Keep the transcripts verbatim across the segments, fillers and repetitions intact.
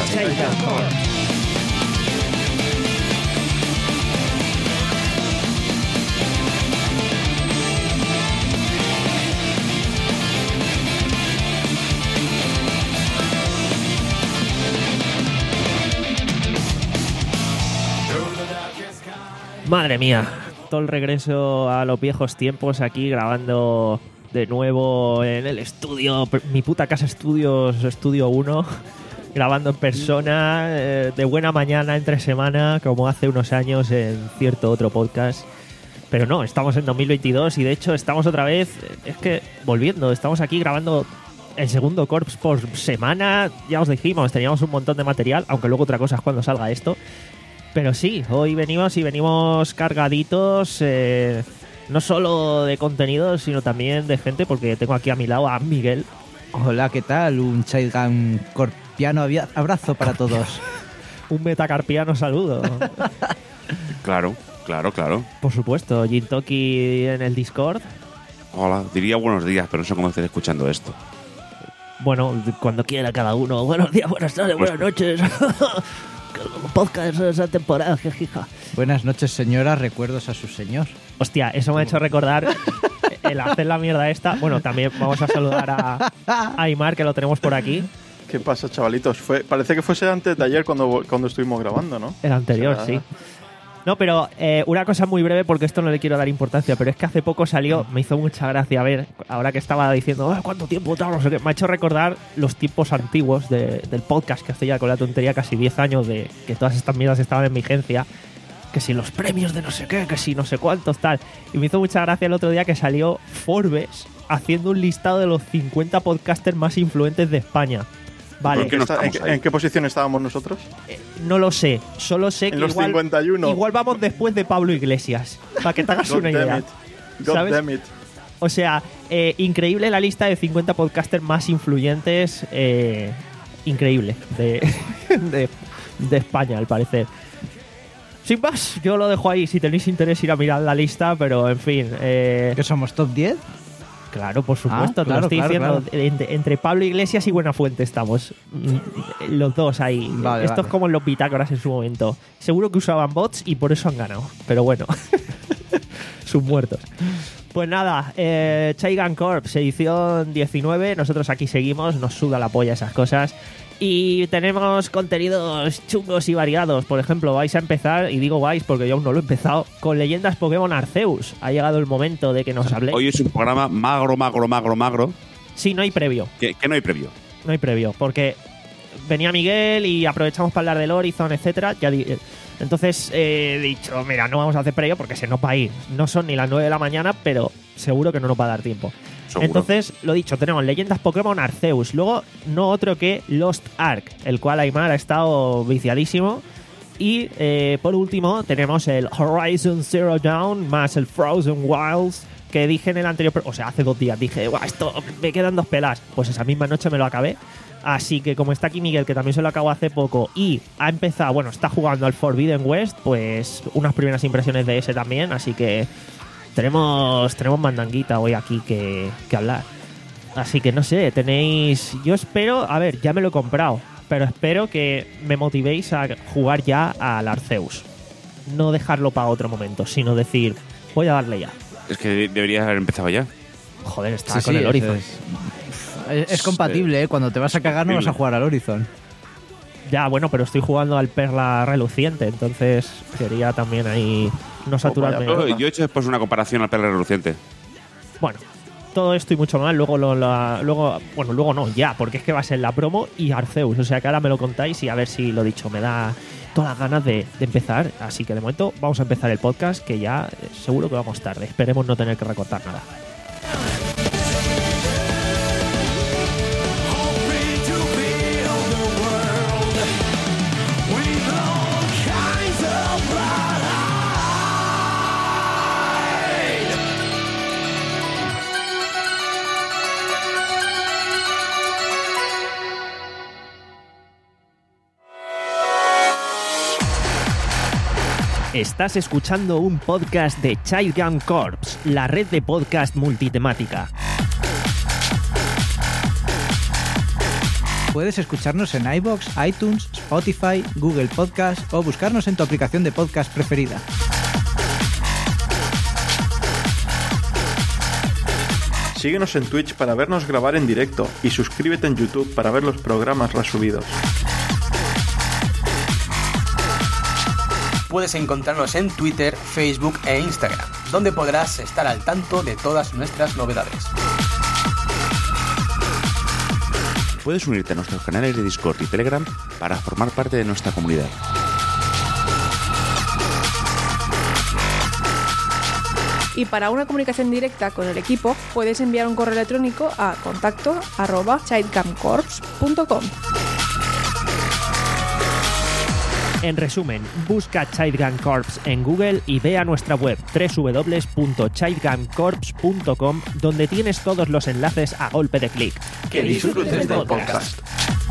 Child Corps. Madre mía, todo el regreso a los viejos tiempos aquí grabando de nuevo en el estudio, mi puta casa estudios, estudio uno, grabando en persona, eh, de buena mañana entre semana, como hace unos años en cierto otro podcast. Pero no, estamos en dos mil veintidós y de hecho estamos otra vez, es que volviendo, estamos aquí grabando el segundo Corps por semana, ya os dijimos, teníamos un montón de material, aunque luego otra cosa es cuando salga esto. Pero sí, hoy venimos y venimos cargaditos, eh, no solo de contenido, sino también de gente, porque tengo aquí a mi lado a Miguel. Hola, ¿qué tal? Un Childgun Corpiano abrazo para todos. Un metacarpiano saludo. Claro, claro, claro. Por supuesto, Jintoki en el Discord. Hola, diría buenos días, pero no sé cómo estáis escuchando esto. Bueno, cuando quiera cada uno. Buenos días, buenas tardes, buenas noches. Podcast esa temporada, jejija. Buenas noches, señora. Recuerdos a su señor. Hostia, eso me ha hecho recordar el hacer la mierda esta. Bueno, también vamos a saludar a, a Aymar, que lo tenemos por aquí. ¿Qué pasa, chavalitos? Fue, parece que fuese antes de ayer cuando, cuando estuvimos grabando, ¿no? El anterior, o sea, sí. No, pero eh, una cosa muy breve, porque esto no le quiero dar importancia, pero es que hace poco salió, me hizo mucha gracia ver, ahora que estaba diciendo, oh, ¿cuánto tiempo? No sé qué, me ha hecho recordar los tiempos antiguos de, del podcast, que hace ya con la tontería casi diez años de que todas estas mierdas estaban en vigencia, que si los premios de no sé qué, que si no sé cuántos, tal. Y me hizo mucha gracia el otro día que salió Forbes haciendo un listado de los cincuenta podcasters más influentes de España. Vale. ¿En qué, está, en, ¿En qué posición estábamos nosotros? Eh, no lo sé, solo sé que en los igual, cincuenta y uno. Igual vamos después de Pablo Iglesias, para que te hagas una idea. God ¿sabes? damn it. O sea, eh, increíble la lista de cincuenta podcasters más influyentes, eh, increíble, de, de, de España, al parecer. Sin más, yo lo dejo ahí, si tenéis interés ir a mirar la lista, pero en fin. Eh, ¿Que somos top diez? Claro, por supuesto, ah, te claro, lo estoy claro, diciendo. claro. Entre, entre Pablo Iglesias y Buenafuente estamos. Los dos ahí. Vale, Esto vale. es como en los bitácoras en su momento. Seguro que usaban bots y por eso han ganado. Pero bueno, sus muertos. Pues nada, eh, Childgun Corps, edición diecinueve. Nosotros aquí seguimos, nos suda la polla esas cosas. Y tenemos contenidos chungos y variados. Por ejemplo, vais a empezar, y digo vais porque yo aún no lo he empezado, con Leyendas Pokémon Arceus. Ha llegado el momento de que nos habléis. Hoy es un programa magro, magro, magro, magro. Sí, no hay previo. Que, que no hay previo. No hay previo, porque venía Miguel y aprovechamos para hablar del Horizon, etcétera. Ya di- Entonces eh, he dicho, mira, no vamos a hacer previo porque se nos va a ir. No son ni las nueve de la mañana, pero seguro que no nos va a dar tiempo. Seguro. Entonces, lo dicho, tenemos Leyendas Pokémon Arceus. Luego, no otro que Lost Ark, el cual Aymar ha estado viciadísimo. Y eh, por último, tenemos el Horizon Zero Dawn más el Frozen Wilds, que dije en el anterior, o sea, hace dos días, dije, guau, esto me quedan dos pelas. Pues esa misma noche me lo acabé. Así que como está aquí Miguel, que también se lo acabó hace poco, y ha empezado, bueno, está jugando al Forbidden West, pues unas primeras impresiones de ese también, así que tenemos tenemos mandanguita hoy aquí que, que hablar. Así que no sé, tenéis... Yo espero, a ver, ya me lo he comprado, pero espero que me motivéis a jugar ya al Arceus. No dejarlo para otro momento, sino decir, voy a darle ya. Es que deberías haber empezado ya. Joder, está Sí, con sí, el Horizon. Es, es, es compatible, ¿eh? Cuando te vas a cagar no vas a jugar al Horizon. Ya, bueno, pero estoy jugando al Perla Reluciente, entonces quería también ahí no saturarme. vaya, Yo, yo he hecho después una comparación al Perla Reluciente. Bueno, todo esto y mucho más, luego lo, la, luego, bueno, luego no, ya, porque es que va a ser la promo y Arceus, o sea que ahora me lo contáis y a ver si lo dicho, me da todas las ganas de, de empezar, así que de momento vamos a empezar el podcast, que ya eh, seguro que vamos tarde, esperemos no tener que recortar nada. Estás escuchando un podcast de Childgun Corps, la red de podcast multitemática. Puedes escucharnos en iVoox, iTunes, Spotify, Google Podcast o buscarnos en tu aplicación de podcast preferida. Síguenos en Twitch para vernos grabar en directo y suscríbete en YouTube para ver los programas resubidos. Puedes encontrarnos en Twitter, Facebook e Instagram, donde podrás estar al tanto de todas nuestras novedades. Puedes unirte a nuestros canales de Discord y Telegram para formar parte de nuestra comunidad. Y para una comunicación directa con el equipo, puedes enviar un correo electrónico a contacto arroba childcamcorps punto com. En resumen, busca Childgun Corps en Google y ve a nuestra web doble u doble u doble u punto childguncorps punto com, donde tienes todos los enlaces a golpe de clic. Que disfrutes del podcast.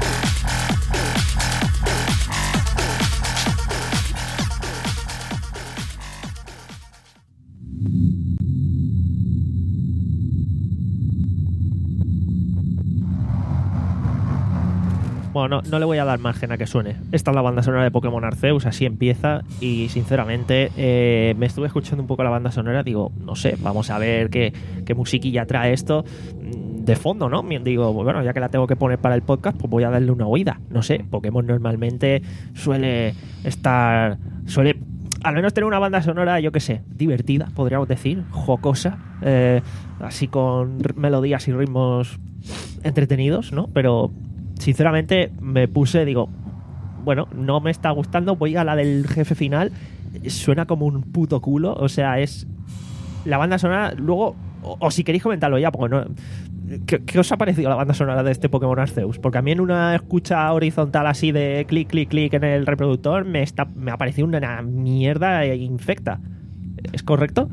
Bueno, no, no le voy a dar margen a que suene. Esta es la banda sonora de Pokémon Arceus, así empieza. Y sinceramente, eh, me estuve escuchando un poco la banda sonora. Digo, no sé, vamos a ver qué, qué musiquilla trae esto de fondo, ¿no? Digo, bueno, ya que la tengo que poner para el podcast, pues voy a darle una oída. No sé, Pokémon normalmente suele estar. Suele. Al menos tener una banda sonora, yo qué sé, divertida, podríamos decir, jocosa, eh, así con melodías y ritmos entretenidos, ¿no? Pero sinceramente me puse, digo, bueno, no me está gustando, voy a la del jefe final, suena como un puto culo, o sea, es la banda sonora, luego, o, o si queréis comentarlo ya, porque no... ¿Qué, ¿Qué os ha parecido la banda sonora de este Pokémon Arceus? Porque a mí en una escucha horizontal así de clic, clic, clic en el reproductor me, está, me ha parecido una mierda infecta. ¿Es correcto?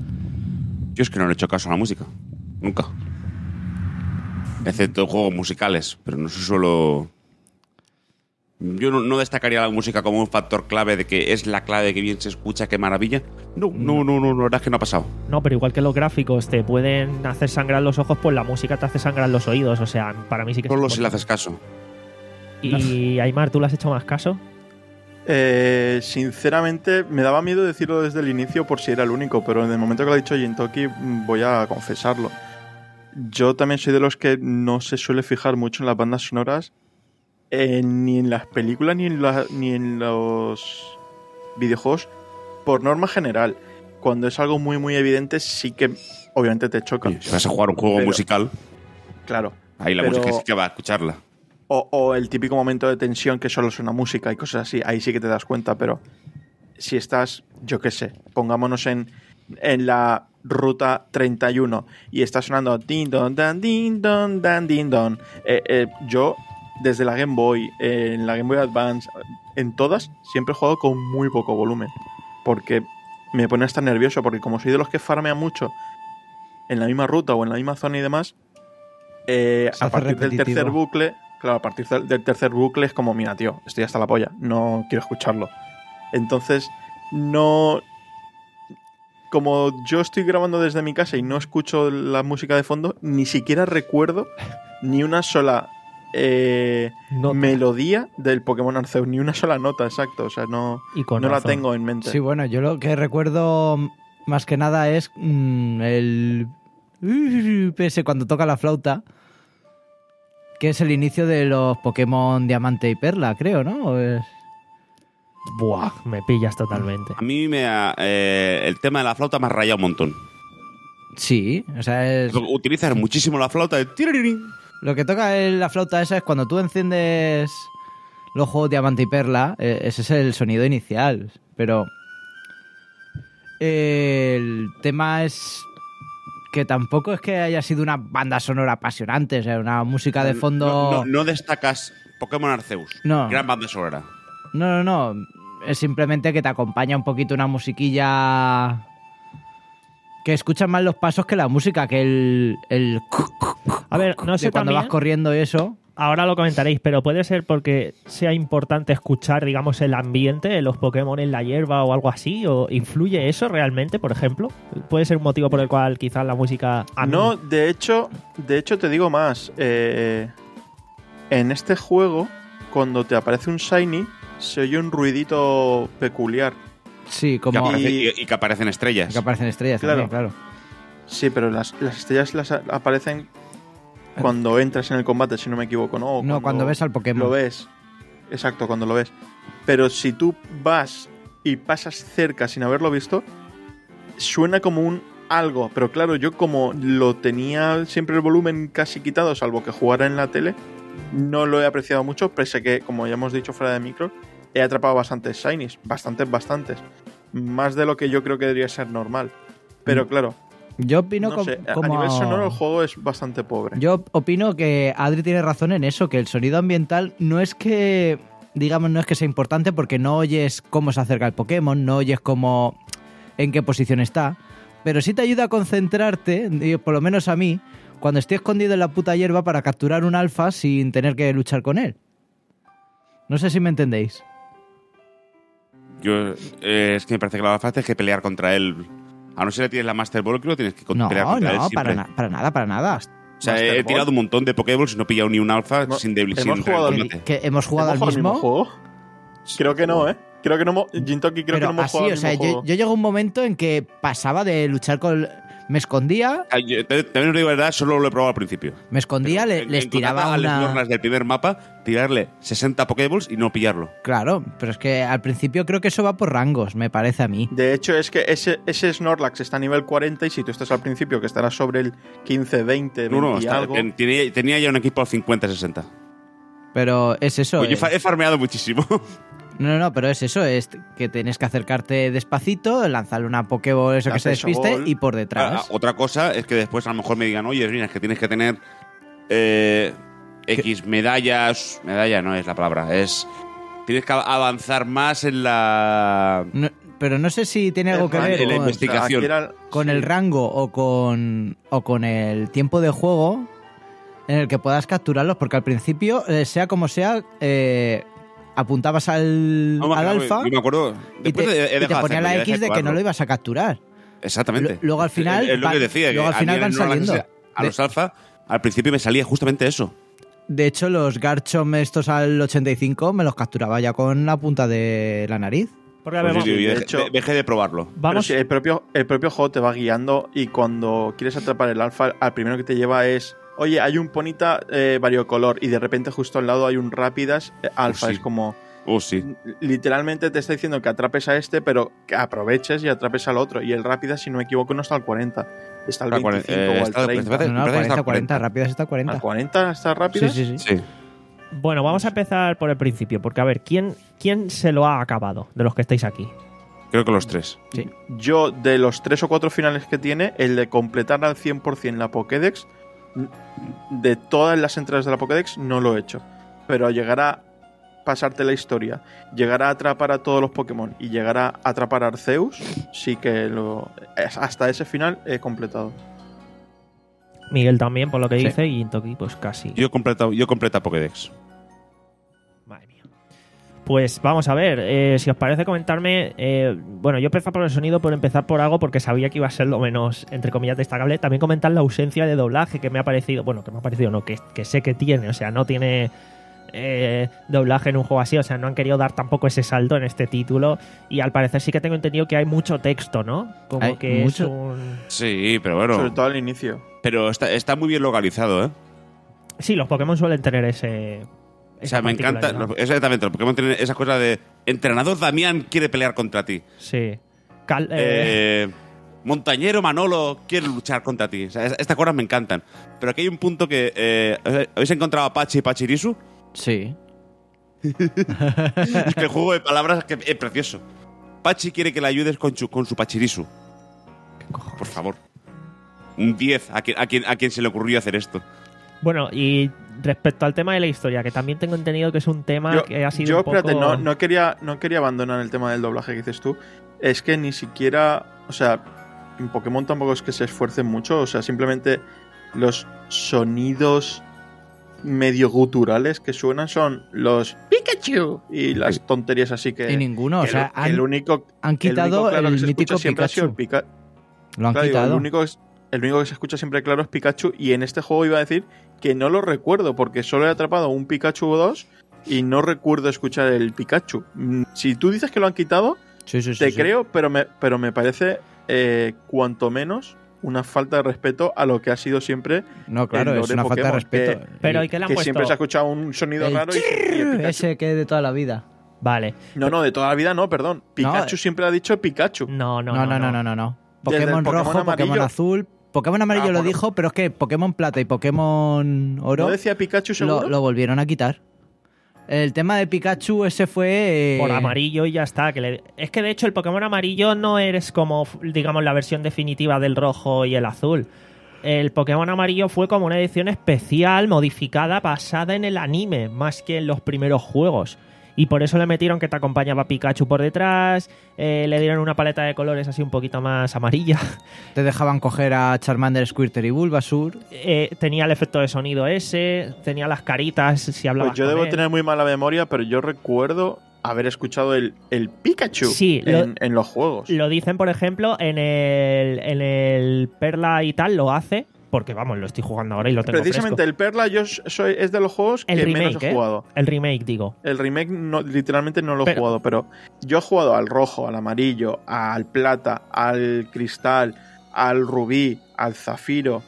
Yo es que no le he hecho caso a la música. Nunca. Excepto juegos musicales, pero no soy solo... Yo no, no destacaría la música como un factor clave de que es la clave, que bien se escucha, qué maravilla. No, no, no, no, la verdad es que no ha pasado. No, pero igual que los gráficos te pueden hacer sangrar los ojos, pues la música te hace sangrar los oídos. O sea, para mí sí que... Solo si le haces caso. Y Aymar, ¿tú le has hecho más caso? Eh, sinceramente, me daba miedo decirlo desde el inicio por si era el único, pero en el momento que lo ha dicho Jintoki voy a confesarlo. Yo también soy de los que no se suele fijar mucho en las bandas sonoras, eh, ni en las películas ni en, la, ni en los videojuegos, por norma general. Cuando es algo muy muy evidente sí que obviamente te choca. Oye, si vas a jugar un juego pero, musical, claro, ahí la pero, música sí que va a escucharla. O, o el típico momento de tensión que solo suena música y cosas así, ahí sí que te das cuenta, pero si estás, yo qué sé, pongámonos en, en la ruta treinta y uno y está sonando din don dan din don dan din don, eh, eh, yo desde la Game Boy, eh, en la Game Boy Advance, en todas siempre he jugado con muy poco volumen porque me pone a estar nervioso, porque como soy de los que farmean mucho en la misma ruta o en la misma zona y demás, eh, a partir repetitivo. del tercer bucle claro, a partir del tercer bucle es como, mira tío, estoy hasta la polla, no quiero escucharlo. Entonces no... Como yo estoy grabando desde mi casa y no escucho la música de fondo, ni siquiera recuerdo ni una sola eh, melodía del Pokémon Arceus, ni una sola nota, exacto. O sea, no, no la tengo en mente. Sí, bueno, yo lo que recuerdo más que nada es mmm, el P S cuando toca la flauta, que es el inicio de los Pokémon Diamante y Perla, creo, ¿no? ¿O es... Buah, me pillas totalmente. A mí me ha, eh, el tema de la flauta me ha rayado un montón. Sí, o sea, es... Utilizas muchísimo la flauta de... Lo que toca en la flauta esa es cuando tú enciendes los juegos Diamante y Perla, eh, ese es el sonido inicial, pero eh, el tema es que tampoco es que haya sido una banda sonora apasionante, o sea, una música de fondo... No, no, no destacas Pokémon Arceus, no. Gran banda sonora. No, no, no. Es simplemente que te acompaña un poquito una musiquilla que escuchas más los pasos que la música, que el... el... A ver, no sé de cuando también, vas corriendo y eso. Ahora lo comentaréis, pero puede ser porque sea importante escuchar, digamos, el ambiente de los Pokémon en la hierba o algo así, o influye eso realmente, por ejemplo. Puede ser un motivo por el cual quizás la música... No, de hecho, de hecho te digo más. Eh... en este juego, cuando te aparece un shiny, se oye un ruidito peculiar. Sí, Que como aparece- Y- y, y que aparecen estrellas. que aparecen estrellas Claro. también, claro. Sí, pero las, las estrellas las a- aparecen cuando entras en el combate, si no me equivoco, ¿no? O No, cuando ves al Pokémon. Lo ves. Exacto, cuando lo ves. Pero si tú vas y pasas cerca sin haberlo visto, suena como un algo. Pero claro, yo como lo tenía siempre el volumen casi quitado, salvo que jugara en la tele, no lo he apreciado mucho, pese que, como ya hemos dicho fuera de micro, he atrapado bastantes shinies. Bastantes, bastantes. Más de lo que yo creo que debería ser normal. Pero claro, Yo opino no com- sé, a- como... a nivel sonoro el juego es bastante pobre. Yo opino que Adri tiene razón en eso, que el sonido ambiental no es que, digamos, no es que sea importante porque no oyes cómo se acerca el Pokémon, no oyes cómo, en qué posición está, pero sí te ayuda a concentrarte, y por lo menos a mí, cuando estoy escondido en la puta hierba para capturar un alfa sin tener que luchar con él. No sé si me entendéis. Yo, eh, es que me parece que la más fácil es que pelear contra él. A no ser que tienes la Master Ball, creo que tienes que con- No, pelear contra él no, siempre. para, na- para nada, para nada. O sea, Master he Ball. tirado un montón de Pokéballs y no he pillado ni un alfa Hemos- sin debil hemos sin jugado al- combate. Que hemos jugado al ¿Hemos mismo... juego? Creo que no, ¿eh? Creo que no hemos... Jintoki, creo pero que no hemos así, jugado o al sea, mismo yo, juego. yo llegó un momento en que pasaba de luchar con... Me escondía, Ah, yo- te- También os digo la verdad, solo lo he probado al principio. me escondía, le- En- les en tiraba contratar a una... los Snorlax del primer mapa, tirarle sesenta Pokéballs y no pillarlo. Claro, pero es que al principio creo que eso va por rangos, me parece a mí. De hecho, es que ese, ese Snorlax está a nivel cuarenta y si tú estás al principio, que estarás sobre el quince, veinte, No, veinte no, y está- algo... ten- tenía, tenía ya un equipo al cincuenta sesenta. Pero es eso. Pues yo eh. fa- he farmeado muchísimo. No, no, no, pero es eso, es que tienes que acercarte despacito, lanzarle una Pokéball, eso La que se Peso despiste, Ball. y por Ah, detrás. otra cosa es que después a lo mejor me digan, oye, mira, es que tienes que tener eh, X medallas. Medalla no es la palabra, es. Tienes que avanzar más en la. No- pero no sé si tiene algo que más, ver en la con, investigación. aquí era- con sí. el rango o con, o con el tiempo de juego en el que puedas capturarlos, porque al principio, eh, sea como sea, eh, apuntabas al, No, me al acuerdo, alfa yo me acuerdo. y Después te, he- he y te dejado de ponía hacerlo, la ya X dejé de que no jugarlo. lo ibas a capturar. Exactamente. Lo- luego al final Es, es lo va- que decía. luego que al final a mí van en el Snorlax, saliendo. A los alfa, al principio me salía justamente eso. De hecho, los Garchomp estos al ochenta y cinco me los capturaba ya con la punta de la nariz. Porque a Pues ver, sí, sí, vamos, yo de dejé, hecho- de- dejé de probarlo. Pero vamos- sí, el propio, el propio juego te va guiando y cuando quieres atrapar el alfa, al primero que te lleva es, oye, hay un Ponita eh, variocolor y de repente justo al lado hay un Rápidas eh, alfa. sí. Es como, Oh, sí. literalmente te está diciendo que atrapes a este, pero que aproveches y atrapes al otro. Y el Rápidas, si no me equivoco, no está al cuarenta. Está al Al cuarenta, veinticinco eh, o al está- treinta. me parece- No, no, me parece que está cuarenta, cuarenta, cuarenta. rápidas está ¿Al cuarenta. cuarenta está Sí, Rápidas? sí, sí. Sí. bueno, vamos a empezar por el principio, porque a ver, ¿quién, ¿quién se lo ha acabado de los que estáis aquí? Creo que los tres. Sí. Yo, de los tres o cuatro finales que tiene, el de completar al cien por ciento la Pokédex, de todas las entradas de la Pokédex, no lo he hecho. Pero llegar a pasarte la historia, llegar a atrapar a todos los Pokémon y llegar a atrapar a Arceus, sí que lo. Hasta ese final he completado. Miguel también, por lo que Sí. dice, y Toki, pues casi. Yo completa, yo completa Pokédex. Madre mía. Pues vamos a ver, eh, si os parece comentarme, eh, bueno, yo empecé por el sonido, por empezar por algo, porque sabía que iba a ser lo menos, entre comillas, destacable. También comentar la ausencia de doblaje que me ha parecido, bueno, que me ha parecido, no, que, que sé que tiene, o sea, no tiene eh, doblaje en un juego así, o sea, no han querido dar tampoco ese salto en este título, y al parecer sí que tengo entendido que hay mucho texto, ¿no? Como Hay que mucho. es un... Sí, pero bueno. Sobre todo al inicio. Pero está, está muy bien localizado, ¿eh? Sí, los Pokémon suelen tener ese... O sea, me encanta. particularidad. los- Exactamente, los Pokémon tienen esa cosa de. Entrenador Damián quiere pelear contra ti. Sí. Cal- eh, Eh, montañero Manolo quiere luchar contra ti. O sea, es- estas cosas me encantan. Pero aquí hay un punto que. eh, ¿Habéis encontrado a Pachi y Pachirisu? Sí. Es que el juego de palabras que es precioso. Pachi quiere que le ayudes con su, con su Pachirisu. Por favor. Un diez a quien, a, quien, a quien se le ocurrió hacer esto. Bueno, y respecto al tema de la historia, que también tengo entendido que es un tema Yo, que ha sido yo, un poco... espérate, no, no, quería, no quería abandonar el tema del doblaje que dices tú. Es que ni siquiera. O sea, en Pokémon tampoco es que se esfuercen mucho. O sea, simplemente los sonidos medio guturales que suenan son los Pikachu y las tonterías así que. Y ninguno, o que sea, lo- que han, el único, han el quitado único claro el, que se mítico escucha siempre ha sido Pikachu. el Pika- Lo han claro, digo, quitado. el único es- el único que se escucha siempre claro es Pikachu, y en este juego iba a decir que no lo recuerdo porque solo he atrapado un Pikachu o dos y no recuerdo escuchar el Pikachu. Mm, Si tú dices que lo han quitado, Sí, sí, sí. te sí. creo, pero me, pero me parece eh, cuanto menos una falta de respeto a lo que ha sido siempre No, claro, el es lore una falta de Pokémon, respeto. que- Pero ¿y qué le han que puesto? siempre se ha escuchado un sonido El raro y, y el Pikachu. Ese que es de toda la vida. Vale. No, no, de toda la vida no, perdón. Pikachu eh. siempre ha dicho Pikachu. No, no, No, no, no, no, no. no. Desde el Pokémon Pokémon rojo, amarillo. Pokémon azul. Pokémon amarillo Ah, lo por- dijo, pero es que Pokémon plata y Pokémon oro ¿No decía Pikachu seguro? lo, lo volvieron a quitar. El tema de Pikachu ese fue... eh, Por amarillo y ya está. Que le- Es que de hecho el Pokémon amarillo no eres como, digamos, la versión definitiva del rojo y el azul. El Pokémon amarillo fue como una edición especial, modificada, basada en el anime, más que en los primeros juegos. Y por eso le metieron que te acompañaba Pikachu por detrás, eh, le dieron una paleta de colores así un poquito más amarilla. Te dejaban coger a Charmander, Squirtle y Bulbasaur. Eh, tenía el efecto de sonido ese, tenía las caritas si hablabas Pues yo con debo él. tener muy mala memoria, pero yo recuerdo haber escuchado el, el Pikachu Sí, lo- en, en los juegos. Lo dicen, por ejemplo, en el, en el Perla y tal, lo hace, porque vamos, lo estoy jugando ahora y lo tengo Precisamente fresco. el Perla yo soy, es de los juegos El que menos remake, he ¿eh? jugado. El remake, digo. El remake no, literalmente no lo he Pero- jugado, pero yo he jugado al rojo, al amarillo, al plata, al cristal, al rubí, al zafiro,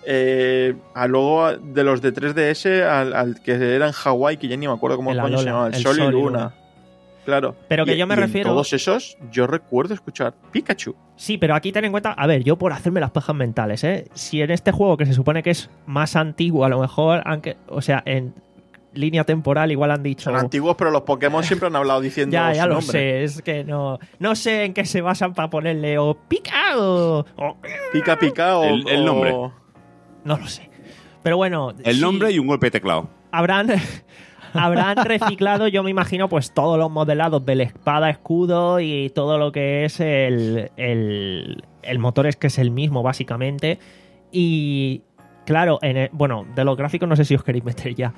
eh, a luego de los de tres D S al, al que era en Hawái, que ya ni me acuerdo cómo El coño se Alola, llamaba, el, el Sol, Sol y y Luna. Luna. Claro. Pero que Y- yo me y en refiero- todos esos yo recuerdo escuchar Pikachu. Sí, pero aquí ten en cuenta, a ver, yo por hacerme las pajas mentales, ¿eh? Si en este juego que se supone que es más antiguo, a lo mejor, aunque, o sea, en línea temporal igual han dicho... Son antiguos, pero los Pokémon siempre han hablado diciendo Ya, ya su lo nombre. sé, es que no, no sé en qué se basan para ponerle o pica o, o- Pica pica o, El- el nombre. o- no lo sé. Pero bueno, El sí, nombre y un golpe de teclado. habrán habrán reciclado, yo me imagino, pues todos los modelados del espada, escudo y todo lo que es el, el, el motor es que es el mismo, básicamente. Y claro, en el- bueno, de los gráficos no sé si os queréis meter ya.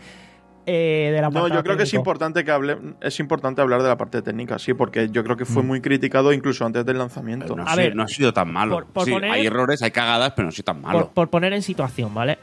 Eh, de la No, parte yo creo que es técnico. importante que hable, es importante hablar de la parte técnica, sí, porque yo creo que fue muy criticado incluso antes del lanzamiento. No, A ha ver, sido- no ha sido tan malo. por- por Sí, poner- hay errores, hay cagadas, pero no ha sido tan malo. Por, por poner en situación, ¿vale?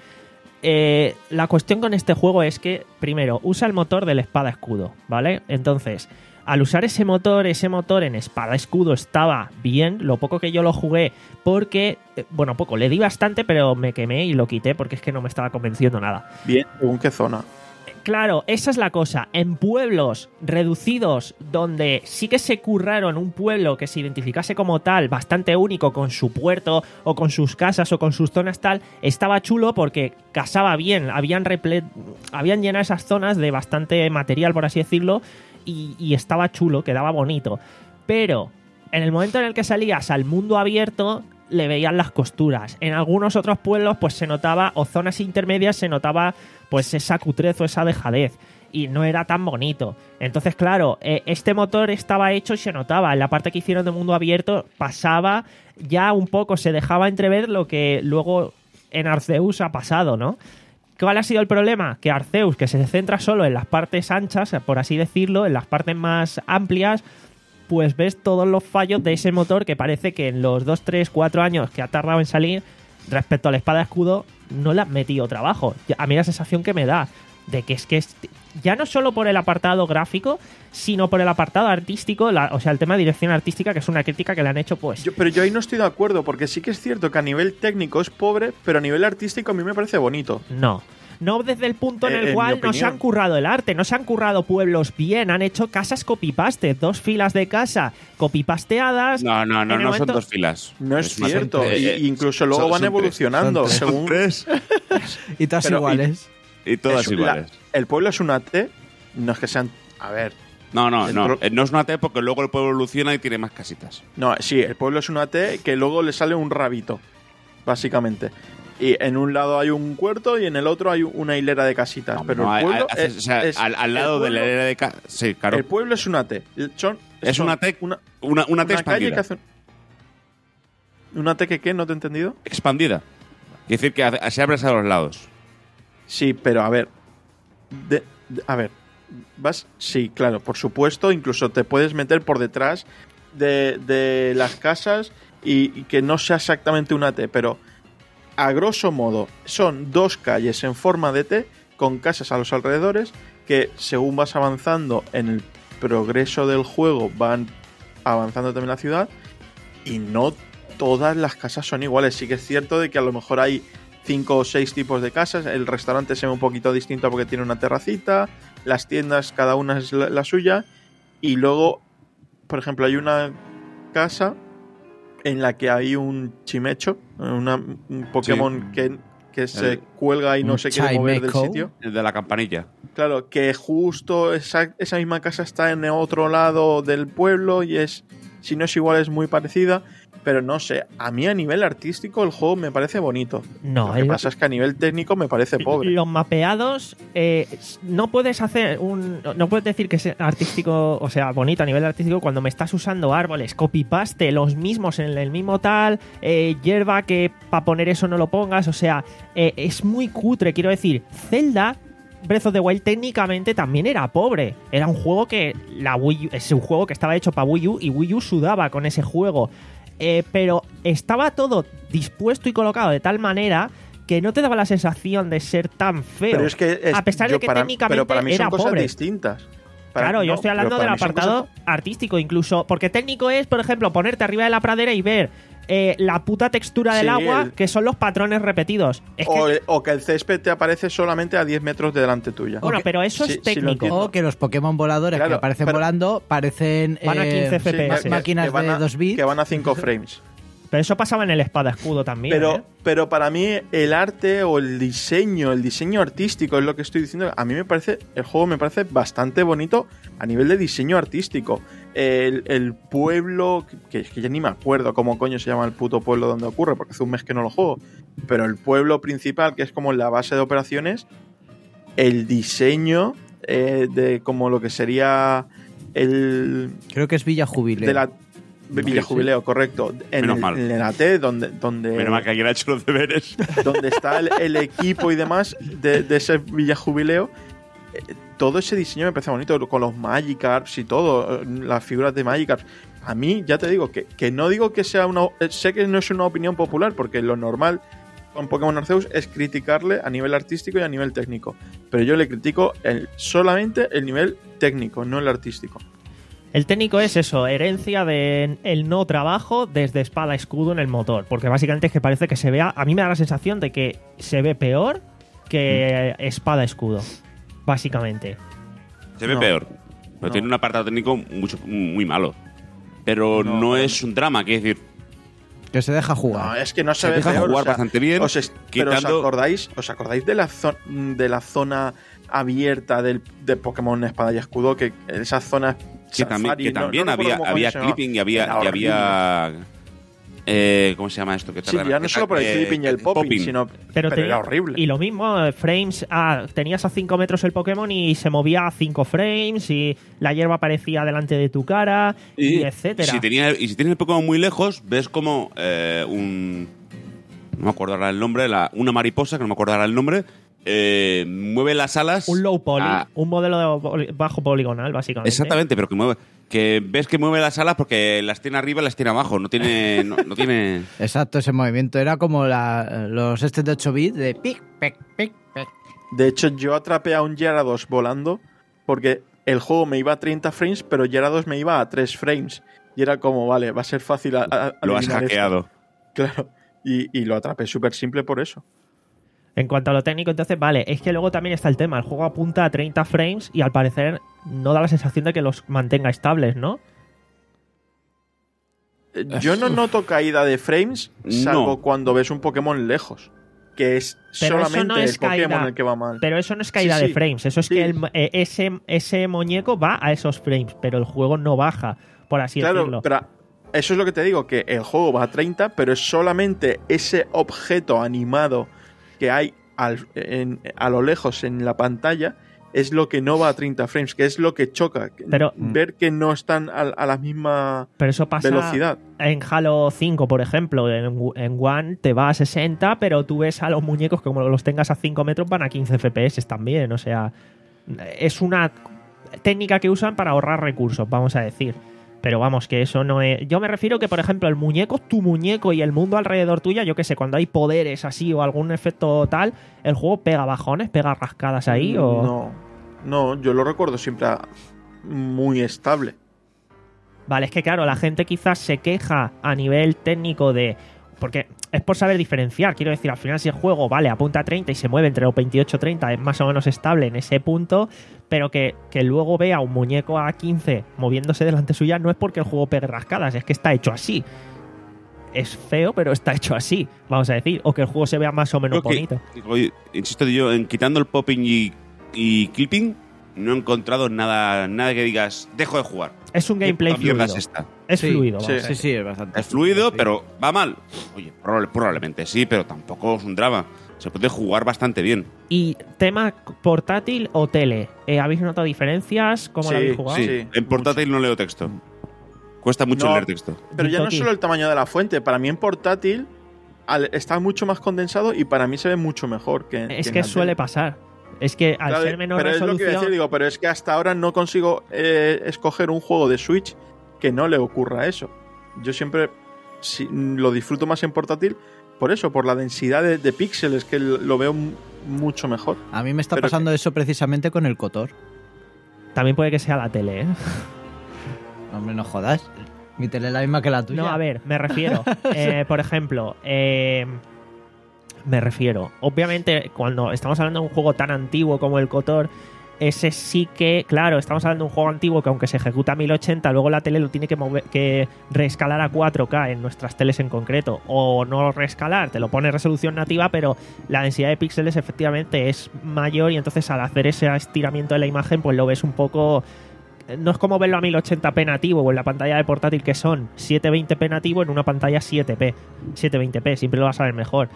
Eh, la cuestión con este juego es que, primero, usa el motor del espada-escudo, ¿vale? Entonces, al usar ese motor, ese motor en espada-escudo estaba bien, lo poco que yo lo jugué, porque, eh, bueno, poco, le di bastante, pero me quemé y lo quité porque es que no me estaba convenciendo nada. Bien, según qué zona. Claro, esa es la cosa. En pueblos reducidos, donde sí que se curraron un pueblo que se identificase como tal, bastante único, con su puerto, o con sus casas, o con sus zonas tal, estaba chulo porque casaba bien. Habían, reple- habían llenado esas zonas de bastante material, por así decirlo, y, y estaba chulo, quedaba bonito. Pero en el momento en el que salías al mundo abierto, le veían las costuras. En algunos otros pueblos, pues se notaba, o zonas intermedias, se notaba pues esa cutrez o esa dejadez. Y no era tan bonito. Entonces, claro, eh, este motor estaba hecho y se notaba. En la parte que hicieron de mundo abierto, pasaba ya un poco, se dejaba entrever lo que luego en Arceus ha pasado, ¿no? ¿Cuál ha sido el problema? Que Arceus, que se centra solo en las partes anchas, por así decirlo, en las partes más amplias, pues ves todos los fallos de ese motor que parece que en los dos, tres, cuatro años que ha tardado en salir, respecto a la espada escudo, no le han metido trabajo. A mí la sensación que me da de que es que es, ya no solo por el apartado gráfico, sino por el apartado artístico, la- o sea, el tema de dirección artística, que es una crítica que le han hecho, pues... Yo- pero yo ahí no estoy de acuerdo, porque sí que es cierto que a nivel técnico es pobre, pero a nivel artístico a mí me parece bonito. No. No desde el punto en Eh, el en cual mi no se opinión. han currado el arte, no se han currado pueblos bien, han hecho casas copy-paste, dos filas de casa copy-pasteadas. No, no, no, En el no son momento- dos filas. No es, más- cierto, eh, y- eh, incluso luego son- van son tres. evolucionando. Son tres. según Tres Y todas Pero, y- iguales. y todas es- la- iguales. el pueblo es una T, no es que sean... A ver, No, no, el no. pro- Eh, No es una T porque luego el pueblo evoluciona y tiene más casitas. no, sí, el pueblo es una T que luego le sale un rabito, básicamente. Y en un lado hay un puerto y en el otro hay una hilera de casitas. No, pero no, el hay- pueblo hay- es, o sea, es- al, al el lado de la pueblo- era de ca- Sí, claro. El pueblo es una T. Son, Es son una T, Una, una, una T una calle expandida. que hace... ¿Una T que qué? ¿No te he entendido? Expandida. Quiere decir que hace- se abre a los lados. Sí, pero a ver. De- de- a ver. Vas. Sí, claro, por supuesto. Incluso te puedes meter por detrás de, de las casas y, y que no sea exactamente una T, pero a grosso modo, son dos calles en forma de T con casas a los alrededores que según vas avanzando en el progreso del juego van avanzando también la ciudad y no todas las casas son iguales. Sí que es cierto de que a lo mejor hay cinco o seis tipos de casas, el restaurante se ve un poquito distinto porque tiene una terracita, las tiendas cada una es la, la suya y luego, por ejemplo, hay una casa en la que hay un chimecho, una, un Pokémon sí. que, que se el, cuelga y no se quiere mover del sitio. El de la campanilla. Claro, que justo esa, esa misma casa está en otro lado del pueblo y es, si no es igual, es muy parecida. Pero no sé, a mí a nivel artístico el juego me parece bonito. No, Lo que el... pasa es que a nivel técnico me parece pobre. Los mapeados, eh, no puedes hacer un. No puedes decir que es artístico, o sea, bonito a nivel artístico cuando me estás usando árboles, copy-paste, los mismos en el mismo tal, eh, hierba que para poner eso no lo pongas, o sea, eh, es muy cutre, quiero decir. Zelda. Breath of the Wild técnicamente también era pobre. Era un juego que. La Wii U, es un juego que estaba hecho para Wii U y Wii U sudaba con ese juego. Eh, pero estaba todo dispuesto y colocado de tal manera que no te daba la sensación de ser tan feo. Pero es que es, a pesar de que para, técnicamente pero para mí son era cosas pobre. distintas. Para, claro, no, yo estoy hablando del apartado cosas... artístico incluso, porque técnico es, por ejemplo, ponerte arriba de la pradera y ver eh, la puta textura del sí, agua, el... que son los patrones repetidos. Es o, que... o que el césped te aparece solamente a diez metros de delante tuya. Bueno, okay. pero eso sí, es técnico. Sí o que los Pokémon voladores claro, que aparecen pero... volando parecen van a quince eh, F P S. sí, máquinas que de a, dos bits. Que van a cinco frames. Pero eso pasaba en el Espada Escudo también. Pero, ¿eh? pero para mí el arte o el diseño, el diseño artístico es lo que estoy diciendo. A mí me parece, el juego me parece bastante bonito a nivel de diseño artístico. El, el pueblo, que, que ya ni me acuerdo cómo coño se llama el puto pueblo donde ocurre, porque hace un mes que no lo juego. Pero el pueblo principal, que es como la base de operaciones, el diseño eh, de como lo que sería el... Creo que es Villa Jubileo. De la, Villa Jubileo, sí. Correcto. En el, en el A T, donde, donde. Menos mal que alguien ha hecho los deberes. Donde está el, el equipo y demás de, de ese Villa Jubileo. Eh, todo ese diseño me parece bonito, con los Magikarps y todo, las figuras de Magikarps. A mí, ya te digo, que, que no digo que sea una. Sé que no es una opinión popular, porque lo normal con Pokémon Arceus es criticarle a nivel artístico y a nivel técnico. Pero yo le critico el, solamente el nivel técnico, no el artístico. El técnico es eso, herencia del de no trabajo desde espada escudo en el motor, porque básicamente es que parece que se vea, a mí me da la sensación de que se ve peor que espada escudo, básicamente. Se ve no, peor, pero no. tiene un apartado técnico mucho, muy malo, pero no, no es un drama, quiero decir. Que se deja jugar. No, es que no se, se ve deja peor, jugar o sea, bastante bien. Os es, quitando... Pero os acordáis, os acordáis de la, zo- de la zona abierta del, de Pokémon Espada y Escudo, que esa zona que también, que también no, no había, había clipping y había, y había eh, ¿cómo se llama esto? Que sí, ya no solo por el eh, clipping y el popping, popping. sino pero, pero era horrible. Y lo mismo, frames, ah, tenías a cinco metros el Pokémon y se movía a cinco frames y la hierba aparecía delante de tu cara y, y etcétera. Si tenía, y si tienes el Pokémon muy lejos, ves como eh, un... no me acuerdo ahora el nombre, la, una mariposa, que no me acuerdo ahora el nombre, eh, mueve las alas. Un low poly, a... un modelo de poli, bajo poligonal, básicamente. Exactamente, pero que mueve... que ves que mueve las alas porque las tiene arriba y las tiene abajo, no tiene no, no tiene exacto, ese movimiento era como la, los estos de ocho bits de pic, pic, pic, pic. De hecho, yo atrapé a un Gyarados volando porque el juego me iba a treinta frames, pero Gyarados me iba a tres frames y era como, vale, va a ser fácil a, a, lo has hackeado esto. Claro, y, y lo atrapé súper simple por eso. En cuanto a lo técnico, entonces, vale, es que luego también está el tema. El juego apunta a treinta frames y al parecer no da la sensación de que los mantenga estables, ¿no? Yo no noto caída de frames, salvo no. cuando ves un Pokémon lejos, que es pero solamente no es el Pokémon caída, el que va mal. Pero eso no es caída sí, de sí. frames, eso es sí. que el, eh, ese, ese muñeco va a esos frames, pero el juego no baja, por así claro, decirlo. Pero eso es lo que te digo, que el juego va a treinta, pero es solamente ese objeto animado que hay al, en, a lo lejos en la pantalla es lo que no va a treinta frames, que es lo que choca. Pero, ver que no están a, a la misma pero eso pasa velocidad. En Halo cinco, por ejemplo, en, en One te va a sesenta, pero tú ves a los muñecos que como los tengas a cinco metros van a quince F P S también. O sea, es una técnica que usan para ahorrar recursos, vamos a decir. Pero vamos, que eso no es... Yo me refiero que, por ejemplo, el muñeco, tu muñeco y el mundo alrededor tuya, yo qué sé, cuando hay poderes así o algún efecto tal, ¿el juego pega bajones, pega rascadas ahí o...? No, no, yo lo recuerdo siempre muy estable. Vale, es que claro, la gente quizás se queja a nivel técnico de... Porque es por saber diferenciar, quiero decir, al final si el juego vale apunta a treinta y se mueve entre los veintiocho y treinta, es más o menos estable en ese punto, pero que, que luego vea un muñeco a quince moviéndose delante suya no es porque el juego pegue rascadas, es que está hecho así. Es feo, pero está hecho así, vamos a decir, o que el juego se vea más o menos Creo que, bonito. oye, insisto yo, en quitando el popping y, y clipping, no he encontrado nada, nada que digas, dejo de jugar. Es un gameplay ¿Qué mierda fluido. es esta? Es Sí, fluido, sí. vamos a Sí, decir. sí, es bastante. Es fluido, sí. pero ¿va mal? Oye, proba- probablemente sí, pero tampoco es un drama. Se puede jugar bastante bien. Y tema portátil o tele, eh, ¿habéis notado diferencias? ¿Cómo lo Sí, habéis jugado? Sí, Sí, en portátil no leo texto. Cuesta mucho No, leer texto. Pero ya no Toki. solo el tamaño de la fuente, para mí en portátil al- está mucho más condensado y para mí se ve mucho mejor que Es en que la suele tele. pasar. Es que al Claro, ser menor pero es lo que resolución... iba a decir, digo, pero es que hasta ahora no consigo eh, escoger un juego de Switch que no le ocurra eso. Yo siempre si, lo disfruto más en portátil por eso, por la densidad de, de píxeles, que lo veo m- mucho mejor. A mí me está Pero pasando eso precisamente con el Kotor. También puede que sea la tele, ¿eh? Hombre, no jodas. Mi tele es la misma que la tuya. No, a ver, me refiero. eh, por ejemplo, eh, me refiero. Obviamente, cuando estamos hablando de un juego tan antiguo como el Kotor, ese sí que, claro, estamos hablando de un juego antiguo que aunque se ejecuta a mil ochenta, luego la tele lo tiene que, mover, que reescalar a cuatro K en nuestras teles en concreto. O no reescalar, te lo pone resolución nativa, pero la densidad de píxeles efectivamente es mayor y entonces al hacer ese estiramiento de la imagen, pues lo ves un poco... No es como verlo a mil ochenta p nativo o en la pantalla de portátil que son setecientos veinte p nativo en una pantalla siete P. setecientos veinte p, siempre lo vas a ver mejor.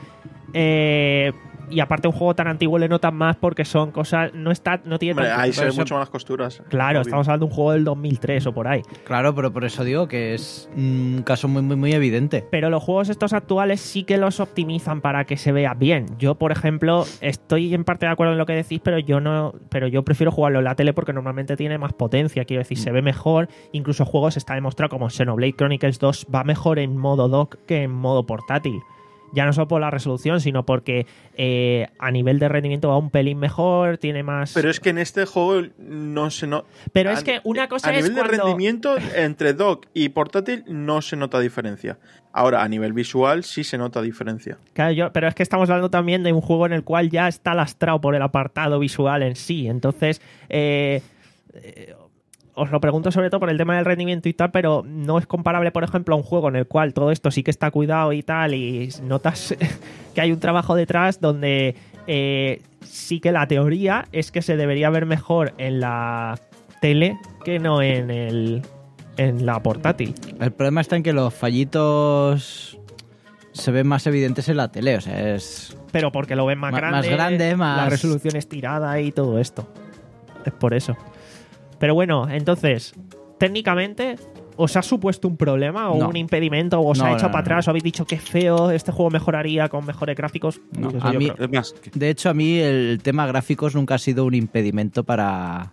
Eh, y aparte un juego tan antiguo le notas más porque son cosas... No está, no tiene Hombre, tanto- ahí se ven eso- mucho más las costuras. Claro, Obvio. estamos hablando de un juego del dos mil tres o por ahí. Claro, pero por eso digo que es un caso muy, muy, muy evidente. Pero los juegos estos actuales sí que los optimizan para que se vea bien. Yo, por ejemplo, estoy en parte de acuerdo en lo que decís, pero yo no, pero yo prefiero jugarlo en la tele porque normalmente tiene más potencia. Quiero decir, se ve mejor. Incluso juegos está demostrado como Xenoblade Chronicles dos va mejor en modo dock que en modo portátil. Ya no solo por la resolución, sino porque eh, a nivel de rendimiento va un pelín mejor, tiene más... Pero es que en este juego no se nota. Pero es que una cosa a es nivel de cuando- rendimiento entre dock y portátil no se nota diferencia. Ahora, a nivel visual sí se nota diferencia. Claro, yo, pero es que estamos hablando también de un juego en el cual ya está lastrado por el apartado visual en sí. Entonces, eh, eh, os lo pregunto sobre todo por el tema del rendimiento y tal, pero no es comparable, por ejemplo, a un juego en el cual todo esto sí que está cuidado y tal, y notas que hay un trabajo detrás donde eh, sí que la teoría es que se debería ver mejor en la tele que no en el en la portátil. El problema está en que los fallitos se ven más evidentes en la tele. O sea, es... Pero porque lo ven más Ma- grande, más grande, más- la resolución estirada y todo esto. Es por eso. Pero bueno, entonces, técnicamente, ¿os ha supuesto un problema o No. un impedimento? ¿O os No, ha no, hecho no, para no. atrás? ¿O habéis dicho que feo, este juego mejoraría con mejores gráficos? No, Eso a yo mí- creo. Es más, que- De hecho, a mí el tema gráficos nunca ha sido un impedimento para,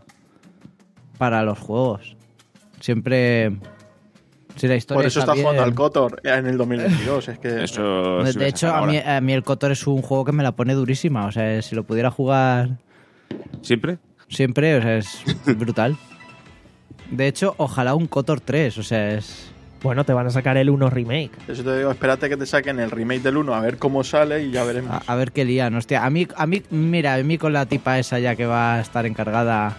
para los juegos. Siempre... Si la historia Por eso está bien- jugando al Kotor en el dos mil veintidós. Es que eso De, se de me hecho, saca a mí, ahora. a mí el Kotor es un juego que me la pone durísima. O sea, si lo pudiera jugar ¿Siempre? siempre, o sea, es brutal. De hecho, ojalá un Kotor tres, o sea, es... Bueno, te van a sacar el uno remake. eso te digo, espérate que te saquen el remake del uno a ver cómo sale y ya veremos. A, a ver qué lían, hostia. A mí, a mí, mira, a mí con la tipa esa ya que va a estar encargada...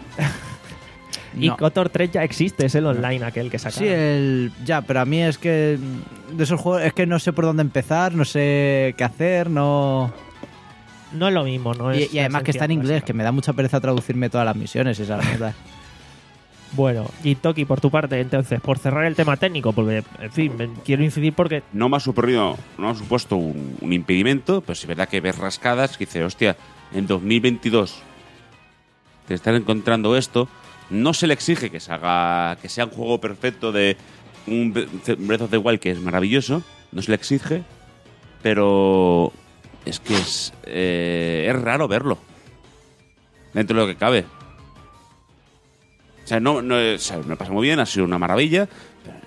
Y No. Kotor tres ya existe, es el online aquel que sacaron. Sí, el... Ya, pero a mí es que... De esos juegos, es que no sé por dónde empezar, no sé qué hacer, no... No es lo mismo, ¿no? Y, Es y además la que está en esencia inglés, básica. que me da mucha pereza traducirme todas las misiones, esa mierda. Bueno, y Toki, por tu parte, entonces, por cerrar el tema técnico, porque, en fin, me- quiero incidir porque No me ha supuesto, no me ha supuesto un, un impedimento, pero sí es verdad que ves rascadas que dices, hostia, en dos mil veintidós te están encontrando esto. No se le exige que se haga, que sea un juego perfecto de un Breath of the Wild que es maravilloso, no se le exige, pero es que es, eh, es raro verlo dentro de lo que cabe. O sea, no, no, o sea, me pasa muy bien, ha sido una maravilla, pero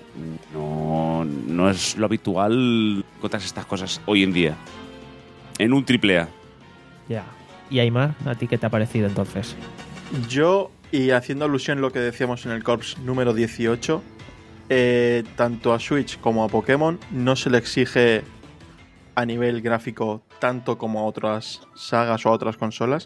no, no es lo habitual encontrar estas cosas hoy en día. En un triple A. Ya. Y Aymar, ¿a ti qué te ha parecido entonces? Yo, y haciendo alusión a lo que decíamos en el Corps número dieciocho, eh, tanto a Switch como a Pokémon no se le exige a nivel gráfico tanto como a otras sagas o a otras consolas.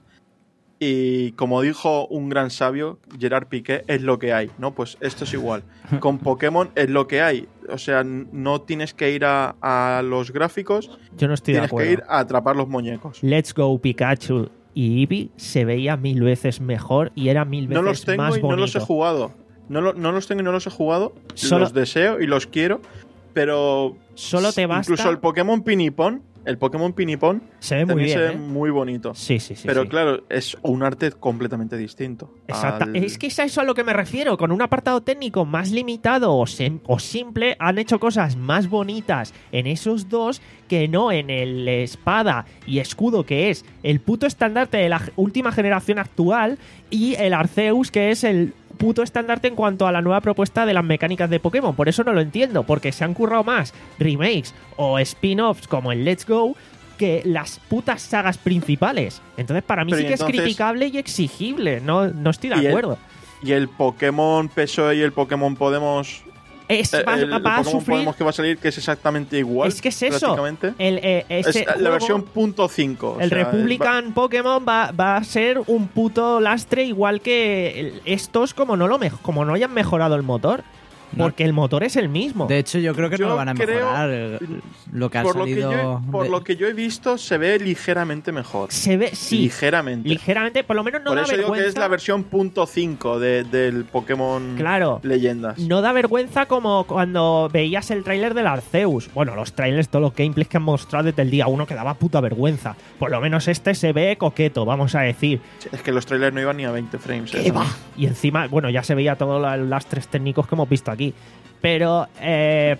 Y como dijo un gran sabio, Gerard Piqué, es lo que hay, ¿no? Pues esto es igual. Con Pokémon es lo que hay. O sea, no tienes que ir a, a los gráficos, Yo no estoy de tienes acuerdo. que ir a atrapar los muñecos. Let's Go Pikachu y Eevee se veía mil veces mejor y era mil veces No los tengo más y bonito. no los he jugado. No, lo- no los tengo y no los he jugado. Solo- Los deseo y los quiero. Pero Solo te basta. incluso el Pokémon Pinipón, el Pokémon Pinipón Se ve muy también bien, se ve ¿eh? muy bonito. Sí, sí, sí. pero sí. claro, es un arte completamente distinto. Exacto. al- Es que es a eso a lo que me refiero. Con un apartado técnico más limitado o, sim- o simple, han hecho cosas más bonitas en esos dos que no en el espada y escudo, que es el puto estandarte de la g- última generación actual, y el Arceus, que es el puto estandarte en cuanto a la nueva propuesta de las mecánicas de Pokémon. Por eso no lo entiendo, porque se han currado más remakes o spin-offs como el Let's Go que las putas sagas principales. Entonces, para mí Pero sí y que entonces- es criticable y exigible. No, no estoy de Y el- acuerdo. Y el Pokémon P S O E y el Pokémon Podemos. Es, eh, va, el, va el a Pokémon sufrir. Podemos que va a salir, que es exactamente igual. Es que es eso. prácticamente. El, eh, Es ese la juego, versión punto cinco. o el sea, Republican Pokémon va, va a ser un puto lastre, igual que el- estos, como no lo mej- como no hayan mejorado el motor. No. Porque el motor es el mismo. De hecho, yo creo que Yo no lo van a creo- mejorar. eh, Lo que ha por lo que, salido. yo, he- por de- lo que yo he visto, se ve ligeramente mejor. Se ve, sí, Ligeramente. ligeramente, por lo menos no por da eso digo vergüenza. que es la versión punto cinco de, del Pokémon Claro. Leyendas. No da vergüenza como cuando veías el tráiler del Arceus. Bueno, los trailers, todos los gameplays que han mostrado desde el día uno, que daba puta vergüenza. Por lo menos este se ve coqueto, vamos a decir. Es que los trailers no iban ni a veinte frames. ¿Qué ¿eh? va? Y encima, bueno, ya se veía todos los lastres técnicos que hemos visto aquí. Pero eh,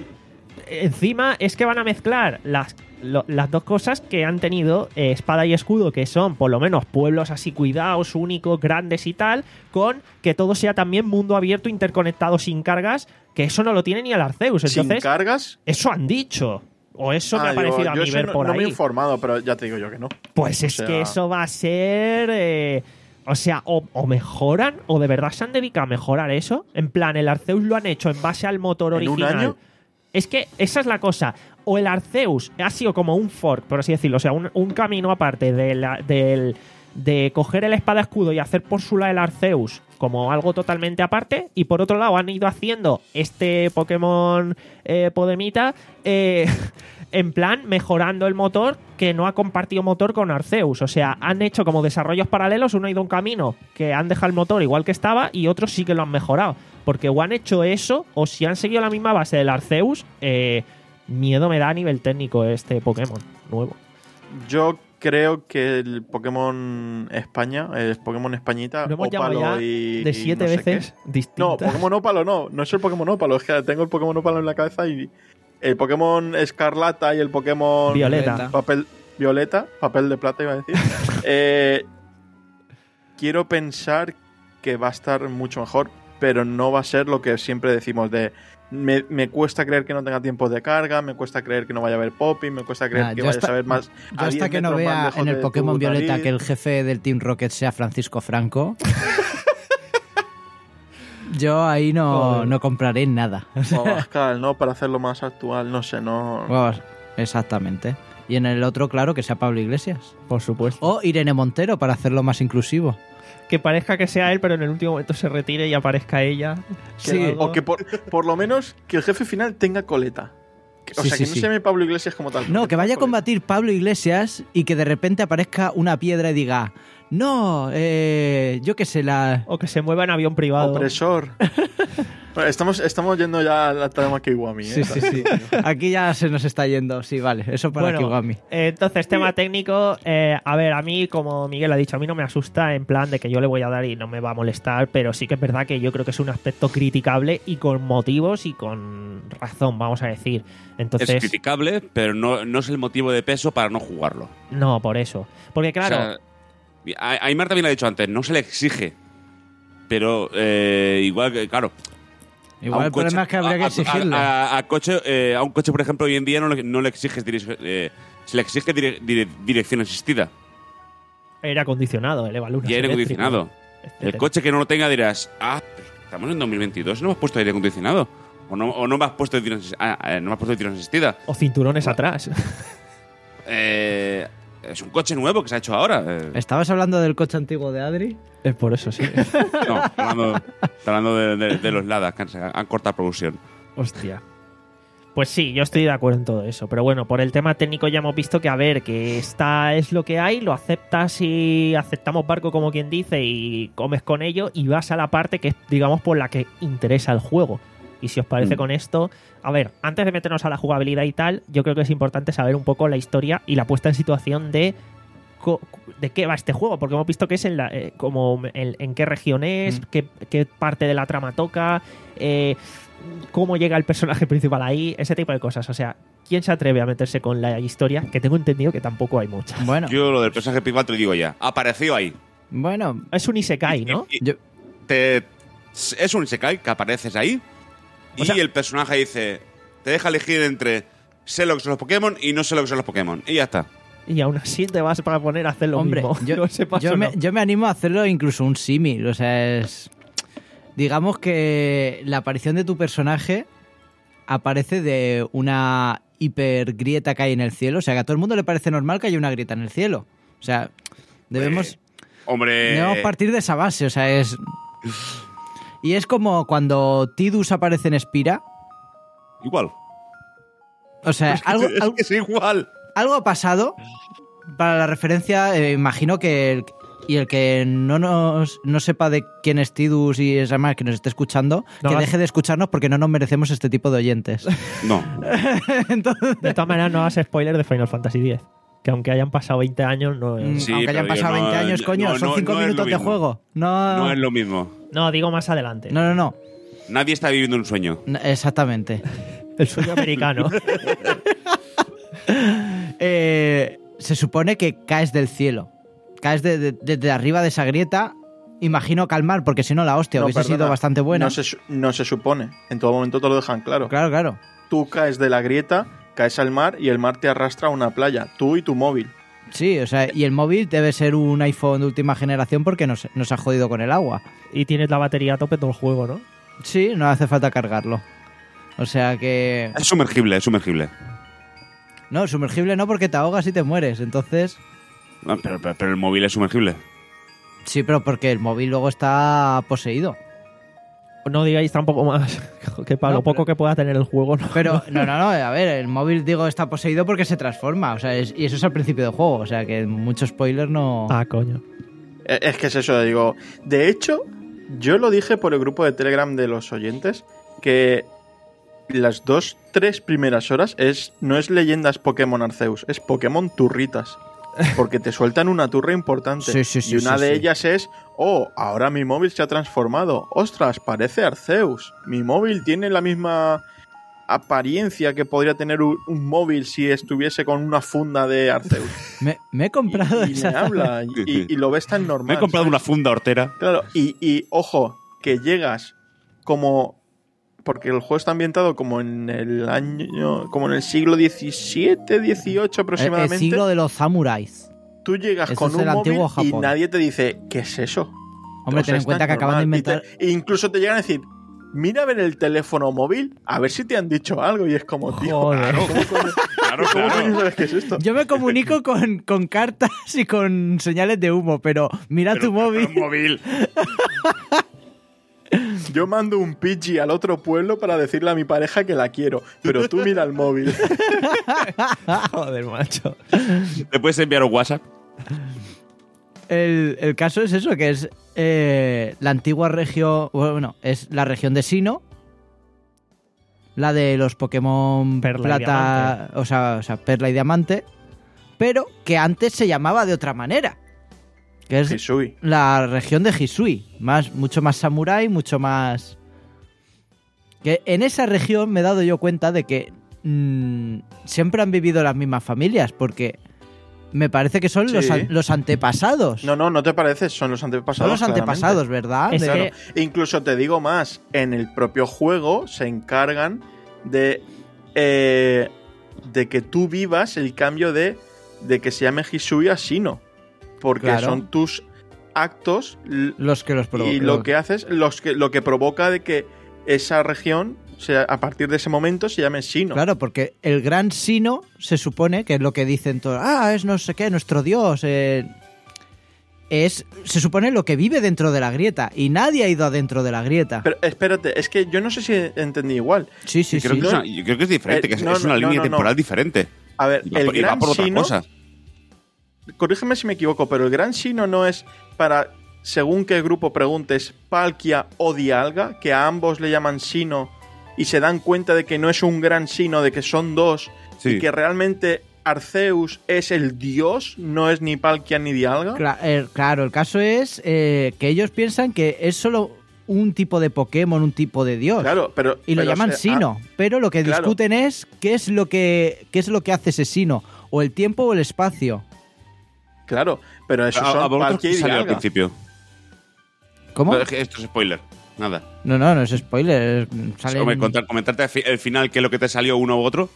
encima es que van a mezclar las, lo- las dos cosas que han tenido eh, espada y escudo, que son por lo menos pueblos así cuidados, únicos, grandes y tal, con que todo sea también mundo abierto, interconectado, sin cargas, que eso no lo tiene ni el Arceus. Sin Entonces, cargas. eso han dicho. O eso me Ah, ha digo, parecido a yo mí eso ver no, por no me he ahí. informado, pero ya te digo yo que no. Pues O es sea- que eso va a ser... eh, o sea, o, o mejoran, o de verdad se han dedicado a mejorar eso. En plan, el Arceus lo han hecho en base al motor ¿En un original. año? Es que esa es la cosa. O el Arceus ha sido como un fork, por así decirlo. O sea, un, un camino aparte de, la- del- de coger el espada escudo y hacer por su lado el Arceus como algo totalmente aparte. Y por otro lado han ido haciendo este Pokémon eh, Podemita eh, en plan mejorando el motor, que no ha compartido motor con Arceus. O sea, han hecho como desarrollos paralelos. Uno ha ido un camino que han dejado el motor igual que estaba y otros sí que lo han mejorado. Porque o han hecho eso, o si han seguido la misma base del Arceus, eh, miedo me da a nivel técnico este Pokémon nuevo. Yo creo que el Pokémon España, el Pokémon Españita, Lo hemos llamado Ópalo ya y, de y siete no sé veces qué. distintas. No, Pokémon Ópalo no, no es el Pokémon Ópalo, es que tengo el Pokémon Ópalo en la cabeza y el Pokémon Escarlata y el Pokémon Violeta. papel violeta, papel de plata iba a decir. Eh, quiero pensar que va a estar mucho mejor, pero no va a ser lo que siempre decimos de me, me cuesta creer que no tenga tiempo de carga, me cuesta creer que no vaya a haber popping, me cuesta creer Ah, que yo vaya hasta- a saber más. Yo hasta que no vea en el Pokémon Violeta que el jefe del Team Rocket sea Francisco Franco, yo ahí no, Joder. no compraré nada. O Pascal, ¿no? Para hacerlo más actual, no sé, no. Vamos, exactamente. Y en el otro, claro, que sea Pablo Iglesias. Por supuesto. O Irene Montero, para hacerlo más inclusivo. Que parezca que sea él, pero en el último momento se retire y aparezca ella. Sí, algo- O que por, por lo menos que el jefe final tenga coleta. Que- O Sí, sea, sí, que no sí. se llame Pablo Iglesias como tal. No, que vaya a tenga coleta. combatir Pablo Iglesias y que de repente aparezca una piedra y diga, no, eh, yo qué sé, la... O que se mueva en avión privado. Opresor. Bueno, estamos, estamos yendo ya a la trama Kiwami. ¿eh? Sí, sí, sí. Aquí ya se nos está yendo. Sí, vale, eso para Bueno, Kiwami. eh, entonces, tema técnico. eh, a ver, a mí, como Miguel ha dicho, a mí no me asusta en plan de que yo le voy a dar y no me va a molestar, pero sí que es verdad que yo creo que es un aspecto criticable y con motivos y con razón, vamos a decir. Entonces, Es criticable, pero no, no es el motivo de peso para no jugarlo. no, por eso. Porque claro, O sea, a- Aymar también lo ha dicho antes, no se le exige. pero eh, igual que, claro... Igual el problema es que habría que a- a- exigirle. A, a- a coche, eh, a un coche, por ejemplo, hoy en día no le, no le exiges direc- eh, se le exige dire- dire- dirección asistida Aire acondicionado, eleva lunas y aire eléctrico, acondicionado. etcétera. El coche que no lo tenga dirás, ah, pero estamos en dos mil veintidós, no me has puesto aire acondicionado. O no, o no me has puesto dirección asis- ah, eh, no me has puesto dirección asistida. O cinturones atrás. Eh, es un coche nuevo que se ha hecho ahora. eh. ¿Estabas hablando del coche antiguo de Adri? Es por eso, sí. No, está hablando, está hablando de, de- de los Ladas, que han, han cortado producción. Hostia. Pues sí, yo estoy de acuerdo en todo eso. Pero bueno, por el tema técnico ya hemos visto que, a ver, que esta es lo que hay, lo aceptas y aceptamos barco como quien dice y comes con ello y vas a la parte que es, digamos, por la que interesa el juego. Y si os parece Mm. con esto, a ver, antes de meternos a la jugabilidad y tal, yo creo que es importante saber un poco la historia y la puesta en situación de co- de qué va este juego, porque hemos visto que es en, la, eh, como en, en qué región es, Mm. qué, qué parte de la trama toca, eh, cómo llega el personaje principal ahí, ese tipo de cosas. O sea, ¿quién se atreve a meterse con la historia? Que tengo entendido que tampoco hay mucha. Bueno, Yo lo del personaje principal te lo digo ya. Apareció ahí. bueno, Es un Isekai, ¿no? Y- y- yo, te- es un Isekai que apareces ahí O y sea- el personaje dice, te deja elegir entre sé lo que son los Pokémon y no sé lo que son los Pokémon. Y ya está. Y aún así te vas para poner a hacer lo hombre, mismo. yo, no sepas yo o me, no. yo me animo a hacerlo incluso un símil. O sea, es. Digamos que la aparición de tu personaje aparece de una hipergrieta que hay en el cielo. O sea, que a todo el mundo le parece normal que haya una grieta en el cielo. O sea, debemos. Hombre, Debemos partir de esa base, o sea, es... Y es como cuando Tidus aparece en Spira. igual. O sea, Es que- algo, es algo, que es igual. algo ha pasado. Para la referencia, eh, imagino que... El, y el que no nos no sepa de quién es Tidus y es más que nos esté escuchando, No, que vas- deje de escucharnos porque no nos merecemos este tipo de oyentes. No. Entonces, De todas maneras, no hagas spoiler de Final Fantasy X. Que aunque hayan pasado veinte años, no mm, es... Sí, aunque hayan pero pasado yo no- veinte años, coño, no, son no, cinco no es lo minutos de mismo. juego. No, No es lo mismo. No, digo más adelante. no, no, no. Nadie está viviendo un sueño. No, exactamente. El sueño americano. Eh, se supone que caes del cielo. Caes de- de- desde arriba de esa grieta. Imagino calmar, porque si no la hostia No, hubiese perdona, sido bastante buena. No se, su- no se supone. En todo momento te lo dejan claro. Claro, claro. Tú caes de la grieta, caes al mar y el mar te arrastra a una playa. Tú y tu móvil. Sí, o sea, y el móvil debe ser un iPhone de última generación porque nos, nos ha jodido con el agua. Y tienes la batería a tope todo el juego, ¿no? Sí, no hace falta cargarlo. O sea que... Es sumergible, es sumergible. No, sumergible no porque te ahogas y te mueres. Entonces... No, pero, pero- pero el móvil es sumergible. Sí, pero porque el móvil luego está poseído. No digáis tampoco más que para No, lo poco pero- que pueda tener el juego, ¿no? Pero, no, no, no, a ver, el móvil, digo, está poseído porque se transforma. O sea, es- y eso es al principio del juego. O sea, que mucho spoiler no... Ah, coño. Eh, Es que es eso, digo. De hecho, yo lo dije por el grupo de Telegram de los oyentes que las dos, tres primeras horas es no es leyendas Pokémon Arceus, es Pokémon turritas. Porque te sueltan una turra importante. Sí, sí, sí, y una sí, de sí. ellas es, oh, ahora mi móvil se ha transformado. Ostras, parece Arceus. Mi móvil tiene la misma apariencia que podría tener un, un móvil si estuviese con una funda de Arceus. Me, me he comprado Y, y esa... me habla y, y- y lo ves tan normal. Me he comprado ¿sabes? una funda hortera. Claro, y, y ojo, que llegas como... Porque el juego está ambientado como en el año... Como en el siglo diecisiete, dieciocho El, aproximadamente. el siglo de los samuráis. Tú llegas Eso con es un el móvil antiguo y Japón. nadie te dice, ¿qué es eso? Hombre, O sea, ten en es cuenta tan que acaban de normal. Y te- inventar... e incluso te llegan a decir, mira a ver el teléfono móvil, a ver si te han dicho algo. Y es como, tío, Joder. ¿cómo coño, Claro, ¿cómo coño claro. sabes qué es esto? Yo me comunico con, con cartas y con señales de humo, pero mira tu móvil. Un móvil. Yo mando un Pidgey al otro pueblo para decirle a mi pareja que la quiero, pero tú mira el móvil. Joder, macho. ¿Le puedes enviar un WhatsApp? El, el caso es eso, que es eh, la antigua región, bueno, es la región de Sinnoh, la de los Pokémon Perla y Plata, Diamante. o sea, o sea, Perla y Diamante, pero que antes se llamaba de otra manera, que es Hisui. la región de Hisui, más, mucho más samurái, mucho más... Que en esa región me he dado yo cuenta de que mm, siempre han vivido las mismas familias, porque Me parece que son Sí. los, an- los antepasados. No, no, no te parece, son los antepasados. son los claramente. antepasados, ¿verdad? Es De- que- E incluso te digo más, en el propio juego se encargan de, eh, de que tú vivas el cambio de, de que se llame Hisui a Shino. Porque Claro. son tus actos l- los que los y provocan. lo que haces, los que, lo que provoca de que esa región, sea, a partir de ese momento, se llame Shino. Claro, porque el gran Sino se supone que es lo que dicen todos. Ah, es no sé qué, nuestro dios. eh, es, se supone lo que vive dentro de la grieta. Y nadie ha ido adentro de la grieta. Pero espérate, es que yo no sé si entendí igual. sí, sí, Yo creo, sí. que es una- yo creo que es diferente, Eh, que es, no, es una no, línea no, no. temporal diferente. A ver, Y va, el por- y va gran por otra Shino, cosa. corrígeme si me equivoco, pero el gran Shino no es para, según qué grupo preguntes, Palkia o Dialga, que a ambos le llaman Shino y se dan cuenta de que no es un gran Shino, de que son dos, Sí. y que realmente Arceus es el dios, no es ni Palkia ni Dialga. Cla- eh, claro, el caso es eh, que ellos piensan que es solo un tipo de Pokémon, un tipo de dios. Claro, pero... Y lo pero llaman se- Sino. pero lo que claro. discuten es qué es lo que qué es lo que hace ese Sino. O el tiempo o el espacio. ah, claro, pero esos A, a son vosotros Palkia que y salió al Dialga. principio. ¿Cómo? No, es que esto es spoiler. Nada. No, no, no es spoiler. es- salen- Hombre, contar- comentarte el fi- el final, qué es lo que te salió uno u otro.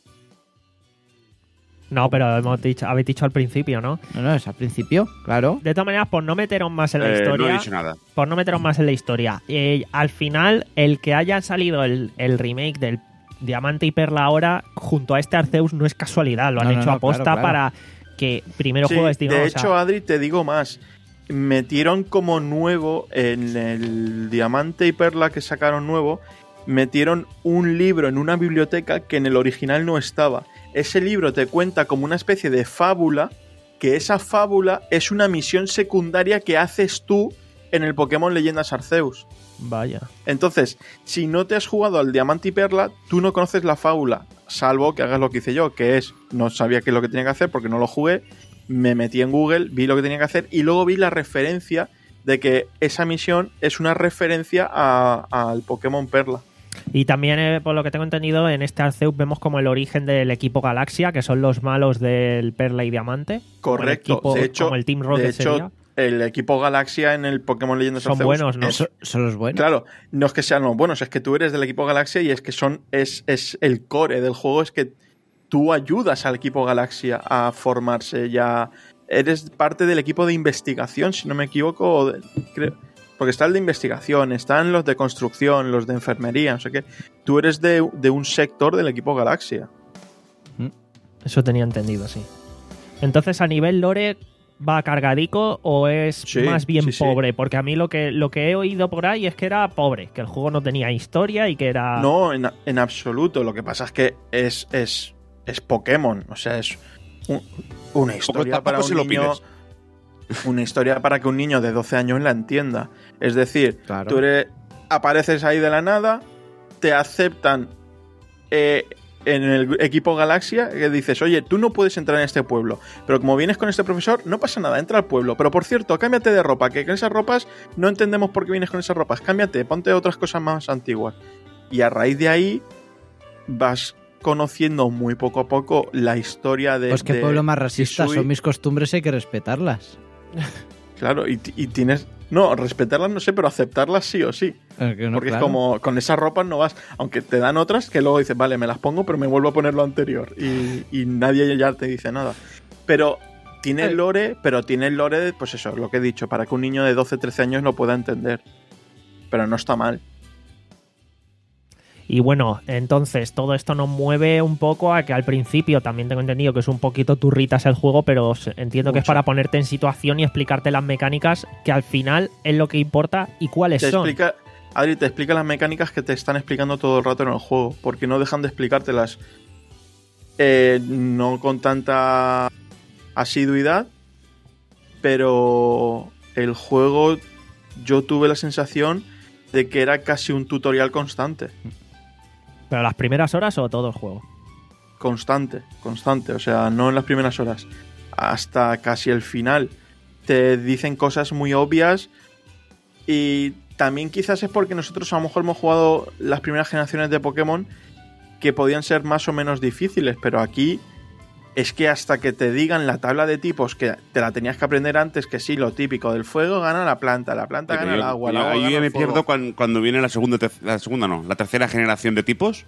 No, pero hemos dicho, habéis dicho al principio, ¿no? No, no, es al principio, claro. De todas maneras, por no meteros más en la Eh, historia. no he dicho nada. Por no meteros más en la historia. eh, al final, el que haya salido el, el remake del Diamante y Perla ahora, junto a este Arceus, no es casualidad. Lo han No, no, hecho no, aposta claro, claro. para que primero Sí, juego destino. de o sea, hecho, Adri, te digo más. Metieron como nuevo en el Diamante y Perla que sacaron nuevo, metieron un libro en una biblioteca que en el original no estaba. Ese libro te cuenta como una especie de fábula, que esa fábula es una misión secundaria que haces tú en el Pokémon Leyendas Arceus. Vaya. Entonces, si no te has jugado al Diamante y Perla, tú no conoces la fábula, salvo que hagas lo que hice yo, que es, no sabía qué es lo que tenía que hacer porque no lo jugué, me metí en Google, vi lo que tenía que hacer y luego vi la referencia de que esa misión es una referencia a- al Pokémon Perla. Y también, eh, por lo que tengo entendido, en este Arceus vemos como el origen del equipo Galaxia, que son los malos del Perla y Diamante. Correcto. Como el, equipo, de hecho, como el Team de Rocket hecho sería. el equipo Galaxia en el Pokémon Leyendas Son Arceus buenos, ¿no? es- Eso, son los buenos. Claro, no es que sean los buenos, es que tú eres del equipo Galaxia y es que son es, es el core del juego, es que tú ayudas al equipo Galaxia a formarse ya. Eres parte del equipo de investigación, si no me equivoco, o de- creo- porque está el de investigación, están los de construcción, los de enfermería, no sé qué. Tú eres de, de un sector del equipo Galaxia. Eso tenía entendido, sí. Entonces, a nivel lore, ¿va cargadico o es Sí, más bien sí, sí. pobre? Porque a mí lo que, lo que he oído por ahí es que era pobre, que el juego no tenía historia y que era... No, en, en absoluto. Lo que pasa es que es, es, es Pokémon. O sea, es un- una historia tampoco para se un lo niño. pides. Una historia para que un niño de doce años la entienda. Es decir, Claro. tú eres, apareces ahí de la nada, te aceptan eh, en el equipo Galaxia, que dices, oye, tú no puedes entrar en este pueblo, pero como vienes con este profesor, no pasa nada, entra al pueblo. Pero por cierto, cámbiate de ropa, que con esas ropas no entendemos por qué vienes con esas ropas. Cámbiate, ponte otras cosas más antiguas. Y a raíz de ahí vas conociendo muy poco a poco la historia de... Pues qué de pueblo más racista, Hisui. son mis costumbres, hay que respetarlas. Claro, y, y tienes... No, respetarlas no sé, pero aceptarlas sí o sí. Eh, que no, Porque claro. es como, con esas ropas no vas... Aunque te dan otras que luego dices, vale, me las pongo, pero me vuelvo a poner lo anterior. Y, y nadie ya te dice nada. Pero tiene Eh. lore, pero tiene el lore, de, pues eso, lo que he dicho, para que un niño de doce, trece años lo pueda entender. Pero no está mal. Y bueno, entonces todo esto nos mueve un poco a que al principio también tengo entendido que es un poquito turritas el juego, pero s- entiendo que es Mucho. para ponerte en situación y explicarte las mecánicas que al final es lo que importa y cuáles Te son. explica, Adri, te explica las mecánicas que te están explicando todo el rato en el juego, porque no dejan de explicártelas eh, no con tanta asiduidad, pero el juego yo tuve la sensación de que era casi un tutorial constante. ¿Pero las primeras horas o todo el juego? Constante, constante, o sea, no en las primeras horas, hasta casi el final. Te dicen cosas muy obvias y también quizás es porque nosotros a lo mejor hemos jugado las primeras generaciones de Pokémon que podían ser más o menos difíciles, pero aquí es que hasta que te digan la tabla de tipos que te la tenías que aprender antes, que sí, lo típico del fuego gana la planta, la planta Sí, gana yo- el agua, el yo agua ahí gana me el fuego. pierdo cuando, cuando viene la segunda, ter- la segunda no, la tercera generación de tipos.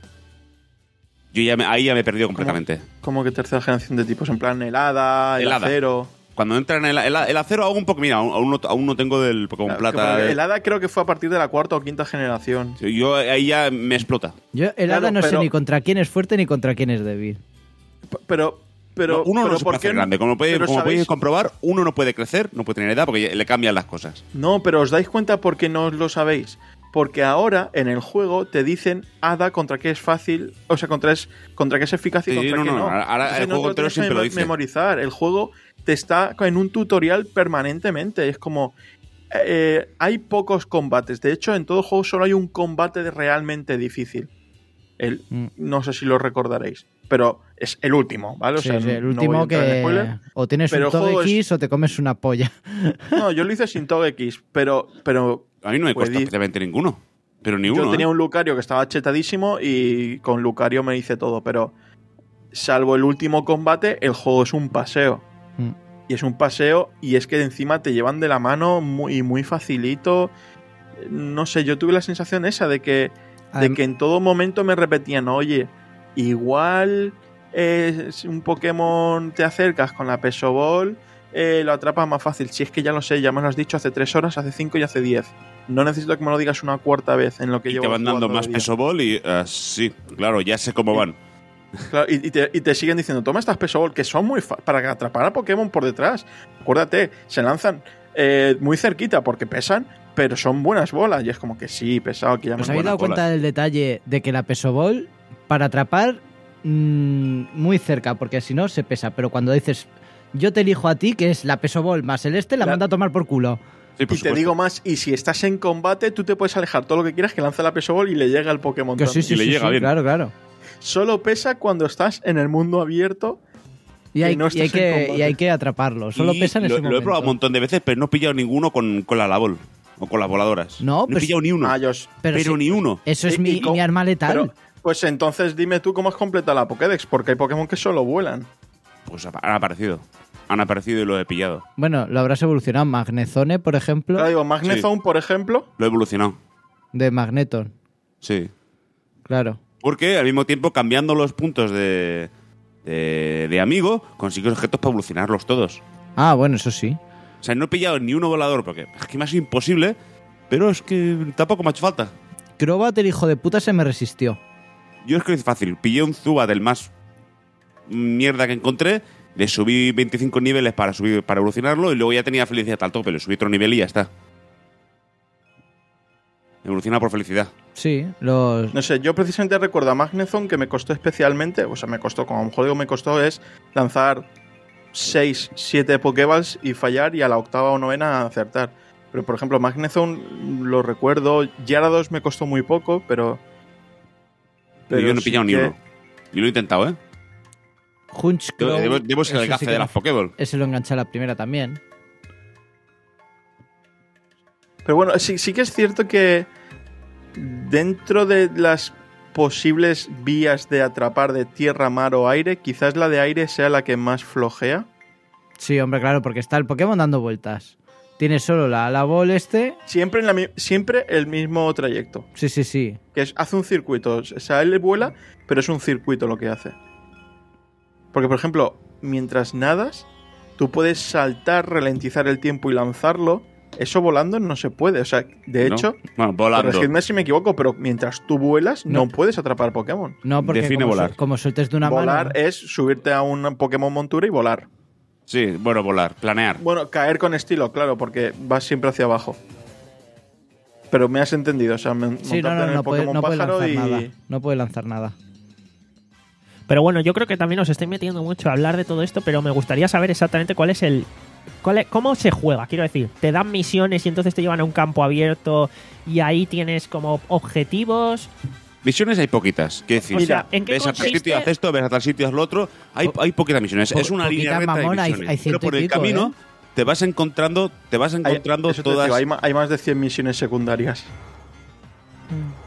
Yo ya me- ahí ya me he perdido completamente. ¿Cómo que tercera generación de tipos? En plan helada, el Helada. acero. Cuando entra en el, el, el acero hago un poco, mira, aún, aún no, aún no tengo del Pokémon Claro, Plata. que- eh. helada creo que fue a partir de la cuarta o quinta generación. Yo ahí ya me explota. Yo el hada Claro, no sé pero- ni contra quién es fuerte ni contra quién es débil. P- Pero, pero No, uno pero no se ¿por puede qué hacer grande. Como, puede- pero como sabéis- podéis comprobar, uno no puede crecer, no puede tener edad porque le cambian las cosas. No, pero os dais cuenta por qué no os lo sabéis. Porque ahora en el juego te dicen hada contra qué es fácil, o sea, contra, es, contra qué es eficaz y Sí, contra no, qué no, no. ahora- ahora Entonces el no juego te lo entero tienes que siempre lo memo- dice. memorizar. El juego te está en un tutorial permanentemente. Es como... eh, hay pocos combates. De hecho, en todo juego solo hay un combate de realmente difícil. El, Mm. No sé si lo recordaréis. Pero es el último, ¿vale? O Sí, sea, sí, el no voy a último entrar en spoiler. que o tienes pero un el juego Togekiss o te comes una polla. No, yo lo hice sin Togekiss, pero, pero A mí no me Pues cuesta di- prácticamente ninguno. Pero ni yo uno. tenía ¿eh? un Lucario que estaba chetadísimo y con Lucario me hice todo, pero salvo el último combate, el juego es un paseo. Mm. Y es un paseo y es que encima te llevan de la mano muy, muy facilito. No sé, yo tuve la sensación esa de que, de Adem- que en todo momento me repetían, oye, igual eh, si un Pokémon te acercas con la Peso Ball, eh, lo atrapas más fácil. Si es que ya lo sé, ya me lo has dicho hace tres horas, hace cinco y hace diez. No necesito que me lo digas una cuarta vez en lo que Y llevo te van dando jugando más de día. peso ball y eh, sí, claro, ya sé cómo van. Claro, y, y te, y te siguen diciendo, toma estas Peso Ball, que son muy fáciles para atrapar a Pokémon por detrás. Acuérdate, se lanzan eh, muy cerquita porque pesan, pero son buenas bolas. Y es como que sí, pesado, que ya me ¿Os habéis buenas dado cuenta bolas. del detalle de que la Pesobol, para atrapar mm, muy cerca, porque si no se pesa, pero cuando dices yo te elijo a ti, que es la Pesobol más el este, la La- manda a tomar por culo. Sí, por Y te supuesto. digo más, y si estás en combate, tú te puedes alejar todo lo que quieras, que lanza la Peso Ball y le llega al Pokémon. Que sí, también. sí, Y le sí, llega sí, bien. claro, claro. Solo pesa cuando estás en el mundo abierto. Y Y hay, no y hay estás en que, combate. y hay que atraparlo. Solo Y pesa en lo, ese lo momento. he probado un montón de veces, pero no he pillado ninguno con, con la labol o con las voladoras. No, no pues- he pillado ni uno. Ah, yo- pero sí, ni uno. Eso es Y- mi, y cómo- mi arma letal. pero, pues entonces dime tú cómo has completado la Pokédex, porque hay Pokémon que solo vuelan. Pues han aparecido. Han aparecido y lo he pillado. Bueno, lo habrás evolucionado. Magnezone, por ejemplo, Claro, digo, Magnezone, por ejemplo, Lo he evolucionado. de Magneton. Sí. Claro. Porque al mismo tiempo, cambiando los puntos de, de, de amigo, consigues objetos para evolucionarlos todos. Ah, bueno, eso sí. O sea, no he pillado ni uno volador porque es que me ha sido imposible, pero es que tampoco me ha hecho falta. Crobat, el hijo de puta, se me resistió. Yo es que lo hice fácil. Pillé un Zubat del más mierda que encontré, le subí veinticinco niveles para subir para evolucionarlo y luego ya tenía felicidad al tope. Le subí otro nivel y ya está. Evoluciona por felicidad. Sí, los... no sé, yo precisamente recuerdo a Magnezone que me costó especialmente, o sea, me costó, como a lo mejor digo me costó, es lanzar seis, siete Pokéballs y fallar y a la octava o novena acertar. Pero, por ejemplo, Magnezone lo recuerdo, Gyarados me costó muy poco, pero... Pero yo no he sí pillado ni que- uno. Y lo he intentado, ¿eh? Hunchcrow, Debo, debo ser el ese gafe sí que de no- las Pokéball. Ese lo enganché a la primera también. Pero bueno, sí, sí que es cierto que dentro de las posibles vías de atrapar de tierra, mar o aire, quizás la de aire sea la que más flojea. Sí, hombre, claro, porque está el Pokémon dando vueltas. Tiene solo la, la bol este. Siempre, en la, mi- siempre el mismo trayecto. Sí, sí, sí. Que es, hace un circuito. O sea, él vuela, pero es un circuito lo que hace. Porque, por ejemplo, mientras nadas, tú puedes saltar, ralentizar el tiempo y lanzarlo. Eso volando no se puede. O sea, de ¿No? hecho, Bueno, volando. corregidme si me equivoco, pero mientras tú vuelas, no, No. puedes atrapar Pokémon. No, porque Define como, volar. su- como sueltes de una Volar mano... es subirte a un Pokémon montura y volar. Sí, bueno, volar, planear. Bueno, caer con estilo, claro, porque vas siempre hacia abajo. Pero me has entendido, o sea, me, Sí, no, montarte no, en el no puede, Pokémon no puede pájaro lanzar y... nada. No puede lanzar nada. Pero bueno, yo creo que también os estoy metiendo mucho a hablar de todo esto, pero me gustaría saber exactamente cuál es el... Cuál es- ¿Cómo se juega? Quiero decir, te dan misiones y entonces te llevan a un campo abierto y ahí tienes como objetivos. Misiones hay poquitas. ¿Qué decir? O sea, ¿en qué ves a tal consiste? sitio, haz esto, ves a tal sitio, haz lo otro. Hay, Po- hay poquitas misiones. po- Es una línea poquita, recta mamón, de hay- misiones. hay Pero ciento por y el pico, camino ¿eh? te vas encontrando, te vas Hay, encontrando eso te todas. digo, hay, ma- hay más de cien misiones secundarias.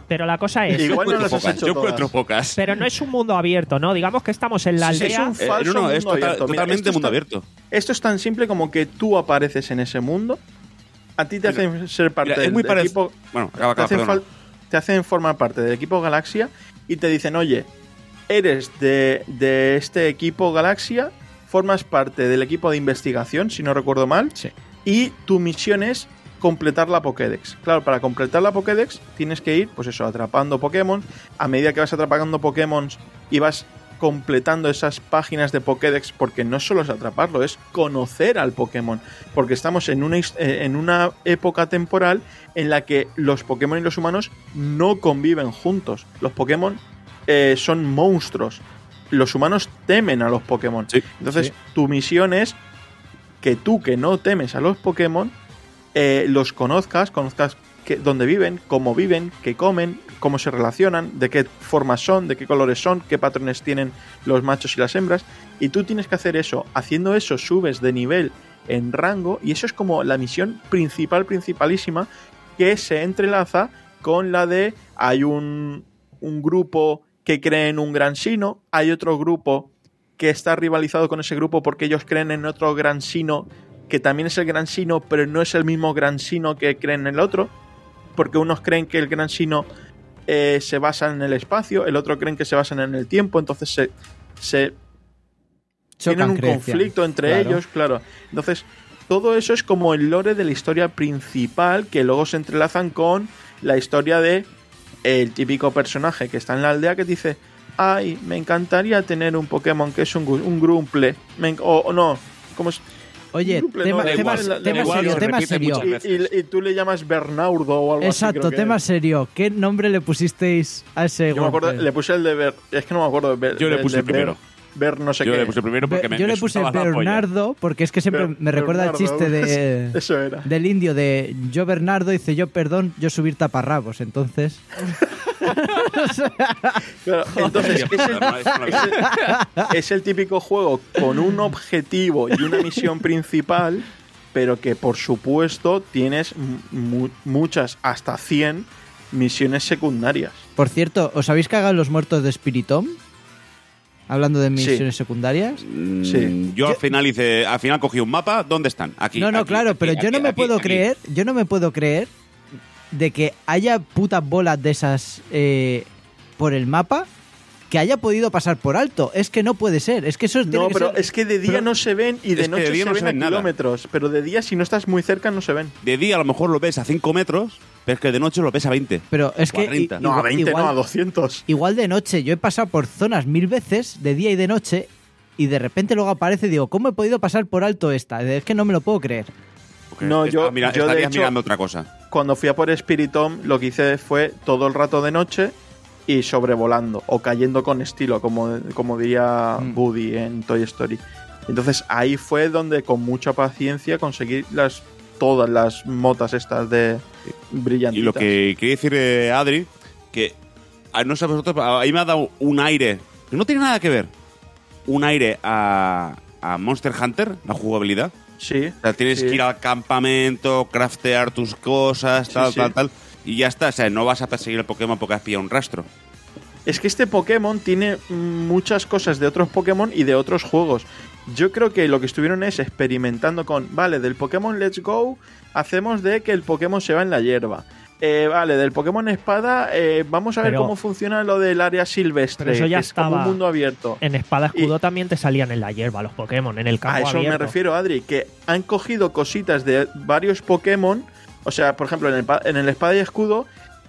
Pero la cosa es... Igual no Yo las has encuentro pocas, hecho yo todas. encuentro pocas. Pero no es un mundo abierto, ¿no? Digamos que estamos en la Sí, sí, aldea... es un Eh, falso no, no, es mundo total- abierto. Mira, totalmente esto mundo está- abierto. Esto es tan simple como que tú apareces en ese mundo, a ti te hacen ser parte Mira, es del muy parec- equipo... Bueno, acaba, te, acaba, hacen perdona. fal- te hacen formar parte del equipo Galaxia y te dicen, oye, eres de, de este equipo Galaxia, formas parte del equipo de investigación, si no recuerdo mal, Sí. y tu misión es completar la Pokédex. Claro, para completar la Pokédex tienes que ir, pues eso, atrapando Pokémon. A medida que vas atrapando Pokémon y vas completando esas páginas de Pokédex, porque no solo es atraparlo, es conocer al Pokémon. Porque estamos en una, his- eh, en una época temporal en la que los Pokémon y los humanos no conviven juntos. Los Pokémon eh, son monstruos. Los humanos temen a los Pokémon. Sí, Entonces, sí. tu misión es que tú, que no temes a los Pokémon, eh, los conozcas, conozcas que, dónde viven, cómo viven, qué comen, cómo se relacionan, de qué formas son, de qué colores son, qué patrones tienen los machos y las hembras. Y tú tienes que hacer eso. Haciendo eso subes de nivel en rango y eso es como la misión principal, principalísima, que se entrelaza con la de hay un, un grupo que cree en un gran sino, hay otro grupo que está rivalizado con ese grupo porque ellos creen en otro gran sino que también es el gran sino, pero no es el mismo gran sino que creen en el otro, porque unos creen que el gran sino eh, se basa en el espacio, el otro creen que se basan en el tiempo, entonces se, se Chocan tienen un creencias. conflicto entre Claro. ellos, claro. Entonces, todo eso es como el lore de la historia principal que luego se entrelazan con la historia de el típico personaje que está en la aldea que dice, ay, me encantaría tener un Pokémon que es un, gu- un Grumple, me en- o, o no, ¿cómo es? Oye, Grumple, tema, no, da tema- igual, da tema igual, serio, se tema repite serio. muchas veces. Y, y- y tú le llamas Bernardo o algo así. Exacto, creo que tema es. serio. ¿Qué nombre le pusisteis a ese Yo me acuerdo, golpe? le puse el de Ber, es que no me acuerdo. Ber- Yo le el puse de el primero. Ver, Ver no sé Yo qué. le puse primero porque me Yo me le puse soltaba la polla. Bernardo porque es que siempre Ber- me recuerda el Bernardo, chiste de, Eso era. del indio de yo Bernardo, dice yo perdón, yo subir taparrabos. Entonces, Claro, entonces, es el, No, eso no lo es, el, es el típico juego con un objetivo y una misión principal, pero que por supuesto tienes mu- muchas, hasta cien misiones secundarias. por cierto, ¿os habéis cagado los muertos de Spiritomb? Hablando de Sí. misiones secundarias. Mm, Sí. Yo al final hice, al final cogí un mapa, ¿dónde están? Aquí. no, no, aquí, claro, aquí, pero yo aquí, no me aquí, puedo aquí. creer, yo no me puedo creer de que haya putas bolas de esas eh, por el mapa que haya podido pasar por alto. Es que no puede ser, es que eso tiene No, que pero ser- es que de día pero- no se ven y es de que noche de día se no ven se a ven nada. kilómetros, pero de día si no estás muy cerca no se ven. De día a lo mejor lo ves a cinco metros, pero es que de noche lo ves a veinte. Pero es O a que treinta. i- No, a igual- veinte, igual- no, a doscientos. Igual de noche, yo he pasado por zonas mil veces, de día y de noche, y de repente luego aparece y digo, ¿cómo he podido pasar por alto esta? Es que no me lo puedo creer. Porque No, yo- estaba mira- yo de estarías hecho- mirando otra cosa. Cuando fui a por Spiritomb, lo que hice fue todo el rato de noche y sobrevolando o cayendo con estilo, como, como diría Mm. Woody en Toy Story. Entonces ahí fue donde con mucha paciencia conseguí las todas las motas estas de brillantes. Y lo que quería decir eh, Adri, que a no sé vosotros, a- ahí me ha dado un aire, que no tiene nada que ver, un aire a, a Monster Hunter, la jugabilidad. Sí. O sea, tienes sí. que ir al campamento, craftear tus cosas, Sí, tal, sí. tal, tal. Y ya está. O sea, no vas a perseguir el Pokémon porque has pillado un rastro. Es que este Pokémon tiene muchas cosas de otros Pokémon y de otros juegos. Yo creo que lo que estuvieron es experimentando con, vale, del Pokémon Let's Go hacemos de que el Pokémon se va en la hierba. Eh, vale, del Pokémon Espada eh, vamos a ver Pero- cómo funciona lo del área silvestre, Pero eso ya que es como estaba- un mundo abierto. En Espada Escudo Y- también te salían en la hierba los Pokémon, en el campo A eso me abierto. refiero, Adri, que han cogido cositas de varios Pokémon. O sea, por ejemplo, en el, pa- en el Espada y Escudo,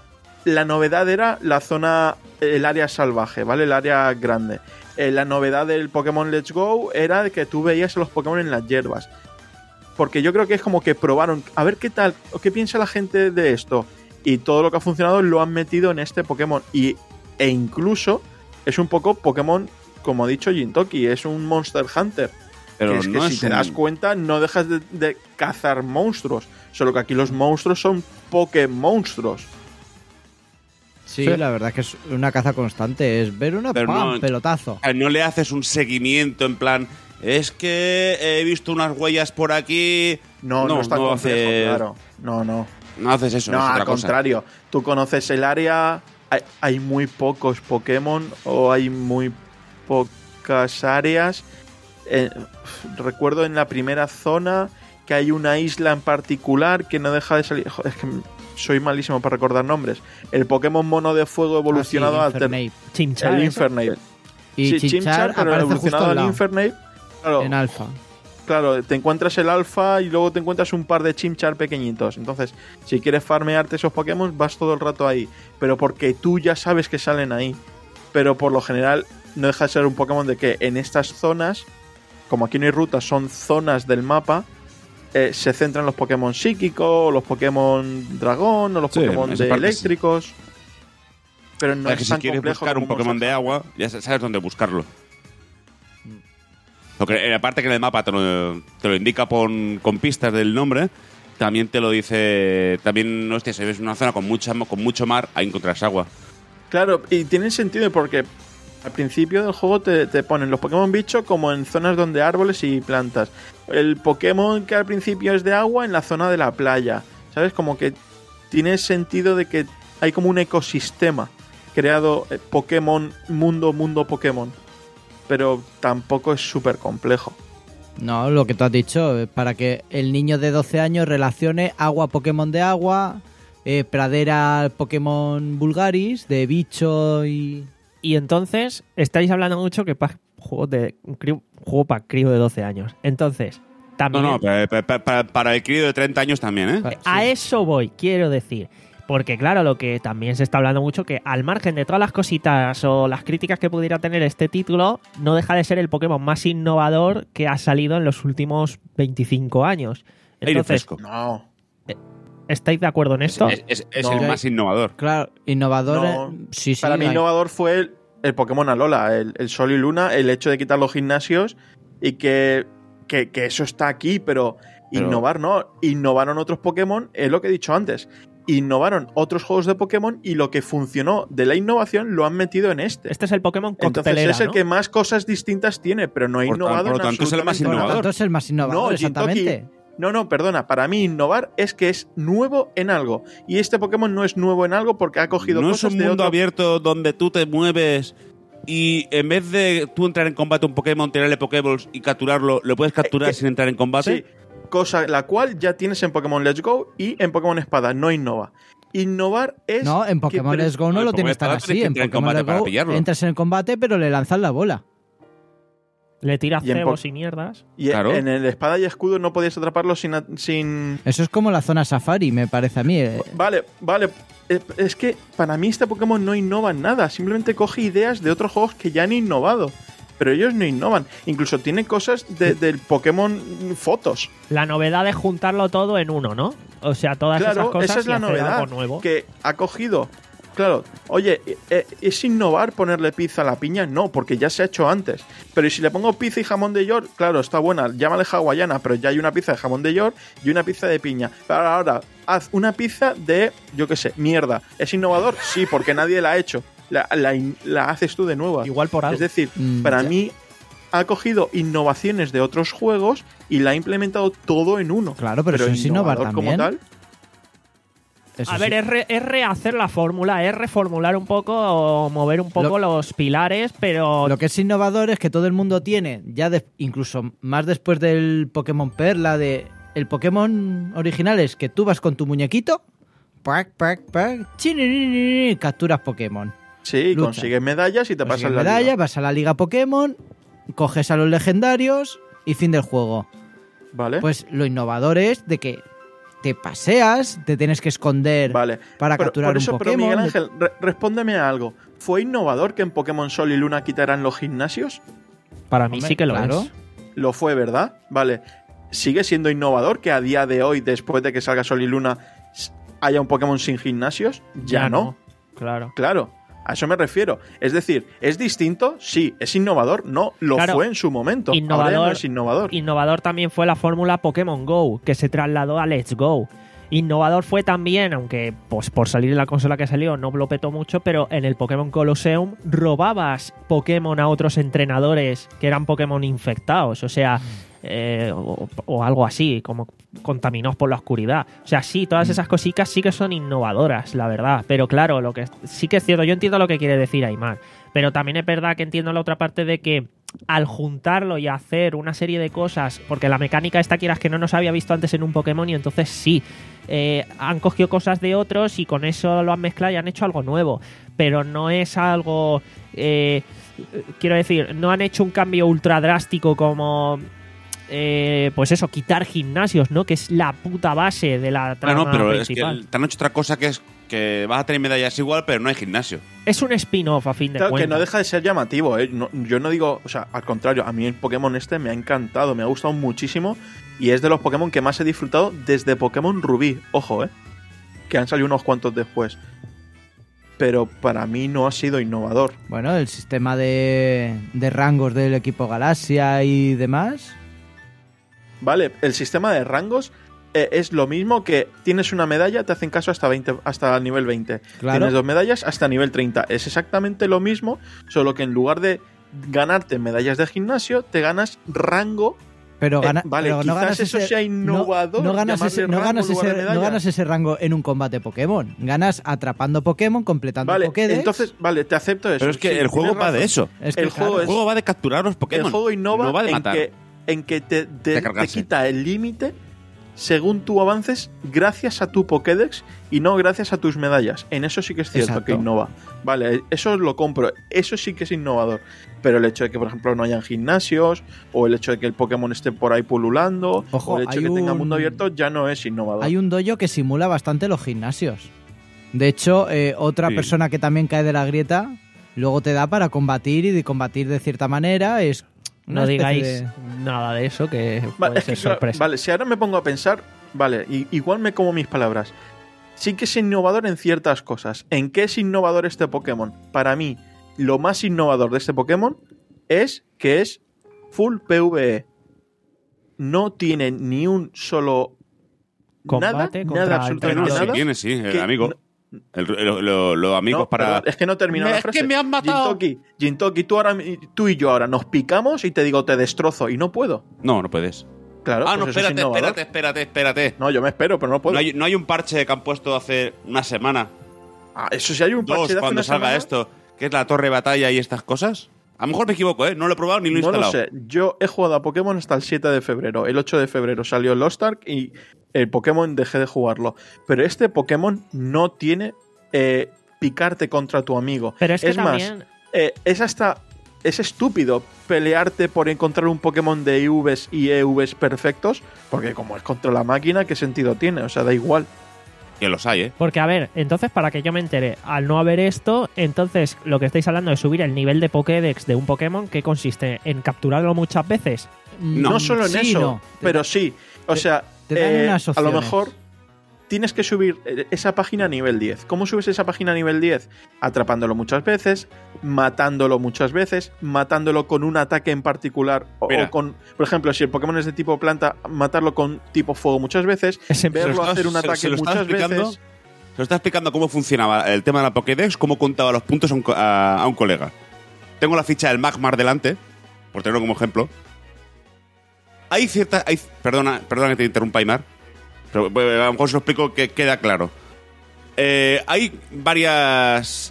la novedad era la zona, el área salvaje, ¿vale? El área grande. Eh, la novedad del Pokémon Let's Go era que tú veías a los Pokémon en las hierbas. Porque yo creo que es como que probaron, a ver qué tal, o qué piensa la gente de esto. Y todo lo que ha funcionado lo han metido en este Pokémon. Y, e incluso es un poco Pokémon, como ha dicho Jintoki, es un Monster Hunter. Pero que es que no si es te un- das cuenta, no dejas de, de cazar monstruos. Solo que aquí los monstruos son Pokémonstruos. Sí, Sí. la verdad es que es una caza constante, es ver una Pero ¡pam! no- Pelotazo. O sea, no le haces un seguimiento en plan. Es que he visto unas huellas por aquí. No, no, No, es tan no complejo, hace- claro. No, no. no haces eso, No, es otra al cosa. contrario. Tú conoces el área, hay, hay muy pocos Pokémon o hay muy pocas áreas. Eh, recuerdo en la primera zona que hay una isla en particular que no deja de salir. Joder, es que soy malísimo para recordar nombres. El Pokémon mono de fuego evolucionado Ah, al sí, ter- Infernape. Chinchar. el eso. Infernape. Y Sí, Chimchar, Chimchar, pero aparece justo evolucionado al al lado, Infernape. Claro, en alfa. Claro, te encuentras el alfa y luego te encuentras un par de Chimchar pequeñitos. Entonces, si quieres farmearte esos Pokémon, vas todo el rato ahí. Pero porque tú ya sabes que salen ahí. Pero por lo general, no deja de ser un Pokémon de que en estas zonas, como aquí no hay rutas, son zonas del mapa, eh, se centran los Pokémon psíquicos, los Pokémon dragón, o los Sí, Pokémon esa de parte sí. eléctricos. Pero no Es que es si tan quieres complejo buscar un como Pokémon de Monster agua, ya sabes dónde buscarlo. Porque aparte que en el mapa te lo, te lo indica con, con pistas del nombre, también te lo dice. También, hostia, si ves una zona con, mucha, con mucho mar, ahí encontrás agua. Claro, y tiene sentido porque al principio del juego te, te ponen los Pokémon bicho como en zonas donde árboles y plantas. El Pokémon que al principio es de agua en la zona de la playa. ¿Sabes? Como que tiene sentido de que hay como un ecosistema creado eh, Pokémon, mundo, mundo Pokémon. Pero tampoco es súper complejo. No, lo que tú has dicho, eh, para que el niño de doce años relacione agua Pokémon de agua, eh, pradera Pokémon Vulgaris, de bicho y... Y entonces, estáis hablando mucho que pa, juego de un crío- juego para crío de doce años. Entonces, No, también... no, para, para- para- para el crío de treinta años también, ¿eh? Pa- A sí. eso voy, quiero decir. Porque claro, lo que también se está hablando mucho, que al margen de todas las cositas o las críticas que pudiera tener este título, no deja de ser el Pokémon más innovador que ha salido en los últimos veinticinco años. Aire Entonces, fresco. No. ¿estáis de acuerdo en esto? Es, es- es No. el más innovador. Claro, innovador... No. eh, sí, sí. Para mí hay- innovador fue el, el Pokémon Alola, el, el Sol y Luna, el hecho de quitar los gimnasios y que, que, que eso está aquí, pero, Pero- innovar no. Innovaron otros Pokémon, es lo que he dicho antes. Innovaron otros juegos de Pokémon y lo que funcionó de la innovación lo han metido en este. Este es el Pokémon Entonces coctelera, es el ¿no? que más cosas distintas tiene, pero no ha Por- innovado por lo en tanto, es el más absolutamente Por lo innovador. tanto, es el más innovador, No, Jintoki, exactamente. No, no, perdona. Para mí innovar es que es nuevo en algo. Y este Pokémon no es nuevo en algo porque ha cogido No es cosas un de mundo otro... abierto donde tú te mueves y en vez de tú entrar en combate a un Pokémon, tirarle Pokéballs y capturarlo, lo puedes capturar Eh, que- sin entrar en combate. Sí, cosa la cual ya tienes en Pokémon Let's Go y en Pokémon Espada, no innova. Innovar es... No, en que Pokémon pre- Let's Go no, no en lo Pokémon tienes tan Espada tienes así. que En entrar en Pokémon combate Let's para Go pillarlo. entras en el combate, pero le lanzas la bola. Le tiras Y en cebos po- y mierdas. Y Claro. en el Espada y Escudo no podías atraparlo sin... a- sin... Eso es como la zona Safari, me parece a mí. eh. Vale, vale. Eh, Es que para mí este Pokémon no innova en nada. Simplemente coge ideas de otros juegos que ya han innovado. Pero ellos no innovan. Incluso tiene cosas de- del Pokémon fotos. La novedad es juntarlo todo en uno, ¿no? O sea, todas esas Claro, cosas esa es y la hacer novedad. algo nuevo. Que ha cogido. Claro, oye, eh, ¿es innovar ponerle pizza a la piña? No, porque ya se ha hecho antes. Pero ¿y si le pongo pizza y jamón de York? Claro, está buena, llámale hawaiana, pero ya hay una pizza de jamón de York y una pizza de piña. Pero ahora, haz una pizza de, yo qué sé, mierda. ¿Es innovador? Sí, porque nadie la ha hecho. La, la in- la haces tú de nuevo. Igual por algo. Es decir, Mm, para ya. mí ha cogido innovaciones de otros juegos y la ha implementado todo en uno. Claro, pero eso es innovar innovador como también. tal. Eso A ver, sí. es, re- es rehacer la fórmula, es reformular un poco o mover un poco Lo- los pilares, pero Lo que es innovador es que todo el mundo tiene, ya de- incluso más después del Pokémon Perla, de el Pokémon original es que tú vas con tu muñequito, pac, pac, pac, chininininini, capturas Pokémon. Sí, Lucha. consigues medallas y te Consigues pasas la medalla, liga. vas a la Liga Pokémon, coges a los legendarios y fin del juego. Vale. Pues lo innovador es de que te paseas, te tienes que esconder Vale. para Pero- capturar por eso, un pero Pokémon. Miguel Ángel, re- respóndeme a algo. ¿Fue innovador que en Pokémon Sol y Luna quitaran los gimnasios? para mí Hombre, sí que lo claro. es. Lo fue, ¿verdad? Vale. ¿Sigue siendo innovador que a día de hoy, después de que salga Sol y Luna, s- haya un Pokémon sin gimnasios? Ya, no. Claro. Claro. A eso me refiero. Es decir, ¿es distinto? Sí. ¿Es innovador? No. Lo Claro. fue en su momento. Ahora ya no Innovador, es innovador. innovador también fue la fórmula Pokémon Go, que se trasladó a Let's Go. Innovador fue también, aunque pues por salir en la consola que salió no lo petó mucho, pero en el Pokémon Colosseum robabas Pokémon a otros entrenadores que eran Pokémon infectados. O sea, eh, o, o algo así, como contaminados por la oscuridad. O sea, sí, todas esas cositas sí que son innovadoras, la verdad. Pero claro, lo que sí que es cierto, yo entiendo lo que quiere decir Aimar, pero también es verdad que entiendo la otra parte de que al juntarlo y hacer una serie de cosas, porque la mecánica esta quieras que no nos había visto antes en un Pokémon, y entonces sí, eh, han cogido cosas de otros y con eso lo han mezclado y han hecho algo nuevo, pero no es algo, eh, quiero decir, no han hecho un cambio ultra drástico como... Eh, pues eso, quitar gimnasios, ¿no? Que es la puta base de la trama No, no, pero principal. es que te han hecho otra cosa que es que vas a tener medallas igual, pero no hay gimnasio. Es un spin-off, a fin de Claro, cuentas. que no deja de ser llamativo, ¿eh? No- yo no digo, o sea, al contrario, a mí el Pokémon este me ha encantado, me ha gustado muchísimo y es de los Pokémon que más he disfrutado desde Pokémon Rubí, ojo, ¿eh? Que han salido unos cuantos después. Pero para mí no ha sido innovador. Bueno, el sistema de, de rangos del equipo Galaxia y demás. Vale, el sistema de rangos eh, es lo mismo que tienes una medalla, te hacen caso hasta veinte, hasta el nivel veinte. Claro. Tienes dos medallas hasta nivel treinta. Es exactamente lo mismo, solo que en lugar de ganarte medallas de gimnasio, te ganas rango. Pero, Eh, gana, vale, pero no quizás ganas eso ese, sea innovador, No, no ganas, llamarle ese, no, rango ganas en lugar de ese, no medallas. ganas ese rango en un combate Pokémon. Ganas atrapando Pokémon, completando Vale, Pokédex. entonces, vale, te acepto eso. Pero es que sí, el juego tienes va de razón. eso. Es que, el juego claro, El juego va de capturar los Pokémon. El juego innova no va de en, matar. que, en que te, te- De te cargarse. quita el límite según tú avances gracias a tu Pokédex y no gracias a tus medallas. En eso sí que es cierto Exacto. que innova. Vale, eso lo compro. Eso sí que es innovador. Pero el hecho de que, por ejemplo, no hayan gimnasios o el hecho de que el Pokémon esté por ahí pululando Ojo, o el hecho hay de que tenga un- mundo abierto ya no es innovador. hay un dojo que simula bastante los gimnasios. De hecho, eh, otra Sí. persona que también cae de la grieta, luego te da para combatir y de combatir de cierta manera. Es una No especie digáis de- nada de eso, que Vale, puede es que, ser claro, sorpresa. vale, si ahora me pongo a pensar, vale, i- igual me como mis palabras. Sí que es innovador en ciertas cosas. ¿En qué es innovador este Pokémon? Para mí, lo más innovador de este Pokémon es que es full PvE. No tiene ni un solo Combate nada, contra nada, el absolutamente No, entrenador. si nada. tiene, sí, el que amigo. no- El- lo- lo- Los amigos no, para. perdón, es que no he terminado la Es frase. que me han matado. Jintoki, Jintoki, tú, ahora, tú y yo ahora nos picamos y te digo te destrozo y no puedo. No, no puedes. Claro, ah, no, pues eso es espérate, innovador. espérate, espérate, espérate. No, yo me espero, pero no puedo. No hay, no hay un parche que han puesto hace una semana, Ah, eso sí hay un parche dos, de hace cuando una salga semana. esto, que es la torre de batalla y estas cosas. A lo mejor me equivoco, ¿eh? No lo he probado ni lo he No lo instalado. sé. Yo he jugado a Pokémon hasta el siete de febrero. El ocho de febrero salió el Lost Ark y el Pokémon dejé de jugarlo. Pero este Pokémon no tiene eh, picarte contra tu amigo. Pero es que más, también... eh, es hasta... Es estúpido pelearte por encontrar un Pokémon de I Vs y E Vs perfectos, porque como es contra la máquina, ¿qué sentido tiene? O sea, da igual. Que los hay, ¿eh? Porque, a ver, entonces, para que yo me entere, al no haber esto, entonces lo que estáis hablando de subir el nivel de Pokédex de un Pokémon, ¿qué consiste? ¿En capturarlo muchas veces? No. No, solo en Sí, eso, no. Te pero da- sí. O te- sea, te dan eh, unas a lo opciones. mejor tienes que subir eh, esa página a nivel diez. ¿Cómo subes esa página a nivel diez? Atrapándolo muchas veces, matándolo muchas veces, matándolo con un ataque en particular. O, Mira. o con, por ejemplo, si el Pokémon es de tipo planta, matarlo con tipo fuego muchas veces, Ese- Se lo verlo estaba- hacer un se- ataque se lo estaba muchas explicando. veces. Se lo está explicando cómo funcionaba el tema de la Pokédex, cómo contaba los puntos a un, co- a- a un colega. Tengo la ficha del Magmar delante, por tenerlo como ejemplo. Hay cierta... Hay, perdona, perdona que te interrumpa, Aimar, pero eh, a lo mejor se lo explico que queda claro. Eh, hay varias...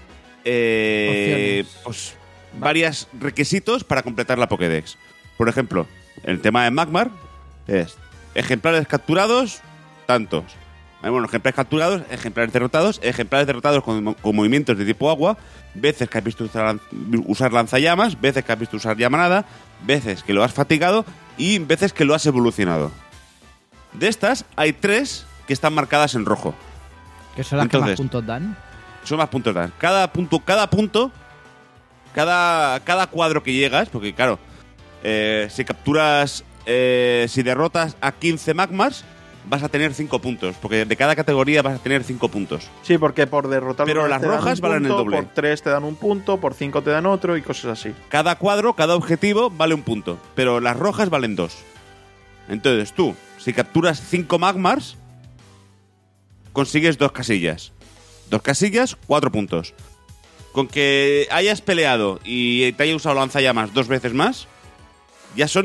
eh, Opciones. pues, varios requisitos para completar la Pokédex. Por ejemplo, el tema de Magmar es ejemplares capturados, tantos. Eh, Bueno, ejemplares capturados, ejemplares derrotados, ejemplares derrotados con, con movimientos de tipo agua, veces que has visto usar, usar lanzallamas, veces que has visto usar llamarada, veces que lo has fatigado y veces que lo has evolucionado. De estas, hay tres que están marcadas en rojo. Que son las que más Entonces- puntos dan. Son más puntos dan. Cada punto, cada punto, cada, cada cuadro que llegas, porque claro, eh, si capturas, eh, si derrotas a quince Magmars, vas a tener cinco puntos, porque de cada categoría vas a tener cinco puntos. Sí, porque por derrotarlo Pero una vez las te dan rojas un valen el punto, doble. por tres te dan un punto, por cinco te dan otro y cosas así. Cada cuadro, cada objetivo vale un punto, pero las rojas valen dos. Entonces tú, si capturas cinco Magmars, consigues dos casillas. Dos casillas, cuatro puntos. Con que hayas peleado y te haya usado lanzallamas dos veces más, ya son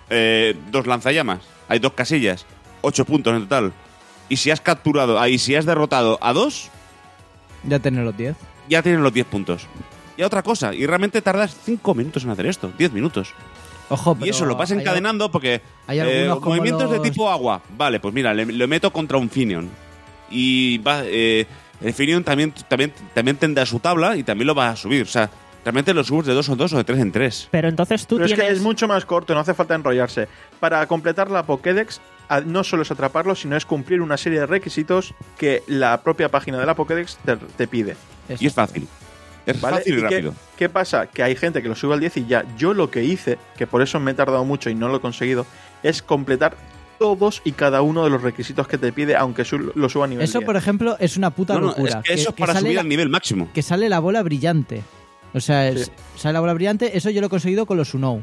eh, dos lanzallamas, hay dos casillas, ocho puntos en total. Y si has capturado, ahí si has derrotado a dos, Ya tener los diez. ya tienes los diez puntos. Y otra cosa, y realmente tardas cinco minutos en hacer esto, diez minutos. Ojo, Y pero eso lo vas hay- encadenando porque hay eh, algunos como movimientos de los- tipo agua. Vale, pues mira, le, lo meto contra un Finion. Y va, eh, el Finion también, también, también tendrá su tabla y también lo va a subir. O sea, realmente lo subes de dos en dos o de tres en tres. Pero entonces tú Pero tienes... es que es mucho más corto, no hace falta enrollarse. Para completar la Pokédex, a- no solo es atraparlo, sino es cumplir una serie de requisitos que la propia página de la Pokédex te, te pide. Eso. Y es fácil. Es ¿Vale? fácil y, ¿Y qué, rápido. qué pasa? Que hay gente que lo sube al diez y ya. Yo lo que hice, que por eso me he tardado mucho y no lo he conseguido, es completar todos y cada uno de los requisitos que te pide, aunque su- lo suba a nivel Eso, diez. por ejemplo, es una puta No, no, locura. es que eso es para sale subir la- al nivel máximo. que sale la bola brillante. O sea, es- Sí. sale la bola brillante. Eso yo lo he conseguido con los Unou.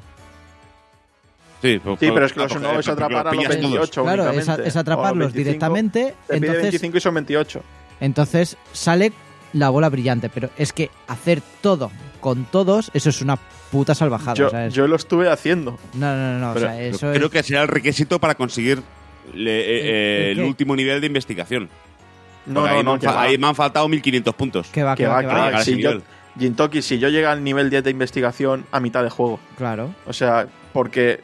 Sí, pues, Sí, pero es que ah, los pues, uno eh, es pero atrapar a los pillas todos. veintiocho Claro, es, a- únicamente, es o atraparlos veinticinco. directamente. Te pide Entonces, veinticinco y son veintiocho. entonces sale la bola brillante. Pero es que hacer todo con todos, eso es una puta salvajada. Yo, o sea, es- yo lo estuve haciendo. No, no, no, no, o pero- sea, Pero eso creo es... que será el requisito para conseguir le- eh, eh, ¿El el qué? último nivel de investigación. No, Porque no, ahí, no, me han que fa- va. ahí me han faltado mil quinientos puntos. Que va, que, Que va, va, que que va. va. llegar a ese Si yo, nivel. Gintoki, si yo llego al nivel diez de investigación a mitad de juego. Claro. O sea, porque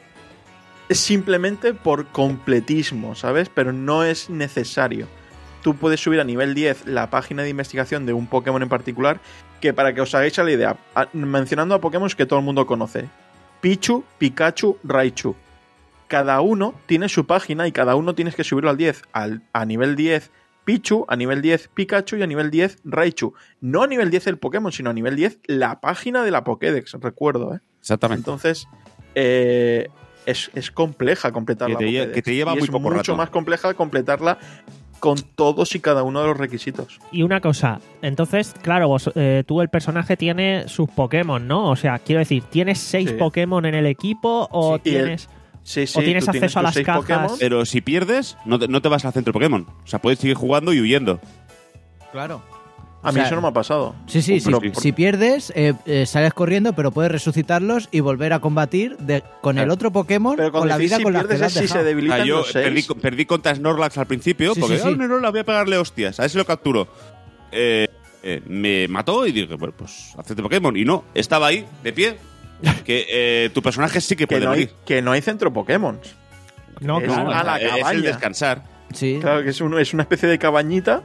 es simplemente por completismo, ¿sabes? Pero no es necesario. Tú puedes subir a nivel diez la página de investigación de un Pokémon en particular, que para que os hagáis a la idea, a- mencionando a Pokémon que todo el mundo conoce. Pichu, Pikachu, Raichu. Cada uno tiene su página y cada uno tienes que subirlo al diez. Al, a nivel diez Pichu, a nivel diez Pikachu y a nivel diez Raichu. No a nivel diez el Pokémon, sino a nivel diez la página de la Pokédex, recuerdo, ¿eh? Exactamente. Entonces, eh, es, es compleja completar Que la te lle- Pokédex. que te lleva Y muy es poco mucho rato. más compleja completarla con todos y cada uno de los requisitos. Y una cosa, entonces, claro, vos, eh, tú el personaje tiene sus Pokémon, ¿no? O sea, quiero decir, ¿tienes seis Sí. Pokémon en el equipo o Sí, y el- tienes...? Sí, sí, O tienes tú acceso a tus las seis cajas. Pokémon. Pero si pierdes, no te, no te vas al centro Pokémon. O sea, puedes seguir jugando y huyendo. Claro. A O mí sea, eso no me ha pasado. Sí, sí, sí. Pero sí. por- Si pierdes, eh, eh, sales corriendo, pero puedes resucitarlos y volver a combatir de- con el Claro. otro Pokémon pero con cuando la decís vida si con la que pierdes le es has si se dejado. O sea, debilitan yo los perdí, seis. perdí contra Snorlax al principio, Sí, porque sí, sí. "Ah, no, no, la voy a pegarle hostias, a ver si lo capturo. Eh, eh, me mató y dije, bueno, pues hacete Pokémon. Y no, estaba ahí, de pie, que eh, tu personaje sí que Que puede no, hay, morir. que no hay centro Pokémon. No, Es claro. a la es el cabaña. descansar. Sí. Claro que es, un- es una especie de cabañita.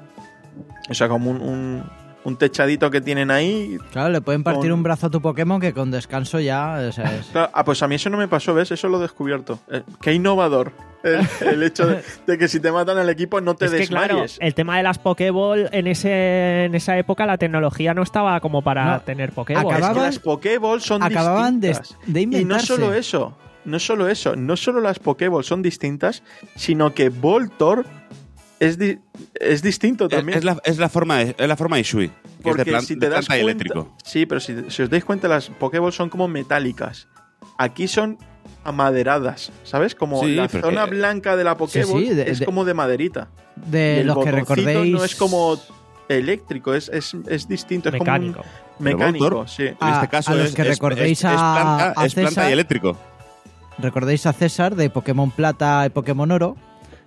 O sea, como un, un, un techadito que tienen ahí. Claro, le pueden partir Con- un brazo a tu Pokémon que con descanso ya, o sea, es- Claro, ah, pues a mí eso no me pasó, ¿ves? Eso lo he descubierto. Eh, qué innovador. El, el hecho de, de que si te matan al equipo no te Es que claro, desmayes. el tema de las Pokéball en ese en esa época la tecnología no estaba como para No, tener Pokéball. acababa- Es que acababan- las Pokéballs son acababan de, distintas. de Y no inventarse. solo eso, no solo eso, no solo las Pokéballs son distintas, sino que Voltorb es, di- es distinto Es, también. es la, es la forma de, es la forma de Shui, que es de, Porque plan- si de te das planta y cuenta, eléctrico. Sí, pero si, si os dais cuenta, las Pokéballs son como metálicas. Aquí son amaderadas, ¿sabes? Como Sí, la pero zona que- blanca de la Pokéball sí, de- es de- como de maderita. De Y el los que botoncito recordéis. no es como eléctrico, es, es, es distinto, es Mecánico. como un Pero mecánico, Voltorb- sí. En A- este caso a los es, que es- recordéis es- es a- planta, a es planta César. y eléctrico. ¿Recordéis a César de Pokémon Plata y Pokémon Oro?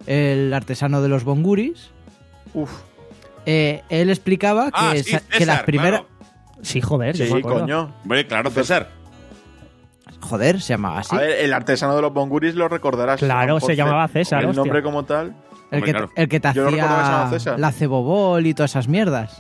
El artesano de los Bonguris. Uf, Eh, él explicaba que, Ah, sí, sa- que César, las primeras. claro. Sí, joder, yo sí, me acuerdo. coño. Hombre, claro, César. Joder, se llamaba así. A ver, el artesano de los Bonguris lo recordarás. Claro, a lo mejor se llamaba Ce- César, El hostia. nombre como tal. el, hombre, que, claro. el que te Yo lo recordaba que se llamaba hacía César. la cebobol y todas esas mierdas.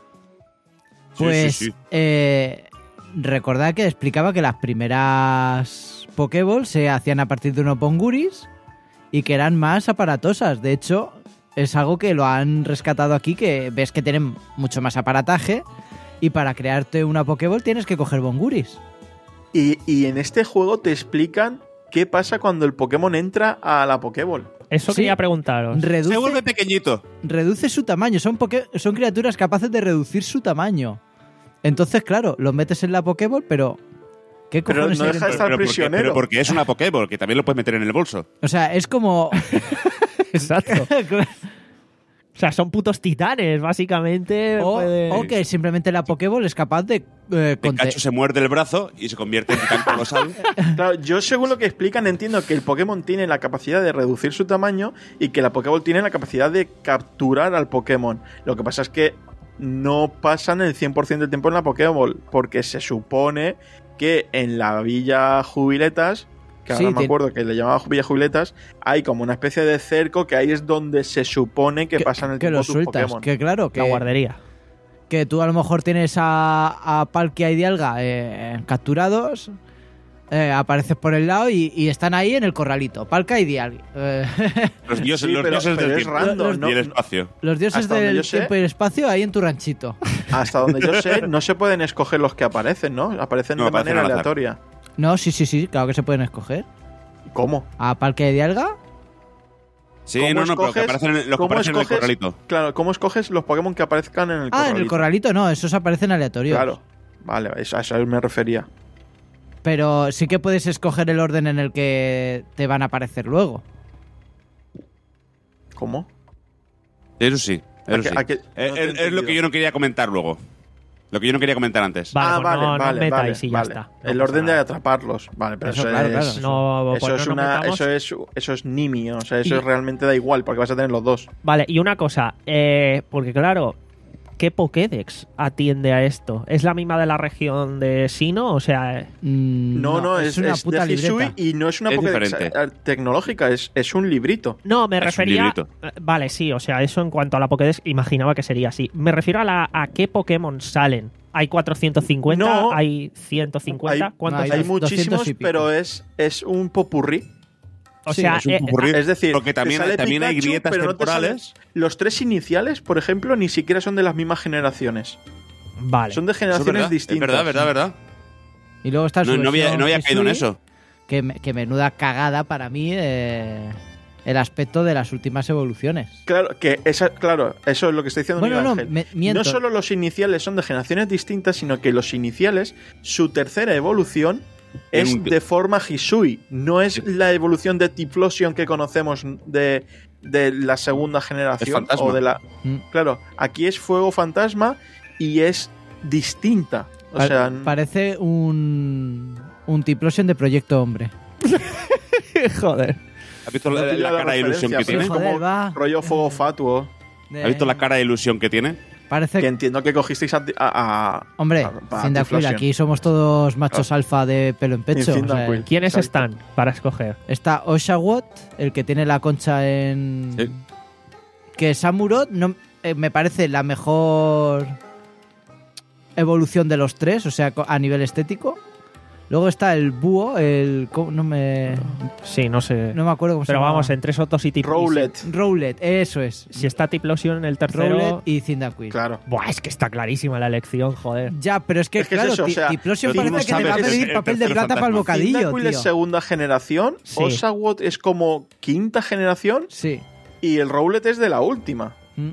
Sí, Pues sí, sí. eh, recordad que explicaba que las primeras Pokéballs se hacían a partir de unos Bonguris y que eran más aparatosas. De hecho, es algo que lo han rescatado aquí, que ves que tienen mucho más aparataje y para crearte una Pokéball tienes que coger Bonguris. Y, y en este juego te explican qué pasa cuando el Pokémon entra a la Pokéball. Eso Sí. quería preguntaros. Reduce, Se vuelve pequeñito. reduce su tamaño. Son, poké- son criaturas capaces de reducir su tamaño. Entonces, claro, los metes en la Pokéball, pero... ¿Qué Pero cojones no hay deja de dentro? estar pero, porque, prisionero. pero porque es una Pokéball, que también lo puedes meter en el bolso. O sea, es como... Exacto. sea, son putos titanes, básicamente. O, pueden- o que simplemente la Pokéball es capaz de... eh, conte- Pikachu se muerde el brazo y se convierte en titán colosal. Claro, yo según lo que explican entiendo que el Pokémon tiene la capacidad de reducir su tamaño y que la Pokéball tiene la capacidad de capturar al Pokémon. Lo que pasa es que no pasan el cien por ciento del tiempo en la Pokéball, porque se supone que en la Villa Jubiletas, que ahora Sí, me tiene- acuerdo que le llamaba Villa Jubiletas, hay como una especie de cerco que ahí es donde se supone que, que, pasan el que tiempo los tus sueltas. Pokémon. Que claro, que, La guardería. que tú a lo mejor tienes a, a Palkia y Dialga eh, capturados, eh, apareces por el lado y, y están ahí en el corralito. Palkia y Dialga. Eh, Los dioses, Sí, los pero- dioses pero del es tiempo random, y el ¿no? espacio. los dioses Hasta donde del yo sé- tiempo y el espacio ahí en tu ranchito. Hasta donde yo sé, no se pueden escoger los que aparecen, ¿no? Aparecen No, de aparecen manera al azar. aleatoria. No, sí, sí, sí, claro que se pueden escoger. ¿Cómo? A Palkia y Dialga. Sí, ¿Cómo no, no, pero que escoges- aparecen, en- los que cómo aparecen en el escoges- corralito. Claro, ¿cómo escoges los Pokémon que aparezcan en el Ah, corralito? en el corralito no, esos aparecen aleatorios. Claro, vale, eso- a eso me refería. Pero sí que puedes escoger el orden en el que te van a aparecer luego. ¿Cómo? Eso sí, ¿A eso qué- sí. a qué- Eh, no te he es, es lo entendido. que yo no quería comentar luego. Lo que yo no quería comentar antes. Vale, ah, pues vale, no, no vale, metáis vale, y ya vale. está. No El pasa orden de nada. atraparlos. Vale, pero Eso, eso, claro, es, claro. No, eso, pues es no nos una, metamos. eso es eso es nimio, o sea, eso Y- es realmente da igual porque vas a tener los dos. Vale, y una cosa, eh, porque claro, ¿qué Pokédex atiende a esto? ¿Es la misma de la región de Sino? O sea, Mm, No, no, es, una es puta de Hisui libreta. y no es una Es Pokédex diferente. eh, tecnológica, es, es un librito. no, me Es un refería... librito. eh, Vale, sí, o sea, eso en cuanto a la Pokédex imaginaba que sería así. Me refiero a, la, a qué Pokémon salen. ¿Hay cuatrocientos cincuenta? No. ¿Hay ciento cincuenta? Hay- ¿Cuántos hay hay? Hay doscientos muchísimos, y pico. pero es, es un popurrí. O Sí, sea, Es un eh, popurrí, Es decir, porque te también, sale también hay Pikachu, grietas pero no te sale- temporales. Los tres iniciales, por ejemplo, ni siquiera son de las mismas generaciones. vale. Son de Eso es generaciones verdad, es distintas. verdad, verdad, verdad. Y luego está su No, no había, versión no había caído en Hisui, eso. Que, me- que menuda cagada para mí eh, el aspecto de las últimas evoluciones. Claro, que esa, claro, eso es lo que estoy diciendo. Bueno, Miguel no, Ángel. me- miento. No solo los iniciales son de generaciones distintas, sino que los iniciales, su tercera evolución En es un- de forma Hisui. No es la evolución de Typhlosion que conocemos de, de la segunda generación. fantasma. O de la, Mm. claro, aquí es fuego fantasma y es distinta. O Pa- sea, parece un, un Typhlosion de Proyecto Hombre. Joder. ¿Has visto no la, pillo la cara de ilusión referencia, que pero tiene? es como Joder, va. rollo fuego fatuo. ¿Has visto la cara de ilusión que tiene? Parece Que entiendo que cogisteis a. a- a- Hombre, a- a Cyndaquil, Typhlosion. aquí somos todos machos alfa de pelo en pecho. En o sea, Cyndaquil. ¿Quiénes Exacto. están para escoger? está Oshawott, el que tiene la concha en... Sí. Que Samurott no, eh, me parece la mejor evolución de los tres, o sea, co- a nivel estético. Luego está el búho, el... ¿cómo? No me... Sí, no sé. No me acuerdo cómo se Pero llama. vamos, entre esos dos y Tip- Rowlet. Rowlet, eso es. Si está Typhlosion en el tercero... Rowlet y Cyndaquil. Claro. Buah, es que está clarísima la elección, joder. Ya, pero es que, Es que es claro, eso, o Ti- sea, Typhlosion pero tú parece no que le va a sabes pedir el papel de tercer plata para el fantasma. bocadillo, Cyndaquil tío. es segunda generación, Sí. Oshawott es como quinta generación Sí. y el Rowlet es de la última. Mm.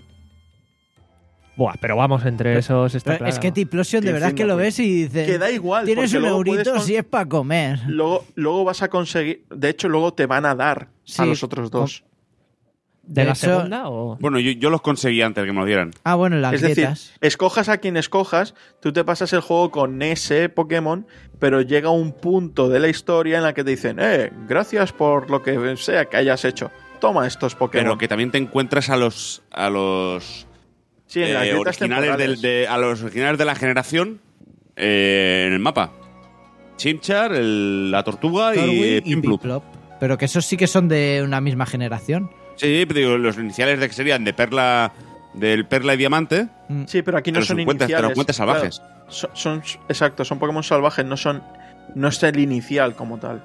Buah, pero vamos, entre esos está Pero claro. es que Typhlosion de Sí, verdad es que lo Cyndaquil. ves y dices... Que da igual, Tienes porque un luego puedes eurito con- si es para comer. Luego, luego vas a conseguir. De hecho, luego te van a dar Sí. a los otros dos. ¿De, de la hecho- segunda o...? Bueno, yo, yo los conseguí antes de que me lo dieran. Ah, bueno, las Es decir, grietas. escojas a quien escojas, tú te pasas el juego con ese Pokémon, pero llega un punto de la historia en la que te dicen, eh, gracias por lo que sea que hayas hecho. Toma estos Pokémon. Pero que también te encuentras a los a los sí, en las eh, grietas originales del- temporales. de, a los originales de la generación eh, en el mapa. Chimchar, el- la tortuga y, Torwin eh, y Piplup. Piplup. Pero que esos sí que son de una misma generación. Sí, pero digo, los iniciales de que serían de perla del perla y diamante. Mm. Sí, pero aquí no Pero son son cuentas- iniciales. pero cuentas salvajes. Claro, son, son- exacto, son Pokémon salvajes, no son. No es el inicial como tal.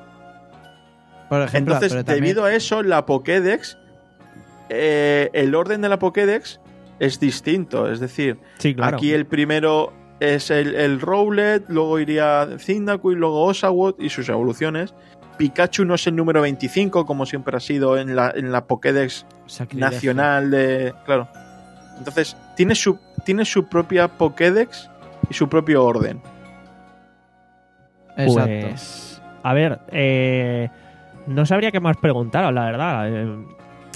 Por ejemplo, Entonces, pero también- debido a eso, la Pokédex, eh, el orden de la Pokédex es distinto. Es decir, Sí, claro. aquí el primero es el, el Rowlet, luego iría Cyndaquil, luego Oshawott y sus evoluciones. Pikachu no es el número veinticinco, como siempre ha sido en la, en la Pokédex Sacrilegio. nacional de. Claro. Entonces, tiene su, tiene su propia Pokédex y su propio orden. Exacto. Pues, a ver, eh, no sabría qué más preguntaros, la verdad. Eh,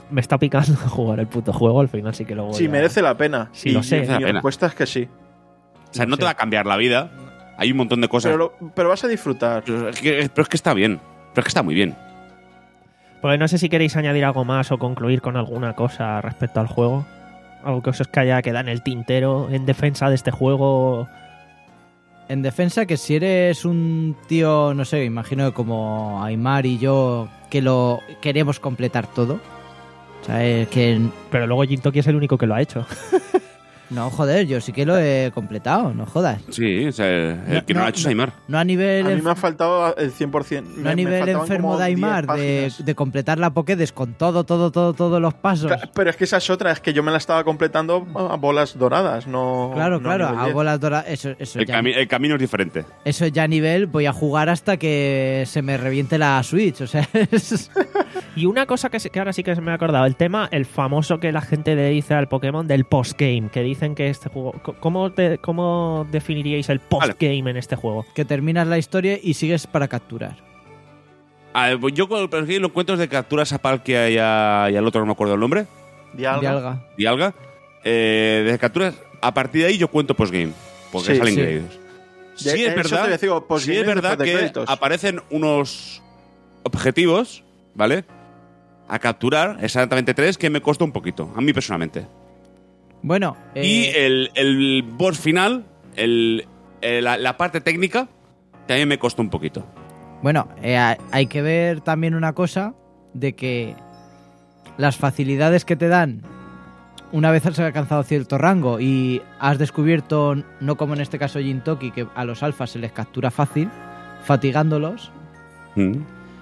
me está picando jugar el puto juego. Al final sí que lo voy Sí, a- merece la pena. Sí, y lo sé. y Merece la mi pena. respuesta es que sí. O sea, no, No te sé. va a cambiar la vida. Hay un montón de cosas. Pero, lo- pero vas a disfrutar. Pero es, que, pero es que está bien. Pero es que está muy bien. Porque no sé si queréis añadir algo más o concluir con alguna cosa respecto al juego. Algo que os haya quedado en el tintero en defensa de este juego. En defensa, que si eres un tío, no sé, imagino que como Aymar y yo, que lo queremos completar todo. O sea, es que... Pero luego Jintoki es el único que lo ha hecho. No, joder, yo sí que lo he completado, no jodas. Sí, o sea, el, el que no, lo ha hecho es Aymar. No a nivel... A mí enf- me ha faltado el cien por ciento. no a nivel enfermo de Aymar, de, de completar la Pokédex con todo, todo, todo, todos los pasos. Pero es que esa es otra, es que yo me la estaba completando a bolas doradas, no. Claro, no claro, nivel a diez. bolas doradas, eso, eso, El, ya, cami- el camino es diferente. eso ya a nivel, voy a jugar hasta que se me reviente la Switch, o sea, es- Y una cosa que, se- que ahora sí que se me ha acordado, el tema, el famoso que la gente le dice al Pokémon del postgame, que dicen que este juego... co- ¿Cómo, te- cómo definiríais el postgame en este juego? que terminas la historia y sigues para capturar. Ah, pues yo con los encuentros de capturas a Palkia y, a- y al otro, no me acuerdo el nombre, Dialga. Dialga. Dialga, eh, de capturas, a partir de ahí yo cuento postgame, porque Sí, salen sí. créditos. De- Sí es eso verdad, te decía, sí postgame es verdad después de que créditos. aparecen unos objetivos, ¿vale? A capturar, exactamente tres, que me costó un poquito, a mí personalmente. Bueno, Y eh, el, el boss final, el, el- la, la parte técnica, también me costó un poquito. bueno, eh, hay- hay que ver también una cosa de que las facilidades que te dan una vez has alcanzado cierto rango y has descubierto, no como en este caso Jintoki, que a los alfas se les captura fácil, fatigándolos. Mm.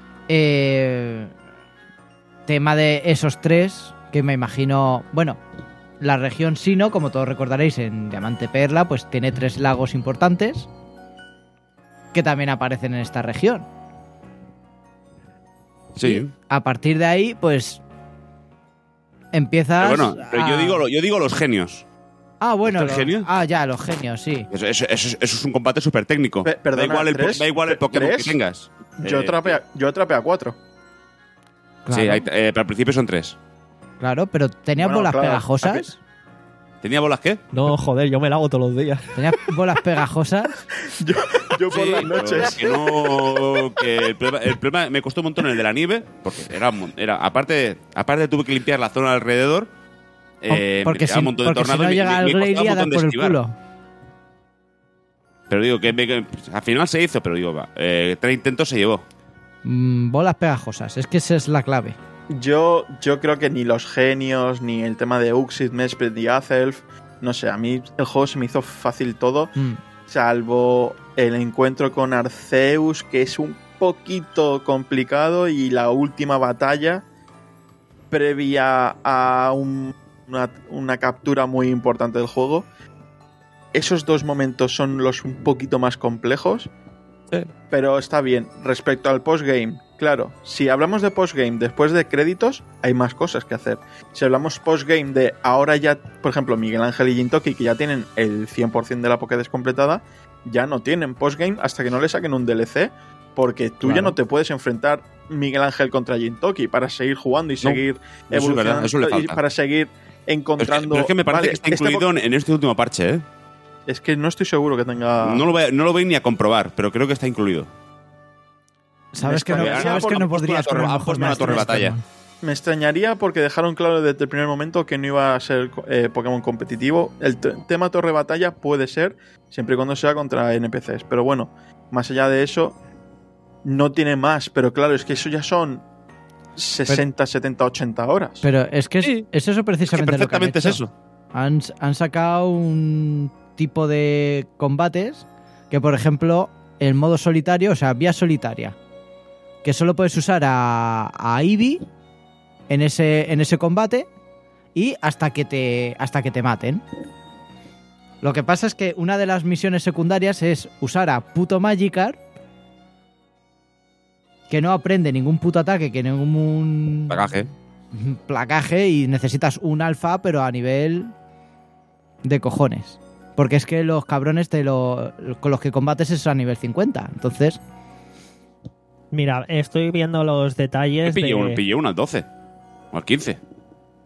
Eh, tema de esos tres, que me imagino, bueno, la región Sino, como todos recordaréis en Diamante Perla, pues tiene tres lagos importantes que también aparecen en esta región. Sí. Y a partir de ahí, pues empiezas. Pero bueno, pero yo, a- digo, lo- yo digo los genios. Ah, bueno. ¿Está el lo- genio? Ah, ya, los genios, sí. Eso, eso- eso es- eso es un combate súper técnico. Pe- perdona, da igual el, po- ¿tres? da igual el Pokémon ¿Tres? que tengas. Yo, Eh, atrapé a, yo atrapé a cuatro. Claro, Sí, hay- eh, pero al principio son tres. claro, pero ¿tenías Bueno, bolas claro, pegajosas? ¿Tenía bolas qué? No, joder, yo me la hago todos los días. ¿Tenías bolas pegajosas? Yo, yo por Sí, las pero noches. Que no, que el, problema, el problema me costó un montón el de la nieve, porque era, un mon- era aparte, aparte tuve que limpiar la zona alrededor. Eh, me porque tiraba si, un montón de porque si tornados no y me- llega me- al me costaba Glalie un a dar montón de por el esquivar. culo. Pero digo que, me- que al final se hizo, pero digo, va, eh, tres intentos se llevó. Mm, bolas pegajosas, es que esa es la clave. Yo, yo creo que ni los genios, ni el tema de Uxid, Mesprit y Azelf, no sé, a mí el juego se me hizo fácil todo, Mm. salvo el encuentro con Arceus, que es un poquito complicado, y la última batalla previa a un- una, una captura muy importante del juego. Esos dos momentos son los un poquito más complejos, pero está bien. Respecto al postgame, claro, si hablamos de postgame después de créditos, hay más cosas que hacer. Si hablamos postgame de ahora ya, por ejemplo, Miguel Ángel y Jintoki, que ya tienen el cien por ciento de la Pokédex completada, ya no tienen postgame hasta que no le saquen un D L C, porque tú ya Claro. no te puedes enfrentar Miguel Ángel contra Jintoki para seguir jugando y No, seguir eso es verdad, evolucionando eso le y falta. para seguir Pero es, que, encontrando... pero es que me parece Vale, que está este incluido po- en, en este último parche, ¿eh? Es que no estoy seguro que tenga... No, lo voy a, no lo voy ni a comprobar, pero creo que está incluido. Sabes que no, extrañaría sabes por- que no han puesto podrías la torre- con el han mejor puesto la maestro torre de este, batalla. man. Me extrañaría porque dejaron claro desde el primer momento que no iba a ser eh, Pokémon competitivo. El t- tema Torre Batalla puede ser, siempre y cuando sea contra N P Cs. Pero bueno, más allá de eso, no tiene más. Pero claro, es que eso ya son sesenta, setenta, ochenta horas. Pero es que es, Sí. es eso Es que precisamente lo que han perfectamente es hecho. eso. Han, han sacado un tipo de combates que, por ejemplo, el modo solitario, o sea, vía solitaria, que solo puedes usar a, a Eevee en ese, en ese combate y hasta que te hasta que te maten. Lo que pasa es que una de las misiones secundarias es usar a puto Magikarp, que no aprende ningún puto ataque, que ningún Bagaje. placaje, y necesitas un alfa, pero a nivel de cojones. Porque es que los cabrones te lo, con los que combates es a nivel cincuenta. Entonces, Mira, estoy viendo los detalles Pillé, de... un, pillé uno al doce. O al quince.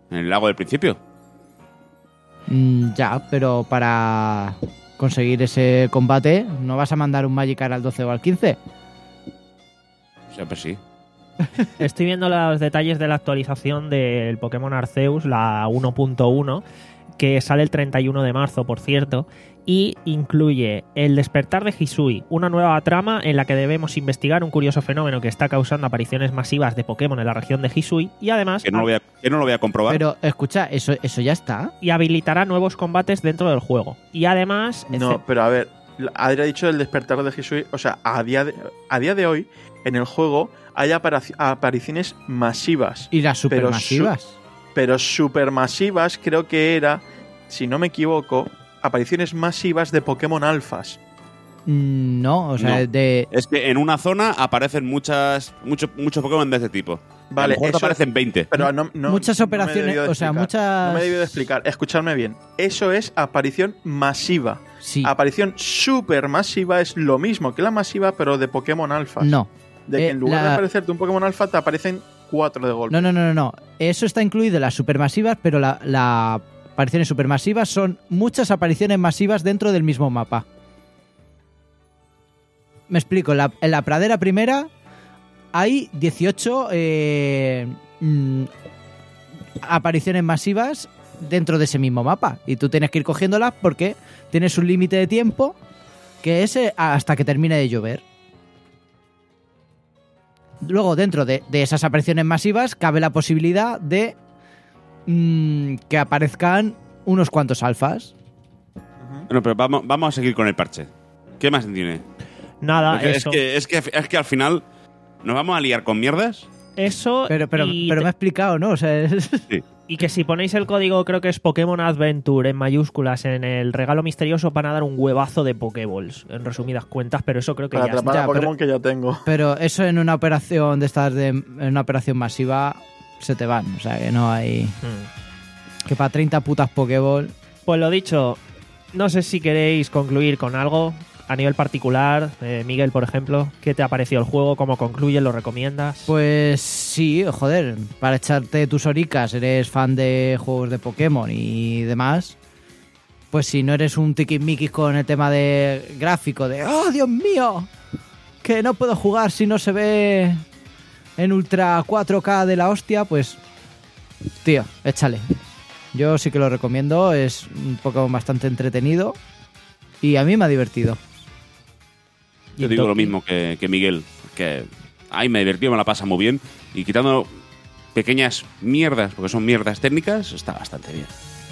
en el lago del principio. Mm, ya, pero para conseguir ese combate, ¿no vas a mandar un Magikarp al doce o al quince? O sea, pues sí. Estoy viendo los detalles de la actualización del Pokémon Arceus, la uno punto uno, que sale el treinta y uno de marzo, por cierto, y incluye el despertar de Hisui, una nueva trama en la que debemos investigar un curioso fenómeno que está causando apariciones masivas de Pokémon en la región de Hisui, y además Que no lo voy a, que no lo voy a comprobar. Pero, escucha, eso, eso ya está. y habilitará nuevos combates dentro del juego. Y además... No, pero a ver, Adri ha dicho el despertar de Hisui. O sea, a día de, a día de hoy, en el juego hay aparici- apariciones masivas. Y las Pero supermasivas. Pero supermasivas creo que era, si no me equivoco, apariciones masivas de Pokémon alfas. Mm, No, o sea, No. de... Es que en una zona aparecen muchas muchos muchos Pokémon de este tipo. Vale, a lo mejor te eso- aparecen veinte. Pero no, no- Muchas no me operaciones, debió de o sea, explicar. muchas- No me debió de explicar. Escuchadme bien. Eso es aparición masiva. Sí. Aparición supermasiva es lo mismo que la masiva, pero de Pokémon alfas. No. De que Eh, en lugar la- de aparecerte un Pokémon alfa, te aparecen cuatro de golpe. No, no, no, no, no. Eso está incluido en las supermasivas, pero las la apariciones supermasivas son muchas apariciones masivas dentro del mismo mapa. Me explico. En la, en la pradera primera hay dieciocho eh, mm, apariciones masivas dentro de ese mismo mapa. Y tú tienes que ir cogiéndolas porque tienes un límite de tiempo que es eh, hasta que termine de llover. Luego, dentro de, de esas apariciones masivas, cabe la posibilidad de mm, que aparezcan unos cuantos alfas. Bueno, pero vamos, vamos a seguir con el parche. ¿Qué más tiene? Nada, Porque es, eso. que, es, que, es que al final nos vamos a liar con mierdas. Eso Pero, pero, y, pero me ha explicado, ¿no? O sea, es- Sí. y que si ponéis el código, creo que es Pokémon Adventure en mayúsculas en el regalo misterioso, van a dar un huevazo de Pokéballs, en resumidas cuentas, pero eso creo que Para ya está. atrapar Ya, a Pokémon que ya tengo. pero eso en una operación de estas de en una operación masiva se te van. O sea, que no hay. Hmm. Que para treinta putas Pokéball. Pues lo dicho, no sé si queréis concluir con algo a nivel particular. Eh, Miguel, por ejemplo, ¿qué te ha parecido el juego? ¿Cómo concluye? ¿Lo recomiendas? Pues sí, joder, para echarte tus horicas, eres fan de juegos de Pokémon y demás. Pues si no eres un tiquismiquis con el tema de gráfico, de ¡oh, Dios mío! Que no puedo jugar si no se ve en Ultra cuatro K de la hostia, pues tío, échale. Yo sí que lo recomiendo, es un Pokémon bastante entretenido y a mí me ha divertido. Y Yo digo lo entonces- mismo que, que Miguel, que ahí me divertí, me la pasa muy bien, y quitando pequeñas mierdas, porque son mierdas técnicas, está bastante bien.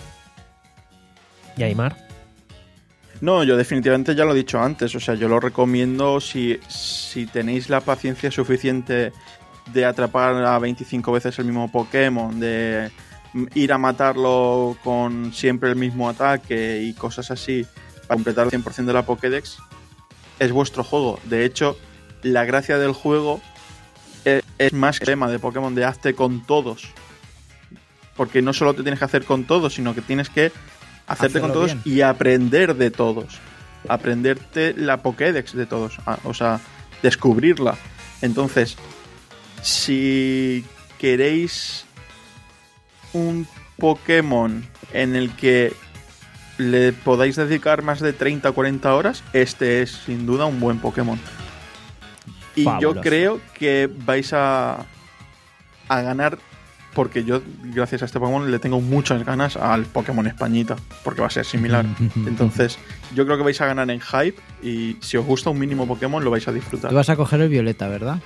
¿Y Aymar? No, yo definitivamente ya lo he dicho antes. O sea, yo lo recomiendo si, si tenéis la paciencia suficiente de atrapar a veinticinco veces el mismo Pokémon, de ir a matarlo con siempre el mismo ataque y cosas así para completar el cien por ciento de la Pokédex. Es vuestro juego. De hecho, la gracia del juego es, es más que el tema de Pokémon de hazte con todos. Porque no solo te tienes que hacer con todos, sino que tienes que hacerte con Hacerlo todos bien. y aprender de todos. Aprenderte la Pokédex de todos. Ah, O sea, descubrirla. Entonces, si queréis un Pokémon en el que le podáis dedicar más de treinta o cuarenta horas, este es sin duda un buen Pokémon. Y Fabuloso. yo creo que vais a, a ganar, porque yo, gracias a este Pokémon, le tengo muchas ganas al Pokémon Españita, porque va a ser similar. Entonces, yo creo que vais a ganar en hype y si os gusta un mínimo Pokémon, lo vais a disfrutar. Tú vas a coger el violeta, ¿verdad?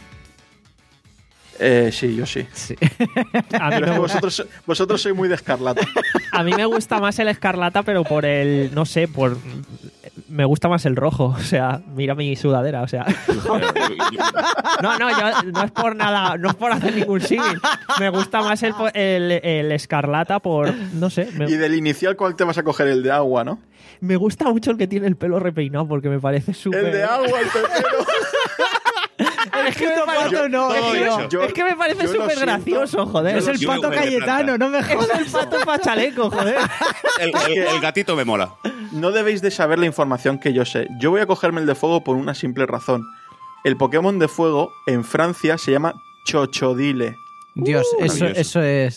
Eh, sí, yo sí. Sí. A mí, Pero es me que gusta, vosotros, vosotros sois muy de escarlata. a mí me gusta más el escarlata, pero por el... No sé, por... Me gusta más el rojo. O sea, mira mi sudadera, o sea... No, no, yo, no es por nada, no es por hacer ningún símil. Me gusta más el, po- el, el escarlata por... No sé, me, Y del inicial, ¿cuál te vas a coger? El de agua, ¿no? me gusta mucho el que tiene el pelo repeinado porque me parece súper... El de agua, el pepero. Es que me parece, Pato no, es todo que- dicho. Yo- es que me parece yo lo súper siento. gracioso, joder. Es el Yo pato voy de Cayetano, planta. no me Es jodas. el pato pachaleco, joder. El, el- el gatito me mola. No debéis de saber la información que yo sé. Yo voy a cogerme el de fuego por una simple razón. El Pokémon de fuego en Francia se llama Chochodile. Dios, eso, maravilloso. eso es...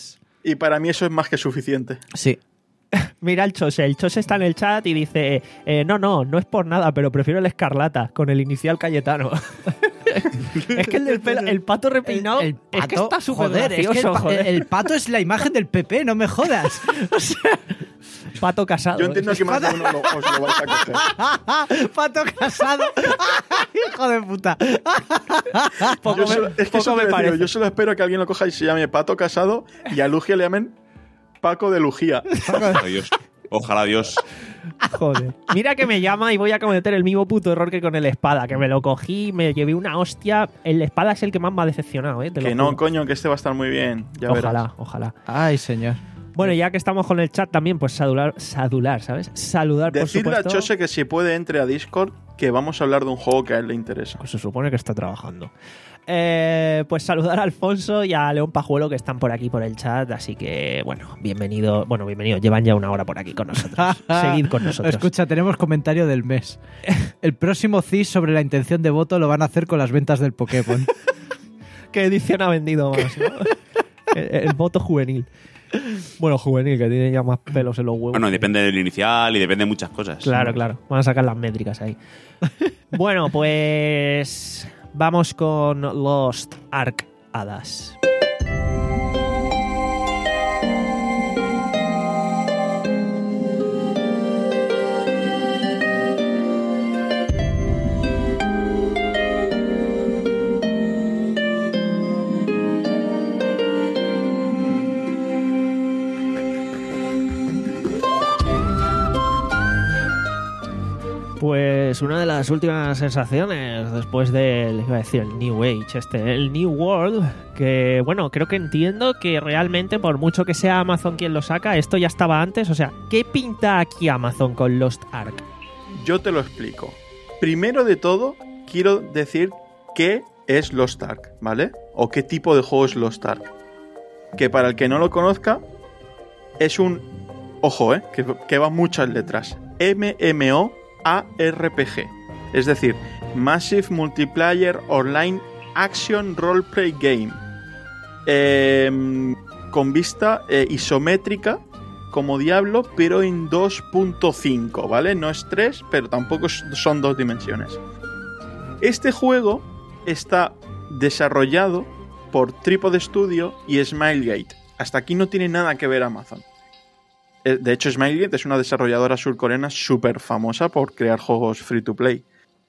Y para mí eso es más que suficiente. Sí. Mira el Chose. El Chose está en el chat y dice: eh, No, no, no es por nada, pero prefiero el Escarlata con el inicial Cayetano. Es que el del pelo, el pato repeinado, El, el pato, es que está súper joder, es que el, gracioso, pa- joder. el pato es la imagen del P P, no me jodas. O sea, Pato casado. Yo entiendo que más de uno lo, os lo vais a coger. pato casado. Hijo de puta. Poco Yo me- solo- es que poco eso me te digo, parece. yo solo espero que alguien lo coja y se llame Pato Casado y a Lugia le llamen Paco de Lujía. Ojalá Dios. Ojalá Dios. Joder. Mira que me llama y voy a cometer el mismo puto error que con el espada, que me lo cogí, me llevé una hostia. El espada es el que más me ha decepcionado, ¿eh? Te lo Que no, juro. coño, que este va a estar muy bien. Ya Ojalá, verás. ojalá. Ay, señor. Bueno, ya que estamos con el chat también, pues salular, salular, ¿sabes? Saludar, por Decidle a supuesto. Chose que si puede entre a Discord, que vamos a hablar de un juego que a él le interesa. Pues se supone que está trabajando. Eh, pues saludar a Alfonso y a León Pajuelo que están por aquí por el chat. Así que, bueno, bienvenido. Bueno, bienvenido. Llevan ya una hora por aquí con nosotros. Seguid con nosotros. Escucha, tenemos comentario del mes. El próximo C I S sobre la intención de voto lo van a hacer con las ventas del Pokémon. ¿Qué edición ha vendido más? ¿no? el, el voto juvenil. Bueno, juvenil, que tiene ya más pelos en los huevos. Bueno, depende del inicial y depende de muchas cosas. Claro, claro. Van a sacar las métricas ahí. Bueno, pues vamos con Lost Ark Hadas. Pues una de las últimas sensaciones después del, iba a decir, el New Age, este, el New World, que bueno, creo que entiendo que realmente por mucho que sea Amazon quien lo saca, esto ya estaba antes, o sea, ¿qué pinta aquí Amazon con Lost Ark? Yo te lo explico. Primero de todo, quiero decir qué es Lost Ark, ¿vale? O qué tipo de juego es Lost Ark. Que para el que no lo conozca, es un... Ojo, ¿eh? Que, que va muchas letras. M M O A R P G. Es decir, Massive Multiplayer Online Action Roleplay Game. Eh, con vista eh, isométrica, como Diablo, pero en dos punto cinco, ¿vale? No es tres, pero tampoco son dos dimensiones. Este juego está desarrollado por Tripod Studio y Smilegate. Hasta aquí no tiene nada que ver Amazon. De hecho, Smilegate es una desarrolladora surcoreana súper famosa por crear juegos free to play.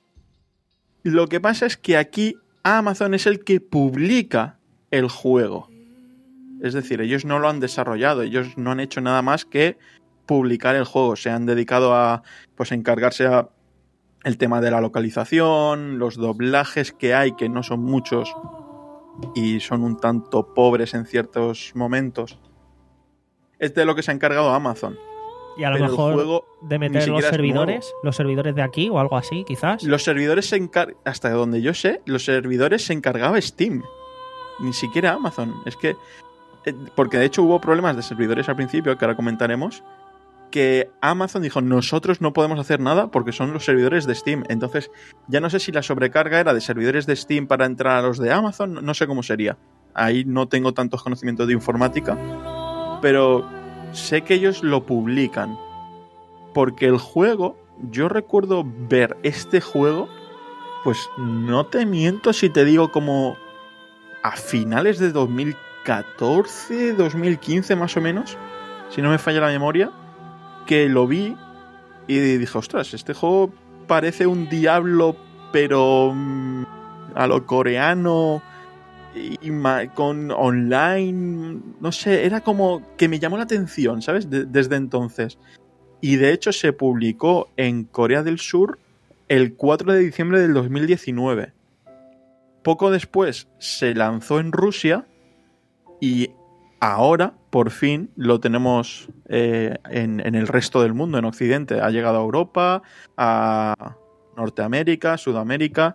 Lo que pasa es que aquí Amazon es el que publica el juego. Es decir, ellos no lo han desarrollado, ellos no han hecho nada más que publicar el juego. Se han dedicado a pues encargarse a el tema de la localización, los doblajes que hay, que no son muchos y son un tanto pobres en ciertos momentos. Es de lo que se ha encargado Amazon. Y a lo Pero el mejor juego de ni meter los siquiera es servidores, los servidores de aquí o algo así, quizás. Los servidores se encargan, hasta donde yo sé, los servidores se encargaba Steam. Ni siquiera Amazon. Es que, eh, porque de hecho hubo problemas de servidores al principio, que ahora comentaremos, que Amazon dijo, nosotros no podemos hacer nada porque son los servidores de Steam. Entonces, ya no sé si la sobrecarga era de servidores de Steam para entrar a los de Amazon, no sé cómo sería. Ahí no tengo tantos conocimientos de informática, pero sé que ellos lo publican. Porque el juego, yo recuerdo ver este juego, pues no te miento si te digo como a finales de dos mil catorce, dos mil quince más o menos, si no me falla la memoria, que lo vi y dije, ostras, este juego parece un Diablo, pero mmm, a lo coreano y con online, no sé, era como que me llamó la atención, ¿sabes? De- desde entonces. Y de hecho se publicó en Corea del Sur el cuatro de diciembre del dos mil diecinueve. Poco después se lanzó en Rusia y ahora, por fin, lo tenemos eh, en, en el resto del mundo, en Occidente. Ha llegado a Europa, a Norteamérica, Sudamérica.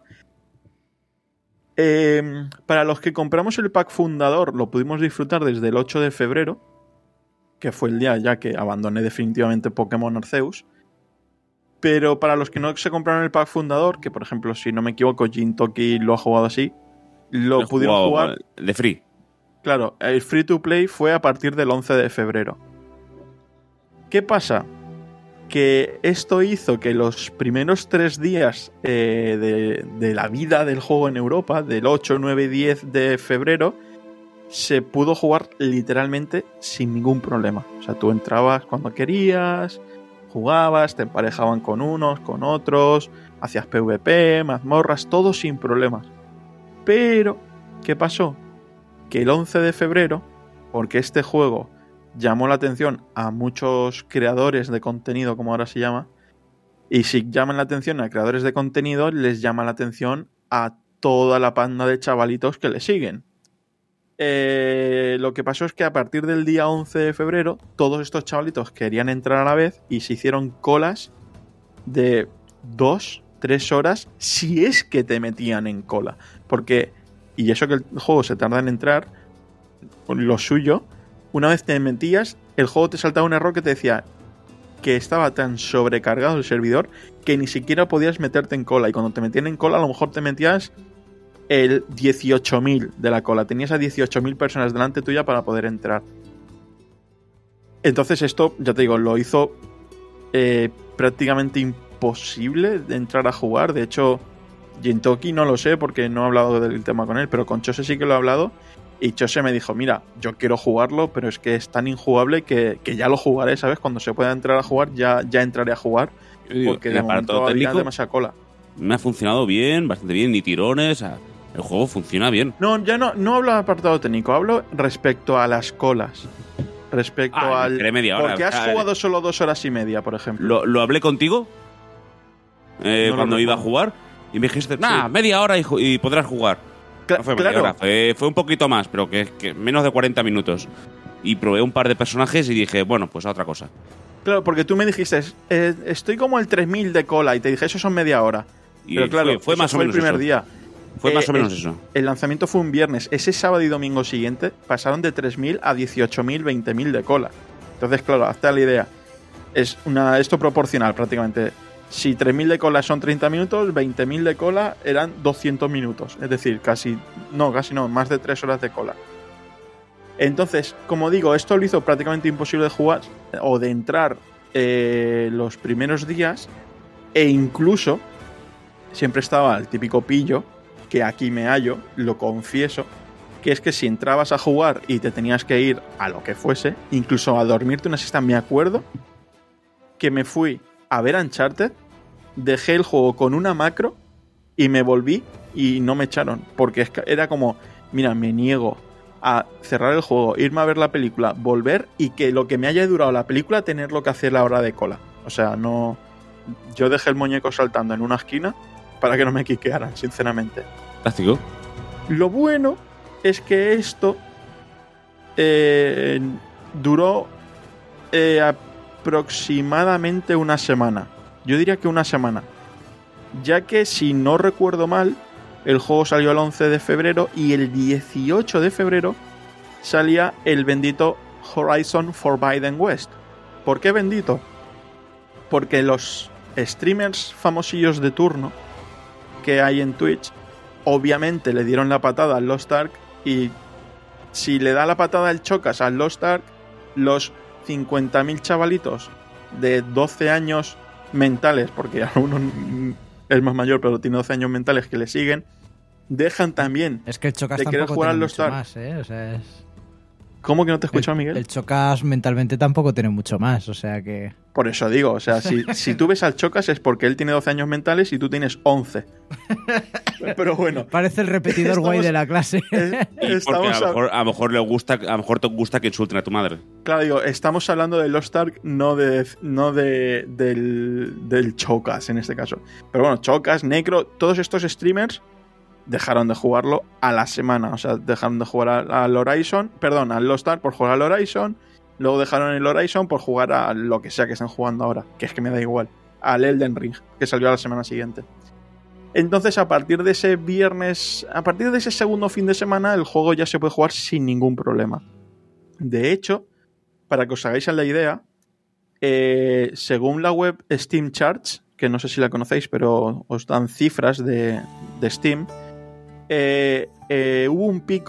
Eh, para los que compramos el pack fundador, lo pudimos disfrutar desde el ocho de febrero, que fue el día ya que abandoné definitivamente Pokémon Arceus. Pero para los que no se compraron el pack fundador, que por ejemplo, si no me equivoco, Jin Toki lo ha jugado así, lo He pudieron jugado jugar. de free. Claro, el free to play fue a partir del once de febrero. ¿Qué pasa? Que esto hizo que los primeros tres días eh, de, de la vida del juego en Europa, del ocho, nueve y diez de febrero, se pudo jugar literalmente sin ningún problema. O sea, tú entrabas cuando querías, jugabas, te emparejaban con unos, con otros, hacías PvP, mazmorras, todo sin problemas. Pero, ¿qué pasó? Que el once de febrero, porque este juego llamó la atención a muchos creadores de contenido, como ahora se llama, y si llaman la atención a creadores de contenido, les llama la atención a toda la panda de chavalitos que le siguen. Eh, lo que pasó es que a partir del día once de febrero, todos estos chavalitos querían entrar a la vez y se hicieron colas de dos, tres horas, si es que te metían en cola. Porque, y eso que el juego se tarda en entrar, lo suyo, una vez te metías, el juego te saltaba un error que te decía que estaba tan sobrecargado el servidor que ni siquiera podías meterte en cola. Y cuando te metían en cola, a lo mejor te metías el dieciocho mil de la cola. Tenías a dieciocho mil personas delante tuya para poder entrar. Entonces esto, ya te digo, lo hizo eh, prácticamente imposible de entrar a jugar. De hecho, Jintoki no lo sé porque no he hablado del tema con él, pero con Chose sí que lo he hablado. Y Chose me dijo, mira, yo quiero jugarlo, pero es que es tan injugable que, que ya lo jugaré, ¿sabes? Cuando se pueda entrar a jugar, ya, ya entraré a jugar. Digo, porque de momento había demasiada cola. Me ha funcionado bien, bastante bien, ni tirones. El juego funciona bien. No, ya no, no hablo de apartado técnico, hablo respecto a las colas. Respecto ah, al... media hora. Porque has o sea, jugado solo dos horas y media, por ejemplo. Lo, lo hablé contigo eh, no cuando iba a jugar y me dijiste, nah, sí. media hora y, y podrás jugar. Cla- no fue media claro. hora, fue, fue un poquito más, pero que, que menos de cuarenta minutos. Y probé un par de personajes y dije, bueno, pues a otra cosa. Claro, porque tú me dijiste, eh, estoy como el tres mil de cola y te dije, eso son media hora. Y pero claro, fue, fue más o fue menos el primer eso. día. Fue Eh, más o menos el, eso. El lanzamiento fue un viernes. Ese sábado y domingo siguiente pasaron de tres mil a dieciocho mil, veinte mil de cola. Entonces, claro, hazte la idea. Es una, esto proporcional prácticamente. Si tres mil de cola son treinta minutos, veinte mil de cola eran doscientos minutos. Es decir, casi, no, casi no, más de tres horas de cola. Entonces, como digo, esto lo hizo prácticamente imposible de jugar o de entrar eh, los primeros días. E incluso, siempre estaba el típico pillo, que aquí me hallo, lo confieso, que es que si entrabas a jugar y te tenías que ir a lo que fuese, incluso a dormirte una siesta, me acuerdo que me fui a ver Uncharted, dejé el juego con una macro y me volví y no me echaron, porque era como, mira, me niego a cerrar el juego, irme a ver la película, volver y que lo que me haya durado la película tenerlo que hacer la hora de cola. O sea, no... Yo dejé el muñeco saltando en una esquina para que no me quiquearan, sinceramente. Fantástico. Lo bueno es que esto eh, duró eh, aproximadamente una semana. Yo diría que una semana. Ya que, si no recuerdo mal, el juego salió el once de febrero y el dieciocho de febrero salía el bendito Horizon Forbidden West. ¿Por qué bendito? Porque los streamers famosillos de turno que hay en Twitch obviamente le dieron la patada al Lost Ark, y si le da la patada el Chocas al Lost Ark, los cincuenta mil chavalitos de doce años mentales, porque uno es más mayor pero tiene doce años mentales que le siguen, dejan también es que el Chocas de querer tampoco jugar al tiene Lost mucho Ark. más, ¿eh? O sea, es... ¿Cómo que no te he escuchado, el, Miguel? El Chocas mentalmente tampoco tiene mucho más, o sea que... Por eso digo, o sea, si, si tú ves al Chocas es porque él tiene doce años mentales y tú tienes once. Pero bueno. Parece el repetidor estamos, guay de la clase. Es, y porque a lo, mejor, a lo mejor le gusta, a lo mejor te gusta que insulten a tu madre. Claro, digo, estamos hablando de Lost Ark, no de no de del, del Chocas en este caso. Pero bueno, Chocas, Necro, todos estos streamers dejaron de jugarlo a la semana. O sea, dejaron de jugar al Horizon, perdón, al Lost Ark por jugar al Horizon. Luego dejaron el Horizon por jugar a lo que sea que estén jugando ahora, que es que me da igual, al Elden Ring, que salió a la semana siguiente. Entonces, a partir de ese viernes, a partir de ese segundo fin de semana, el juego ya se puede jugar sin ningún problema. De hecho, para que os hagáis la idea, eh, según la web Steam Charts, que no sé si la conocéis, pero os dan cifras de, de Steam, eh, eh, hubo un pico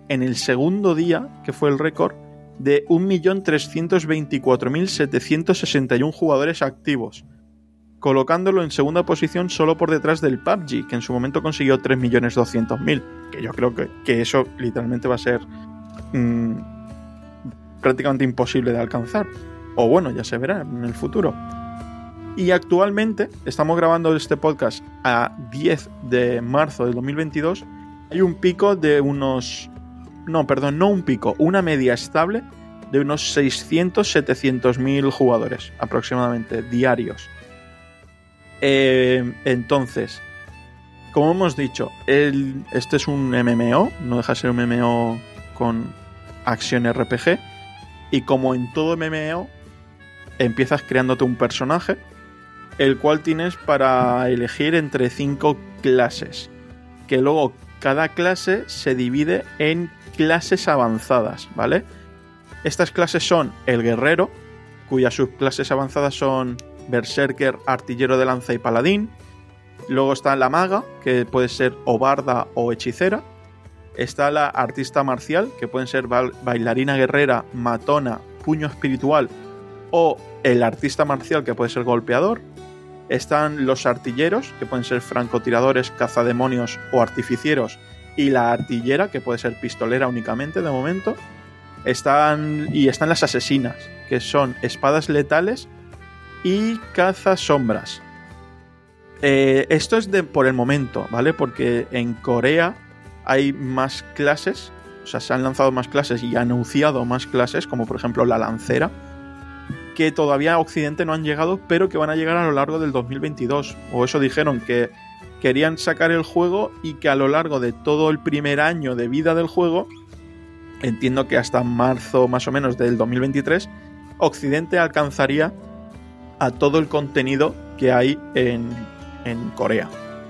en el segundo día, que fue el récord, de un millón trescientos veinticuatro mil setecientos sesenta y uno jugadores activos, colocándolo en segunda posición solo por detrás del P U B G, que en su momento consiguió tres millones doscientos mil, que yo creo que, que eso literalmente va a ser mmm, prácticamente imposible de alcanzar. O bueno, ya se verá en el futuro. Y actualmente, estamos grabando este podcast a diez de marzo del dos mil veintidós, hay un pico de unos... No, perdón, no un pico, una media estable de unos seiscientos a setecientos mil jugadores aproximadamente, diarios. Eh, entonces, como hemos dicho, el, este es un M M O, no deja de ser un M M O con acción R P G, y como en todo M M O, empiezas creándote un personaje, el cual tienes para elegir entre cinco clases, que luego cada clase se divide en clases avanzadas, ¿vale? Estas clases son el guerrero, cuyas subclases avanzadas son berserker, artillero de lanza y paladín. Luego está la maga, que puede ser o barda o hechicera. Está la artista marcial, que pueden ser bailarina guerrera, matona, puño espiritual, o el artista marcial, que puede ser golpeador. Están los artilleros, que pueden ser francotiradores, cazademonios o artificieros, y la artillera, que puede ser pistolera únicamente de momento. Están y están las asesinas, que son espadas letales y cazasombras. Eh, esto es de por el momento, ¿vale? Porque en Corea hay más clases, o sea, se han lanzado más clases y han anunciado más clases, como por ejemplo la lancera, que todavía a Occidente no han llegado, pero que van a llegar a lo largo del dos mil veintidós. O eso dijeron, que querían sacar el juego y que a lo largo de todo el primer año de vida del juego, entiendo que hasta marzo más o menos del dos mil veintitrés, Occidente alcanzaría a todo el contenido que hay en, en Corea.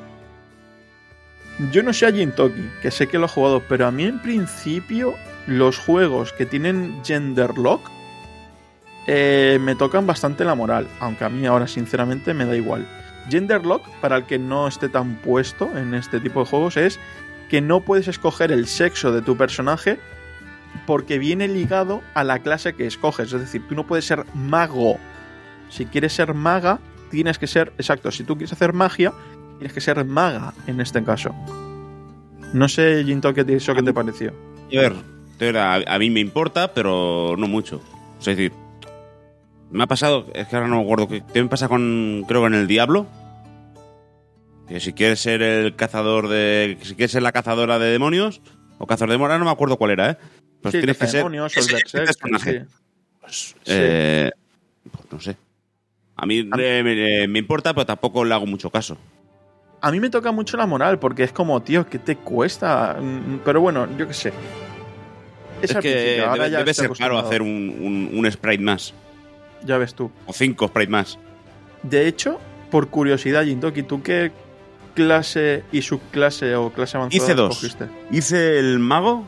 Yo no sé a Gintoki, que sé que lo he jugado, pero a mí en principio los juegos que tienen gender lock eh, me tocan bastante la moral, aunque a mí ahora sinceramente me da igual. Gender lock, para el que no esté tan puesto en este tipo de juegos, es que no puedes escoger el sexo de tu personaje porque viene ligado a la clase que escoges. Es decir, tú no puedes ser mago. Si quieres ser maga, tienes que ser... Exacto, si tú quieres hacer magia, tienes que ser maga en este caso. No sé, Ginto, ¿qué eso qué te pareció? A ver, a, a mí me importa, pero no mucho. Es decir, me ha pasado... Es que ahora no me acuerdo. ¿Qué me pasa con... Creo que en el Diablo? Que si quieres ser el cazador de... Si quieres ser la cazadora de demonios... O cazador de demonios, no me acuerdo cuál era, ¿eh? Pues sí, tienes que ser... demonios, ese, ese personaje. Sí. Pues, eh, pues no sé. A mí, a mí eh, me, me importa, pero tampoco le hago mucho caso. A mí me toca mucho la moral, porque es como, tío, ¿qué te cuesta? Pero bueno, yo qué sé. Es, es que debe, debe ser caro hacer un, un, un sprite más. Ya ves tú. O cinco sprites más. De hecho, por curiosidad, Gintoki, ¿tú qué clase y subclase o clase avanzada Hice dos. Cogiste? Hice el mago.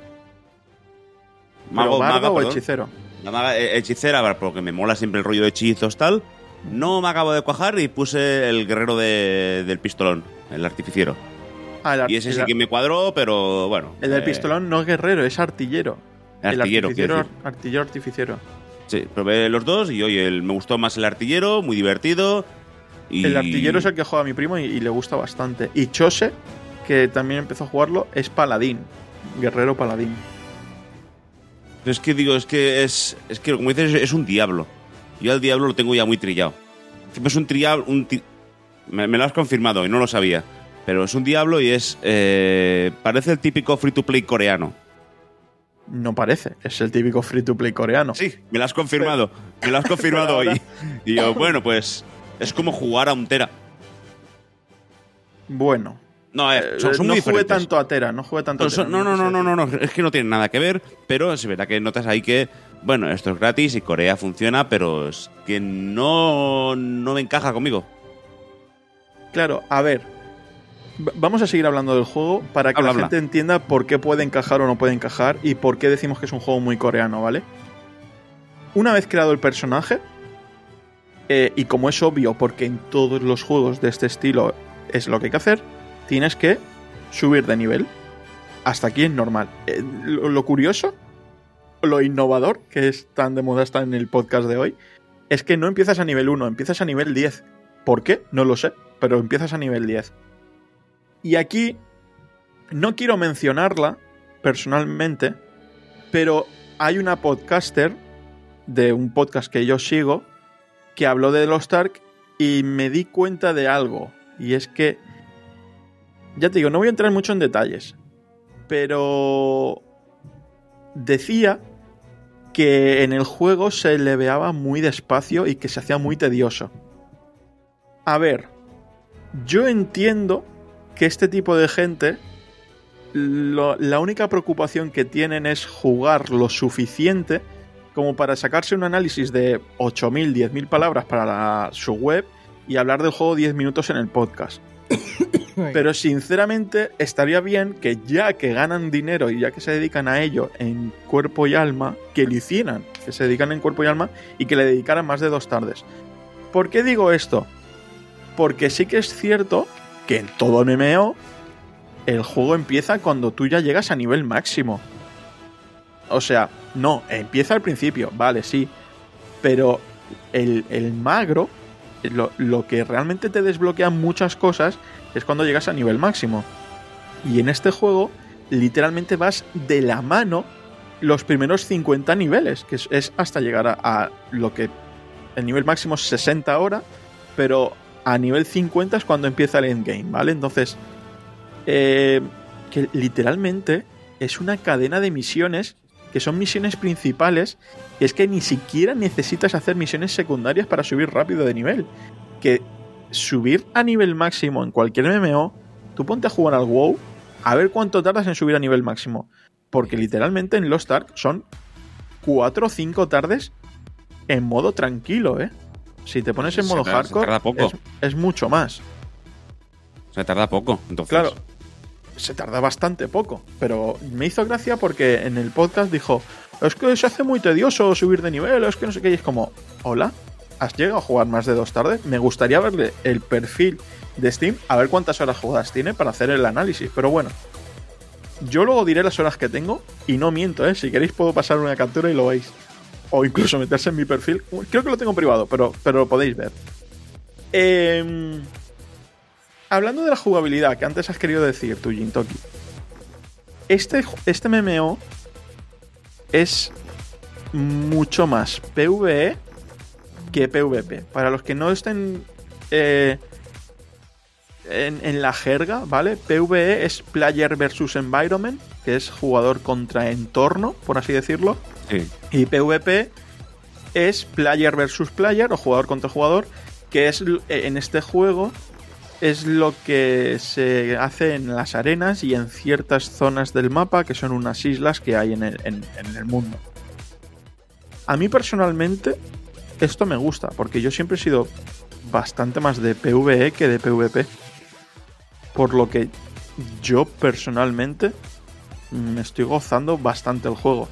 Mago, maga, o perdón. Hechicero. La maga hechicera, porque me mola siempre el rollo de hechizos tal. No me acabo de cuajar y puse el guerrero de, del pistolón, el artificiero. Ah, el art- y ese sí el, que me cuadró, pero bueno. El del eh, pistolón no es guerrero, es artillero. Artillero, el artificiero, artillero artificiero. Sí, probé los dos y oye, el, me gustó más el artillero, muy divertido. Y... El artillero es el que juega a mi primo y, y le gusta bastante. Y Chose, que también empezó a jugarlo, es paladín, guerrero paladín. Es que digo, es que es, es que como dices, es un diablo. Yo al diablo lo tengo ya muy trillado. Es un triablo, un tri... me, me lo has confirmado y no lo sabía. Pero es un diablo y es eh, parece el típico free to play coreano. No parece, es el típico free to play coreano. Sí, me lo has confirmado, me lo has confirmado hoy. Y yo, bueno, pues es como jugar a un Tera. Bueno. No, a ver, son, son no muy jugué diferentes. tanto a Tera, no jugué tanto a Tera. No, no, no, no, no, no, es que no tiene nada que ver, pero es verdad que notas ahí que, bueno, esto es gratis y Corea funciona, pero es que no, no me encaja conmigo. Claro, a ver, vamos a seguir hablando del juego para que habla, la gente habla. entienda por qué puede encajar o no puede encajar y por qué decimos que es un juego muy coreano, ¿vale? Una vez creado el personaje, eh, y como es obvio, porque en todos los juegos de este estilo es lo que hay que hacer, tienes que subir de nivel. hasta aquí es normal. Eh, lo, lo curioso, lo innovador, que es tan de moda está en el podcast de hoy, es que no empiezas a nivel uno, empiezas a nivel diez. ¿Por qué? No lo sé, pero empiezas a nivel diez. Y aquí no quiero mencionarla personalmente, pero hay una podcaster de un podcast que yo sigo que habló de Lost Ark y me di cuenta de algo. Y es que, ya te digo, no voy a entrar mucho en detalles, pero decía que en el juego se leveaba muy despacio y que se hacía muy tedioso. A ver, yo entiendo que este tipo de gente, lo, la única preocupación que tienen es jugar lo suficiente como para sacarse un análisis de ocho mil, diez mil palabras para la, su web y hablar del juego diez minutos en el podcast. Pero sinceramente estaría bien que ya que ganan dinero y ya que se dedican a ello en cuerpo y alma, que lo hicieran, que se dedican en cuerpo y alma y que le dedicaran más de dos tardes. ¿Por qué digo esto? Porque sí que es cierto que en todo M M O el juego empieza cuando tú ya llegas a nivel máximo. O sea, no, empieza al principio, vale, sí. Pero el, el magro, lo, lo que realmente te desbloquea muchas cosas es cuando llegas a nivel máximo. Y en este juego, literalmente vas de la mano los primeros cincuenta niveles, que es, es hasta llegar a, a lo que el nivel máximo es sesenta ahora, pero a nivel cincuenta es cuando empieza el endgame, ¿vale? Entonces, eh, que literalmente es una cadena de misiones que son misiones principales, que es que ni siquiera necesitas hacer misiones secundarias para subir rápido de nivel. Que subir a nivel máximo en cualquier M M O, tú ponte a jugar al WoW, a ver cuánto tardas en subir a nivel máximo. Porque literalmente en Lost Ark son cuatro o cinco tardes en modo tranquilo, ¿eh? Si te pones en modo se tarda, hardcore, se tarda poco. Es, es mucho más. Se tarda poco, entonces. Claro, se tarda bastante poco, pero me hizo gracia porque en el podcast dijo, es que se hace muy tedioso subir de nivel, es que no sé qué, y es como, hola, ¿has llegado a jugar más de dos tardes? Me gustaría verle el perfil de Steam, a ver cuántas horas jugadas tiene para hacer el análisis, pero bueno, yo luego diré las horas que tengo y no miento, ¿eh? Si queréis puedo pasar una captura y lo veis, o incluso meterse en mi perfil, creo que lo tengo privado, pero, pero lo podéis ver. Eh... Hablando de la jugabilidad, que antes has querido decir tú, Jintoki, este, este M M O es mucho más PvE que PvP. Para los que no estén eh, en, en la jerga, ¿vale? PvE es Player versus Environment, que es jugador contra entorno, por así decirlo. Sí. Y PvP es Player versus Player, o jugador contra jugador, que es en este juego... es lo que se hace en las arenas y en ciertas zonas del mapa, que son unas islas que hay en el, en, en el mundo. A mí personalmente esto me gusta, porque yo siempre he sido bastante más de PvE que de PvP. Por lo que yo personalmente me estoy gozando bastante el juego.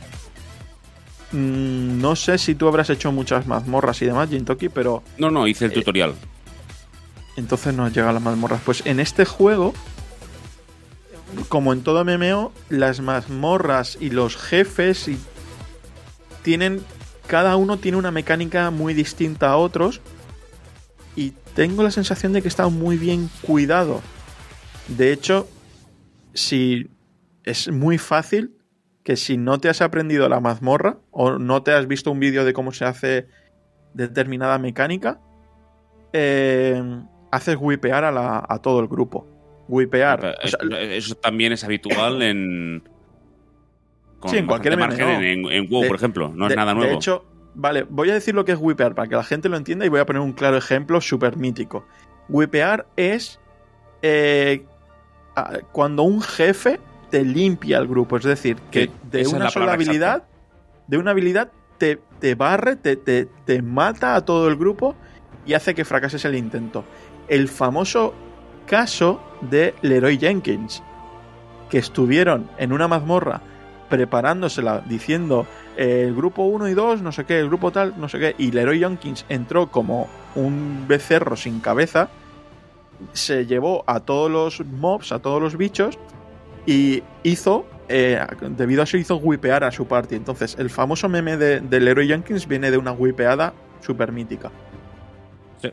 No sé si tú habrás hecho muchas mazmorras y demás, Jintoki, pero... No, no, hice el eh, tutorial. Entonces no llega a las mazmorras. Pues en este juego, como en todo M M O, las mazmorras y los jefes y tienen, cada uno tiene una mecánica muy distinta a otros, y tengo la sensación de que está muy bien cuidado. De hecho, si es muy fácil que si no te has aprendido la mazmorra o no te has visto un vídeo de cómo se hace determinada mecánica, eh, haces wipear a, la, a todo el grupo. Wipear. Eso, o sea, eso también es habitual en... Con sí, en cualquier margen M M O. en, en WoW, de, por ejemplo. No de, es nada nuevo. De hecho, vale, voy a decir lo que es wipear para que la gente lo entienda y voy a poner un claro ejemplo súper mítico. Wipear es eh, cuando un jefe te limpia el grupo. Es decir, que sí, de una sola habilidad, exacta. de una habilidad te, te barre, te, te, te mata a todo el grupo y hace que fracases el intento. El famoso caso de Leroy Jenkins, que estuvieron en una mazmorra preparándosela diciendo eh, el grupo uno y dos, no sé qué, el grupo tal, no sé qué, y Leroy Jenkins entró como un becerro sin cabeza, se llevó a todos los mobs, a todos los bichos, y hizo, eh, debido a eso hizo wipear a su party. Entonces el famoso meme de, del Leroy Jenkins viene de una wipeada super mítica. Sí.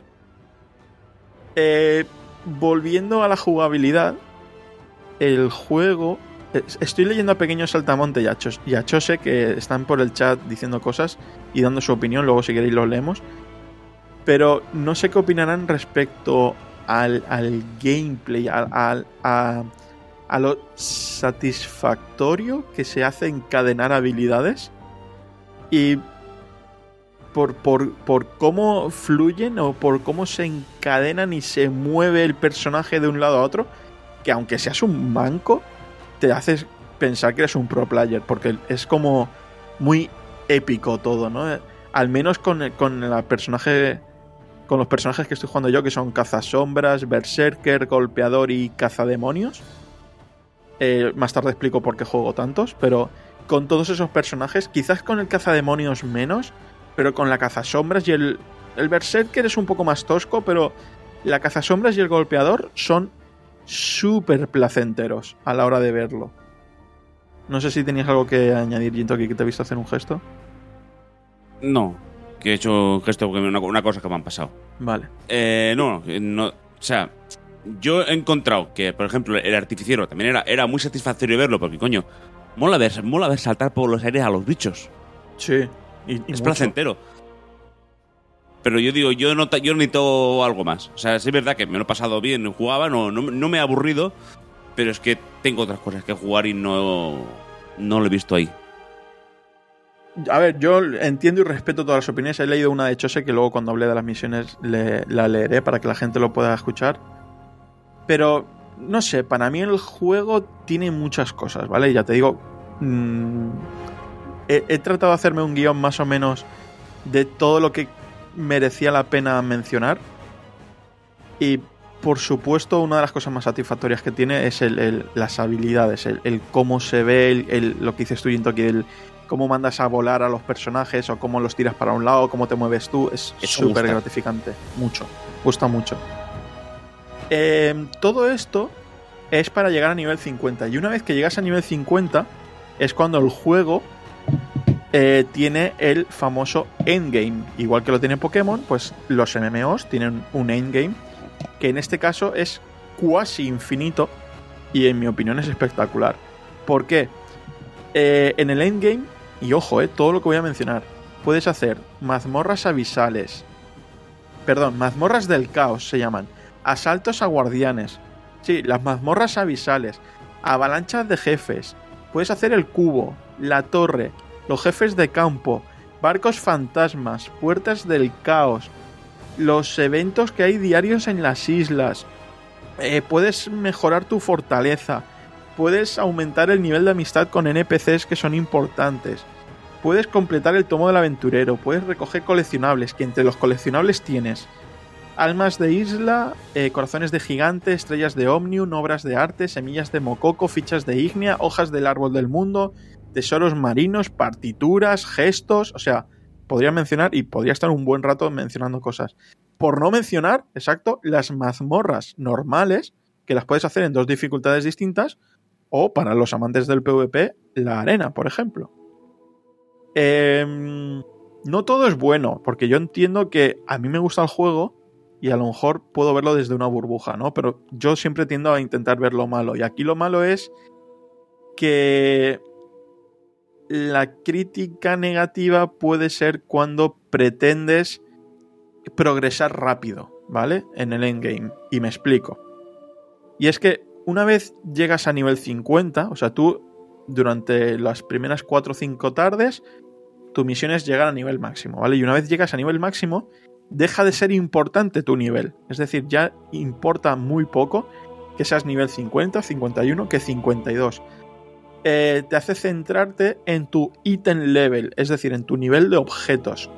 Eh, volviendo a la jugabilidad, el juego... Estoy leyendo a Pequeño Saltamonte y a, Chos, y a Chose, que están por el chat diciendo cosas y dando su opinión, luego si queréis lo leemos. Pero no sé qué opinarán respecto al, al gameplay, al, al, a, a lo satisfactorio que se hace encadenar habilidades y por, por, por cómo fluyen o por cómo se encadenan y se mueve el personaje de un lado a otro, que aunque seas un manco, te haces pensar que eres un pro player, porque es como muy épico todo, ¿no? Al menos con, con la personaje, con los personajes que estoy jugando yo, que son Cazasombras, Berserker, Golpeador y Cazademonios. Eh, más tarde explico por qué juego tantos, pero con todos esos personajes, quizás con el Cazademonios menos, pero con la Cazasombras y el, el Berserker es un poco más tosco, pero la Cazasombras y el Golpeador son súper placenteros a la hora de verlo. No sé si tenías algo que añadir, Jintoki, que te he visto hacer un gesto. No, que he hecho un gesto porque una, una cosa que me han pasado. Vale. Eh, no, no, o sea, yo he encontrado que, por ejemplo, el artificiero también era, era muy satisfactorio verlo, porque, coño, mola ver, mola ver saltar por los aires a los bichos. Sí. Y, y es mucho. placentero. Pero yo digo, yo, no, yo necesito algo más. O sea, sí es verdad que me lo he pasado bien, jugaba, no, no, no me he aburrido, pero es que tengo otras cosas que jugar y no, no lo he visto ahí. A ver, yo entiendo y respeto todas las opiniones. He leído una de Chose que luego cuando hable de las misiones le, la leeré para que la gente lo pueda escuchar. Pero, no sé, para mí el juego tiene muchas cosas, ¿vale? Ya te digo, mmm, he, he tratado de hacerme un guión más o menos de todo lo que merecía la pena mencionar. Y por supuesto una de las cosas más satisfactorias que tiene es el, el, las habilidades, el, el cómo se ve, el, el, lo que dices tú, Jintoki, el cómo mandas a volar a los personajes o cómo los tiras para un lado, cómo te mueves tú, es súper gratificante, mucho, gusta mucho. Eh, todo esto es para llegar a nivel cincuenta, y una vez que llegas a nivel cincuenta es cuando el juego Eh, tiene el famoso endgame. Igual que lo tiene Pokémon, pues los M M Os tienen un endgame que en este caso es cuasi infinito y en mi opinión es espectacular. ¿Por qué? Eh, en el endgame, y ojo, eh, todo lo que voy a mencionar, puedes hacer mazmorras abisales, perdón, mazmorras del caos se llaman, asaltos a guardianes, sí, las mazmorras abisales, avalanchas de jefes, puedes hacer el cubo, la torre, los jefes de campo, barcos fantasmas, puertas del caos, los eventos que hay diarios en las islas, eh, puedes mejorar tu fortaleza, puedes aumentar el nivel de amistad con N P Cs que son importantes, puedes completar el tomo del aventurero, puedes recoger coleccionables, que entre los coleccionables tienes almas de isla, eh, corazones de gigante, estrellas de Omnium, obras de arte, semillas de mococo, fichas de ígnea, hojas del árbol del mundo, tesoros marinos, partituras, gestos, o sea, podría mencionar y podría estar un buen rato mencionando cosas. Por no mencionar, exacto, las mazmorras normales, que las puedes hacer en dos dificultades distintas, o para los amantes del PvP, la arena, por ejemplo. Eh, no todo es bueno, porque yo entiendo que a mí me gusta el juego y a lo mejor puedo verlo desde una burbuja, ¿no? Pero yo siempre tiendo a intentar ver lo malo, y aquí lo malo es que la crítica negativa puede ser cuando pretendes progresar rápido, ¿vale? En el endgame. Y me explico. Y es que una vez llegas a nivel cincuenta, o sea, tú durante las primeras cuatro o cinco tardes, tu misión es llegar a nivel máximo, ¿vale? Y una vez llegas a nivel máximo, deja de ser importante tu nivel. Es decir, ya importa muy poco que seas nivel cincuenta, cincuenta y uno, que cincuenta y dos. Eh, te hace centrarte en tu item level, es decir, en tu nivel de objetos,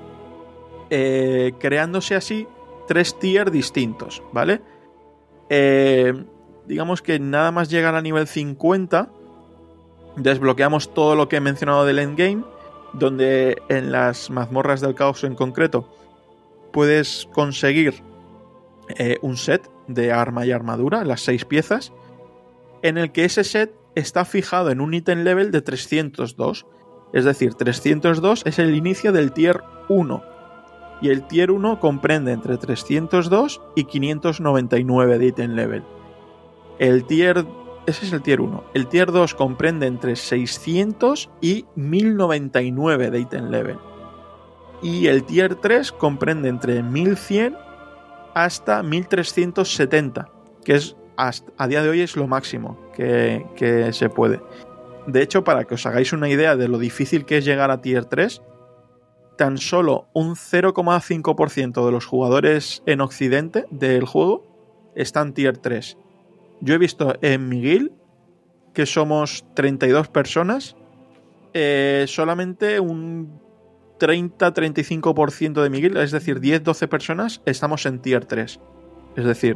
eh, creándose así tres tiers distintos, ¿vale? Eh, digamos que nada más llegar a nivel cincuenta desbloqueamos todo lo que he mencionado del endgame, donde en las mazmorras del caos en concreto puedes conseguir eh, un set de arma y armadura, las seis piezas, en el que ese set está fijado en un ítem level de trescientos dos. Es decir, trescientos dos es el inicio del tier uno. Y el tier uno comprende entre trescientos dos y quinientos noventa y nueve de ítem level. El tier... Ese es el tier uno. El tier dos comprende entre seiscientos y mil noventa y nueve de ítem level. Y el tier tres comprende entre mil cien hasta mil trescientos setenta, que es hasta, a día de hoy es lo máximo que, que se puede. De hecho, para que os hagáis una idea de lo difícil que es llegar a tier tres, tan solo un cero coma cinco por ciento de los jugadores en Occidente del juego están tier tres. Yo he visto en mi guild, que somos treinta y dos personas, eh, solamente un treinta a treinta y cinco por ciento de mi guild, es decir, diez a doce personas, estamos en tier tres. Es decir,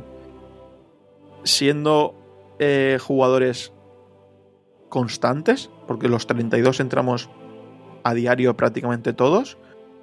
siendo eh, jugadores constantes, porque los treinta y dos entramos a diario prácticamente todos,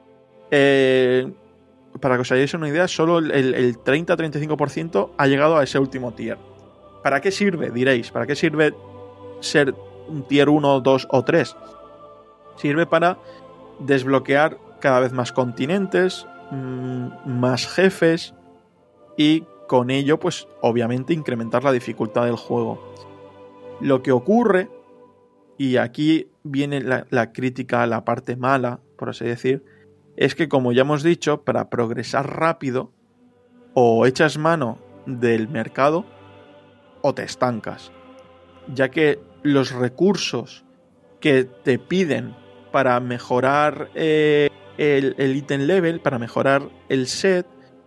eh, para que os hagáis una idea, solo el, el treinta a treinta y cinco por ciento ha llegado a ese último tier. ¿Para qué sirve? Diréis, ¿para qué sirve ser un tier uno, dos o tres? Sirve para desbloquear cada vez más continentes, mmm, más jefes y con ello, pues obviamente incrementar la dificultad del juego. Lo que ocurre, y aquí viene la, la crítica a la parte mala, por así decir, es que, como ya hemos dicho, para progresar rápido o echas mano del mercado o te estancas, ya que los recursos que te piden para mejorar eh, el, el ítem level, para mejorar el set,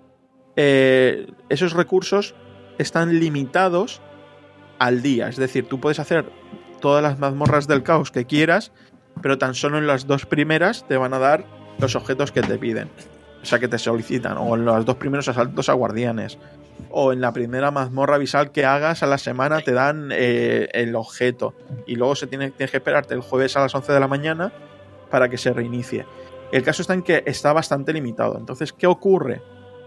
eh, esos recursos están limitados al día. Es decir, tú puedes hacer todas las mazmorras del caos que quieras, pero tan solo en las dos primeras te van a dar los objetos que te piden, o sea, que te solicitan, o en los dos primeros asaltos a guardianes, o en la primera mazmorra visual que hagas a la semana te dan eh, el objeto, y luego se tiene, tienes que esperarte el jueves a las once de la mañana para que se reinicie. El caso está en que está bastante limitado. Entonces, ¿qué ocurre?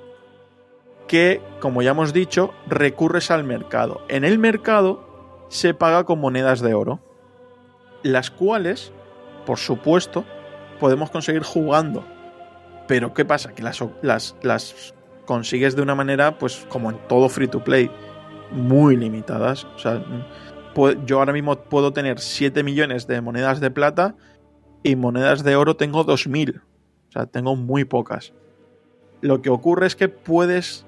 Que, como ya hemos dicho, recurres al mercado. En el mercado se paga con monedas de oro, las cuales, por supuesto, podemos conseguir jugando. Pero ¿qué pasa? Que las, las, las consigues de una manera, pues como en todo free to play, muy limitadas. O sea, yo ahora mismo puedo tener siete millones de monedas de plata y monedas de oro tengo dos mil. O sea, tengo muy pocas. Lo que ocurre es que puedes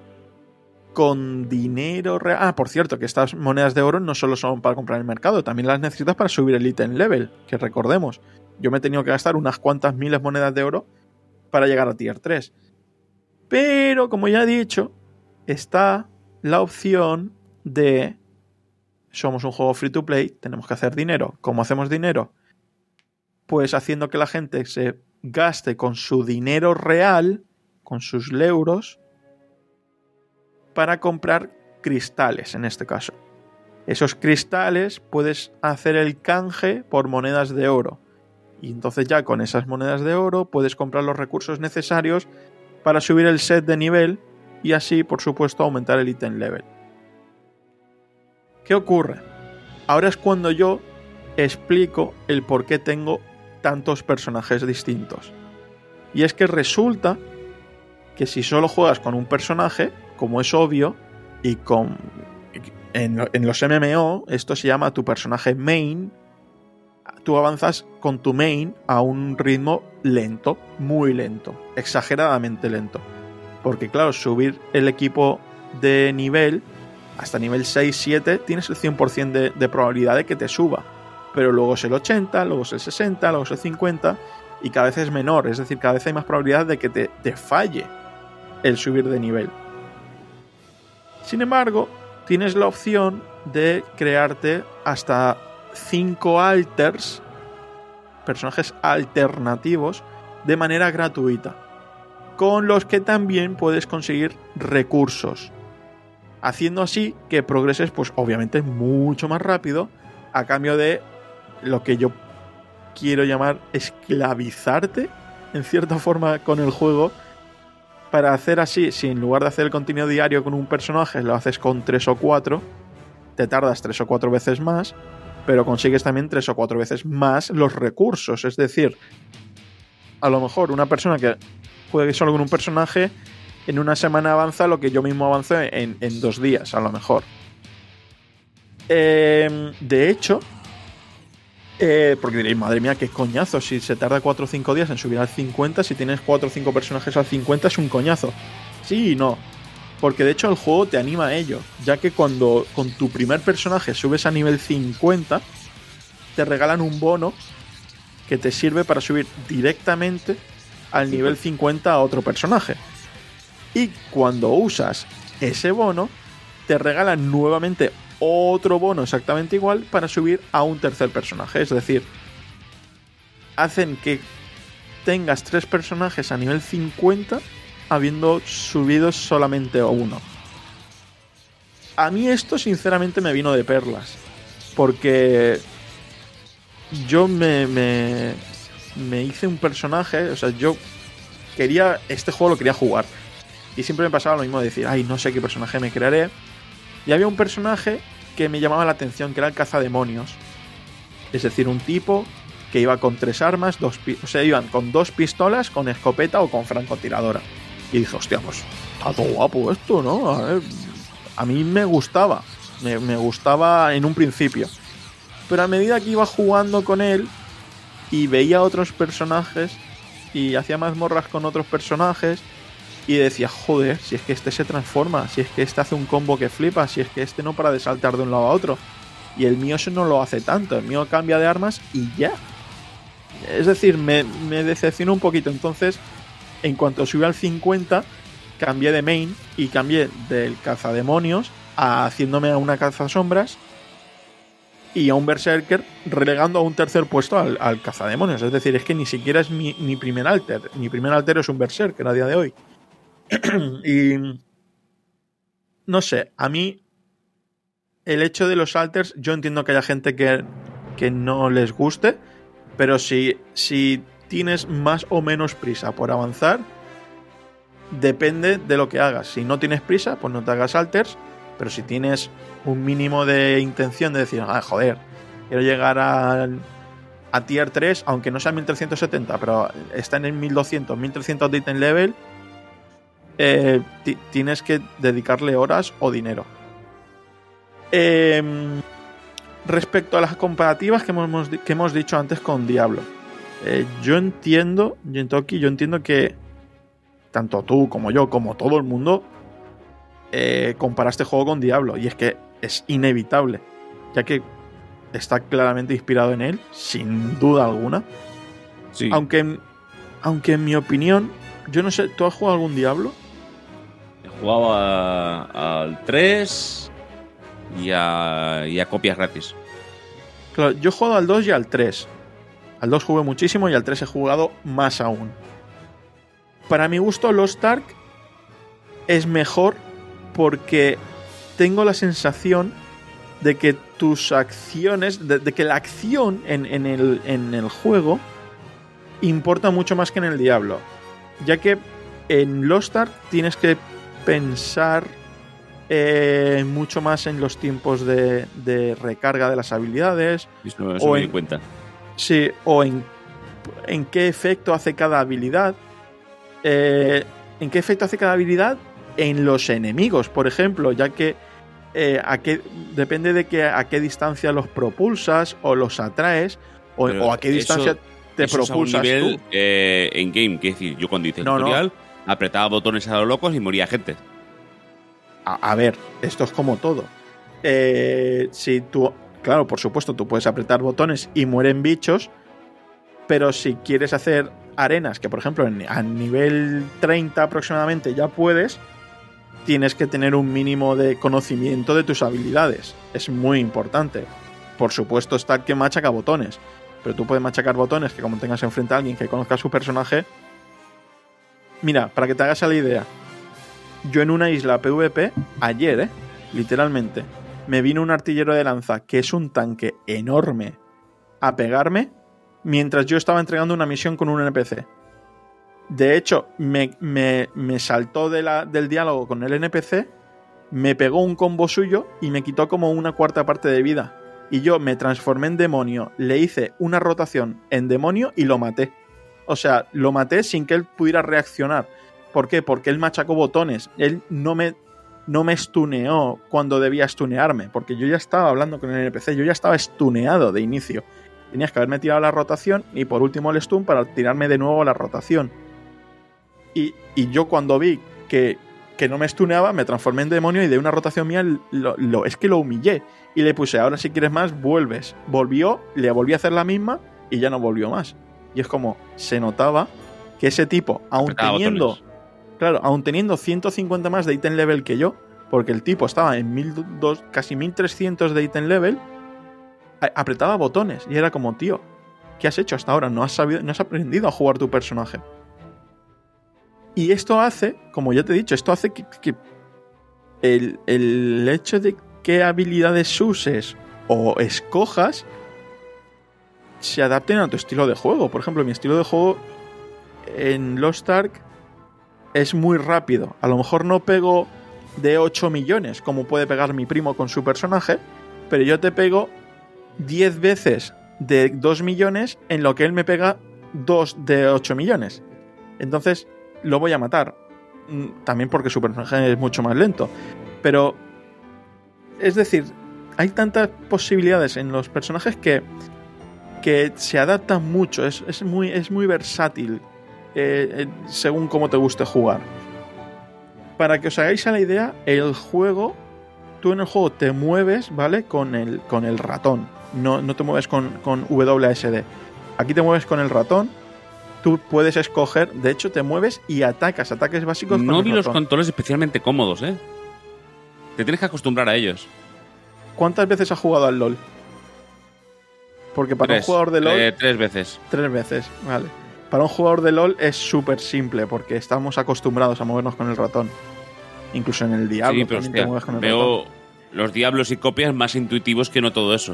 con dinero real... Ah, por cierto, que estas monedas de oro no solo son para comprar en el mercado, también las necesitas para subir el ítem level, que recordemos, yo me he tenido que gastar unas cuantas miles monedas de oro para llegar a tier tres. Pero, como ya he dicho, está la opción de... Somos un juego free to play, tenemos que hacer dinero. ¿Cómo hacemos dinero? Pues haciendo que la gente se gaste con su dinero real, con sus euros, para comprar cristales, en este caso. Esos cristales puedes hacer el canje por monedas de oro. Y entonces ya con esas monedas de oro puedes comprar los recursos necesarios para subir el set de nivel y así, por supuesto, aumentar el ítem level. ¿Qué ocurre? Ahora es cuando yo explico el por qué tengo tantos personajes distintos. Y es que resulta que si solo juegas con un personaje, como es obvio, y con en, en los M M O esto se llama tu personaje main, tú avanzas con tu main a un ritmo lento, muy lento, exageradamente lento. Porque claro, subir el equipo de nivel hasta nivel seis siete tienes el cien por ciento de, de probabilidad de que te suba. Pero luego es el ochenta, luego es el sesenta, luego es el cincuenta y cada vez es menor. Es decir, cada vez hay más probabilidad de que te, te falle el subir de nivel. Sin embargo, tienes la opción de crearte hasta cinco alters, personajes alternativos, de manera gratuita, con los que también puedes conseguir recursos, haciendo así que progreses, pues obviamente mucho más rápido, a cambio de lo que yo quiero llamar esclavizarte en cierta forma con el juego, para hacer así, si en lugar de hacer el contenido diario con un personaje lo haces con tres o cuatro, te tardas tres o cuatro veces más, pero consigues también tres o cuatro veces más los recursos. Es decir, a lo mejor una persona que juegue solo con un personaje, en una semana avanza lo que yo mismo avanzo en, en dos días, a lo mejor. Eh, de hecho, eh, porque diréis, madre mía, qué coñazo, si se tarda cuatro o cinco días en subir al cincuenta, si tienes cuatro o cinco personajes al cincuenta es un coñazo. Sí y no, porque de hecho el juego te anima a ello, ya que cuando con tu primer personaje subes a nivel cincuenta, te regalan un bono que te sirve para subir directamente al nivel cincuenta a otro personaje. Y cuando usas ese bono, te regalan nuevamente otro bono exactamente igual para subir a un tercer personaje. Es decir, hacen que tengas tres personajes a nivel cincuenta habiendo subido solamente uno. A mí esto sinceramente me vino de perlas, porque yo me, me, me hice un personaje, o sea, yo quería, este juego lo quería jugar, y siempre me pasaba lo mismo de decir, ay, no sé qué personaje me crearé, y había un personaje que me llamaba la atención, que era el cazademonios, es decir, un tipo que iba con tres armas, dos pi- o sea, iban con dos pistolas, con escopeta o con francotiradora, y dije, hostia, pues está todo guapo esto, ¿no? A ver, a mí me gustaba, me, me gustaba en un principio. Pero a medida que iba jugando con él y veía otros personajes y hacía mazmorras con otros personajes y decía, joder, si es que este se transforma, si es que este hace un combo que flipa, si es que este no para de saltar de un lado a otro. Y el mío eso no lo hace tanto, el mío cambia de armas y ya. Es decir, me, me decepcionó un poquito. Entonces, en cuanto subí al cincuenta, cambié de main y cambié del cazademonios a haciéndome a una cazasombras y a un berserker, relegando a un tercer puesto al, al cazademonios. Es decir, es que ni siquiera es mi, mi primer alter. Mi primer alter es un berserker a día de hoy. Y no sé, a mí el hecho de los alters, yo entiendo que haya gente que, que no les guste, pero si, si tienes más o menos prisa por avanzar, depende de lo que hagas. Si no tienes prisa, pues no te hagas alters. Pero si tienes un mínimo de intención de decir, ah, joder, quiero llegar a, a tier tres, aunque no sea mil trescientos setenta, pero está en el mil doscientos, mil trescientos de item level, eh, t- tienes que dedicarle horas o dinero. Eh, respecto a las comparativas que hemos, que hemos dicho antes con Diablo, eh, yo entiendo, Gentoki, yo entiendo que tanto tú como yo, como todo el mundo, Eh, compara este juego con Diablo, y es que es inevitable, ya que está claramente inspirado en él, sin duda alguna. Sí. Aunque, aunque en mi opinión, yo no sé, ¿tú has jugado algún Diablo? He jugado a- al tres y a, y a copias gratis. Claro, yo he jugado al dos y al tres. Al dos jugué muchísimo y al tres he jugado más aún. Para mi gusto, Lost Ark es mejor porque tengo la sensación de que tus acciones, de, de que la acción en, en, el, en el juego importa mucho más que en el Diablo, ya que en Lost Ark tienes que pensar eh, mucho más en los tiempos de, de recarga de las habilidades, Eso, eso o me di en- cuenta. sí, o en, en qué efecto hace cada habilidad. Eh, ¿En qué efecto hace cada habilidad? En los enemigos, por ejemplo, ya que eh, a qué, depende de que, a qué distancia los propulsas o los atraes, o, Pero o a qué eso- distancia te Eso es a un propulsas nivel tú. eh, en game, que es decir, yo cuando hice el No, no. tutorial apretaba botones a los locos y moría gente. A, a ver, esto es como todo. Eh, si tú, claro, por supuesto, tú puedes apretar botones y mueren bichos, pero si quieres hacer arenas, que por ejemplo en, a nivel treinta aproximadamente ya puedes, tienes que tener un mínimo de conocimiento de tus habilidades. Es muy importante. Por supuesto está el que machaca botones, pero tú puedes machacar botones que como tengas enfrente a alguien que conozca a su personaje. Mira, para que te hagas a la idea, yo en una isla PvP, ayer, eh, literalmente, me vino un artillero de lanza, que es un tanque enorme, a pegarme, mientras yo estaba entregando una misión con un N P C. De hecho, me, me, me saltó de la, del diálogo con el N P C, me pegó un combo suyo y me quitó como una cuarta parte de vida. Y yo me transformé en demonio, le hice una rotación en demonio y lo maté. O sea, lo maté sin que él pudiera reaccionar. ¿Por qué? Porque él machacó botones. Él no me, no me stuneó cuando debía stunearme. Porque yo ya estaba hablando con el N P C. Yo ya estaba stuneado de inicio. Tenías que haberme tirado la rotación y por último el stun para tirarme de nuevo la rotación. Y, y yo cuando vi que, que no me stuneaba, me transformé en demonio y de una rotación mía lo, lo, es que lo humillé. Y le puse, ahora si quieres más, vuelves. Volvió, le volví a hacer la misma y ya no volvió más. Y es como, se notaba que ese tipo, aún Apretaba teniendo... botones. Claro, aún teniendo ciento cincuenta más de item level que yo, porque el tipo estaba en mil dos, casi mil trescientos de item level, a- apretaba botones. Y era como, tío, ¿qué has hecho hasta ahora? No has sabido, no has aprendido a jugar tu personaje. Y esto hace, como ya te he dicho, esto hace que, que el, el hecho de qué habilidades uses o escojas se adapten a tu estilo de juego. Por ejemplo, mi estilo de juego en Lost Ark es muy rápido. A lo mejor no pego de ocho millones como puede pegar mi primo con su personaje, pero yo te pego diez veces de dos millones en lo que él me pega dos de ocho millones. Entonces lo voy a matar. También porque su personaje es mucho más lento. Pero, es decir, hay tantas posibilidades en los personajes que, que se adaptan mucho. Es, es, muy, es muy versátil. Eh, eh, según cómo te guste jugar. Para que os hagáis a la idea, el juego, tú en el juego te mueves, ¿vale? Con el, con el ratón. No, no te mueves con, con W A S D. Aquí te mueves con el ratón. Tú puedes escoger, de hecho te mueves y atacas, ataques básicos con No el vi los ratón. controles especialmente cómodos, ¿eh? Te tienes que acostumbrar a ellos. ¿Cuántas veces has jugado al LoL? Porque para tres, un jugador de LoL... eh, tres veces. Tres veces, vale. Para un jugador de LoL es súper simple porque estamos acostumbrados a movernos con el ratón. Incluso en el Diablo Sí, pero también te hostia, mueves con el veo ratón. los diablos y copias más intuitivos que no todo eso.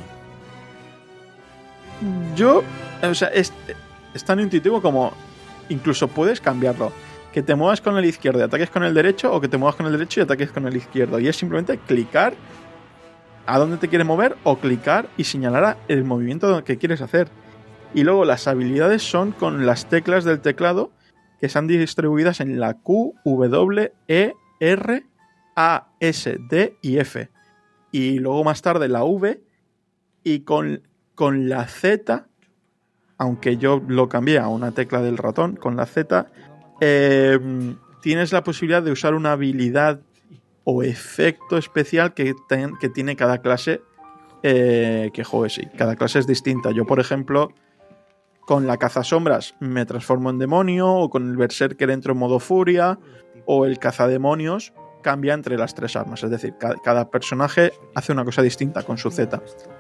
Yo, o sea, es, es tan intuitivo como incluso puedes cambiarlo. Que te muevas con el izquierdo y ataques con el derecho, o que te muevas con el derecho y ataques con el izquierdo. Y es simplemente clicar a dónde te quieres mover o clicar y señalar el movimiento que quieres hacer. Y luego las habilidades son con las teclas del teclado que están distribuidas en la Q, W, E, R, A, S, D y F. Y luego más tarde la V. Y con, con la Z, aunque yo lo cambié a una tecla del ratón, con la Z, eh, tienes la posibilidad de usar una habilidad o efecto especial que, ten, que tiene cada clase eh, que juegues. Y cada clase es distinta. Yo, por ejemplo, con la cazasombras me transformo en demonio, o con el berserker entro en modo furia, o el cazademonios cambia entre las tres armas. Es decir, cada, cada personaje hace una cosa distinta con su Z.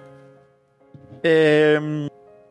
Eh,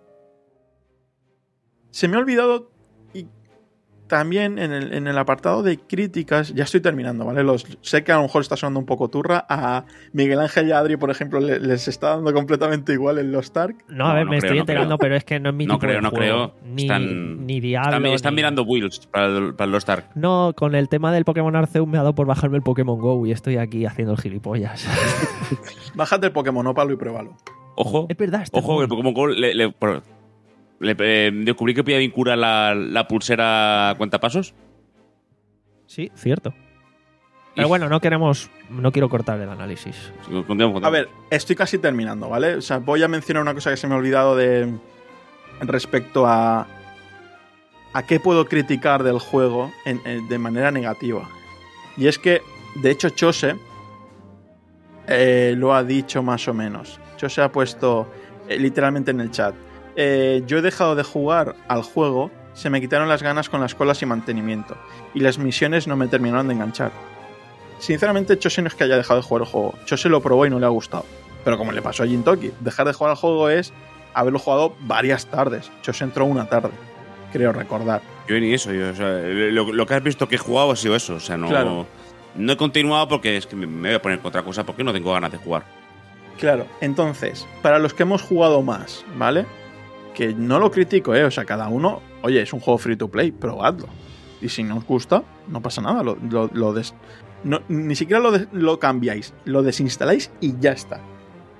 se me ha olvidado, y también en el, en el apartado de críticas, ya estoy terminando, ¿vale? Los, sé que a lo mejor está sonando un poco turra. A Miguel Ángel y a Adri, por ejemplo, le, les está dando completamente igual en Lost Ark. No, a No, ver, no me creo, estoy no enterando, creo. pero es que no es mi No tipo creo, de no juego. creo. Ni, Están- ni Diablo. Están, están ni- mirando builds para, el- para los Dark. No, con el tema del Pokémon Arceus me ha dado por bajarme el Pokémon Go y estoy aquí haciendo el gilipollas. Bájate el Pokémon Opalo y pruébalo. Ojo, Es verdad, está ojo, muy- el Pokémon Go le, le- por- le- eh, descubrí que podía vincular la, la pulsera a cuentapasos. Sí, cierto. Pero Y- bueno, no queremos, no quiero cortar el análisis. Continuamos, continuamos. A ver, estoy casi terminando, ¿vale? O sea, voy a mencionar una cosa que se me ha olvidado de respecto a a qué puedo criticar del juego en- en- de manera negativa. Y es que, de hecho, Chose eh, lo ha dicho más o menos. Chose ha puesto eh, literalmente en el chat. Eh, yo he dejado de jugar al juego, se me quitaron las ganas con las colas y mantenimiento. Y las misiones no me terminaron de enganchar. Sinceramente, Chose no es que haya dejado de jugar el juego. Chose lo probó y no le ha gustado. Pero como le pasó a Jintoki, dejar de jugar al juego es haberlo jugado varias tardes. Chose entró una tarde, creo recordar. Yo ni eso. Yo, o sea, lo, lo que has visto que he jugado ha sido eso. O sea, no, Claro. no he continuado porque es que me, me voy a poner con otra cosa porque no tengo ganas de jugar. Claro, entonces, para los que hemos jugado más, ¿vale? Que no lo critico, ¿eh? O sea, cada uno, oye, es un juego free to play, probadlo. Y si no os gusta, no pasa nada, lo, lo, lo des... no, ni siquiera lo, des- lo cambiáis, lo desinstaláis y ya está.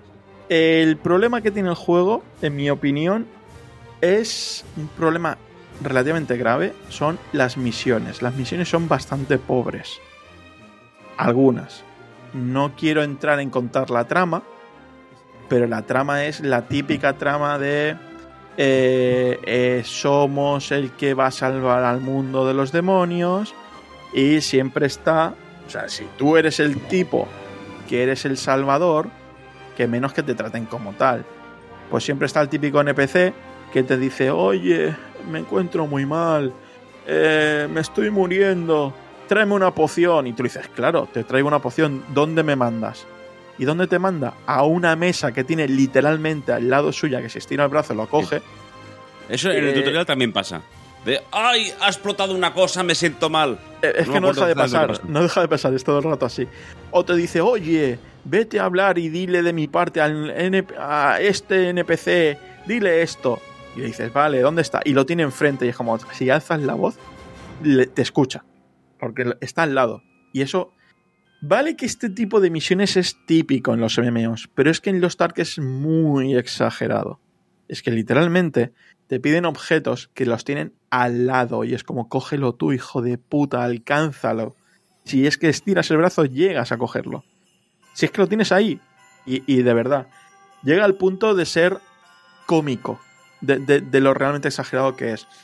El problema que tiene el juego, en mi opinión, es un problema relativamente grave. Son las misiones. Las misiones son bastante pobres. Algunas. No quiero entrar en contar la trama, pero la trama es la típica trama de eh, eh, somos el que va a salvar al mundo de los demonios y siempre está, o sea, si tú eres el tipo que eres el salvador, que menos que te traten como tal. Pues siempre está el típico N P C que te dice, oye, me encuentro muy mal, eh, me estoy muriendo, tráeme una poción. Y tú dices, claro, te traigo una poción, ¿dónde me mandas? ¿Y dónde te manda? A una mesa que tiene literalmente al lado suya, que se estira el brazo, lo coge. Eso en el Eh, tutorial también pasa. De, ¡ay! Ha explotado una cosa, me siento mal. Eh, Es No que me no acuerdo deja de exactamente pasar, lo que pasa. no deja de pasar, es todo el rato así. O te dice, oye, vete a hablar y dile de mi parte al N P a este N P C, dile esto. Y le dices, vale, ¿dónde está? Y lo tiene enfrente y es como, si alzas la voz, le- te escucha. Porque está al lado. Y eso, vale que este tipo de misiones es típico en los M M Os, pero es que en Lost Ark es muy exagerado. Es que literalmente te piden objetos que los tienen al lado y es como, cógelo tú, hijo de puta, alcánzalo. Si es que estiras el brazo, llegas a cogerlo. Si es que lo tienes ahí. Y, y de verdad, llega al punto de ser cómico, de, de, de lo realmente exagerado que es.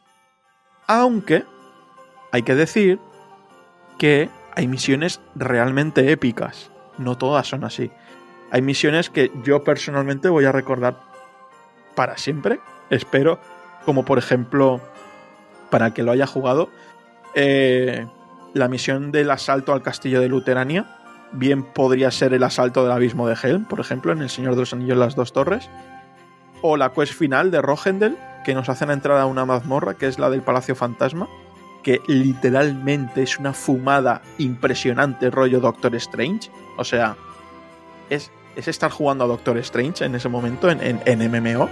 Aunque hay que decir que hay misiones realmente épicas. No todas son así. Hay misiones que yo personalmente voy a recordar para siempre, espero, como por ejemplo, para el que lo haya jugado, eh, la misión del asalto al castillo de Luterania. Bien podría ser el asalto del abismo de Helm, por ejemplo, en El Señor de los Anillos, las dos torres. O la quest final de Rochendel, que nos hacen entrar a una mazmorra, que es la del Palacio Fantasma, que literalmente es una fumada impresionante, rollo Doctor Strange. O sea, es, es estar jugando a Doctor Strange en ese momento en, en, en M M O.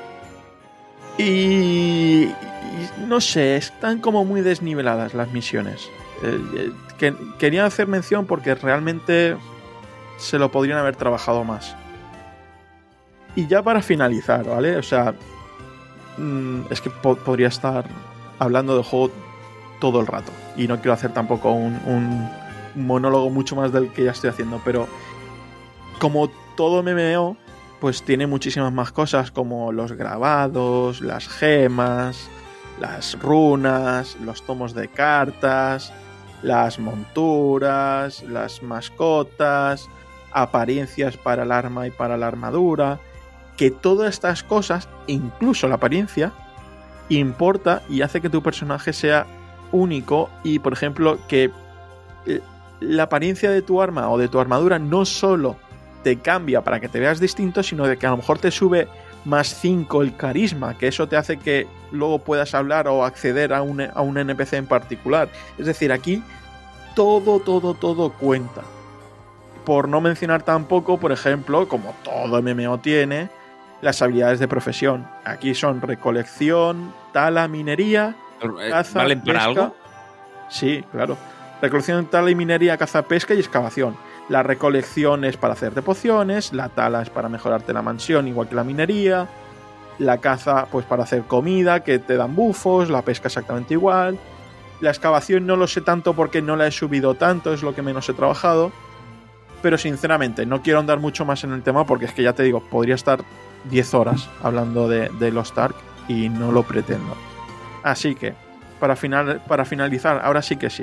Y, y no sé, están como muy desniveladas las misiones. Eh, eh, que, quería hacer mención porque realmente se lo podrían haber trabajado más. Y ya para finalizar, ¿vale? O sea, mmm, es que po- podría estar hablando del juego todo el rato. Y no quiero hacer tampoco un, un monólogo mucho más del que ya estoy haciendo, pero como todo M M O, pues tiene muchísimas más cosas como los grabados, las gemas, las runas, los tomos de cartas, las monturas, las mascotas, apariencias para el arma y para la armadura, que todas estas cosas, incluso la apariencia, importa y hace que tu personaje sea único y, por ejemplo, que la apariencia de tu arma o de tu armadura no solo te cambia para que te veas distinto, sino de que a lo mejor te sube más cinco el carisma, que eso te hace que luego puedas hablar o acceder a un, a un N P C en particular. Es decir, aquí todo, todo, todo cuenta. Por no mencionar tampoco, por ejemplo, como todo M M O tiene, las habilidades de profesión. Aquí son recolección, tala, minería, caza, ¿Valen para pesca. algo? Sí, claro. Recolección, tala y minería, caza, pesca y excavación. La recolección es para hacerte pociones, la tala es para mejorarte la mansión, igual que la minería. La caza, pues para hacer comida, que te dan bufos, la pesca exactamente igual. La excavación no lo sé tanto porque no la he subido tanto, es lo que menos he trabajado. Pero sinceramente, no quiero andar mucho más en el tema porque es que ya te digo, podría estar diez horas hablando de, de Lost Ark y no lo pretendo. Así que, para, final, para finalizar, ahora sí que sí.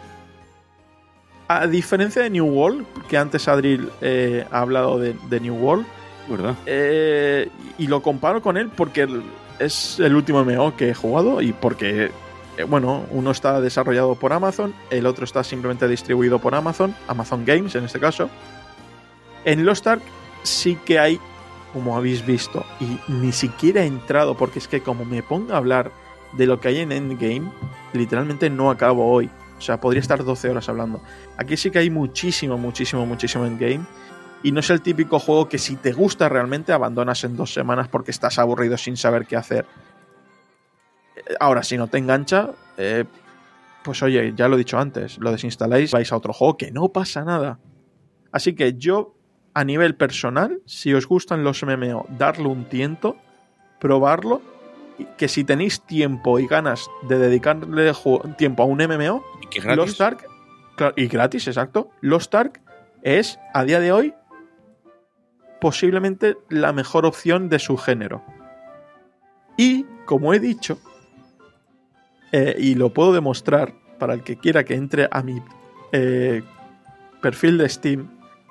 A diferencia de New World, que antes Adril eh, ha hablado de, de New World, ¿Verdad? eh, y lo comparo con él porque es el último M M O que he jugado y porque, eh, bueno, uno está desarrollado por Amazon, el otro está simplemente distribuido por Amazon, Amazon Games en este caso. En Lost Ark sí que hay, como habéis visto, y ni siquiera he entrado porque es que como me ponga a hablar de lo que hay en Endgame, literalmente no acabo hoy. O sea, podría estar doce horas hablando. Aquí sí que hay muchísimo, muchísimo, muchísimo Endgame. Y no es el típico juego que si te gusta realmente abandonas en dos semanas porque estás aburrido sin saber qué hacer. Ahora, si no te engancha, eh, pues oye, ya lo he dicho antes, lo desinstaláis, vais a otro juego que no pasa nada. Así que yo a nivel personal, si os gustan los M M O, darle un tiento, probarlo, y que si tenéis tiempo y ganas de dedicarle ju- tiempo a un M M O, ¿Y que gratis? Lost Ark, claro, y gratis, exacto, Lost Ark es, a día de hoy, posiblemente la mejor opción de su género. Y, como he dicho, eh, y lo puedo demostrar para el que quiera que entre a mi eh, perfil de Steam,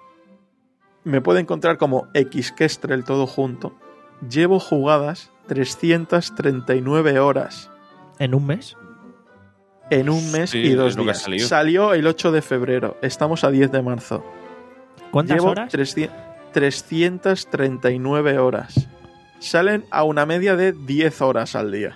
me puede encontrar como Xkestrel todo junto. Llevo jugadas trescientas treinta y nueve horas ¿En un mes? en un mes Sí, y dos es lo que ha días. salido. Salió el ocho de febrero, estamos a diez de marzo. ¿Cuántas Llevo horas? trescientas treinta y nueve horas. Salen a una media de diez horas al día.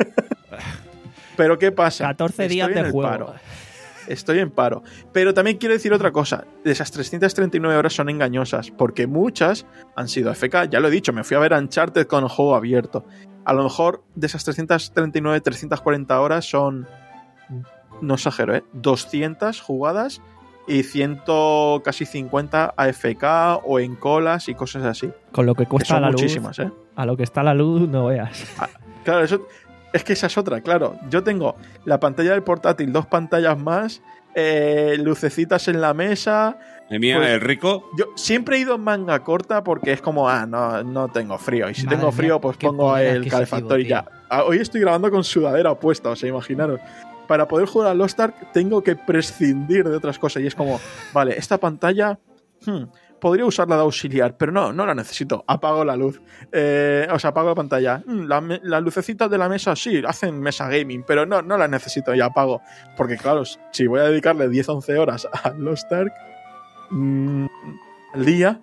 Pero ¿qué pasa? catorce Estoy días en de el juego. paro. Estoy en paro. Pero también quiero decir otra cosa. Esas trescientas treinta y nueve horas son engañosas, porque muchas han sido F K. Ya lo he dicho, me fui a ver Uncharted con el juego abierto. A lo mejor de esas trescientas treinta y nueve, trescientas cuarenta horas son, no exagero, ¿eh? doscientas jugadas y cien, casi cincuenta A F K o en colas y cosas así. Con lo que Que cuesta son la luz. muchísimas, ¿eh? A lo que está la luz, no veas. Claro, eso es que esa es otra, claro. Yo tengo la pantalla del portátil, dos pantallas más, eh, lucecitas en la mesa. Eh, mía, Pues- el rico. Yo siempre he ido en manga corta porque es como, ah, no, no tengo frío. Y si Madre tengo mía, frío, pues qué pongo poder el adquisitivo, calefactor y tío. ya. Ah, hoy estoy grabando con sudadera puesta, o sea, imaginaros. Para poder jugar a Lost Ark tengo que prescindir de otras cosas. Y es como, vale, esta pantalla hmm, podría usarla de auxiliar, pero no, no la necesito. Apago la luz. Eh, o sea, apago la pantalla. Hmm, la me- las lucecitas de la mesa sí, hacen mesa gaming, pero no, no las necesito y apago. Porque claro, si voy a dedicarle diez a once horas a Lost Ark mm, al día,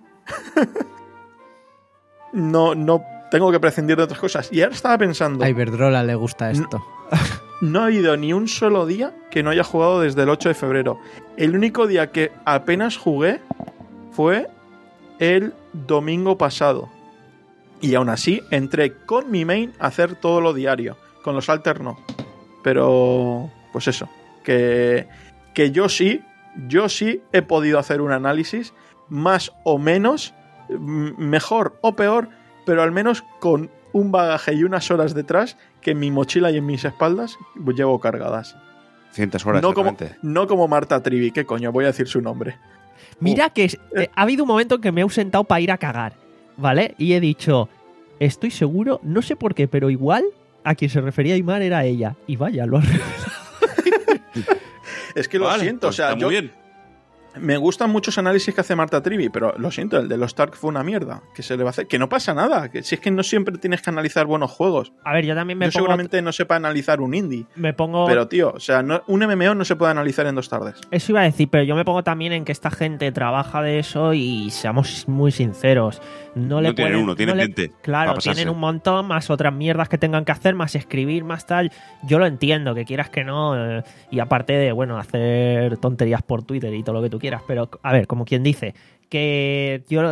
no, no tengo que prescindir de otras cosas. Y ahora estaba pensando, A Iberdrola le gusta esto. no ha habido ni un solo día que no haya jugado desde el ocho de febrero. El único día que apenas jugué fue el domingo pasado. Y aún así entré con mi main a hacer todo lo diario. Con los alter no. Pero, pues eso. Que, que yo sí, yo sí he podido hacer un análisis más o menos, m- mejor o peor, pero al menos con un bagaje y unas horas detrás que en mi mochila y en mis espaldas llevo cargadas. cientos horas, No como, exactamente. no como Marta Trivi, ¿qué coño? Voy a decir su nombre. Mira que es- eh, ha habido un momento en que me he ausentado para ir a cagar, ¿vale? Y he dicho, estoy seguro, no sé por qué, pero igual a quien se refería Aymar era ella. Y vaya, lo ha Es que lo Vale, siento, pues o sea, está yo, muy bien. me gustan muchos análisis que hace Marta Trivi, pero lo siento, el de los Stark fue una mierda. Que se le va a hacer? Que no pasa nada. Que si es que no siempre tienes que analizar buenos juegos. A ver, yo también me Yo pongo, seguramente no sepa analizar un indie. me pongo Pero, tío, o sea, no- un M M O no se puede analizar en dos tardes. Eso iba a decir, pero yo me pongo también en que esta gente trabaja de eso y seamos muy sinceros. No, le No tienen pueden- uno, tienen le- veinte Claro, para pasarse. tienen un montón, más otras mierdas que tengan que hacer, más escribir, más tal. Yo lo entiendo, que quieras que no. eh, y aparte de, bueno, hacer tonterías por Twitter y todo lo que tú quieras. Pero, a ver, como quien dice, que yo.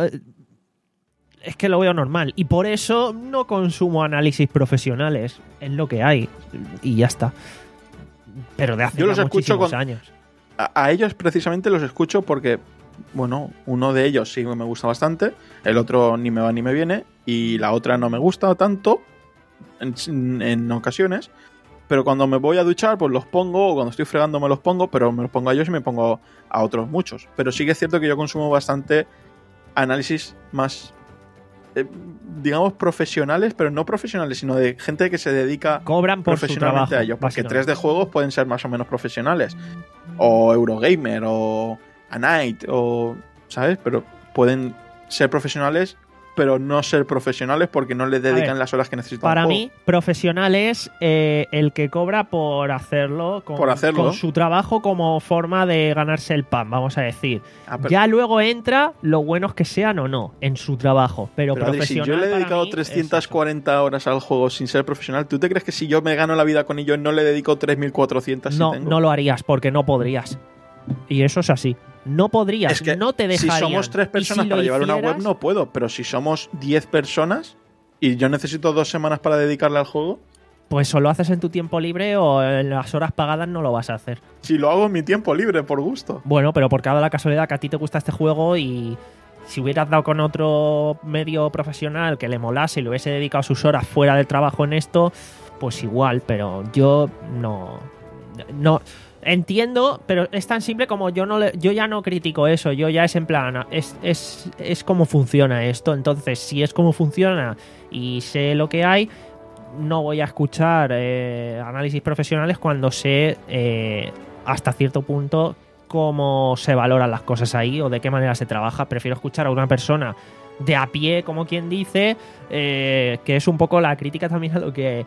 Es que lo veo normal. Y por eso no consumo análisis profesionales. Es lo que hay. Y ya está. Pero de hace Yo ya los escucho muchísimos con- años. A, a ellos precisamente los escucho porque, bueno, uno de ellos sí me gusta bastante, el otro ni me va ni me viene, y la otra no me gusta tanto en, en ocasiones, pero cuando me voy a duchar pues los pongo, o cuando estoy fregando me los pongo, pero me los pongo a ellos y me pongo a otros muchos. Pero sí que es cierto que yo consumo bastante análisis más, eh, digamos, profesionales, pero no profesionales, sino de gente que se dedica Cobran por su profesionalmente trabajo. a ellos, porque básicamente. tres D juegos pueden ser más o menos profesionales, o Eurogamer, o A Night, o ¿sabes? Pero pueden ser profesionales, pero no ser profesionales porque no les dedican ver, las horas que necesitan. Para al mí, juego. profesional es eh, el que cobra por hacerlo, con, Por hacerlo. con su trabajo como forma de ganarse el pan, vamos a decir. Ah, pero- Ya luego entra lo buenos que sean o no en su trabajo, pero, pero, Adri, si profesional. yo le he para dedicado mí es trescientas eso. cuarenta horas al juego sin ser profesional, ¿tú te crees que si yo me gano la vida con ello no le dedico tres mil cuatrocientas si No, tengo? no lo harías porque no podrías. Y eso es así. No podrías, Es que no te si dejarían. somos tres Y personas si para lo llevar una web hicieras, no puedo, pero si somos diez personas y yo necesito dos semanas para dedicarle al juego, pues o lo haces en tu tiempo libre o en las horas pagadas no lo vas a hacer. si lo hago en mi tiempo libre por gusto. Bueno, pero por cada la casualidad que a ti te gusta este juego y si hubieras dado con otro medio profesional que le molase y le hubiese dedicado sus horas fuera del trabajo en esto, pues igual, pero yo no... no entiendo, pero es tan simple como yo no le, yo ya no critico eso, yo ya es en plan, es, es, es cómo funciona esto, entonces si es cómo funciona y sé lo que hay, no voy a escuchar eh, análisis profesionales cuando sé eh, hasta cierto punto cómo se valoran las cosas ahí o de qué manera se trabaja. Prefiero escuchar a una persona de a pie, como quien dice, eh, que es un poco la crítica también a lo que...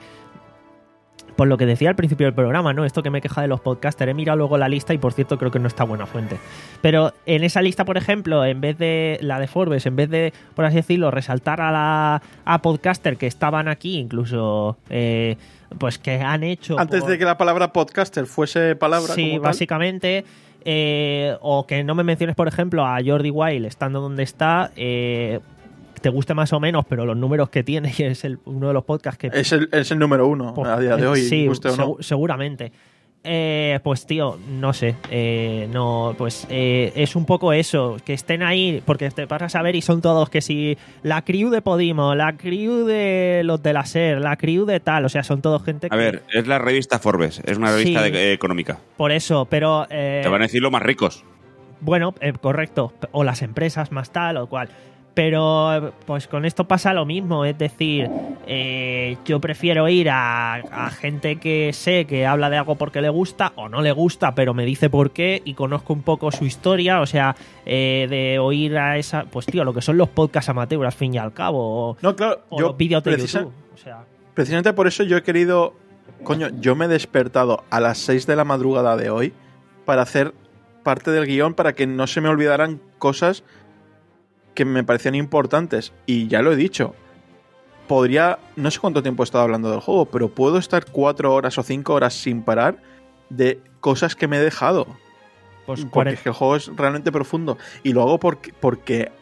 Por lo que decía al principio del programa, ¿no? Esto que me queja de los podcasters. He mirado luego la lista y, por cierto, creo que no está buena fuente. Pero en esa lista, por ejemplo, en vez de la de Forbes, en vez de, por así decirlo, resaltar a la a podcaster que estaban aquí, incluso eh, pues que han hecho... Antes por... de que la palabra podcaster fuese palabra. Sí, como básicamente... Eh, o que no me menciones, por ejemplo, a Jordi Wild estando donde está... Eh, te guste más o menos, pero los números que tiene y es el, uno de los podcasts que... Es el, es el número uno pues, a día de hoy, sí, guste o no. seg- seguramente. Eh, pues tío, no sé, eh, no, pues eh, es un poco eso, que estén ahí, porque te pasas a ver y son todos que si la crew de Podimo, la crew de los de la SER, la crew de tal, o sea, son todos gente A que... ver, es la revista Forbes, es una revista Sí. de- económica. Por eso, pero... eh, Te van a decir los más ricos. Bueno, eh, correcto, o las empresas más tal o cual. Pero pues con esto pasa lo mismo, es decir, eh, yo prefiero ir a, a gente que sé que habla de algo porque le gusta o no le gusta, pero me dice por qué y conozco un poco su historia, o sea, eh, de oír a esa, pues tío, lo que son los podcasts amateur al fin y al cabo, o, No, claro, o yo los vídeos de precisa- YouTube, o sea, precisamente por eso yo he querido... Coño, yo me he despertado a las seis de la madrugada de hoy para hacer parte del guión para que no se me olvidaran cosas que me parecían importantes. Y ya lo he dicho. Podría... No sé cuánto tiempo he estado hablando del juego, pero puedo estar cuatro horas o cinco horas sin parar de cosas que me he dejado. pues Porque cuarenta es que el juego es realmente profundo. Y lo hago porque, porque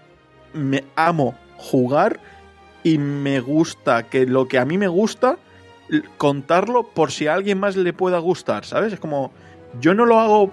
me amo jugar y me gusta que lo que a mí me gusta, l- contarlo por si a alguien más le pueda gustar, ¿sabes? Es como... Yo no lo hago...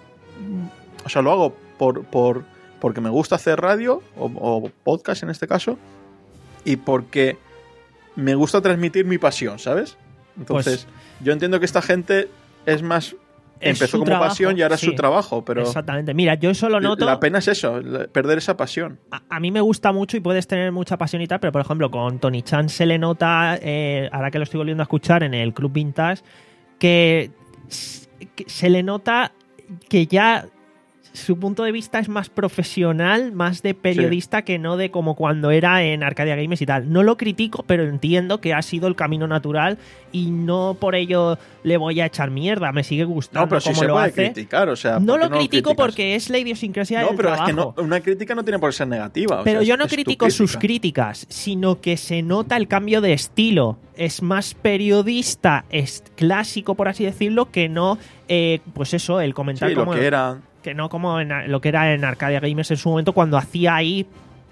O sea, lo hago por, por, porque me gusta hacer radio, o, o podcast en este caso, y porque me gusta transmitir mi pasión, ¿sabes? Entonces, yo entiendo que esta gente es más... Es Empezó su como trabajo, pasión y ahora sí. es su trabajo, pero... exactamente. Mira, yo eso lo noto. La pena es eso, la- perder esa pasión. A, a mí me gusta mucho y puedes tener mucha pasión y tal, pero por ejemplo con Tony Chan se le nota, eh, ahora que lo estoy volviendo a escuchar en el Club Vintage, que, s- que se le nota que ya su punto de vista es más profesional, más de periodista que no de como cuando era en Arcadia Games y tal. No lo critico, pero entiendo que ha sido el camino natural y no por ello le voy a echar mierda. Me sigue gustando No, pero sí cómo se lo puede hace. criticar, o sea... No ¿por qué lo critico criticas? porque es la idiosincrasia No, del pero trabajo. es que no, una crítica no tiene por qué ser negativa. o Pero sea, yo es- no es tu critico sus crítica. críticas, sino que se nota el cambio de estilo. Es más periodista, es clásico, por así decirlo, que no, eh, pues eso, el comentar Sí, lo como, que era... que no como en, lo que era en Arcadia Gamers en su momento, cuando hacía ahí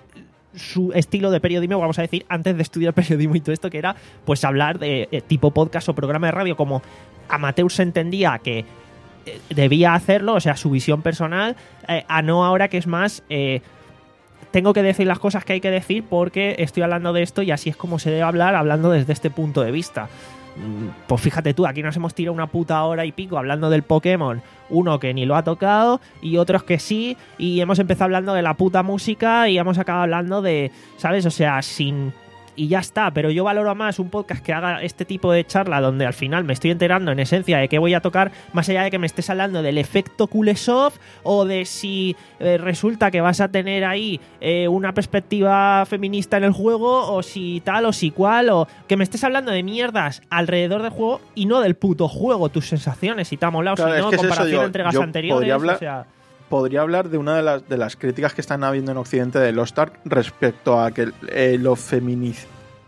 su estilo de periodismo, vamos a decir, antes de estudiar periodismo y todo esto, que era pues hablar de eh, tipo podcast o programa de radio, como amateur se entendía que eh, debía hacerlo, o sea, su visión personal, eh, a no ahora que es más... Eh, tengo que decir las cosas que hay que decir porque estoy hablando de esto y así es como se debe hablar, hablando desde este punto de vista. Mm, Pues fíjate tú, aquí nos hemos tirado una puta hora y pico hablando del Pokémon, uno que ni lo ha tocado y otros que sí, y hemos empezado hablando de la puta música y hemos acabado hablando de, ¿sabes? O sea, sin... Y ya está, pero yo valoro más un podcast que haga este tipo de charla donde al final me estoy enterando en esencia de qué voy a tocar, más allá de que me estés hablando del efecto Kuleshov o de si eh, resulta que vas a tener ahí eh, una perspectiva feminista en el juego o si tal o si cual, o que me estés hablando de mierdas alrededor del juego y no del puto juego, tus sensaciones, si te ha molado, Claro, si es no, que es eso, comparación digo, a entregas yo anteriores, podría hablar- o sea... Podría hablar de una de las, de las críticas que están habiendo en Occidente de Lost Ark respecto a que eh, lo feminiz...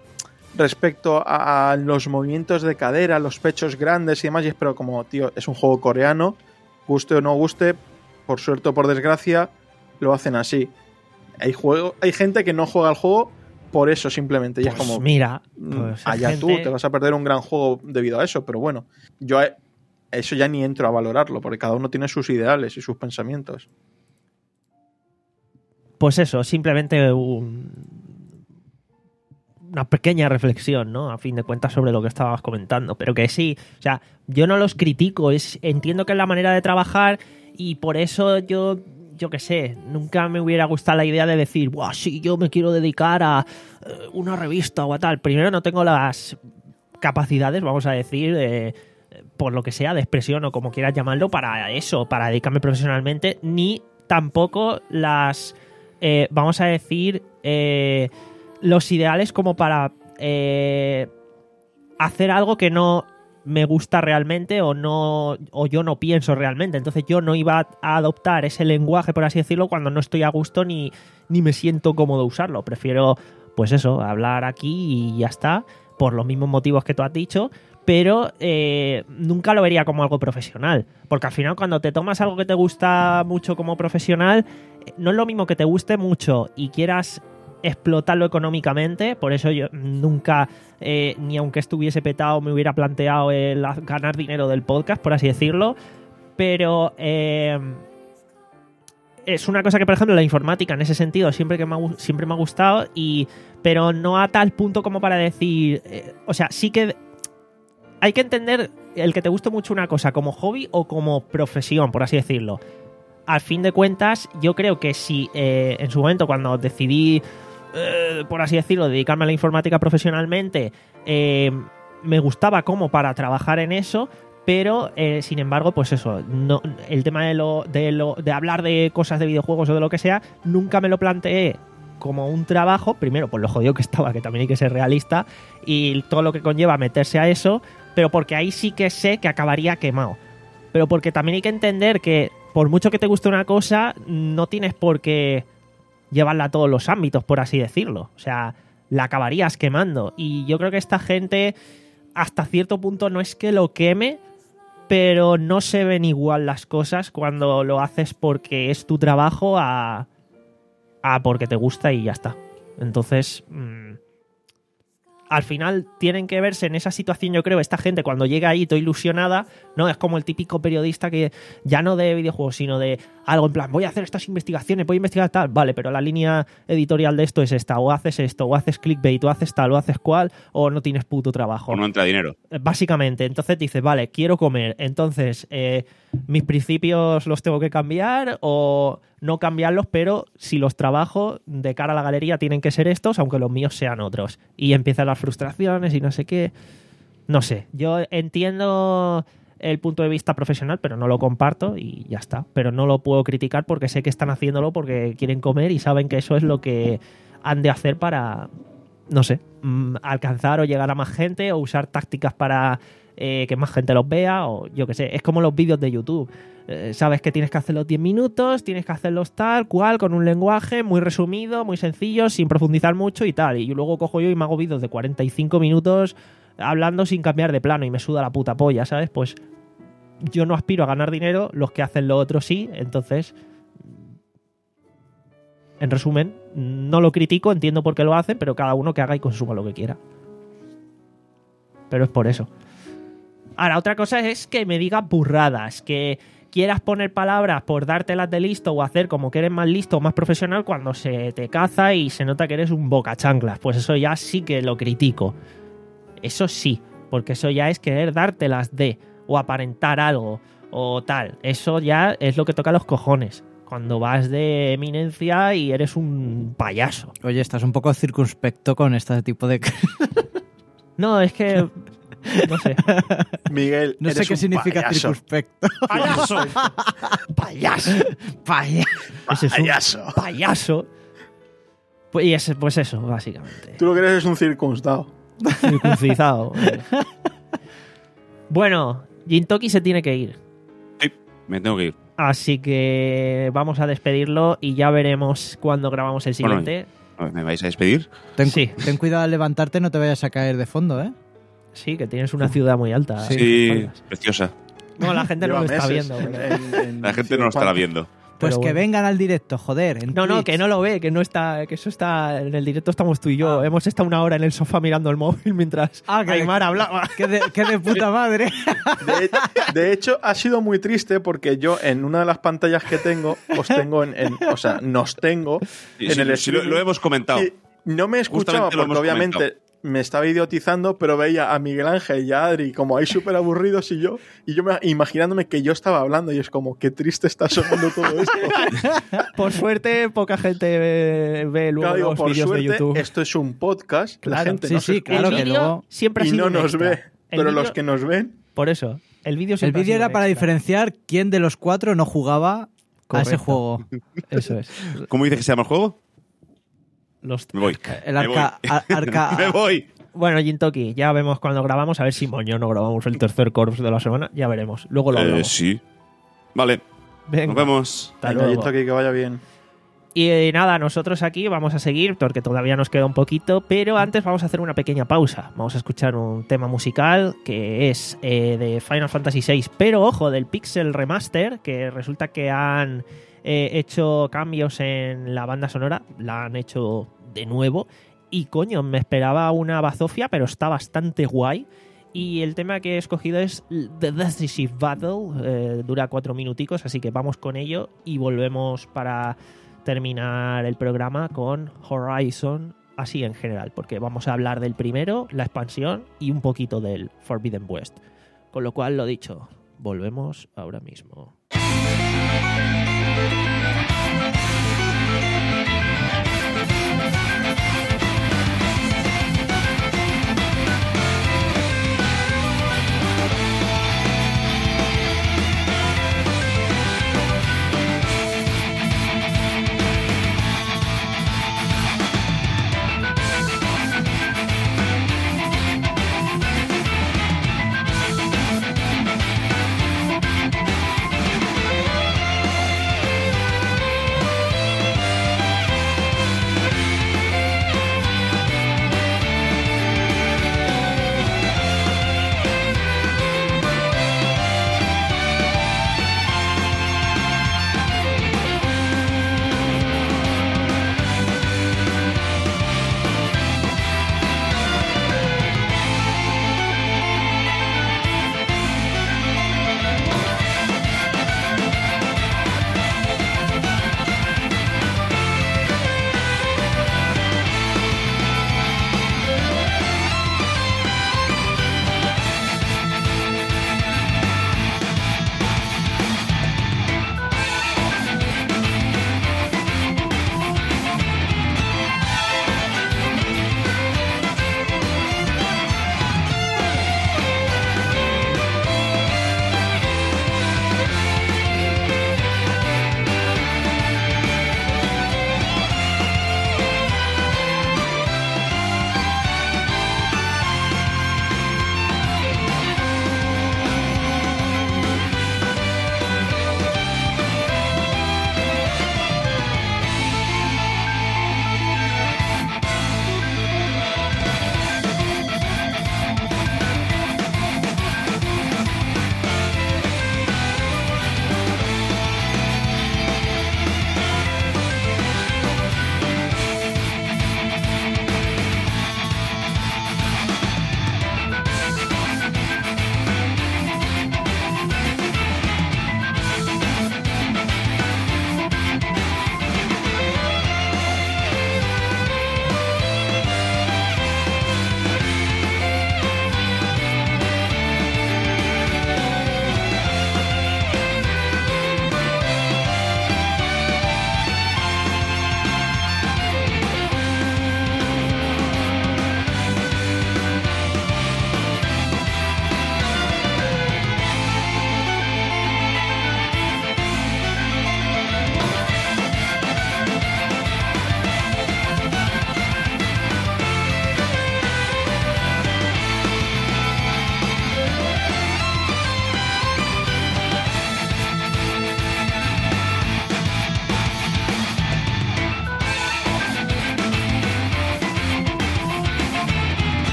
Respecto a, a los movimientos de cadera, los pechos grandes y demás, y es pero como, tío, es un juego coreano, guste o no guste, por suerte o por desgracia, lo hacen así. Hay juego, hay gente que no juega al juego por eso simplemente, y Pues es como... mira, Mm, pues hay allá tú, gente- te vas a perder un gran juego debido a eso, pero bueno, yo a eso ya ni entro a valorarlo, porque cada uno tiene sus ideales y sus pensamientos. pues eso, simplemente un, una pequeña reflexión, ¿no? A fin de cuentas sobre lo que estabas comentando. Pero que sí, o sea, yo no los critico, es, entiendo que es la manera de trabajar y por eso yo, yo qué sé, nunca me hubiera gustado la idea de decir, ¡buah, sí, yo me quiero dedicar a eh, una revista o a tal! Primero, no tengo las capacidades, vamos a decir, eh, por lo que sea, de expresión o como quieras llamarlo, para eso, para dedicarme profesionalmente, ni tampoco las, eh, vamos a decir, eh, los ideales como para eh, hacer algo que no me gusta realmente o no o yo no pienso realmente. Entonces yo no iba a adoptar ese lenguaje, por así decirlo, cuando no estoy a gusto ni, ni me siento cómodo usarlo. Prefiero, pues eso, hablar aquí y ya está, por los mismos motivos que tú has dicho, pero eh, nunca lo vería como algo profesional, porque al final cuando te tomas algo que te gusta mucho como profesional, no es lo mismo que te guste mucho y quieras explotarlo económicamente. Por eso yo nunca, eh, ni aunque estuviese petado, me hubiera planteado el ganar dinero del podcast, por así decirlo, pero eh, es una cosa que, por ejemplo, la informática en ese sentido siempre, que me ha, siempre me ha gustado, y, pero no a tal punto como para decir, eh, o sea, sí que hay que entender el que te guste mucho una cosa como hobby o como profesión, por así decirlo. Al fin de cuentas, yo creo que si eh, en su momento, cuando decidí, eh, por así decirlo, dedicarme a la informática profesionalmente, eh, me gustaba como para trabajar en eso, pero eh, sin embargo, pues eso, no, el tema de, lo, de, lo, de hablar de cosas de videojuegos o de lo que sea, nunca me lo planteé como un trabajo. Primero, por lo jodido que estaba, que también hay que ser realista, y todo lo que conlleva meterse a eso, pero porque ahí sí que sé que acabaría quemado. Pero porque también hay que entender que por mucho que te guste una cosa, no tienes por qué llevarla a todos los ámbitos, por así decirlo. O sea, la acabarías quemando. Y yo creo que esta gente, hasta cierto punto, no es que lo queme, pero no se ven igual las cosas cuando lo haces porque es tu trabajo a, a porque te gusta y ya está. Entonces, mmm, al final tienen que verse en esa situación, yo creo, esta gente cuando llega ahí toda ilusionada, ¿no? Es como el típico periodista que ya no de videojuegos, sino de algo en plan, voy a hacer estas investigaciones, voy a investigar tal, vale, pero la línea editorial de esto es esta, o haces esto, o haces clickbait, o haces tal, o haces cual, o no tienes puto trabajo. O no entra dinero. Básicamente, entonces dices, vale, quiero comer, entonces eh, mis principios los tengo que cambiar o no cambiarlos, pero si los trabajo de cara a la galería tienen que ser estos, aunque los míos sean otros. Y empiezan las frustraciones y no sé qué. No sé, yo entiendo el punto de vista profesional, pero no lo comparto y ya está. Pero no lo puedo criticar porque sé que están haciéndolo porque quieren comer y saben que eso es lo que han de hacer para, no sé, alcanzar o llegar a más gente o usar tácticas para eh, que más gente los vea o yo qué sé. Es como los vídeos de YouTube. Eh, sabes que tienes que hacerlos diez minutos, tienes que hacerlos tal cual, con un lenguaje muy resumido, muy sencillo, sin profundizar mucho y tal. Y luego cojo yo y me hago vídeos de cuarenta y cinco minutos hablando sin cambiar de plano y me suda la puta polla, ¿sabes? Pues yo no aspiro a ganar dinero, los que hacen lo otro sí, entonces, en resumen, no lo critico, entiendo por qué lo hacen, pero cada uno que haga y consuma lo que quiera. Pero es por eso. Ahora, otra cosa es que me digas burradas, que quieras poner palabras por dártelas de listo o hacer como que eres más listo o más profesional cuando se te caza y se nota que eres un bocachanclas. Pues eso ya sí que lo critico. Eso sí, porque eso ya es querer dártelas de o aparentar algo o tal. Eso ya es lo que toca los cojones. Cuando vas de eminencia y eres un payaso. Oye, estás un poco circunspecto con este tipo de... No, es que... No sé. Miguel, no sé eres qué un significa payaso. circunspecto. ¡Payaso! ¡Payaso! Payaso. Ese es un Payaso. payaso. Pues, y ese, pues eso, básicamente. Tú lo que eres es un circunstado. Circuncidado. Bueno, Gintoki se tiene que ir. Sí, me tengo que ir. Así que vamos a despedirlo y ya veremos cuándo grabamos el siguiente. Bueno, ¿me vais a despedir? Ten, Sí. ten cuidado al levantarte, no te vayas a caer de fondo, ¿eh? Sí, que tienes una ciudad muy alta. Sí, preciosa. No, la gente no lo Lleva está meses viendo. pero- en- en- La gente no lo estará viendo. Pues Pero que bueno. vengan al directo, joder. en No, no, Twitch. que no lo ve, que no está, que eso está en el directo estamos tú y yo. Ah. Hemos estado una hora en el sofá mirando el móvil mientras Ah, que- Aymar hablaba. ¡Qué de, qué de puta madre! De, de hecho, ha sido muy triste porque yo en una de las pantallas que tengo, os tengo en, en- o sea, nos tengo Sí, en sí, el sí, lo, streaming. lo hemos comentado. Y no me escuchaba Justamente lo porque hemos obviamente comentado. me estaba idiotizando, pero veía a Miguel Ángel y a Adri como ahí súper aburridos y yo, y yo me, imaginándome que yo estaba hablando y es como, qué triste está sonando todo esto. Por suerte, poca gente ve, ve luego Claro, digo, los por vídeos de suerte, YouTube. esto es un podcast, la Claro, gente sí, no sí, se escucha claro el que vídeo luego- siempre ha y sido no un nos extra. ve, El pero vídeo- los que nos ven, Por eso, el vídeo El siempre ha vídeo sido era un para extra. diferenciar quién de los cuatro no jugaba a Correcto. ese juego. Eso es. ¿Cómo dice que se llama el juego? Los... Me voy. El Me arca... voy. ar- arca Me voy. Bueno, Jintoki, ya vemos cuando grabamos, a ver si moño no grabamos el tercer corps de la semana, ya veremos. Luego lo Eh, hablamos. sí. Vale, Venga, nos vemos. hasta venga, luego. Yito, que vaya bien. Y eh, nada, nosotros aquí vamos a seguir porque todavía nos queda un poquito, pero antes vamos a hacer una pequeña pausa. Vamos a escuchar un tema musical que es eh, de Final Fantasy seis, pero ojo, del Pixel Remaster, que resulta que han eh, hecho cambios en la banda sonora, la han hecho de nuevo. Y coño, me esperaba una bazofia, pero está bastante guay. Y el tema que he escogido es The Decisive Battle, eh, dura cuatro minuticos, así que vamos con ello y volvemos para terminar el programa con Horizon, así en general, porque vamos a hablar del primero, la expansión y un poquito del Forbidden West. Con lo cual, lo dicho, volvemos ahora mismo.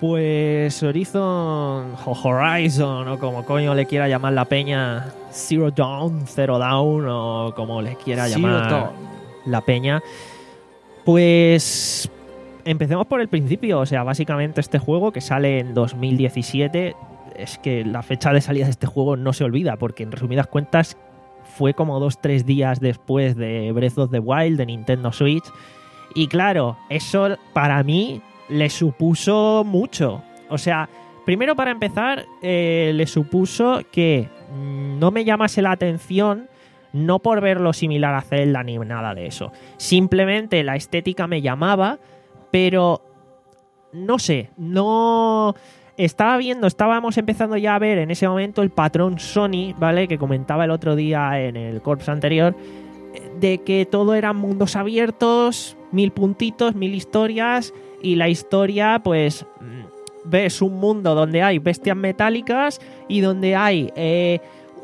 Pues Horizon o Horizon o como coño le quiera llamar la peña, Zero Dawn, Zero Dawn o como le quiera Zero llamar Dawn. la peña. Pues empecemos por el principio, o sea, básicamente este juego que sale en dos mil diecisiete, es que la fecha de salida de este juego no se olvida, porque en resumidas cuentas fue como dos tres días después de Breath of the Wild de Nintendo Switch. Y claro, eso para mí le supuso mucho. O sea, primero para empezar, eh, le supuso que mm, no me llamase la atención, no por verlo similar a Zelda ni nada de eso. Simplemente la estética me llamaba, pero no sé, no... Estaba viendo, estábamos empezando ya a ver en ese momento el patrón Sony, ¿vale? Que comentaba el otro día en el Corps anterior, de que todo eran mundos abiertos, mil puntitos, mil historias, y la historia, pues, ves un mundo donde hay bestias metálicas y donde hay eh,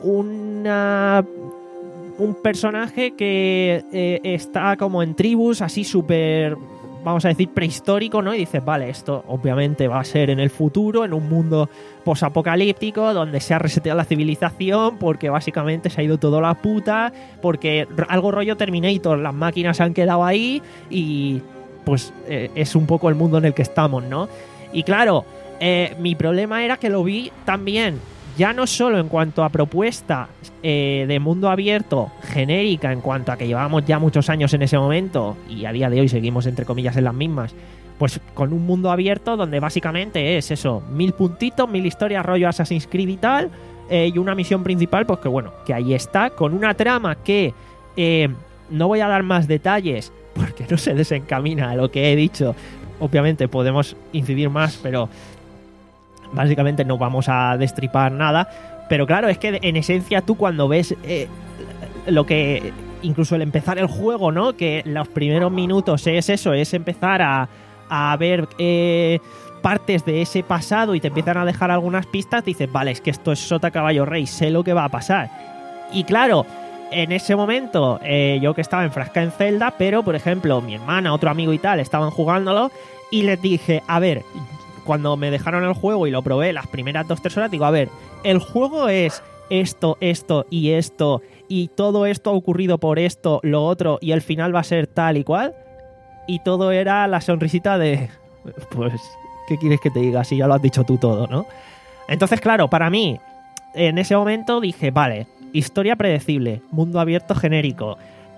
una, un personaje que eh, está como en tribus, así súper, vamos a decir, prehistórico, ¿no? Y dices, vale, esto obviamente va a ser en el futuro, en un mundo posapocalíptico, donde se ha reseteado la civilización, porque básicamente se ha ido todo a la puta, porque algo rollo Terminator, las máquinas se han quedado ahí y pues eh, es un poco el mundo en el que estamos, ¿no? Y claro, eh, mi problema era que lo vi también, ya no solo en cuanto a propuesta eh, de mundo abierto genérica, en cuanto a que llevábamos ya muchos años en ese momento y a día de hoy seguimos entre comillas en las mismas, pues con un mundo abierto donde básicamente es eso, mil puntitos, mil historias rollo Assassin's Creed y tal, eh, y una misión principal, pues que bueno, que ahí está, con una trama que eh, no voy a dar más detalles porque no se desencamina a lo que he dicho. Obviamente podemos incidir más, pero básicamente no vamos a destripar nada. Pero claro, es que en esencia tú cuando ves eh, lo que... Incluso el empezar el juego, ¿no? Que los primeros minutos es eso, es empezar a, a ver eh, partes de ese pasado y te empiezan a dejar algunas pistas, dices, vale, es que esto es Sota Caballo Rey, sé lo que va a pasar. Y claro, en ese momento eh, yo que estaba enfrascado en Zelda, pero por ejemplo mi hermana, otro amigo y tal estaban jugándolo y les dije, a ver, cuando me dejaron el juego y lo probé las primeras dos tres horas, digo, a ver, el juego es esto, esto y esto y todo esto ha ocurrido por esto, lo otro y el final va a ser tal y cual, y todo era la sonrisita de, pues, ¿qué quieres que te diga? Si ya lo has dicho tú todo, ¿no? Entonces claro, para mí en ese momento dije, vale, historia predecible, mundo abierto genérico.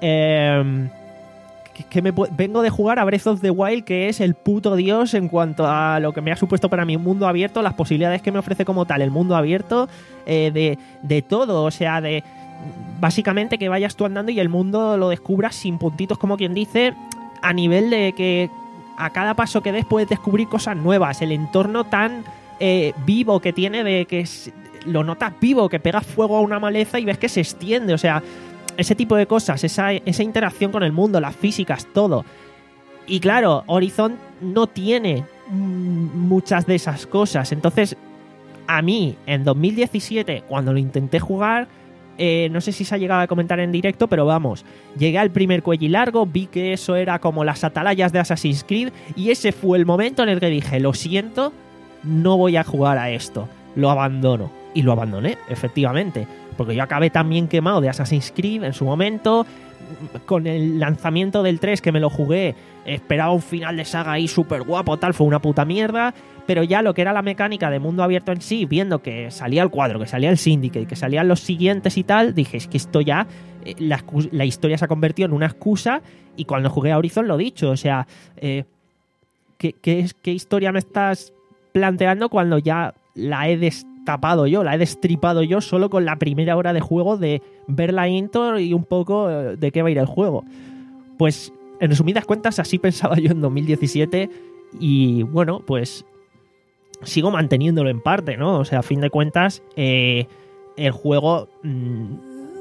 Eh, que, que me, vengo de jugar a Breath of the Wild, que es el puto dios en cuanto a lo que me ha supuesto para mí un mundo abierto, las posibilidades que me ofrece como tal el mundo abierto, eh, de, de todo, o sea, de básicamente que vayas tú andando y el mundo lo descubras sin puntitos, como quien dice, a nivel de que a cada paso que des puedes descubrir cosas nuevas, el entorno tan eh, vivo que tiene, de que es, lo notas vivo, que pegas fuego a una maleza y ves que se extiende, o sea, ese tipo de cosas, esa, esa interacción con el mundo, las físicas, todo. Y claro, Horizon no tiene mm, muchas de esas cosas, entonces a mí en dos mil diecisiete, cuando lo intenté jugar, eh, no sé si se ha llegado a comentar en directo, pero vamos, llegué al primer cuellilargo, vi que eso era como las atalayas de Assassin's Creed y ese fue el momento en el que dije, lo siento, no voy a jugar a esto, lo abandono. Y lo abandoné, efectivamente, porque yo acabé también quemado de Assassin's Creed en su momento. Con el lanzamiento del tres, que me lo jugué, esperaba un final de saga ahí súper guapo, tal, fue una puta mierda. Pero ya lo que era la mecánica de mundo abierto en sí, viendo que salía el cuadro, que salía el Syndicate, que salían los siguientes y tal, dije, es que esto ya, eh, la, la historia se ha convertido en una excusa. Y cuando jugué a Horizon lo he dicho, o sea, eh, ¿qué, qué, ¿qué historia me estás planteando cuando ya la he des tapado yo, la he destripado yo solo con la primera hora de juego, de ver la intro y un poco de qué va a ir el juego? Pues en resumidas cuentas así pensaba yo en dos mil diecisiete y bueno, pues sigo manteniéndolo en parte, ¿no? O sea, a fin de cuentas eh, el juego mmm,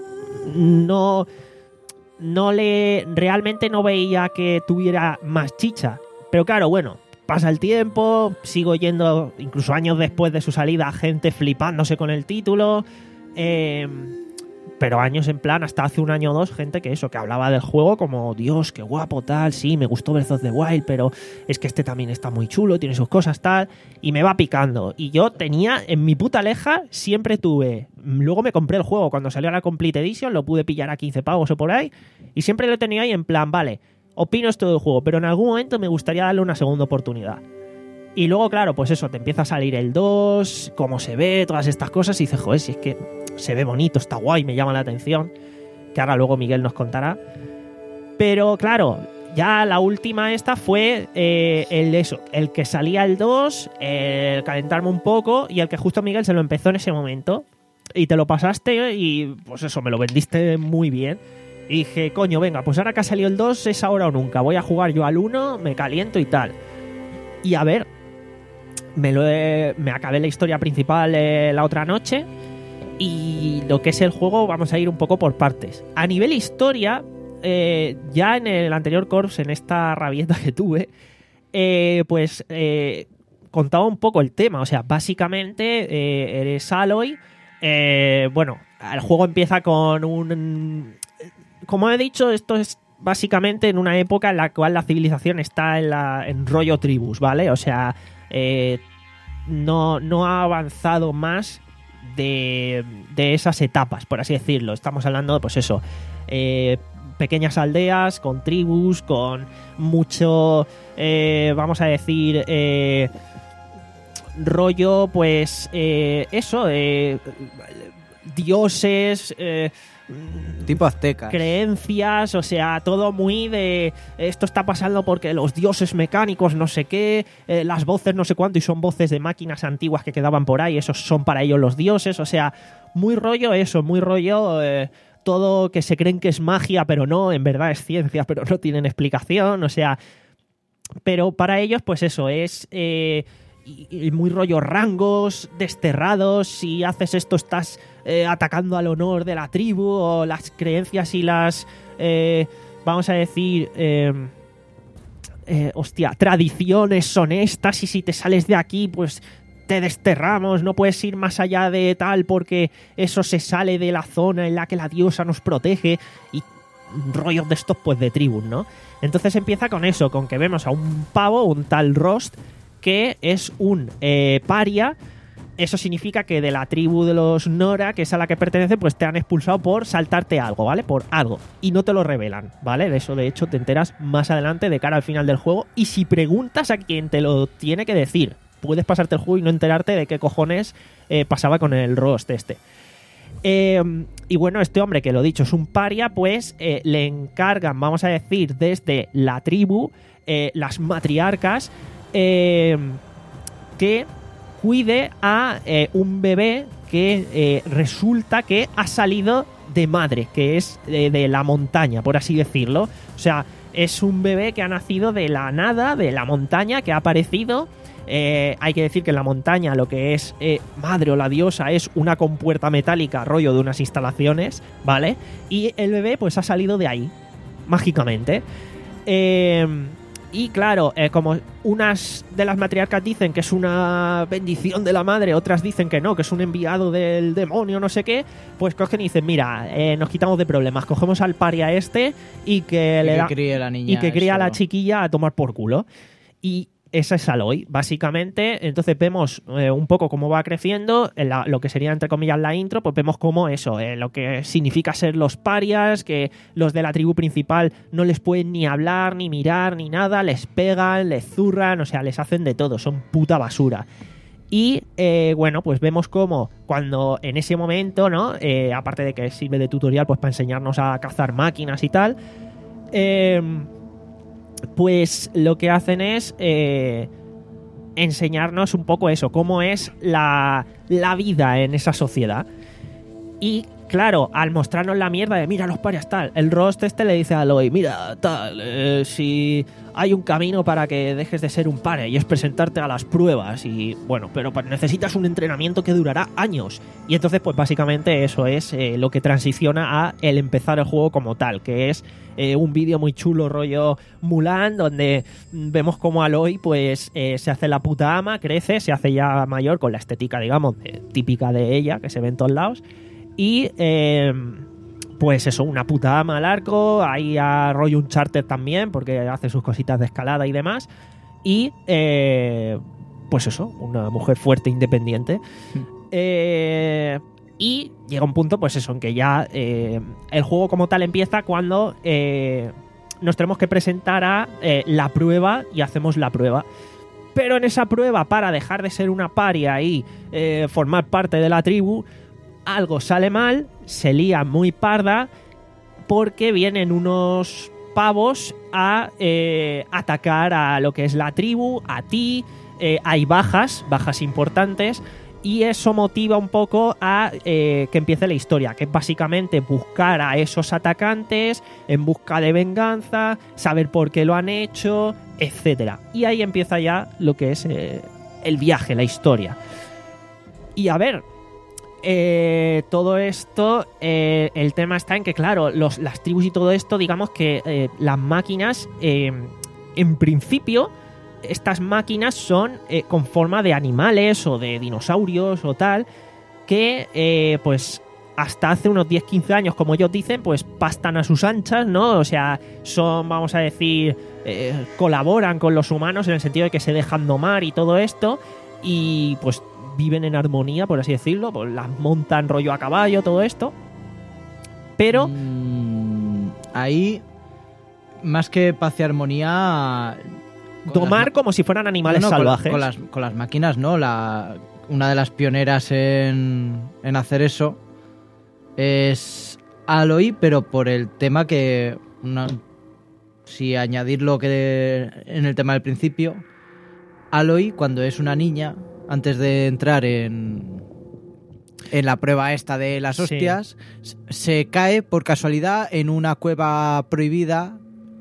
no no le realmente no veía que tuviera más chicha, pero claro, bueno, pasa el tiempo, sigo yendo, incluso años después de su salida, gente flipándose con el título. Eh, pero años en plan, hasta hace un año o dos, gente que eso, que hablaba del juego como, Dios, qué guapo, tal, sí, me gustó Breath of the Wild, pero es que este también está muy chulo, tiene sus cosas, tal, y me va picando. Y yo tenía, en mi puta leja, siempre tuve, luego me compré el juego, cuando salió la Complete Edition, lo pude pillar a quince pavos o por ahí, y siempre lo tenía ahí en plan, vale, opino esto del juego, pero en algún momento me gustaría darle una segunda oportunidad. Y luego, claro, pues eso, te empieza a salir el dos, cómo se ve, todas estas cosas, y dices, joder, si es que se ve bonito, está guay, me llama la atención, que ahora luego Miguel nos contará. Pero claro, ya la última esta fue eh, el eso, el que salía el dos, el calentarme un poco, y el que justo Miguel se lo empezó en ese momento, y te lo pasaste, y pues eso, me lo vendiste muy bien. Y dije, coño, venga, pues ahora que ha salido el dos, es ahora o nunca, voy a jugar yo al uno, me caliento y tal. Y a ver, me, lo he, me acabé la historia principal eh, la otra noche, y lo que es el juego vamos a ir un poco por partes. A nivel historia, eh, ya en el anterior Corps, en esta rabieta que tuve, eh, pues eh, contaba un poco el tema. O sea, básicamente eh, eres Aloy. Eh, bueno, el juego empieza con un... Como he dicho, esto es básicamente en una época en la cual la civilización está en, la, en rollo tribus, ¿vale? O sea, eh, no, no ha avanzado más de, de esas etapas, por así decirlo. Estamos hablando de, pues eso, eh, pequeñas aldeas con tribus, con mucho, eh, vamos a decir, eh, rollo, pues eh, eso, eh, dioses... Eh, tipo aztecas. Creencias, o sea, todo muy de esto está pasando porque los dioses mecánicos no sé qué, eh, las voces no sé cuánto, y son voces de máquinas antiguas que quedaban por ahí, esos son para ellos los dioses, o sea, muy rollo eso, muy rollo eh, todo que se creen que es magia, pero no, en verdad es ciencia, pero no tienen explicación, o sea, pero para ellos pues eso es... Eh, y muy rollo rangos desterrados, si haces esto estás eh, atacando al honor de la tribu, o las creencias y las eh, vamos a decir eh, eh, hostia, tradiciones son estas, y si te sales de aquí pues te desterramos, no puedes ir más allá de tal porque eso se sale de la zona en la que la diosa nos protege, y rollos de estos pues de tribus, ¿no? Entonces empieza con eso, con que vemos a un pavo, un tal Rost, que es un eh, paria. Eso significa que de la tribu de los Nora, que es a la que pertenece, pues te han expulsado por saltarte algo, ¿vale? Por algo. Y no te lo revelan, ¿vale? De eso, de hecho, te enteras más adelante de cara al final del juego. Y si preguntas a quien te lo tiene que decir, puedes pasarte el juego y no enterarte de qué cojones eh, pasaba con el Rost este. Eh, y bueno, este hombre, que lo dicho, es un paria, pues eh, le encargan, vamos a decir, desde la tribu, eh, las matriarcas, Eh, que cuide a eh, un bebé que eh, resulta que ha salido de madre, que es de, de la montaña, por así decirlo. O sea, es un bebé que ha nacido de la nada, de la montaña, que ha aparecido. Eh, hay que decir que en la montaña lo que es eh, madre o la diosa es una compuerta metálica, rollo de unas instalaciones, ¿vale? Y el bebé pues ha salido de ahí, mágicamente. Eh... Y claro, eh, como unas de las matriarcas dicen que es una bendición de la madre, otras dicen que no, que es un enviado del demonio, no sé qué, pues cogen y dicen, mira, eh, nos quitamos de problemas, cogemos al paria este y que, y le que da, críe la niña y que cría a la eso. chiquilla a tomar por culo. Y esa es Aloy, básicamente. Entonces vemos eh, un poco cómo va creciendo, en la, lo que sería entre comillas la intro, pues vemos cómo eso, eh, lo que significa ser los parias, que los de la tribu principal no les pueden ni hablar, ni mirar, ni nada, les pegan, les zurran, o sea, les hacen de todo, son puta basura. Y eh, bueno, pues vemos cómo cuando en ese momento, ¿no? Eh, aparte de que sirve de tutorial pues para enseñarnos a cazar máquinas y tal, eh, pues lo que hacen es eh, enseñarnos un poco eso, cómo es la, la vida en esa sociedad. Y claro, al mostrarnos la mierda de mira los parias tal, el Rost este le dice a Aloy, mira tal, eh, si hay un camino para que dejes de ser un paria y es presentarte a las pruebas, y bueno, pero necesitas un entrenamiento que durará años. Y entonces pues básicamente eso es eh, lo que transiciona a el empezar el juego como tal, que es eh, un vídeo muy chulo rollo Mulan, donde vemos como Aloy pues eh, se hace la puta ama, crece, se hace ya mayor con la estética digamos de, típica de ella que se ve en todos lados. Y eh, pues eso, una puta ama al arco, hay a rollo Uncharted también, porque hace sus cositas de escalada y demás. Y eh, pues eso, una mujer fuerte, independiente. eh, y llega un punto, pues eso, en que ya eh, el juego como tal empieza cuando eh, nos tenemos que presentar a eh, la prueba y hacemos la prueba. Pero en esa prueba, para dejar de ser una paria y eh, formar parte de la tribu, algo sale mal, se lía muy parda, porque vienen unos pavos a eh, atacar a lo que es la tribu, a ti, eh, hay bajas, bajas importantes, y eso motiva un poco a eh, que empiece la historia, que es básicamente buscar a esos atacantes en busca de venganza, saber por qué lo han hecho, etcétera. Y ahí empieza ya lo que es eh, el viaje, la historia. Y a ver, eh, todo esto, eh, el tema está en que, claro, los, las tribus y todo esto, digamos que eh, las máquinas, eh, en principio, estas máquinas son eh, con forma de animales o de dinosaurios o tal, que eh, pues hasta hace unos diez quince años, como ellos dicen, pues pastan a sus anchas, ¿no? O sea, son, vamos a decir, eh, colaboran con los humanos en el sentido de que se dejan domar y todo esto, y pues viven en armonía, por así decirlo, pues las montan rollo a caballo, todo esto. Pero Mm, ahí, más que paz y armonía... con domar las ma- como si fueran animales No, no, con- salvajes. Con, las, con las máquinas, ¿no? La, una de las pioneras en, en hacer eso es Aloy, pero por el tema que... Una, si añadir lo que en el tema del principio, Aloy, cuando es una niña, antes de entrar en, en la prueba esta de las Sí. hostias, se cae por casualidad en una cueva prohibida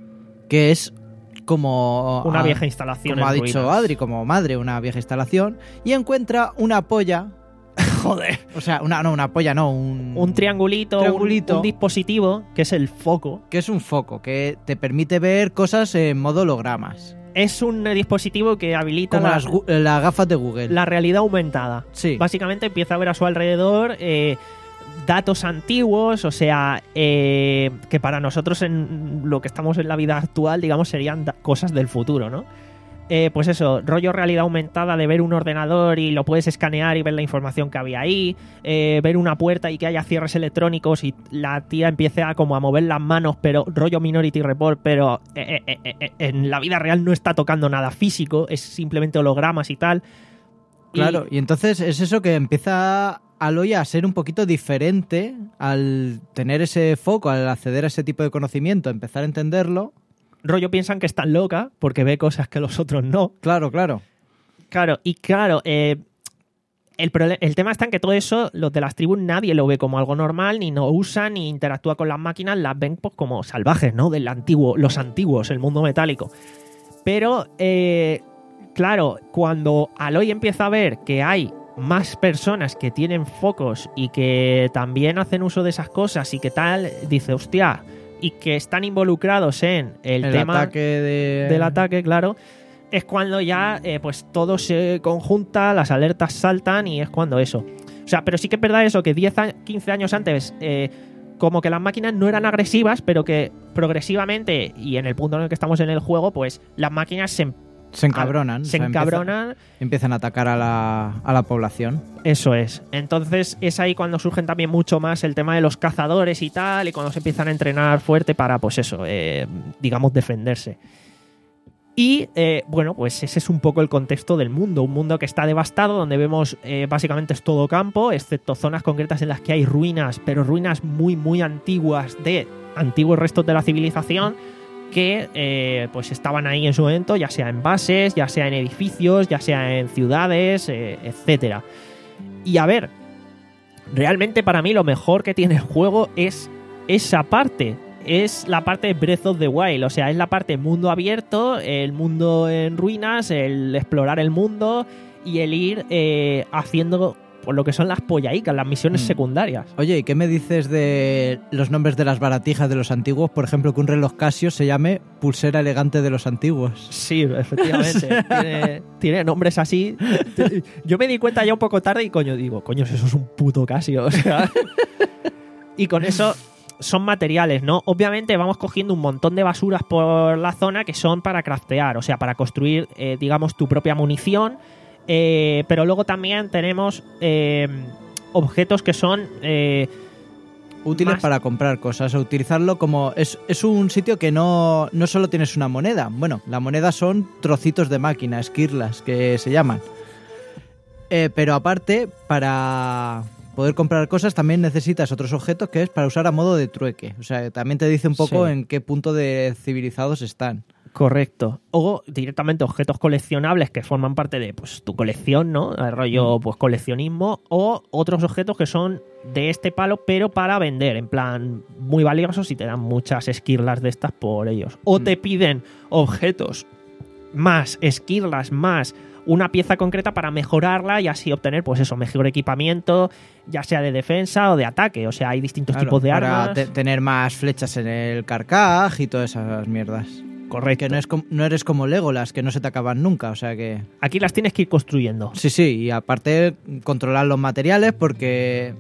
que es como... Una a- vieja instalación como en ha dicho ruinas. Adri, como madre, una vieja instalación, y encuentra una polla, Joder. o sea, una, no, una polla, no, un, Un triangulito, un- Triangulito. Un, dispositivo que es el foco. que es un foco, que te permite ver cosas en modo hologramas, Es un eh, dispositivo que habilita como la, las, gu- las gafas de Google. la realidad aumentada. Sí. Básicamente empieza a ver a su alrededor eh, datos antiguos, o sea, eh, que para nosotros en lo que estamos en la vida actual, digamos, serían da- cosas del futuro, ¿no? Eh, pues eso, rollo realidad aumentada de ver un ordenador y lo puedes escanear y ver la información que había ahí, eh, ver una puerta y que haya cierres electrónicos y la tía empiece a como a mover las manos, pero rollo Minority Report, pero eh, eh, eh, eh, en la vida real no está tocando nada físico, es simplemente hologramas y tal. Y- Claro, y entonces es eso que empieza Aloy a ser un poquito diferente al tener ese foco, al acceder a ese tipo de conocimiento, empezar a entenderlo. rollo piensan que están loca porque ve cosas que los otros no. Claro, claro. Claro, y claro, eh, el, prole- el tema está en que todo eso, los de las tribus, nadie lo ve como algo normal, ni no usan, ni interactúa con las máquinas, las ven pues, como salvajes, ¿no? Del antiguo, los antiguos, el mundo metálico. Pero, eh, claro, cuando Aloy empieza a ver que hay más personas que tienen focos y que también hacen uso de esas cosas y que tal, dice, hostia, y que están involucrados en el, El tema ataque de... del ataque, claro, es cuando ya eh, pues todo se conjunta, las alertas saltan y es cuando eso. O sea, pero sí que es verdad eso, que diez, a- quince años antes, eh, como que las máquinas no eran agresivas, pero que progresivamente, y en el punto en el que estamos en el juego, pues las máquinas se, Se encabronan. se o sea, empieza- encabronan. empiezan a atacar a la, a la población. Eso es. Entonces es ahí cuando surgen también mucho más el tema de los cazadores y tal, y cuando se empiezan a entrenar fuerte para, pues eso, eh, digamos, defenderse. Y, eh, bueno, pues ese es un poco el contexto del mundo. Un mundo que está devastado, donde vemos eh, básicamente es todo campo, excepto zonas concretas en las que hay ruinas, pero ruinas muy, muy antiguas de antiguos restos de la civilización que eh, pues estaban ahí en su momento, ya sea en bases, ya sea en edificios, ya sea en ciudades, eh, etcétera. Y a ver, realmente para mí lo mejor que tiene el juego es esa parte. Es la parte de Breath of the Wild, o sea, es la parte mundo abierto, el mundo en ruinas, el explorar el mundo y el ir eh, haciendo pues, lo que son las pollaicas, las misiones Mm. secundarias. Oye, ¿y qué me dices de los nombres de las baratijas de los antiguos? Por ejemplo, que un reloj Casio se llame Pulsera Elegante de los Antiguos. Sí, efectivamente. tiene, tiene nombres así. Yo me di cuenta ya un poco tarde y coño, digo, coño, eso es un puto Casio. O sea, Y con eso son materiales, ¿no? Obviamente vamos cogiendo un montón de basuras por la zona que son para craftear, o sea, para construir, eh, digamos, tu propia munición. Eh, pero luego también tenemos eh, objetos que son... Eh, útiles más- para comprar cosas o utilizarlo como... Es, es un sitio que no, no solo tienes una moneda. Bueno, la moneda son trocitos de máquina, esquirlas, que se llaman. Eh, pero aparte, para poder comprar cosas también necesitas otros objetos que es para usar a modo de trueque. O sea, también te dice un poco Sí. en qué punto de civilizados están. Correcto. O directamente objetos coleccionables que forman parte de pues tu colección, ¿no? El rollo pues coleccionismo. O otros objetos que son de este palo, pero para vender. En plan, muy valiosos y te dan muchas esquirlas de estas por ellos. O te piden objetos más esquirlas, más una pieza concreta para mejorarla y así obtener, pues eso, mejor equipamiento, ya sea de defensa o de ataque. O sea, hay distintos Claro, tipos de para armas. te- tener más flechas en el carcaj y todas esas mierdas. Correcto. Que no, es com- no eres como Legolas, que no se te acaban nunca, o sea que... Aquí las tienes que ir construyendo. Sí, sí, y aparte controlar los materiales porque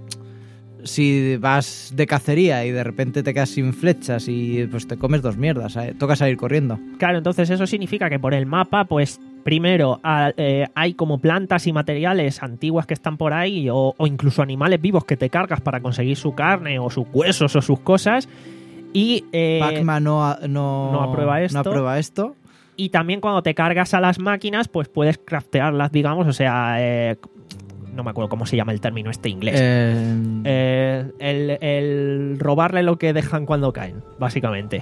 si vas de cacería y de repente te quedas sin flechas y pues te comes dos mierdas, ¿sabes? Toca salir corriendo. Claro, entonces eso significa que por el mapa, pues primero a- eh, hay como plantas y materiales antiguas que están por ahí o, o incluso animales vivos que te cargas para conseguir su carne o sus huesos o sus cosas. Y, eh, Pac-Man no, a- no, no aprueba esto. no aprueba esto. y también cuando te cargas a las máquinas, pues puedes craftearlas, digamos, o sea, eh, no me acuerdo cómo se llama el término este inglés. Eh, Eh, el, el robarle lo que dejan cuando caen, básicamente.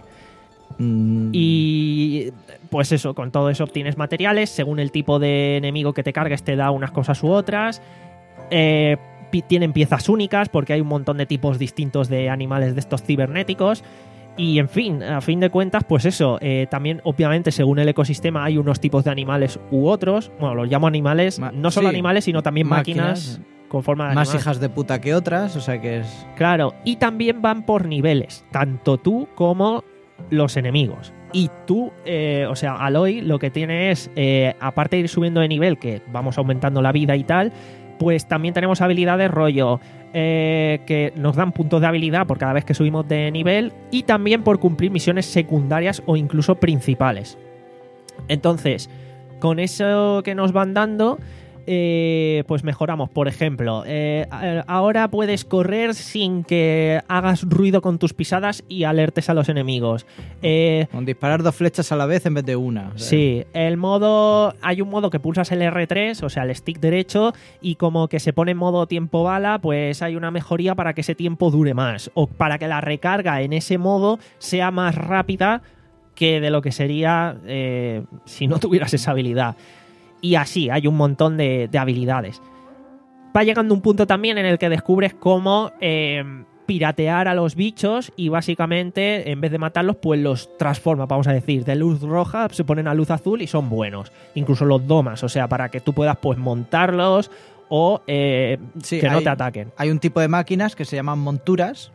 mm, Y pues eso, con todo eso obtienes materiales. Según el tipo de enemigo que te cargues, te da unas cosas u otras. Eh, pi- tienen piezas únicas porque hay un montón de tipos distintos de animales de estos cibernéticos. Y en fin, a fin de cuentas, pues eso. eh, también, obviamente, según el ecosistema, hay unos tipos de animales u otros. Bueno, los llamo animales, Ma- no solo sí, animales, sino también máquinas, máquinas, con forma de más animal. hijas de puta que otras, o sea que es... Claro, y también van por niveles, tanto tú como los enemigos. Y tú, eh, o sea, Aloy lo que tiene es, eh, aparte de ir subiendo de nivel, que vamos aumentando la vida y tal, pues también tenemos habilidades rollo eh, que nos dan puntos de habilidad por cada vez que subimos de nivel y también por cumplir misiones secundarias o incluso principales. Entonces, con eso que nos van dando... Eh, pues mejoramos, por ejemplo, eh, ahora puedes correr sin que hagas ruido con tus pisadas y alertes a los enemigos. Eh, Con disparar dos flechas a la vez en vez de una. o sea, sí, el modo, hay un modo que pulsas el erre tres, o sea, el stick derecho, y como que se pone en modo tiempo bala, pues hay una mejoría para que ese tiempo dure más, o para que la recarga en ese modo sea más rápida que de lo que sería eh, si no tuvieras esa habilidad. Y así, hay un montón de, de habilidades. Va llegando un punto también en el que descubres cómo eh, piratear a los bichos y básicamente, en vez de matarlos, pues los transforma, vamos a decir. De luz roja se ponen a luz azul y son buenos. Incluso los domas, o sea, para que tú puedas pues montarlos o eh, Sí, que no hay- te ataquen. Hay un tipo de máquinas que se llaman monturas,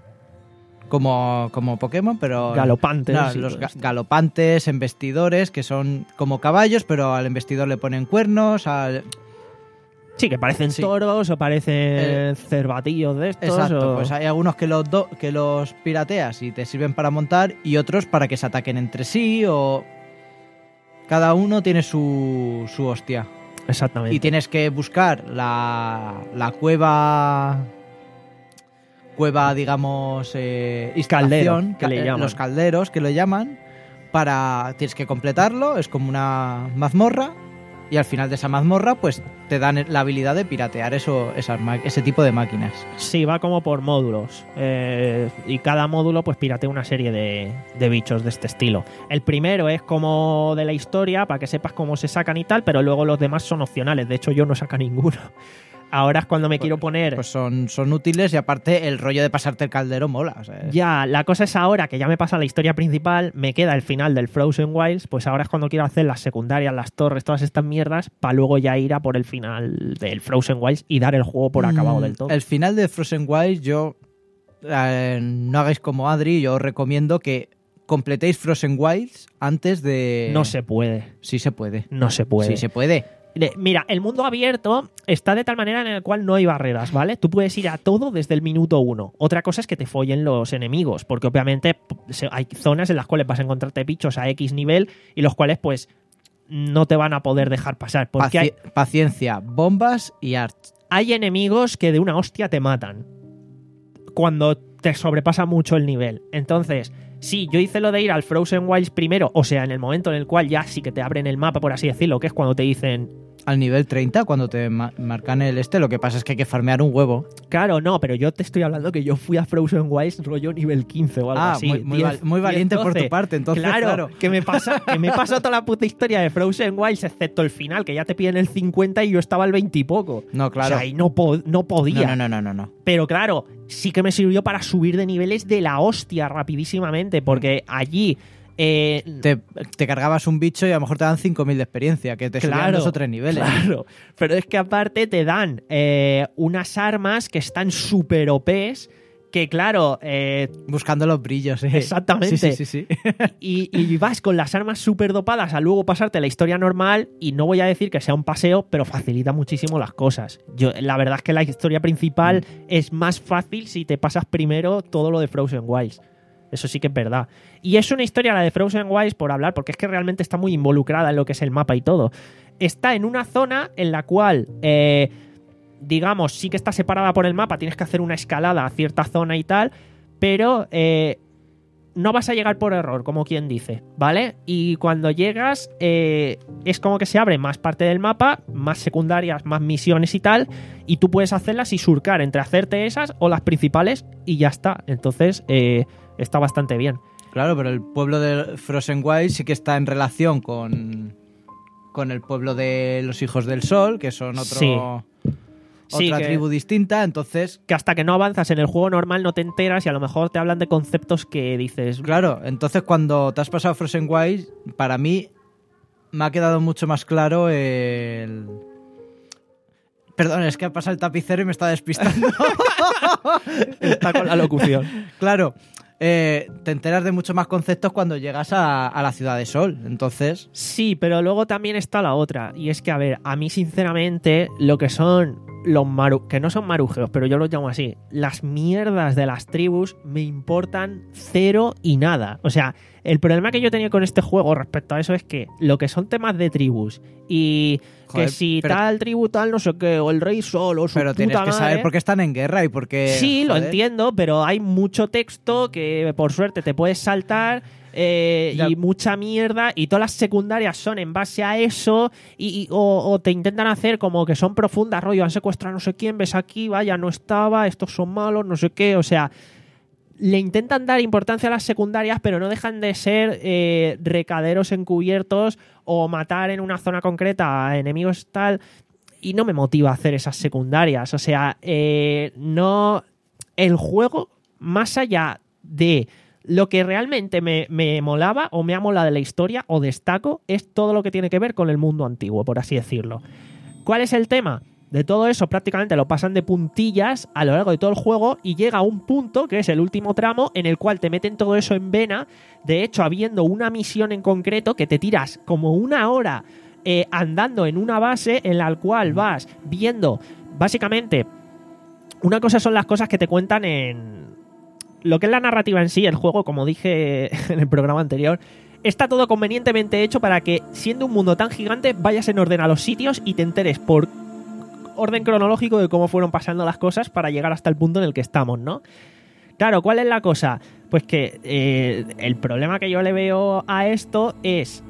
como, como Pokémon, pero... Galopantes No, y los todo ga- esto. galopantes, embestidores, que son como caballos, pero al embestidor le ponen cuernos, al... Sí, que parecen Sí. toros o parecen Eh, cervatillos de estos. Exacto, o- pues hay algunos que los, do- que los pirateas y te sirven para montar y otros para que se ataquen entre sí o... Cada uno tiene su, su hostia. Exactamente. Y tienes que buscar la, la cueva... Cueva, digamos, eh, instalación, Caldero, que le ca- eh, llaman. los calderos que lo llaman, para tienes que completarlo, es como una mazmorra y al final de esa mazmorra pues te dan la habilidad de piratear eso, esas ma- ese tipo de máquinas. Sí, va como por módulos. Eh, y cada módulo pues piratea una serie de, de bichos de este estilo. El primero es como de la historia, para que sepas cómo se sacan y tal, pero luego los demás son opcionales. De hecho, yo no saco ninguno. Ahora es cuando me quiero poner... Pues son, son útiles y aparte el rollo de pasarte el caldero mola. O sea, es- Ya, la cosa es ahora que ya me pasa la historia principal, me queda el final del Frozen Wilds, pues ahora es cuando quiero hacer las secundarias, las torres, todas estas mierdas, para luego ya ir a por el final del Frozen Wilds y dar el juego por acabado Mm, del todo. El final de Frozen Wilds, yo eh, no hagáis como Adri, yo os recomiendo que completéis Frozen Wilds antes de... No se puede, Sí se puede. no se puede. Sí se puede. De- Mira, el mundo abierto está de tal manera en el cual no hay barreras, ¿vale? Tú puedes ir a todo desde el minuto uno. Otra cosa es que te follen los enemigos, porque obviamente p- se- hay zonas en las cuales vas a encontrarte bichos a X nivel y los cuales, pues, no te van a poder dejar pasar. Porque hay, Paci- Paciencia, bombas y arts. hay enemigos que de una hostia te matan cuando te sobrepasa mucho el nivel. Entonces, sí, yo hice lo de ir al Frozen Wilds primero, o sea, en el momento en el cual ya sí que te abren el mapa, por así decirlo, que es cuando te dicen, Al nivel treinta, cuando te ma- marcan el este, lo que pasa es que hay que farmear un huevo. claro, no, pero yo te estoy hablando que yo fui a Frozen Wilds rollo nivel quince o algo Ah, así. muy, muy, diez, val- muy valiente diez, por doce. tu parte, entonces, claro, claro. que me pasa, que me pasó toda la puta historia de Frozen Wilds, excepto el final, que ya te piden el cincuenta y yo estaba al veinte y poco. No, claro. O sea, y no, po- no podía. No, no, no, no, no, no. Pero claro, sí que me sirvió para subir de niveles de la hostia rapidísimamente, porque allí... eh, Te, te cargabas un bicho y a lo mejor te dan cinco mil de experiencia, que te subían dos o tres niveles. Claro, pero es que aparte te dan eh, unas armas que están súper O Pes, que claro, eh, Buscando los brillos, eh. Exactamente. Sí, sí, sí, sí. y, y vas con las armas súper dopadas a luego pasarte la historia normal, y no voy a decir que sea un paseo, pero facilita muchísimo las cosas. Yo, la verdad es que la historia principal Mm. es más fácil si te pasas primero todo lo de Frozen Wilds. Eso sí que es verdad. Y es una historia, la de Frozen Wilds, por hablar, porque es que realmente está muy involucrada en lo que es el mapa y todo. Está en una zona en la cual, eh, digamos, sí que está separada por el mapa, tienes que hacer una escalada a cierta zona y tal, pero eh, no vas a llegar por error, como quien dice, ¿vale? Y cuando llegas, eh, es como que se abre más parte del mapa, más secundarias, más misiones y tal, y tú puedes hacerlas y surcar entre hacerte esas o las principales y ya está. Entonces, eh, está bastante bien. Claro, pero el pueblo de Frozen Wilds sí que está en relación con, con el pueblo de los Hijos del Sol, que son otro, Sí. otra Sí, que- tribu distinta, entonces... Que hasta que no avanzas en el juego normal no te enteras y a lo mejor te hablan de conceptos que dices... Claro, entonces cuando te has pasado Frozen Wilds, para mí me ha quedado mucho más claro el... Perdón, es que ha pasado el tapicero y me está despistando. Está con la locución. Claro, eh, te enteras de muchos más conceptos cuando llegas a, a la Ciudad de Sol, entonces... Sí, pero luego también está la otra. Y es que, a ver, a mí sinceramente lo que son los maru... que no son marujeos, pero yo los llamo así. Las mierdas de las tribus me importan cero y nada. O sea, el problema que yo tenía con este juego respecto a eso es que lo que son temas de tribus y Joder, que si pero- tal tribu tal no sé qué, o el rey sol o su Pero tienes puta que saber madre, por qué están en guerra y por qué... sí, lo joder. entiendo, pero hay mucho texto que por suerte te puedes saltar eh, Ya. y mucha mierda, y todas las secundarias son en base a eso, y, y- o, o te intentan hacer como que son profundas, rollo, han secuestrado a no sé quién, ves aquí, vaya, no estaba, estos son malos, no sé qué, o sea... Le intentan dar importancia a las secundarias, pero no dejan de ser eh, recaderos encubiertos o matar en una zona concreta a enemigos tal, y no me motiva a hacer esas secundarias. O sea, eh, no... El juego, más allá de lo que realmente me, me molaba o me ha molado de la historia o destaco, es todo lo que tiene que ver con el mundo antiguo, por así decirlo. ¿Cuál es el tema? De todo eso prácticamente lo pasan de puntillas a lo largo de todo el juego y llega a un punto, que es el último tramo, en el cual te meten todo eso en vena. De hecho, habiendo una misión en concreto que te tiras como una hora eh, andando en una base en la cual vas viendo, básicamente, una cosa son las cosas que te cuentan en lo que es la narrativa en sí, el juego, como dije en el programa anterior. Está todo convenientemente hecho para que, siendo un mundo tan gigante, vayas en orden a los sitios y te enteres por orden cronológico de cómo fueron pasando las cosas para llegar hasta el punto en el que estamos, ¿no? Claro, ¿cuál es la cosa? Pues que eh, el problema que yo le veo a esto es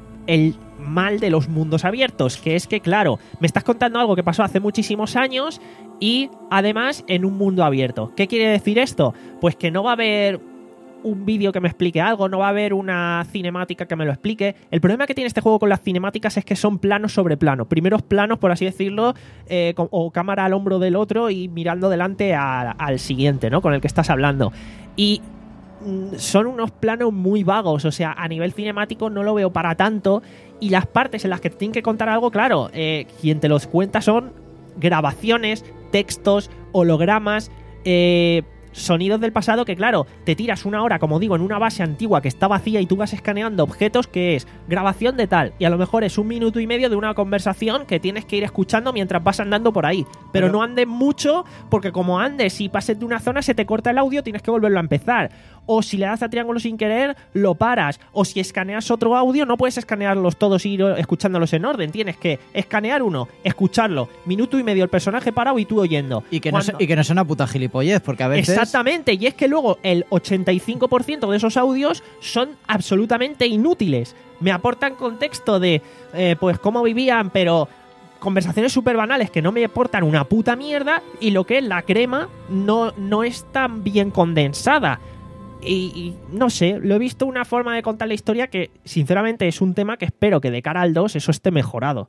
el mal de los mundos abiertos, que es que, claro, me estás contando algo que pasó hace muchísimos años y, además, en un mundo abierto. ¿Qué quiere decir esto? Pues que no va a haber un vídeo que me explique algo, no va a haber una cinemática que me lo explique. El problema que tiene este juego con las cinemáticas es que son planos sobre plano, primeros planos, por así decirlo, eh, con- o cámara al hombro del otro y mirando delante a- al siguiente, ¿no? Con el que estás hablando. Y mm, son unos planos muy vagos, o sea, a nivel cinemático no lo veo para tanto, y las partes en las que te tienen que contar algo, claro, eh, quien te los cuenta son grabaciones, textos, hologramas, eh, sonidos del pasado que, claro, te tiras una hora, como digo, en una base antigua que está vacía y tú vas escaneando objetos que es grabación de tal, y a lo mejor es un minuto y medio de una conversación que tienes que ir escuchando mientras vas andando por ahí. Pero, pero no andes mucho, porque como andes y pases de una zona se te corta el audio, tienes que volverlo a empezar. O si le das a triángulo sin querer, lo paras. O si escaneas otro audio, no puedes escanearlos todos y ir escuchándolos en orden. Tienes que escanear uno, escucharlo, minuto y medio el personaje parado y tú oyendo. Y que, Cuando... no, y que no sea una puta gilipollez, porque a veces... Exactamente, y es que luego el ochenta y cinco por ciento de esos audios son absolutamente inútiles. Me aportan contexto de, eh, pues, cómo vivían, pero... conversaciones súper banales que no me aportan una puta mierda, y lo que es la crema no, no es tan bien condensada. Y, y no sé, lo he visto una forma de contar la historia que sinceramente es un tema que espero que de cara al dos eso esté mejorado.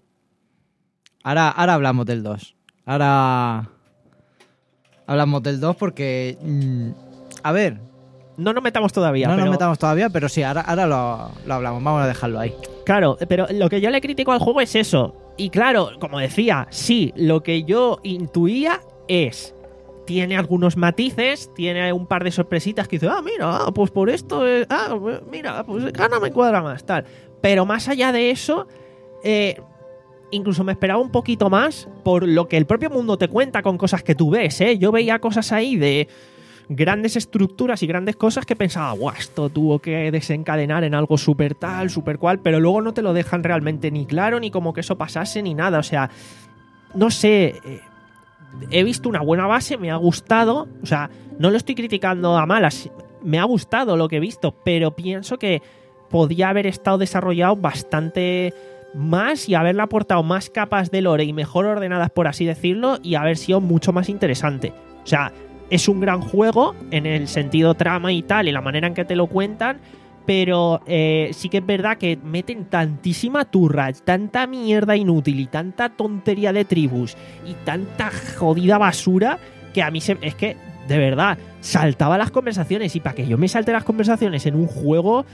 Ahora, ahora hablamos del dos. Ahora hablamos del dos porque... Mmm, a ver... No nos metamos todavía. No pero... nos metamos todavía, pero sí, ahora, ahora lo, lo hablamos. Vamos a dejarlo ahí. Claro, pero lo que yo le critico al juego es eso. Y claro, como decía, sí, lo que yo intuía es... Tiene algunos matices, tiene un par de sorpresitas que dice, ah, mira, pues por esto, es, ah, mira, pues gana me cuadra más, tal. Pero más allá de eso, eh, incluso me esperaba un poquito más por lo que el propio mundo te cuenta con cosas que tú ves, ¿eh? Yo veía cosas ahí de grandes estructuras y grandes cosas que pensaba, guau, esto tuvo que desencadenar en algo súper tal, súper cual, pero luego no te lo dejan realmente ni claro, ni como que eso pasase, ni nada, o sea, no sé... Eh, he visto una buena base, me ha gustado, o sea, no lo estoy criticando a malas, me ha gustado lo que he visto, pero pienso que podía haber estado desarrollado bastante más y haberle aportado más capas de lore y mejor ordenadas, por así decirlo, y haber sido mucho más interesante. O sea, es un gran juego en el sentido trama y tal, y la manera en que te lo cuentan, pero eh, sí que es verdad que meten tantísima turra, tanta mierda inútil y tanta tontería de tribus y tanta jodida basura que a mí se, es que, de verdad, saltaba las conversaciones, y para que yo me salte las conversaciones en un juego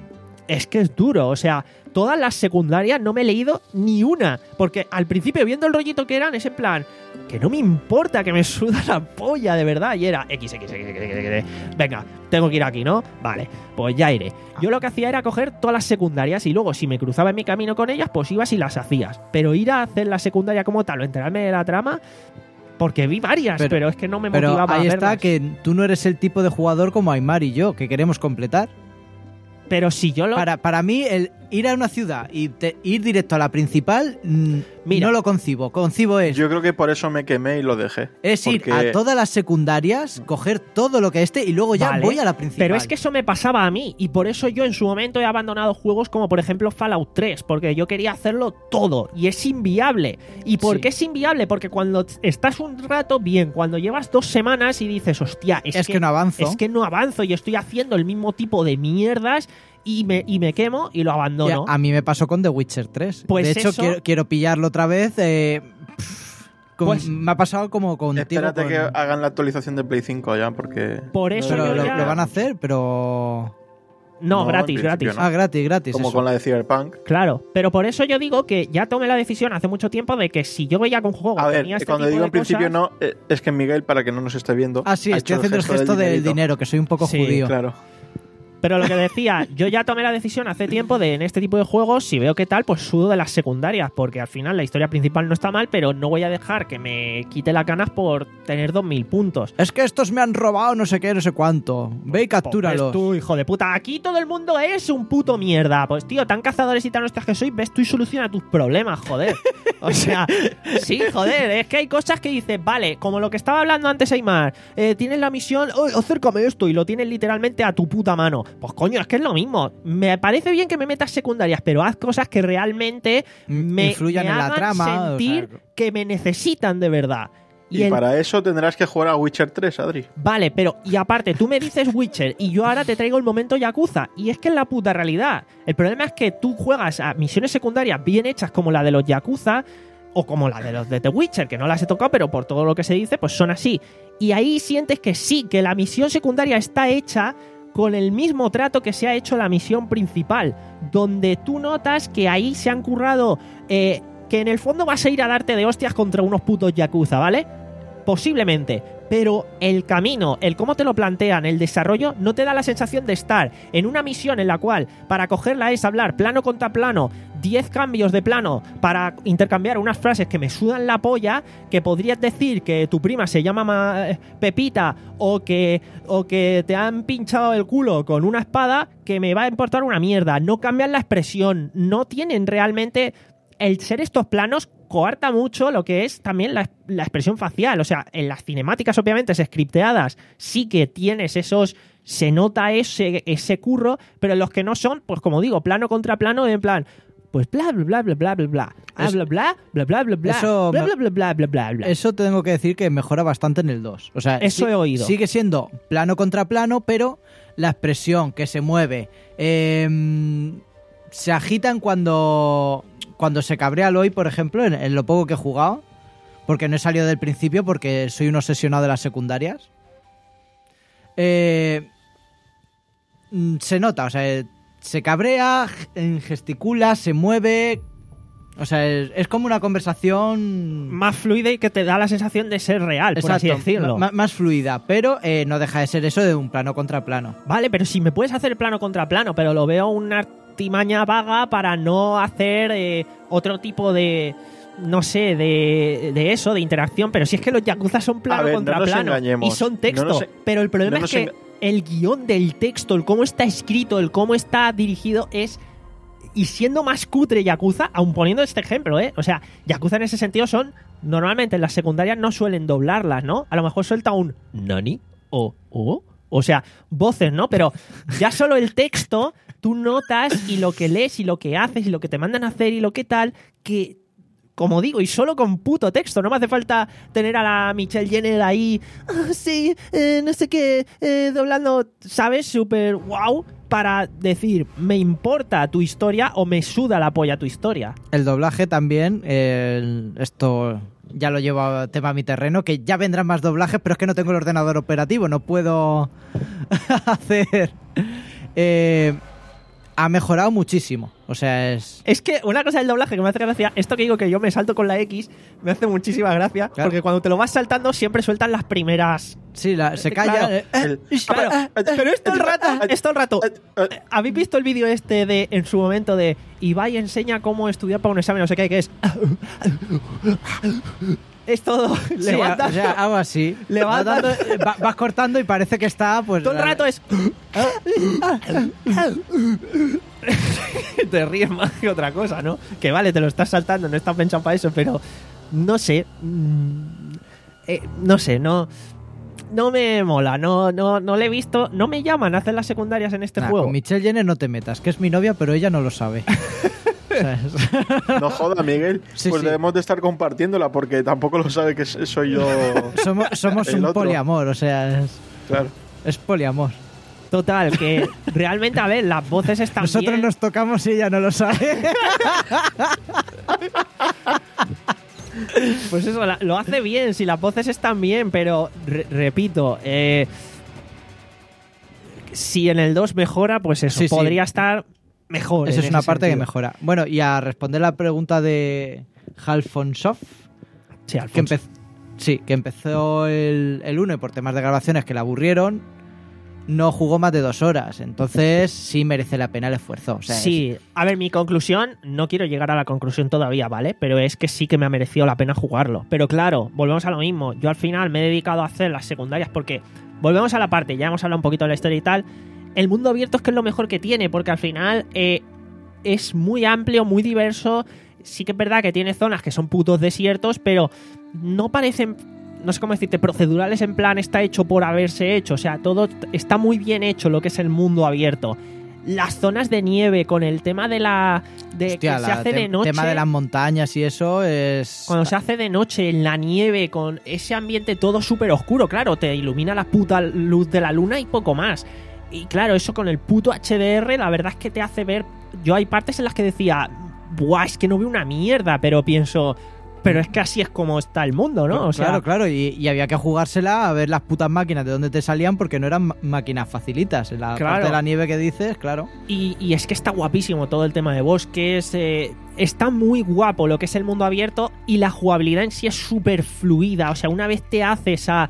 es que es duro. O sea, todas las secundarias no me he leído ni una, porque al principio, viendo el rollito que eran, es en plan, que no me importa, que me suda la polla, de verdad, y era X, X, X, X, X, X, venga, tengo que ir aquí, ¿no? Vale, pues ya iré. Yo lo que hacía era coger todas las secundarias y luego, si me cruzaba en mi camino con ellas, pues ibas y las hacías. Pero ir a hacer la secundaria como tal o enterarme de la trama, porque vi varias, pero, pero es que no me pero motivaba a ahí verlas. está, que tú no eres el tipo de jugador como Aymar y yo, que queremos completar. Pero si yo lo... Para, para mí, el ir a una ciudad y te, ir directo a la principal, mmm, Mira, no lo concibo. Concibo es... Yo creo que por eso me quemé y lo dejé. Es porque... ir a todas las secundarias, coger todo lo que esté y luego ya vale, voy a la principal. Pero es que eso me pasaba a mí, y por eso yo en su momento he abandonado juegos como por ejemplo Fallout tres, porque yo quería hacerlo todo y es inviable. ¿Y por Sí. qué es inviable? Porque cuando estás un rato bien, cuando llevas dos semanas y dices, hostia, es, Es que no avanzo. Es que no avanzo y estoy haciendo el mismo tipo de mierdas y me, y me quemo y lo abandono. Ya, a mí me pasó con The Witcher tres. Pues de hecho, eso- quiero, quiero pillarlo otra vez. Eh, pff, con- Pues- me ha pasado como contigo. Espérate con- que hagan la actualización de Play cinco ya, porque... Por eso Pero yo lo, ya- lo van a hacer, pero... No, No, gratis, en gratis. principio no. Ah, gratis, gratis. Como eso. con la de Cyberpunk. Claro, pero por eso yo digo que ya tomé la decisión hace mucho tiempo de que si yo veía que un juego A ver, tenía este cuando tipo digo de en principio cosas- no, eh, es que Miguel, para que no nos esté viendo... Ah, sí, ha estoy hecho haciendo el gesto del, dinerito. dinero, que soy un poco Sí, judío. Claro. Pero lo que decía, yo ya tomé la decisión hace tiempo de en este tipo de juegos, si veo que tal, pues sudo de las secundarias, porque al final la historia principal no está mal, pero no voy a dejar que me quite las ganas por tener dos mil puntos. Es que estos me han robado no sé qué, no sé cuánto. Ve y Pues captúralos. tú, hijo de puta, aquí todo el mundo es un puto mierda. Pues tío, tan cazadores y tan hostias que soy, ves tú y soluciona tus problemas, joder. O sea, sí, joder, es que hay cosas que dices, vale, como lo que estaba hablando antes Aymar, eh, tienes la misión, oh, acércame esto, y lo tienes literalmente a tu puta mano. Pues coño, es que es lo mismo. Me parece bien que me metas secundarias, pero haz cosas que realmente me, Influyan me en la hagan trama, sentir o sea, que me necesitan de verdad. Y, el- para eso tendrás que jugar a Witcher tres, Adri. Vale, pero y aparte, tú me dices Witcher y yo ahora te traigo el momento Yakuza. Y es que es la puta realidad. El problema es que tú juegas a misiones secundarias bien hechas como la de los Yakuza o como la de los de The Witcher, que no las he tocado, pero por todo lo que se dice, pues son así. Y ahí sientes que sí, que la misión secundaria está hecha con el mismo trato que se ha hecho la misión principal, donde tú notas que ahí se han currado, eh, que en el fondo vas a ir a darte de hostias contra unos putos Yakuza, ¿vale? Posiblemente, pero el camino, el cómo te lo plantean, el desarrollo, no te da la sensación de estar en una misión en la cual para cogerla es hablar plano contra plano, diez cambios de plano para intercambiar unas frases que me sudan la polla, que podrías decir que tu prima se llama Ma- Pepita o que, o que te han pinchado el culo con una espada, que me va a importar una mierda. No cambian la expresión, no tienen realmente... El ser estos planos coarta mucho lo que es también la, la expresión facial. O sea, en las cinemáticas, obviamente, scripteadas, sí que tienes esos... Se nota ese, ese curro, pero en los que no son, pues como digo, plano contra plano, en plan... Pues bla, bla, bla, bla, bla, bla, bla. Ah, Es- bla, bla, bla, bla, bla, bla, Eso bla, me- bla, bla, bla, bla, bla, bla. Eso tengo que decir que mejora bastante en el dos. O sea, Eso sí- he oído. Sigue siendo plano contra plano, pero la expresión que se mueve eh, se agitan cuando, cuando se cabrea Aloy, por ejemplo, en, en lo poco que he jugado, porque no he salido del principio porque soy un obsesionado de las secundarias. Eh, mm, se nota, o sea, se cabrea, g- gesticula, se mueve. O sea, es, es como una conversación Más fluida y que te da la sensación de ser real, por así Exacto, decirlo. ma- más fluida, pero eh, no deja de ser eso de un plano contra plano. Vale, pero si me puedes hacer plano contra plano, pero lo veo una artimaña vaga para no hacer eh, otro tipo de, no sé, de, de eso, de interacción. Pero si es que los Yakuza son plano A ver, contra no nos plano engañemos. y son texto. No nos en- pero el problema no es nos que enga- el guión del texto, el cómo está escrito, el cómo está dirigido es... Y siendo más cutre Yakuza, aun poniendo este ejemplo, ¿eh? O sea, Yakuza en ese sentido son... Normalmente en las secundarias no suelen doblarlas, ¿no? A lo mejor suelta un ¿Nani? O o O sea, voces, ¿no? Pero ya solo el texto, tú notas y lo que lees y lo que haces y lo que te mandan a hacer y lo que tal, que... Como digo, y solo con puto texto, no me hace falta tener a la Michelle Jenner ahí, "Ah, sí, eh, no sé qué, eh, doblando, ¿sabes? Súper wow, para decir, me importa tu historia o me suda la polla tu historia. El doblaje también, el- esto ya lo llevo a tema a mi terreno, que ya vendrán más doblajes, pero es que no tengo el ordenador operativo, no puedo hacer... Eh, ha mejorado muchísimo, o sea, es... Es que una cosa del doblaje que me hace gracia, esto que digo que yo me salto con la X, me hace muchísima gracia, Claro. porque cuando te lo vas saltando siempre sueltan las primeras... Sí, la- se calla... Claro. eh, El- Claro, pero es todo el rato, es todo el rato. ¿Habéis visto el vídeo este de, en su momento, de Ibai enseña cómo estudiar para un examen, no sé qué, que es... Es todo, sí, levanta, o sea, algo así. Levanta- Vas dando- va- vas cortando y parece que está, pues... todo el rato es... Te ríes más que otra cosa, ¿no? Que vale, te lo estás saltando, no estás pensando para eso, pero no sé, mm, eh, no sé, no, no me mola, no, no, no le he visto, no me llaman a hacer las secundarias en este Nah, juego. con Michelle Jenner no te metas, que es mi novia, pero ella no lo sabe. O sea, es- No joda, Miguel. Sí, pues sí. debemos de estar compartiéndola porque tampoco lo sabe que soy yo. somos somos El un otro. poliamor, o sea, es, Claro. es poliamor. Total, que realmente, a ver, las voces están Nosotros bien. nos tocamos y ella no lo sabe. Pues eso, la- lo hace bien, si las voces están bien, pero re- repito, eh, si en el dos mejora, pues eso, Sí, sí. podría estar mejor. Esa en es una ese parte que sentido. mejora. Bueno, y a responder la pregunta de Halfonsoft, Sí, que, Alfonso. empe- sí, que empezó el, el uno y por temas de grabaciones que le aburrieron, no jugó más de dos horas. Entonces sí merece la pena el esfuerzo. O sea, Sí, a ver, mi conclusión, no quiero llegar a la conclusión todavía, ¿vale? Pero es que sí que me ha merecido la pena jugarlo. Pero claro, volvemos a lo mismo. Yo al final me he dedicado a hacer las secundarias porque, volvemos a la parte, ya hemos hablado un poquito de la historia y tal. El mundo abierto es que es lo mejor que tiene, porque al final eh, es muy amplio, muy diverso. Sí que es verdad que tiene zonas que son putos desiertos, pero no parecen, no sé cómo decirte, procedurales en plan está hecho por haberse hecho. O sea, todo t- está muy bien hecho lo que es el mundo abierto. Las zonas de nieve con el tema de la... de hostia, que se la hace te- de noche. tema de las montañas y eso es... Cuando se hace de noche en la nieve con ese ambiente todo súper oscuro, claro, te ilumina la puta luz de la luna y poco más. Y claro, eso con el puto H D R, la verdad es que te hace ver... Yo hay partes en las que decía, buah, es que no veo una mierda, pero pienso... Pero es que así es como está el mundo, ¿no? O sea, claro, claro, y, y había que jugársela a ver las putas máquinas de dónde te salían porque no eran ma- máquinas facilitas. En la Claro. parte de la nieve que dices, claro. Y, y es que está guapísimo todo el tema de bosques. eh, está muy guapo lo que es el mundo abierto y la jugabilidad en sí es súper fluida. O sea, una vez te haces a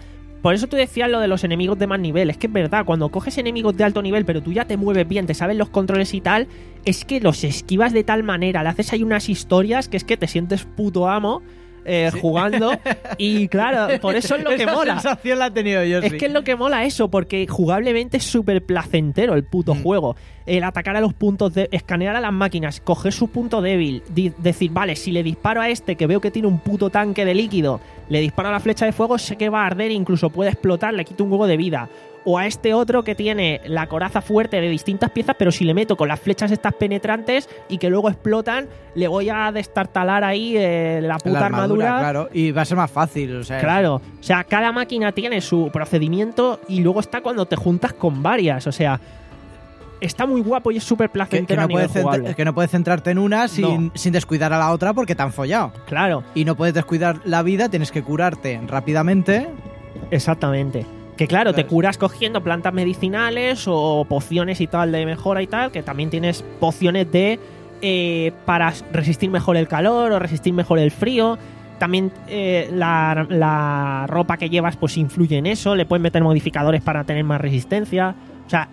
por eso tú decías lo de los enemigos de más nivel. Es que es verdad, cuando coges enemigos de alto nivel, pero tú ya te mueves bien, te sabes los controles y tal, es que los esquivas de tal manera, le haces ahí unas historias que es que te sientes puto amo eh, sí. jugando. Y claro, por eso es lo que Esa mola. sensación la he tenido yo, Es sí. que es lo que mola eso, porque jugablemente es súper placentero el puto Mm. juego. El atacar a los puntos, de escanear a las máquinas, coger su punto débil, di- decir, vale, si le disparo a este que veo que tiene un puto tanque de líquido, le disparo a la flecha de fuego, sé que va a arder e incluso puede explotar, le quito un huevo de vida. O a este otro que tiene la coraza fuerte de distintas piezas, pero si le meto con las flechas estas penetrantes y que luego explotan, le voy a destartalar ahí eh, la puta La armadura. Claro, y va a ser más fácil. O sea, Claro, o sea, cada máquina tiene su procedimiento y luego está cuando te juntas con varias, o sea, está muy guapo y es súper que, placentero que, no a nivel puedes jugable. centra- que no puedes centrarte en una sin, No. sin descuidar a la otra porque te han follado. Claro, Y no puedes descuidar la vida, tienes que curarte rápidamente. exactamente. Que claro, te Claro. curas cogiendo plantas medicinales o pociones y tal de mejora y tal, que también tienes pociones de eh, para resistir mejor el calor o resistir mejor el frío. También eh, la, la ropa que llevas pues influye en eso, le puedes meter modificadores para tener más resistencia. O sea,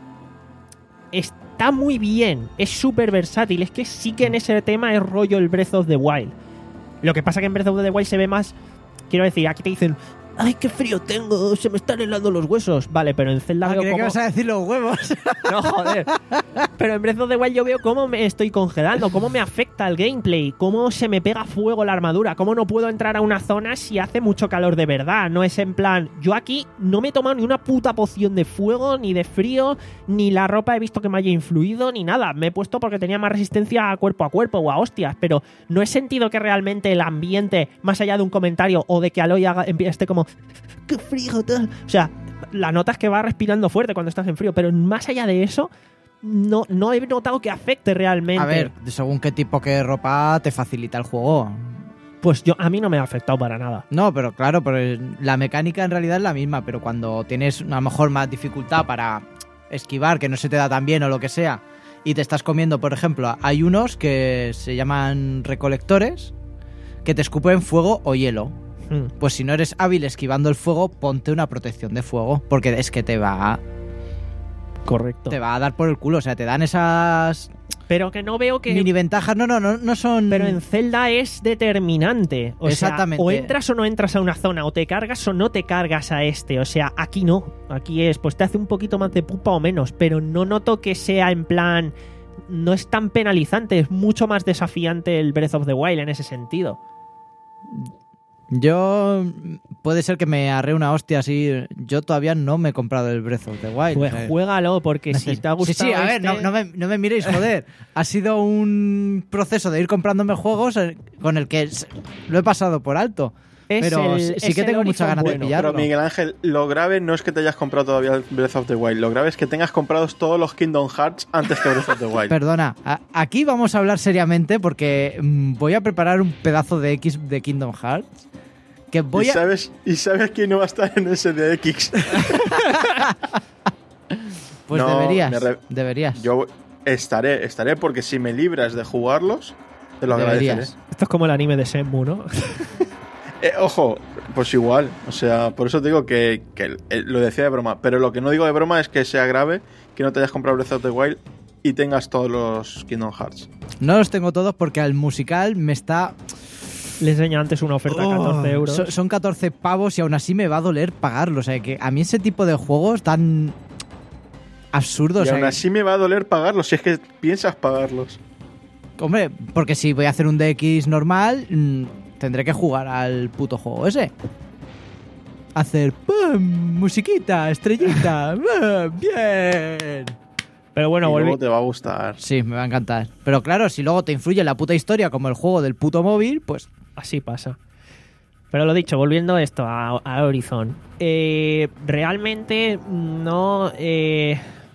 está muy bien, es súper versátil. Es que sí que en ese tema es rollo el Breath of the Wild. Lo que pasa que en Breath of the Wild se ve más... Quiero decir, aquí te dicen... ¡Ay, qué frío tengo! Se me están helando los huesos. Vale, pero en Zelda Ah, veo creía que cómo... vas a decir los huevos. No, joder. Pero en Breath of the Wild yo veo cómo me estoy congelando, cómo me afecta el gameplay, cómo se me pega fuego la armadura, cómo no puedo entrar a una zona si hace mucho calor de verdad. No es en plan, yo aquí no me he tomado ni una puta poción de fuego, ni de frío, ni la ropa he visto que me haya influido, ni nada. Me he puesto porque tenía más resistencia a cuerpo a cuerpo o a hostias, pero no he sentido que realmente el ambiente, más allá de un comentario o de que Aloy haga, esté como... ¡Qué frío! Tal. O sea, la nota es que va respirando fuerte cuando estás en frío, pero más allá de eso, no, no he notado que afecte realmente. A ver, según qué tipo de ropa te facilita el juego. Pues yo, a mí no me ha afectado para nada. No, pero claro, pero la mecánica en realidad es la misma, pero cuando tienes a lo mejor más dificultad para esquivar, que no se te da tan bien o lo que sea, y te estás comiendo, por ejemplo, hay unos que se llaman recolectores que te escupen fuego o hielo. Hmm. Pues si no eres hábil esquivando el fuego, ponte una protección de fuego, porque es que te va a, Correcto. te va a dar por el culo, o sea, te dan esas Pero que no veo que... mini ventajas. No, no, no, no son... Pero en Zelda es determinante. O Exactamente. sea, o entras o no entras a una zona, o te cargas o no te cargas a este. O sea, aquí no. Aquí es, pues te hace un poquito más de pupa o menos, pero no noto que sea en plan... No es tan penalizante, es mucho más desafiante el Breath of the Wild en ese sentido. Yo... Puede ser que me arre una hostia así. Yo todavía no me he comprado el Breath of the Wild. Pues O sea, juégalo, porque si neces- te ha gustado Sí, sí, a ver, este- no, no me, no me miréis, joder. Ha sido un proceso de ir comprándome juegos eh, con el que s- lo he pasado por alto. es pero el- sí, sí es que el tengo muchas Horizon ganas de bueno. pillarlo. Pero Miguel Ángel, lo grave no es que te hayas comprado todavía el Breath of the Wild. Lo grave es que tengas comprados todos los Kingdom Hearts antes que Breath of the Wild. Perdona, a- aquí vamos a hablar seriamente porque mm, voy a preparar un pedazo de X de Kingdom Hearts. Que voy ¿Y, a... sabes, ¿Y sabes quién no va a estar en ese de X? Pues No, deberías, me re- deberías. Yo estaré, estaré porque si me libras de jugarlos, te lo agradeceré. Deberías. Esto es como el anime de Shenmue, ¿no? Eh, ojo, pues igual. O sea, por eso te digo que, que eh, lo decía de broma. Pero lo que no digo de broma es que sea grave que no te hayas comprado Breath of the Wild y tengas todos los Kingdom Hearts. No los tengo todos porque al musical me está... Le enseño antes una oferta de catorce euros. Oh, Son, son catorce pavos y aún así me va a doler pagarlo. O sea, que a mí ese tipo de juegos tan absurdos... y o sea, aún así me va a doler pagarlos si es que piensas pagarlos. Hombre, porque si voy a hacer un D X normal, mmm, tendré que jugar al puto juego ese. Hacer ¡pum! Musiquita, estrellita, ¡pum! ¡Bien! Pero bueno, y volví... luego te va a gustar. Sí, me va a encantar. Pero claro, si luego te influye la puta historia como el juego del puto móvil, pues... Así pasa. Pero lo dicho, volviendo a esto, a, a Horizon. Eh, realmente no... Eh,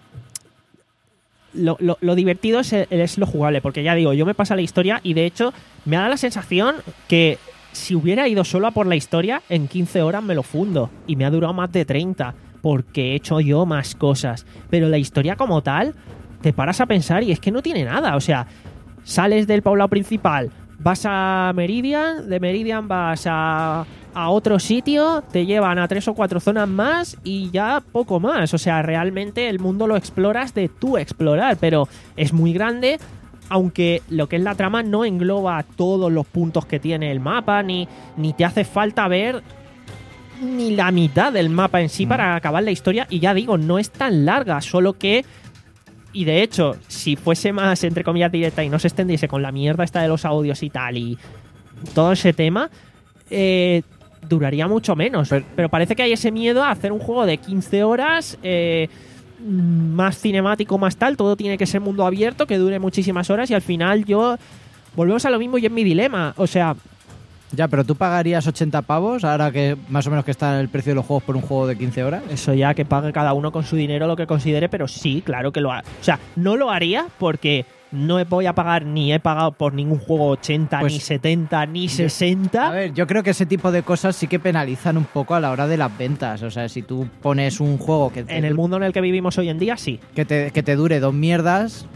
lo, lo- lo divertido es, es lo jugable, porque ya digo, yo me pasa la historia y de hecho me da la sensación que si hubiera ido solo a por la historia, en quince horas me lo fundo. Y me ha durado más de treinta, porque he hecho yo más cosas. Pero la historia como tal, te paras a pensar y es que no tiene nada. O sea, sales del poblado principal, vas a Meridian, de Meridian vas a a otro sitio, te llevan a tres o cuatro zonas más y ya poco más. O sea, realmente el mundo lo exploras de tú explorar, pero es muy grande, aunque lo que es la trama no engloba todos los puntos que tiene el mapa, ni, ni te hace falta ver ni la mitad del mapa en sí para acabar la historia. Y ya digo, no es tan larga, solo que... Y de hecho, si fuese más, entre comillas, directa y no se extendiese con la mierda esta de los audios y tal y todo ese tema, eh, duraría mucho menos. Pero, pero parece que hay ese miedo a hacer un juego de quince horas, eh, más cinemático, más tal, todo tiene que ser mundo abierto, que dure muchísimas horas y al final yo... Volvemos a lo mismo y es mi dilema. O sea... Ya, pero tú pagarías ochenta pavos ahora que más o menos que está el precio de los juegos por un juego de quince horas. Eso ya que pague cada uno con su dinero lo que considere, pero sí, claro que lo ha... O sea, no lo haría porque no voy a pagar ni he pagado por ningún juego ochenta, Pues, ni setenta, ni sesenta. A ver, yo creo que ese tipo de cosas sí que penalizan un poco a la hora de las ventas. O sea, si tú pones un juego que te, En el mundo en el que vivimos hoy en día, sí. que te, que te dure dos mierdas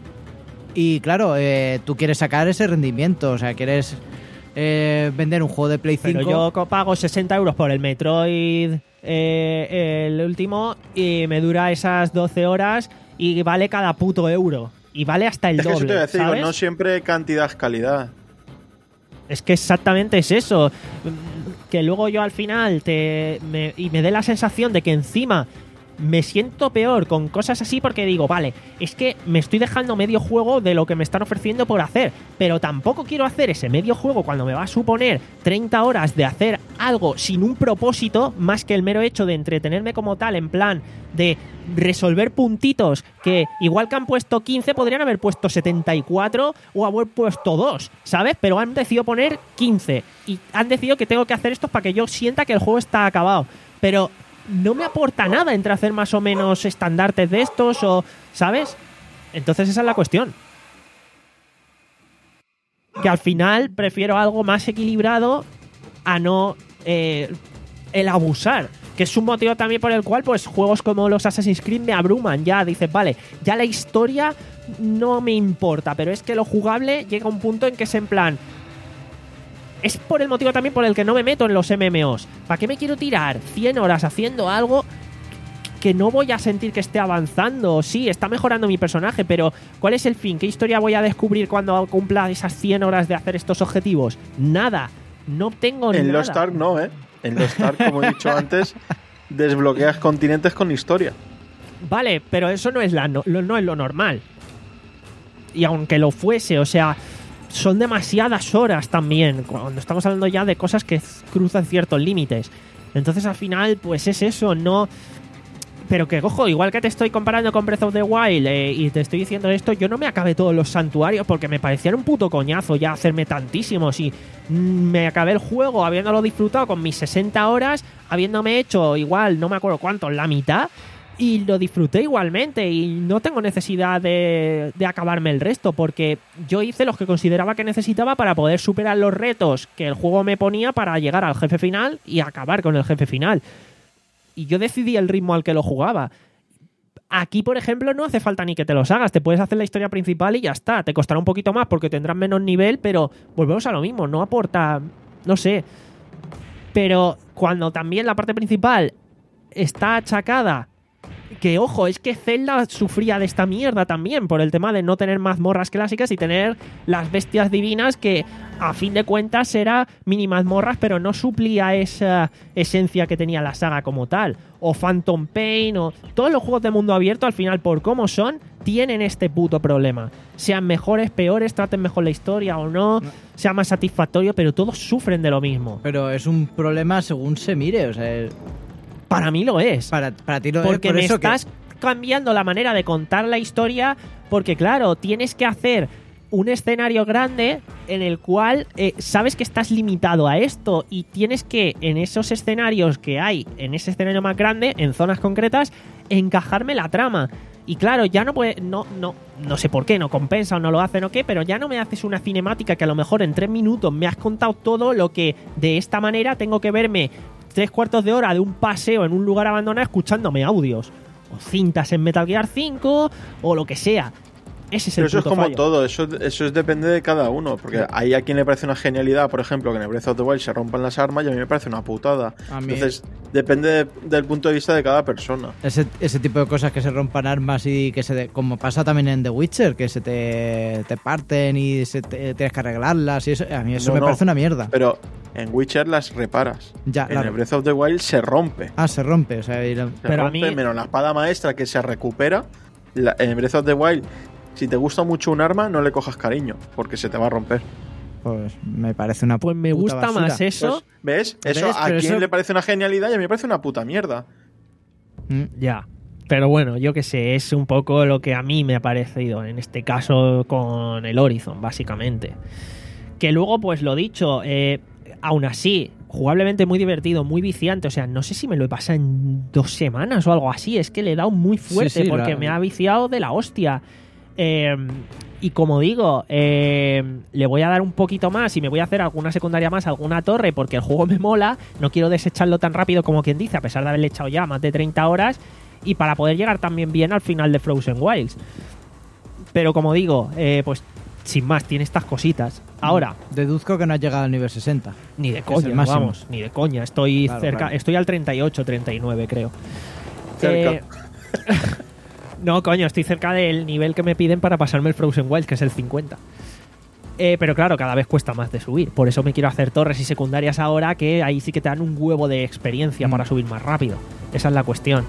y claro, eh, tú quieres sacar ese rendimiento, o sea, quieres... Eh, vender un juego de Play cinco. Pero yo co- pago sesenta euros por el Metroid, eh, el último, y me dura esas doce horas y vale cada puto euro. Y vale hasta el Es que eso te doble, voy a decir, ¿sabes? no siempre cantidad es calidad. Es que exactamente es eso. Que luego yo al final te me, y me dé la sensación de que encima me siento peor con cosas así porque digo, vale, es que me estoy dejando medio juego de lo que me están ofreciendo por hacer, pero tampoco quiero hacer ese medio juego cuando me va a suponer treinta horas de hacer algo sin un propósito más que el mero hecho de entretenerme como tal, en plan de resolver puntitos que igual que han puesto quince podrían haber puesto setenta y cuatro o haber puesto dos, ¿sabes? Pero han decidido poner quince y han decidido que tengo que hacer esto para que yo sienta que el juego está acabado, pero no me aporta nada entre hacer más o menos estandartes de estos o... ¿sabes? Entonces esa es la cuestión. Que al final prefiero algo más equilibrado a no eh, el abusar. Que es un motivo también por el cual pues juegos como los Assassin's Creed me abruman. Ya dices, vale, ya la historia no me importa, pero es que lo jugable llega a un punto en que es en plan... Es por el motivo también por el que no me meto en los M M Os. ¿Para qué me quiero tirar cien horas haciendo algo que no voy a sentir que esté avanzando? Sí, está mejorando mi personaje, pero ¿cuál es el fin? ¿Qué historia voy a descubrir cuando cumpla esas cien horas de hacer estos objetivos? Nada. No tengo nada. En Lost Ark no, ¿eh? En Lost Ark, como he dicho antes, desbloqueas continentes con historia. Vale, pero eso no es, la no, lo, no es lo normal. Y aunque lo fuese, o sea... Son demasiadas horas también, cuando estamos hablando ya de cosas que cruzan ciertos límites. Entonces al final, pues es eso, no... Pero que, ojo, igual que te estoy comparando con Breath of the Wild eh, y te estoy diciendo esto, yo no me acabé todos los santuarios porque me parecían un puto coñazo ya hacerme tantísimos y mm, me acabé el juego habiéndolo disfrutado con mis sesenta horas, habiéndome hecho igual, no me acuerdo cuánto, la mitad... Y lo disfruté igualmente y no tengo necesidad de, de acabarme el resto porque yo hice los que consideraba que necesitaba para poder superar los retos que el juego me ponía para llegar al jefe final y acabar con el jefe final. Y yo decidí el ritmo al que lo jugaba. Aquí, por ejemplo, no hace falta ni que te los hagas. Te puedes hacer la historia principal y ya está. Te costará un poquito más porque tendrás menos nivel, pero volvemos a lo mismo. No aporta... No sé. Pero cuando también la parte principal está achacada... Que, ojo, es que Zelda sufría de esta mierda también por el tema de no tener mazmorras clásicas y tener las bestias divinas que, a fin de cuentas, era mini mazmorras, pero no suplía esa esencia que tenía la saga como tal. O Phantom Pain, o... Todos los juegos de mundo abierto, al final, por cómo son, tienen este puto problema. Sean mejores, peores, traten mejor la historia o no, no. sea más satisfactorio, pero todos sufren de lo mismo. Pero es un problema según se mire, o sea... El... Para mí lo es. Para, para ti lo porque es. Por me eso estás que... cambiando la manera de contar la historia. Porque, claro, tienes que hacer un escenario grande en el cual eh, sabes que estás limitado a esto. Y tienes que, en esos escenarios que hay, en ese escenario más grande, en zonas concretas, encajarme la trama. Y claro, ya no puede. No, no, no sé por qué, no compensa o no lo hacen o qué, pero ya no me haces una cinemática que a lo mejor en tres minutos me has contado todo lo que de esta manera tengo que verme. Tres cuartos de hora de un paseo en un lugar abandonado escuchándome audios o cintas en Metal Gear cinco o lo que sea. Ese es Pero el eso es puto como fallo. todo, eso, eso es depende de cada uno. Porque hay a quien le parece una genialidad, por ejemplo, que en el Breath of the Wild se rompan las armas y a mí me parece una putada. A mí- Entonces, depende de- del punto de vista de cada persona. Ese, ese tipo de cosas que se rompan armas y que se... de- como pasa también en The Witcher, que se te, te parten y se te- tienes que arreglarlas y eso, a mí eso No, me no, parece una mierda. Pero en Witcher las reparas. Ya, en claro. el Breath of the Wild se rompe. Ah, se rompe, o sea, y la- Se Pero a rompe, mí- menos la espada maestra que se recupera. La- en Breath of the Wild, si te gusta mucho un arma, no le cojas cariño, porque se te va a romper. pues me parece una Pues me puta gusta basura. más eso. Pues, ¿ves? Eso ¿Ves? a Pero quien eso- le parece una genialidad y a mí me parece una puta mierda. Mm. Ya. Pero bueno, yo qué sé, es un poco lo que a mí me ha parecido, en este caso con el Horizon, básicamente. Que luego, pues lo dicho, eh, aún así, jugablemente muy divertido, muy viciante. O sea, no sé si me lo he pasado en dos semanas o algo así. Es que le he dado muy fuerte Sí, sí, porque la- me ha viciado de la hostia. Eh, y como digo, eh, le voy a dar un poquito más y me voy a hacer alguna secundaria más, alguna torre, porque el juego me mola. No quiero desecharlo tan rápido como quien dice, a pesar de haberle echado ya más de treinta horas. Y para poder llegar también bien al final de Frozen Wilds. Pero como digo, eh, pues sin más, tiene estas cositas. Ahora, Deduzco que no has llegado al nivel sesenta. ni de es coña, el máximo. vamos, ni de coña. Estoy Claro, cerca, claro. estoy al treinta y ocho, treinta y nueve, creo. Cerca. Eh, no, coño, estoy cerca del nivel que me piden para pasarme el Frozen Wilds, que es el cincuenta. Eh, pero claro, cada vez cuesta más de subir. Por eso me quiero hacer torres y secundarias ahora, que ahí sí que te dan un huevo de experiencia Mm. para subir más rápido. Esa es la cuestión.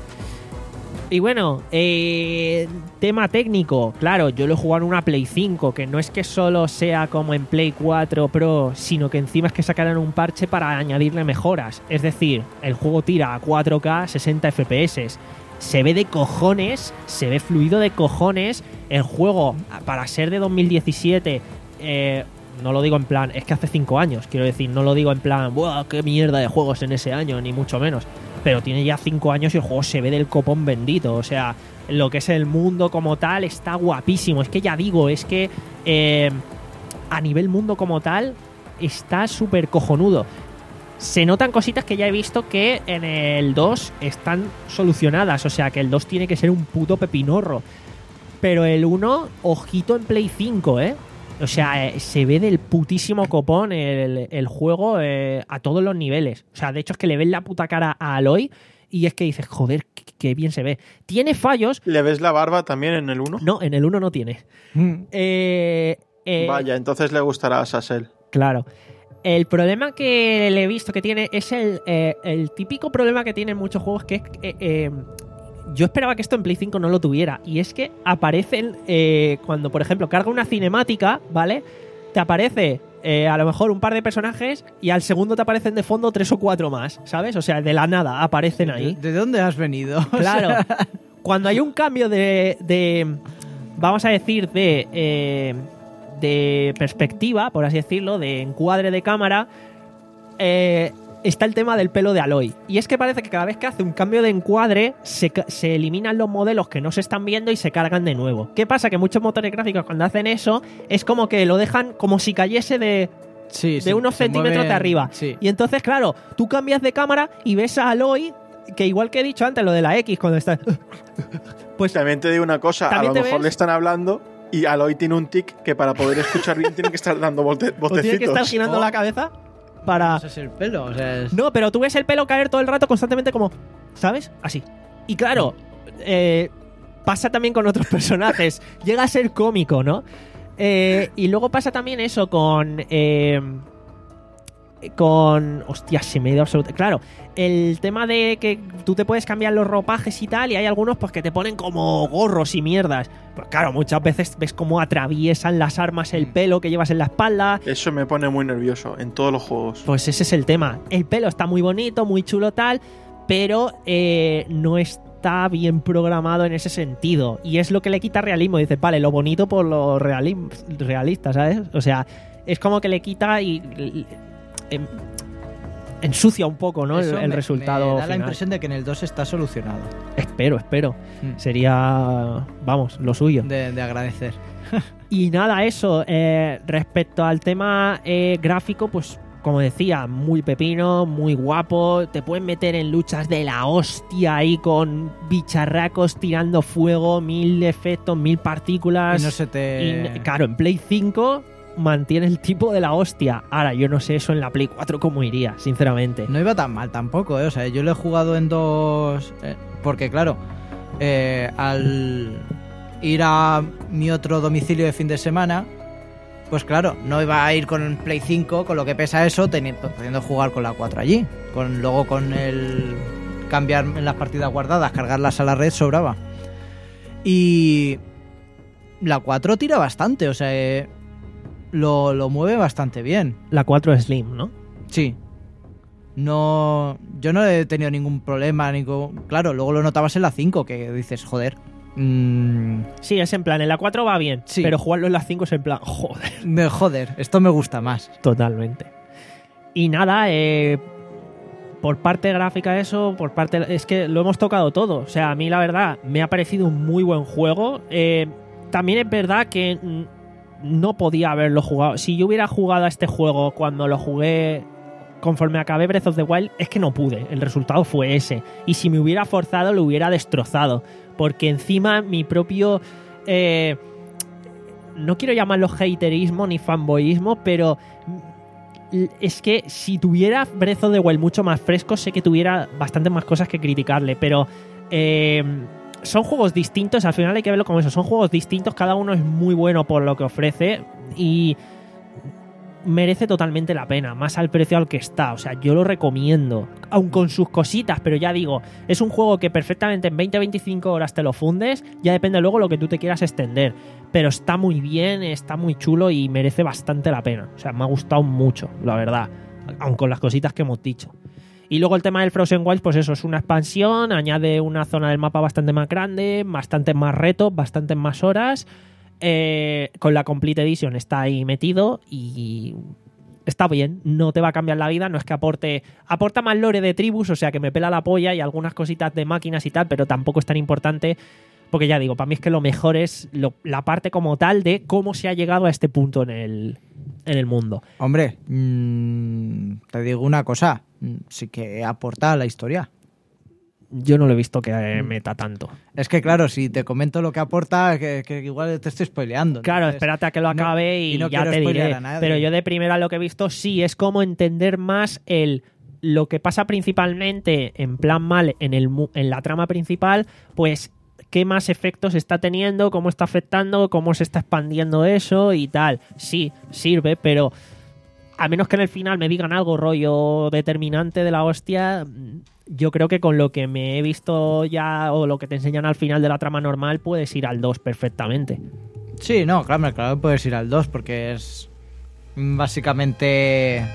Y bueno, eh, tema técnico. Claro, yo lo he jugado en una Play cinco, que no es que solo sea como en Play cuatro Pro, sino que encima es que sacaron un parche para añadirle mejoras. Es decir, el juego tira a cuatro K, sesenta F P S. Se ve de cojones, se ve fluido de cojones. El juego, para ser de dos mil diecisiete, eh, no lo digo en plan, es que hace cinco años, quiero decir, no lo digo en plan, ¡buah, qué mierda de juegos en ese año! Ni mucho menos. Pero tiene ya cinco años y el juego se ve del copón bendito. O sea, lo que es el mundo como tal está guapísimo. Es que ya digo, es que eh, a nivel mundo como tal está súper cojonudo. Se notan cositas que ya he visto que en el dos están solucionadas. O sea, que el dos tiene que ser un puto pepinorro. Pero el uno, ojito en Play cinco, ¿eh? O sea, eh, se ve del putísimo copón el, el juego eh, a todos los niveles. O sea, de hecho es que le ves la puta cara a Aloy y es que dices, joder, qué, qué bien se ve. Tiene fallos. ¿Le ves la barba también en el uno? No, en el uno no tiene. Eh, eh, Vaya, entonces le gustará a Sassel. Claro. El problema que le he visto que tiene es el, eh, el típico problema que tienen muchos juegos, que es eh, eh, yo esperaba que esto en Play cinco no lo tuviera, y es que aparecen eh, cuando, por ejemplo, carga una cinemática, ¿vale? Te aparece eh, a lo mejor un par de personajes y al segundo te aparecen de fondo tres o cuatro más, ¿sabes? O sea, de la nada aparecen ahí. ¿De, de dónde has venido? O Claro. sea, Cuando hay un cambio de, de vamos a decir, de, eh, de perspectiva, por así decirlo, de encuadre de cámara, eh, está el tema del pelo de Aloy. Y es que parece que cada vez que hace un cambio de encuadre, se, ca- se eliminan los modelos que no se están viendo y se cargan de nuevo. ¿Qué pasa? Que muchos motores gráficos cuando hacen eso, es como que lo dejan como si cayese de, sí, de se- unos se centímetros mueve- de arriba. Sí. Y entonces, claro, tú cambias de cámara y ves a Aloy, que igual que he dicho antes, lo de la X, cuando está... Pues También te digo una cosa, a ¿También lo te mejor ves? le están hablando y Aloy tiene un tic que para poder escuchar bien tiene que estar dando bote- o tiene que estar botecitos. girando Oh. la cabeza para... Eso es el pelo, o sea, es- No, pero tú ves el pelo caer todo el rato constantemente como... ¿Sabes? Así. Y claro, eh, pasa también con otros personajes. Llega a ser cómico, ¿no? Eh, y luego pasa también eso con... eh, con... Hostia, se me ha ido absolutamente... Claro, el tema de que tú te puedes cambiar los ropajes y tal, y hay algunos pues que te ponen como gorros y mierdas. Pues claro, muchas veces ves cómo atraviesan las armas el pelo que llevas en la espalda. Eso me pone muy nervioso en todos los juegos. Pues ese es el tema. El pelo está muy bonito, muy chulo tal, pero eh, no está bien programado en ese sentido. Y es lo que le quita realismo. Dices, vale, lo bonito por lo reali- realista, ¿sabes? O sea, es como que le quita y... y- em, ensucia un poco, ¿no? El, Eso el me- resultado Me da la final. impresión de que en el dos está solucionado. Espero, espero. Mm. Sería, vamos, lo suyo. De, de agradecer. Y nada, eso. eh, respecto al tema eh, gráfico, pues como decía, muy pepino, muy guapo. Te pueden meter en luchas de la hostia ahí con bicharracos tirando fuego, mil efectos, mil partículas. Y no se te... Y, claro, en Play cinco mantiene el tipo de la hostia. Ahora, yo no sé eso en la Play cuatro cómo iría, sinceramente. No iba tan mal tampoco, ¿eh? O sea, yo lo he jugado en dos... eh, porque, claro, eh, al ir a mi otro domicilio de fin de semana, pues claro, no iba a ir con Play cinco, con lo que pesa eso, teni- pudiendo jugar con la cuatro allí. Con, luego con el cambiar en las partidas guardadas, cargarlas a la red, sobraba. Y la cuatro tira bastante, o sea... Eh, Lo, lo mueve bastante bien. La cuatro Slim, ¿no? Sí. No, yo no he tenido ningún problema. Ni con... Claro, luego lo notabas en la cinco, que dices, joder. Mmm, Sí, es en plan, en la cuatro va bien, Sí. pero jugarlo en la cinco es en plan, joder, me, joder, esto me gusta más. totalmente. Y nada, eh, por parte gráfica eso, por parte... Es que lo hemos tocado todo. O sea, a mí la verdad me ha parecido un muy buen juego. Eh, también es verdad que... mm, no podía haberlo jugado. Si yo hubiera jugado a este juego cuando lo jugué conforme acabé Breath of the Wild, es que no pude. El resultado fue ese. Y si me hubiera forzado, lo hubiera destrozado. Porque encima mi propio... Eh, no quiero llamarlo haterismo ni fanboyismo, pero es que si tuviera Breath of the Wild mucho más fresco, sé que tuviera bastantes más cosas que criticarle. Pero... Eh, son juegos distintos, al final hay que verlo como eso, son juegos distintos, cada uno es muy bueno por lo que ofrece y merece totalmente la pena, más al precio al que está, o sea, yo lo recomiendo, aun con sus cositas, pero ya digo, es un juego que perfectamente en veinte a veinticinco horas te lo fundes, ya depende luego lo que tú te quieras extender, pero está muy bien, está muy chulo y merece bastante la pena, o sea, me ha gustado mucho, la verdad, aun con las cositas que hemos dicho. Y luego el tema del Frozen Wilds, pues eso, es una expansión, añade una zona del mapa bastante más grande, bastantes más retos, bastantes más horas. Eh, con la Complete Edition está ahí metido y está bien, no te va a cambiar la vida, no es que aporte... Aporta más lore de tribus, o sea que me pela la polla y algunas cositas de máquinas y tal, pero tampoco es tan importante, porque ya digo, para mí es que lo mejor es lo, la parte como tal de cómo se ha llegado a este punto en el, en el mundo. Hombre, mmm, te digo una cosa, sí que aporta a la historia. Yo no lo he visto que eh, meta tanto. Es que claro, si te comento lo que aporta, que, que igual te estoy spoileando. Claro, entonces, espérate a que lo acabe no, y, y no ya quiero te spoilear diré. a nadie. Pero yo de primera lo que he visto sí es como entender más el lo que pasa principalmente en plan mal en el mu- en la trama principal, pues qué más efectos está teniendo, cómo está afectando, cómo se está expandiendo eso y tal. Sí, sirve, pero a menos que en el final me digan algo rollo determinante de la hostia, yo creo que con lo que me he visto ya o lo que te enseñan al final de la trama normal puedes ir al dos perfectamente. Sí, no, claro, claro, puedes ir al dos porque es básicamente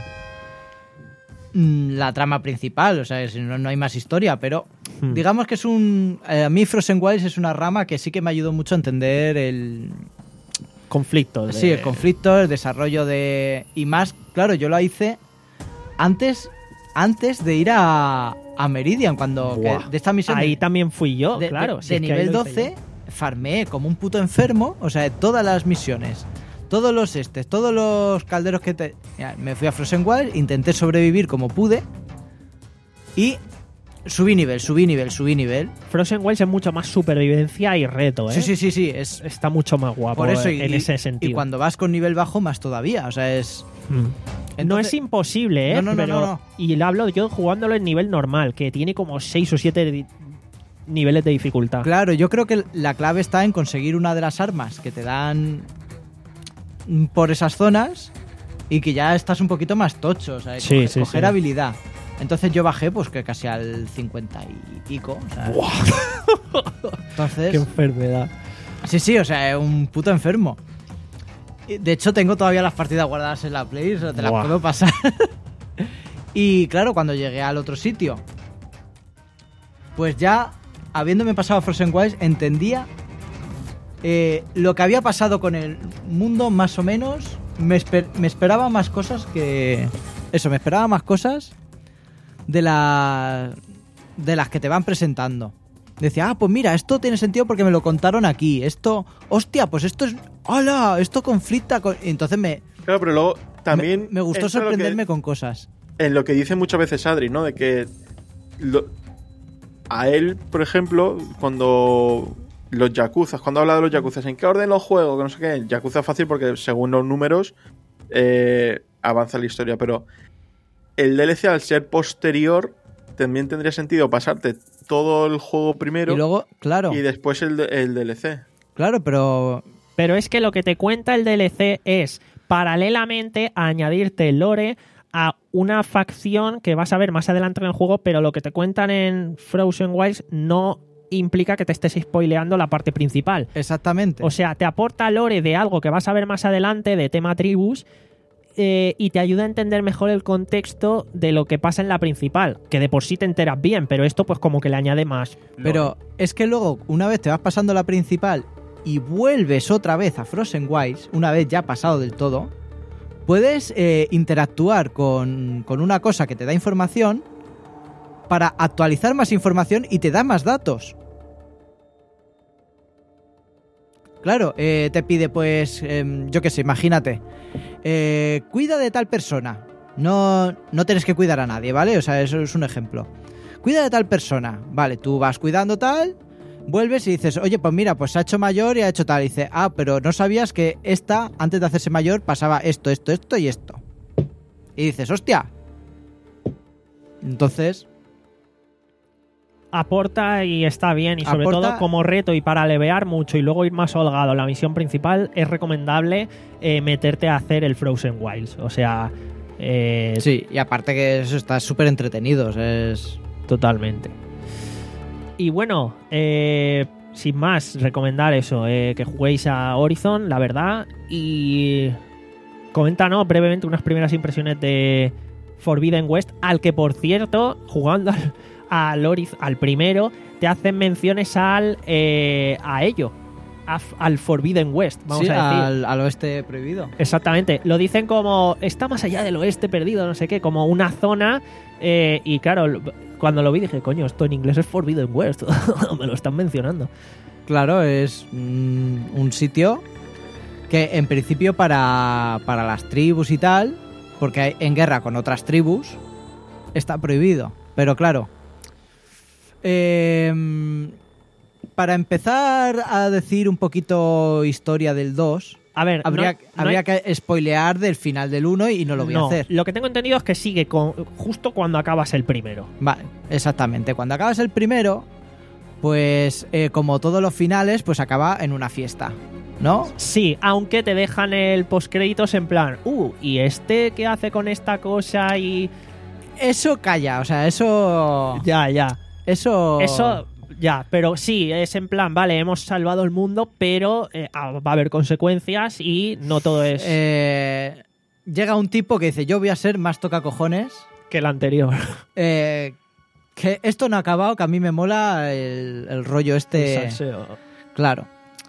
la trama principal, o sea, si no, no hay más historia, pero hmm. digamos que es un... Eh, a mí Frozen Wilds es una rama que sí que me ayudó mucho a entender el... conflicto. De... Sí, el conflicto, el desarrollo de... Y más, claro, yo lo hice antes, antes de ir a, a Meridian, cuando... Que, de esta misión... Ahí de, también fui yo, de, claro. De, si de es nivel doce, farmeé como un puto enfermo, o sea, de todas las misiones, todos los estes, todos los calderos que te... Mira, me fui a Frozen Wild, intenté sobrevivir como pude y... Subí nivel, subí nivel, subí nivel. Frozen Wilds es mucho más supervivencia y reto, ¿eh? Sí, sí, sí, sí. Es, está mucho más guapo por eso y, en ese sentido. Y cuando vas con nivel bajo, más todavía. O sea, es... Mm. Entonces, no es imposible, ¿eh? No, no, Pero, no, no, no. Y le hablo yo jugándolo en nivel normal, que tiene como seis o siete niveles de dificultad. Claro, yo creo que la clave está en conseguir una de las armas que te dan por esas zonas y que ya estás un poquito más tocho. O sea, sí, coger, sí, coger sí. habilidad. Entonces yo bajé pues que casi al cincuenta y pico. O sea, entonces... ¡Qué enfermedad! Sí, sí, o sea, un puto enfermo. De hecho, tengo todavía las partidas guardadas en la Play, o sea, te las Buah. puedo pasar. Y claro, cuando llegué al otro sitio, pues ya, habiéndome pasado a Frozen Wilds, entendía eh, lo que había pasado con el mundo, más o menos. Me, esper- me esperaba más cosas que... Eso, me esperaba más cosas de, la... de las que te van presentando. Decía, ah, pues mira, esto tiene sentido porque me lo contaron aquí. Esto, hostia, pues esto es... ¡Hala! Esto conflicta con... Y entonces me... Claro, pero luego también... Me, me gustó entra lo que- sorprenderme con cosas. en lo que dice muchas veces Adri, ¿no? De que lo- a él, por ejemplo, cuando los yakuzas, cuando habla de los yakuzas, ¿en qué orden los juego? Que no sé qué. El yakuza es fácil porque según los números eh, avanza la historia, pero el D L C al ser posterior también tendría sentido pasarte todo el juego primero Y luego, claro, y después el, el D L C. claro, pero Pero es que lo que te cuenta el D L C es paralelamente a añadirte lore a una facción que vas a ver más adelante en el juego, pero lo que te cuentan en Frozen Wilds no implica que te estés spoileando la parte principal. exactamente. O sea, te aporta lore de algo que vas a ver más adelante, de tema tribus, eh, y te ayuda a entender mejor el contexto de lo que pasa en la principal, que de por sí te enteras bien, pero esto pues como que le añade más lore. Pero es que luego, una vez te vas pasando la principal y vuelves otra vez a Frozen Wilds, una vez ya pasado del todo, puedes eh, interactuar con, con una cosa que te da información para actualizar más información y te da más datos. Claro, eh, te pide pues, eh, yo qué sé, imagínate, eh, cuida de tal persona. No, no tienes que cuidar a nadie, ¿vale? O sea, eso es un ejemplo. Cuida de tal persona, vale, tú vas cuidando tal, vuelves y dices, oye, pues mira, pues se ha hecho mayor y ha hecho tal. Y dice, ah, pero no sabías que esta, antes de hacerse mayor, pasaba esto, esto, esto y esto. Y dices, hostia. Entonces, aporta y está bien, y sobre Aporta- todo como reto y para levear mucho y luego ir más holgado a la misión principal, es recomendable eh, meterte a hacer el Frozen Wilds. O sea, eh, sí, y aparte que eso está súper entretenido, es... totalmente. Y bueno, eh, sin más, recomendar eso, eh, que juguéis a Horizon, la verdad, y coméntanos brevemente unas primeras impresiones de Forbidden West, al que por cierto, jugando al, al, Horiz- al primero, te hacen menciones al eh, a ello, a- al Forbidden West, vamos sí, a decir. al, al oeste prohibido. Exactamente, lo dicen como está más allá del oeste perdido, no sé qué, como una zona, eh, y claro, lo- cuando lo vi dije, coño, esto en inglés es Forbidden West, me lo están mencionando. Claro, es mm, un sitio que en principio para, para las tribus y tal, porque hay en guerra con otras tribus, está prohibido. Pero claro, eh, para empezar a decir un poquito historia del dos, A ver, habría, no- no habría hay- que spoilear del final del uno y no lo voy no, a hacer. lo que tengo entendido es que sigue con, justo cuando acabas el primero. Vale, exactamente. Cuando acabas el primero, pues eh, como todos los finales, pues acaba en una fiesta, ¿no? Sí, aunque te dejan el postcréditos en plan, uh, ¿y este qué hace con esta cosa? Y Eso calla, o sea, eso... ya, ya. Eso... Eso, ya, pero sí, es en plan, vale, hemos salvado el mundo, pero eh, ah, va a haber consecuencias y no todo es Eh, llega un tipo que dice, yo voy a ser más tocacojones, que el anterior. eh, que esto no ha acabado, que a mí me mola el, el rollo este... El salseo. Claro.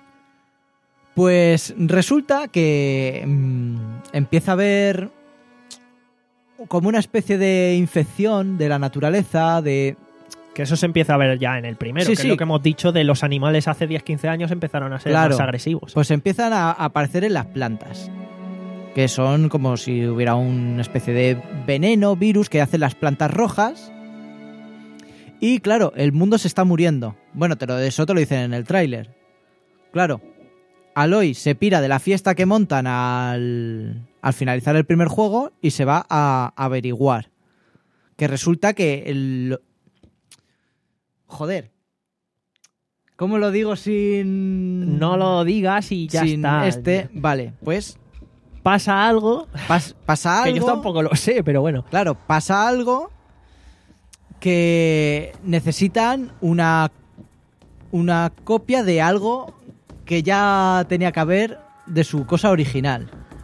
Pues resulta que mm, empieza a haber como una especie de infección de la naturaleza, de... Que eso se empieza a ver ya en el primero, Sí, que sí. es lo que hemos dicho de los animales hace diez quince años empezaron a ser Claro. más agresivos. Pues empiezan a aparecer en las plantas, que son como si hubiera una especie de veneno, virus que hacen las plantas rojas. Y claro, el mundo se está muriendo. Bueno, te lo, eso te lo dicen en el tráiler. Claro, Aloy se pira de la fiesta que montan al, al finalizar el primer juego y se va a averiguar. Que resulta que el... Joder. ¿Cómo lo digo sin... No lo digas y ya sin está. este... Vale, pues Pasa algo, pas- pasa que algo... yo tampoco lo sé, pero bueno. Claro, pasa algo que necesitan una, una copia de algo que ya tenía que haber de su cosa original.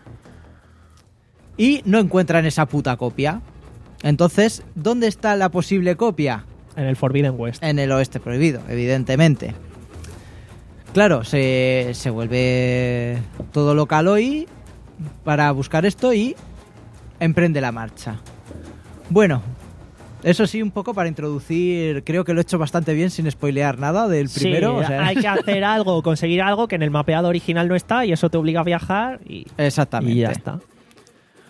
Y no encuentran esa puta copia. Entonces, ¿dónde está la posible copia? En el Forbidden West. En el oeste prohibido, evidentemente. Claro, se, se vuelve todo local hoy para buscar esto y emprende la marcha. Bueno, eso sí, un poco para introducir, creo que lo he hecho bastante bien sin spoilear nada del primero. Sí, o sea, hay que hacer algo, conseguir algo que en el mapeado original no está y eso te obliga a viajar y, exactamente. y ya está.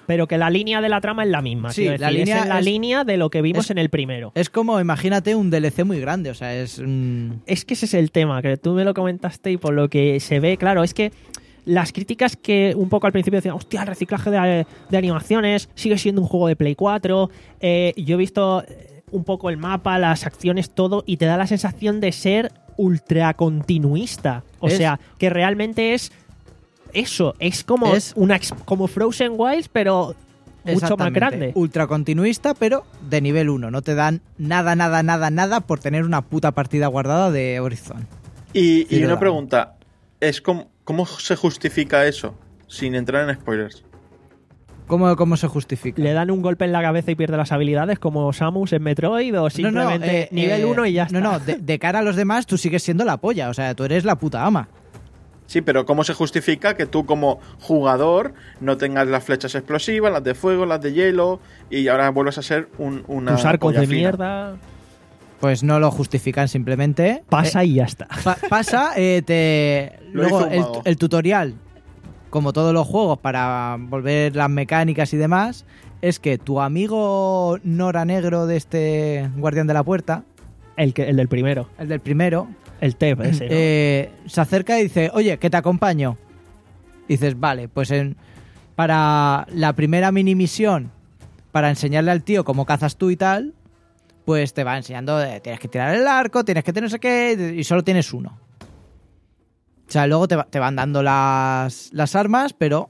pero que la línea de la trama es la misma. Sí, quiero la decir, línea es en la es- línea de lo que vimos es- en el primero. Es como, imagínate, un D L C muy grande, o sea, es... mm, Es que ese es el tema, que tú me lo comentaste y por lo que se ve, claro, es que las críticas que un poco al principio decían, hostia, el reciclaje de, de animaciones sigue siendo un juego de Play cuatro. Eh, yo he visto un poco el mapa, las acciones, todo, y te da la sensación de ser ultra continuista. O Es- sea, que realmente es eso, es como Es- una ex- como Frozen Wilds, pero mucho más exactamente, grande. ultra continuista, pero de nivel uno. No te dan nada, nada, nada, nada por tener una puta partida guardada de Horizon. Y, y Sí, una verdad. pregunta, es cómo, ¿cómo se justifica eso? Sin entrar en spoilers. ¿Cómo, cómo se justifica? ¿Le dan un golpe en la cabeza y pierde las habilidades como Samus en Metroid o simplemente eh, nivel eh, uno y ya está? No, no, de, de cara a los demás tú sigues siendo la polla, o sea, tú eres la puta ama. Sí, pero ¿cómo se justifica que tú como jugador no tengas las flechas explosivas, las de fuego, las de hielo, y ahora vuelves a ser un, una Tus arcos polla de fina? mierda. Pues no lo justifican, simplemente. Pasa eh, y ya está. pa- pasa, eh, te... Lo Luego hizo un el, mago. el tutorial, como todos los juegos, para volver las mecánicas y demás, es que tu amigo Nora Negro de este Guardián de la Puerta, El, que, el del primero. el del primero, El T E P ese, ¿no? eh, se acerca y dice, oye, que te acompaño. Y dices, vale, pues en, para la primera mini misión, para enseñarle al tío cómo cazas tú y tal, pues te va enseñando, eh, tienes que tirar el arco, tienes que tener no sé qué, y solo tienes uno. O sea, luego te, va- te van dando las, las armas, pero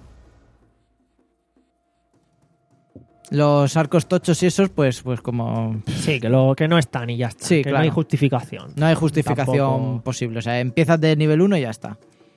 los arcos tochos y esos, pues, pues como... Sí, que, lo, que no están y ya está. Sí, que claro. no hay justificación. No hay justificación Tampoco- posible. O sea, empiezas de nivel uno y ya está.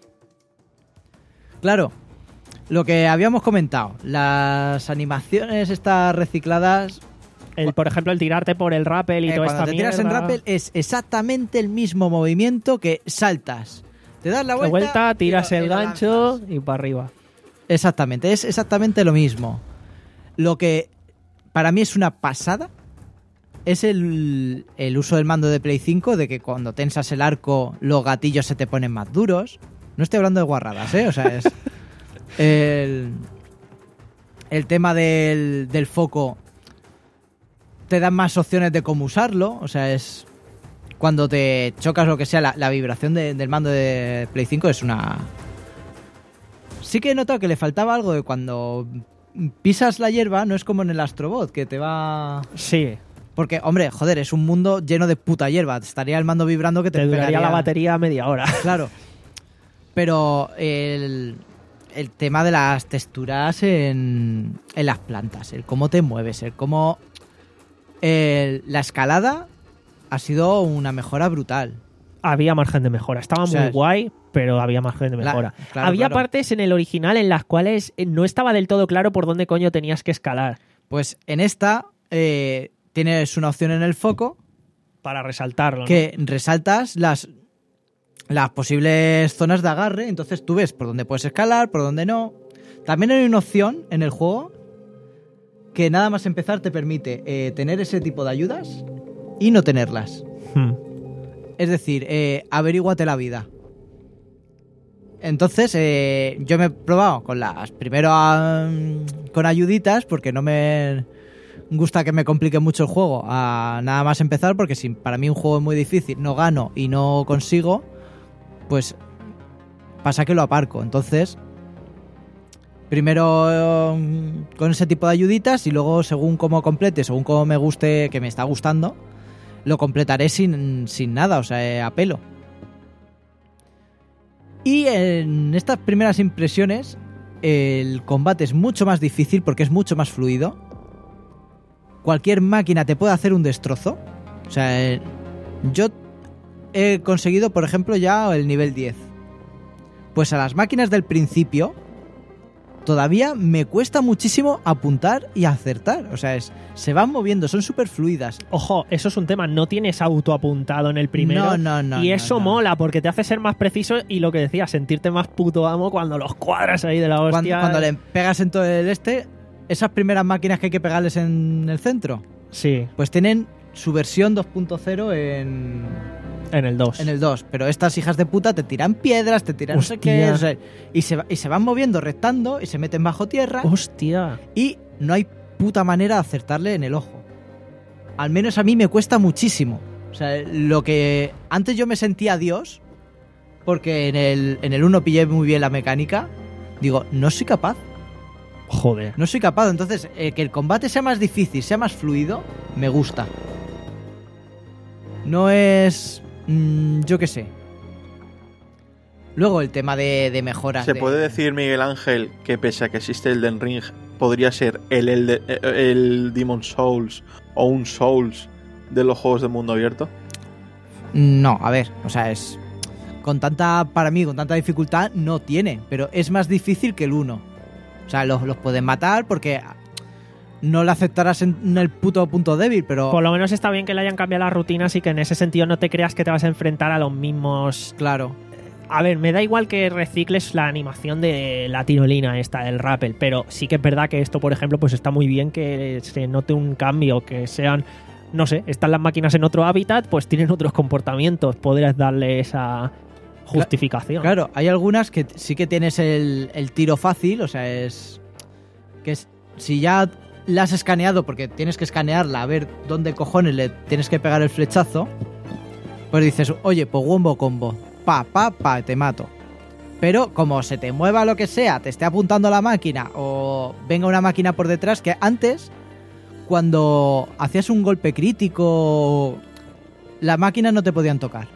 Claro, lo que habíamos comentado, las animaciones estas recicladas, El, por ejemplo, el tirarte por el rappel y eh, toda cuando esta te tiras en mierda. rappel es exactamente el mismo movimiento que saltas. Te das la De vuelta, vuelta, tiras y lo- el y lo gancho lanzas. y para arriba. Exactamente, es exactamente lo mismo. Lo que para mí es una pasada es el, el uso del mando de Play cinco, de que cuando tensas el arco los gatillos se te ponen más duros. No estoy hablando de guarradas, ¿eh? O sea, es... el, el tema del, del foco te dan más opciones de cómo usarlo. O sea, es... Cuando te chocas lo que sea, la, la vibración de- del mando de Play cinco es una... Sí que he notado que le faltaba algo de cuando pisas la hierba, no es como en el Astrobot, que te va... Sí, Porque, hombre, joder, es un mundo lleno de puta hierba. Estaría el mando vibrando que te, te duraría pegaría- la batería media hora. Claro. Pero el, el tema de las texturas en, en las plantas, el cómo te mueves, el cómo... el- la escalada ha sido una mejora brutal. Había margen de mejora. Estaba O sea, muy guay, pero había margen de La- mejora. claro, había claro. partes en el original en las cuales eh, no estaba del todo claro por dónde coño tenías que escalar Pues en esta eh, tienes una opción en el foco para resaltarlo. ¿no? que resaltas las, las posibles zonas de agarre, entonces tú ves por dónde puedes escalar, por dónde no. También hay una opción en el juego que nada más empezar te permite eh, tener ese tipo de ayudas y no tenerlas. Hmm. Es decir, eh, averíguate la vida. Entonces, eh, yo me he probado con las primero ah, con ayuditas, porque no me gusta que me complique mucho el juego a nada más empezar, porque si para mí un juego es muy difícil, no gano y no consigo, pues pasa que lo aparco. Entonces, primero eh, con ese tipo de ayuditas y luego según cómo complete, según cómo me guste, que me está gustando, lo completaré sin, sin nada, o sea, eh, a pelo. Y en estas primeras impresiones, el combate es mucho más difícil porque es mucho más fluido. Cualquier máquina te puede hacer un destrozo. O sea, eh, yo he conseguido, por ejemplo, ya el nivel diez. Pues a las máquinas del principio todavía me cuesta muchísimo apuntar y acertar. O sea, es, se van moviendo, son súper fluidas. Ojo, eso es un tema. No tienes autoapuntado en el primero. No, no, no, Y no, eso no. mola porque te hace ser más preciso y lo que decía, sentirte más puto amo cuando los cuadras ahí de la Cuando, hostia. cuando le pegas en todo el este, esas primeras máquinas que hay que pegarles en el centro, Sí. pues tienen su versión dos punto cero en, En el dos. En el dos. Pero estas hijas de puta te tiran piedras, te tiran no sé qué. Hostia. O sea, y, se, va- y se van moviendo, rectando, y se meten bajo tierra. Hostia. Y no hay puta manera de acertarle en el ojo. Al menos a mí me cuesta muchísimo. O sea, lo que antes yo me sentía Dios, porque en el, en el uno pillé muy bien la mecánica, digo, no soy capaz. Joder. No soy capaz. Entonces, eh, que el combate sea más difícil, sea más fluido, me gusta. No es... mm, yo qué sé. Luego el tema de, de mejoras. ¿Se de- puede decir, Miguel Ángel, que pese a que existe el Elden Ring, podría ser el, el, el Demon Souls o un Souls de los juegos de mundo abierto? No, a ver, o sea, es... Con tanta, para mí, con tanta dificultad, no tiene, pero es más difícil que el uno. O sea, los, los pueden matar porque no lo aceptarás en, en el puto punto débil, pero... Por lo menos está bien que le hayan cambiado las rutinas y que en ese sentido no te creas que te vas a enfrentar a los mismos. Claro. A ver, me da igual que recicles la animación de la tirolina esta, del rappel, pero sí que es verdad que esto, por ejemplo, pues está muy bien que se note un cambio, que sean, no sé, están las máquinas en otro hábitat, pues tienen otros comportamientos, podrías darle esa justificación. Claro, hay algunas que sí que tienes el, el tiro fácil, o sea, es... que es, si ya la has escaneado, porque tienes que escanearla a ver dónde cojones le tienes que pegar el flechazo, pues dices, oye, pues wombo combo, pa, pa, pa, te mato. Pero como se te mueva lo que sea, te esté apuntando la máquina o venga una máquina por detrás, que antes, cuando hacías un golpe crítico, las máquinas no te podían tocar.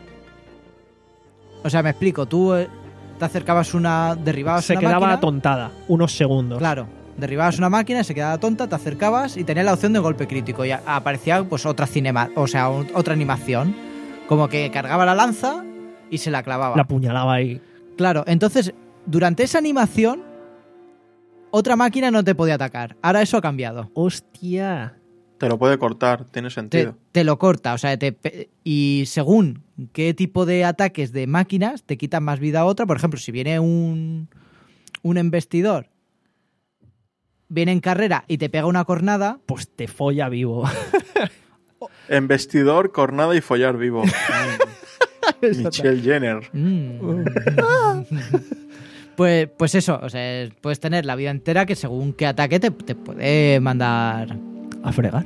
O sea, me explico, tú eh, te acercabas una, derribabas Se una quedaba máquina, atontada unos segundos. claro, derribabas una máquina, se quedaba tonta, te acercabas y tenías la opción de golpe crítico y a- aparecía pues otra cinema, o sea, un- otra animación, como que cargaba la lanza y se la clavaba. La puñalaba ahí. Claro, entonces, durante esa animación, otra máquina no te podía atacar. Ahora eso ha cambiado. Hostia. Te lo puede cortar, tiene Te, sentido. te lo corta, o sea, te pe- y según qué tipo de ataques de máquinas te quitan más vida a otra. Por ejemplo, si viene un, un embestidor, viene en carrera y te pega una cornada, Pues te folla vivo. Embestidor, cornada y follar vivo. Michelle Jenner. mm, pues, pues eso, o sea, puedes tener la vida entera que según qué ataque te, te puede mandar A fregar.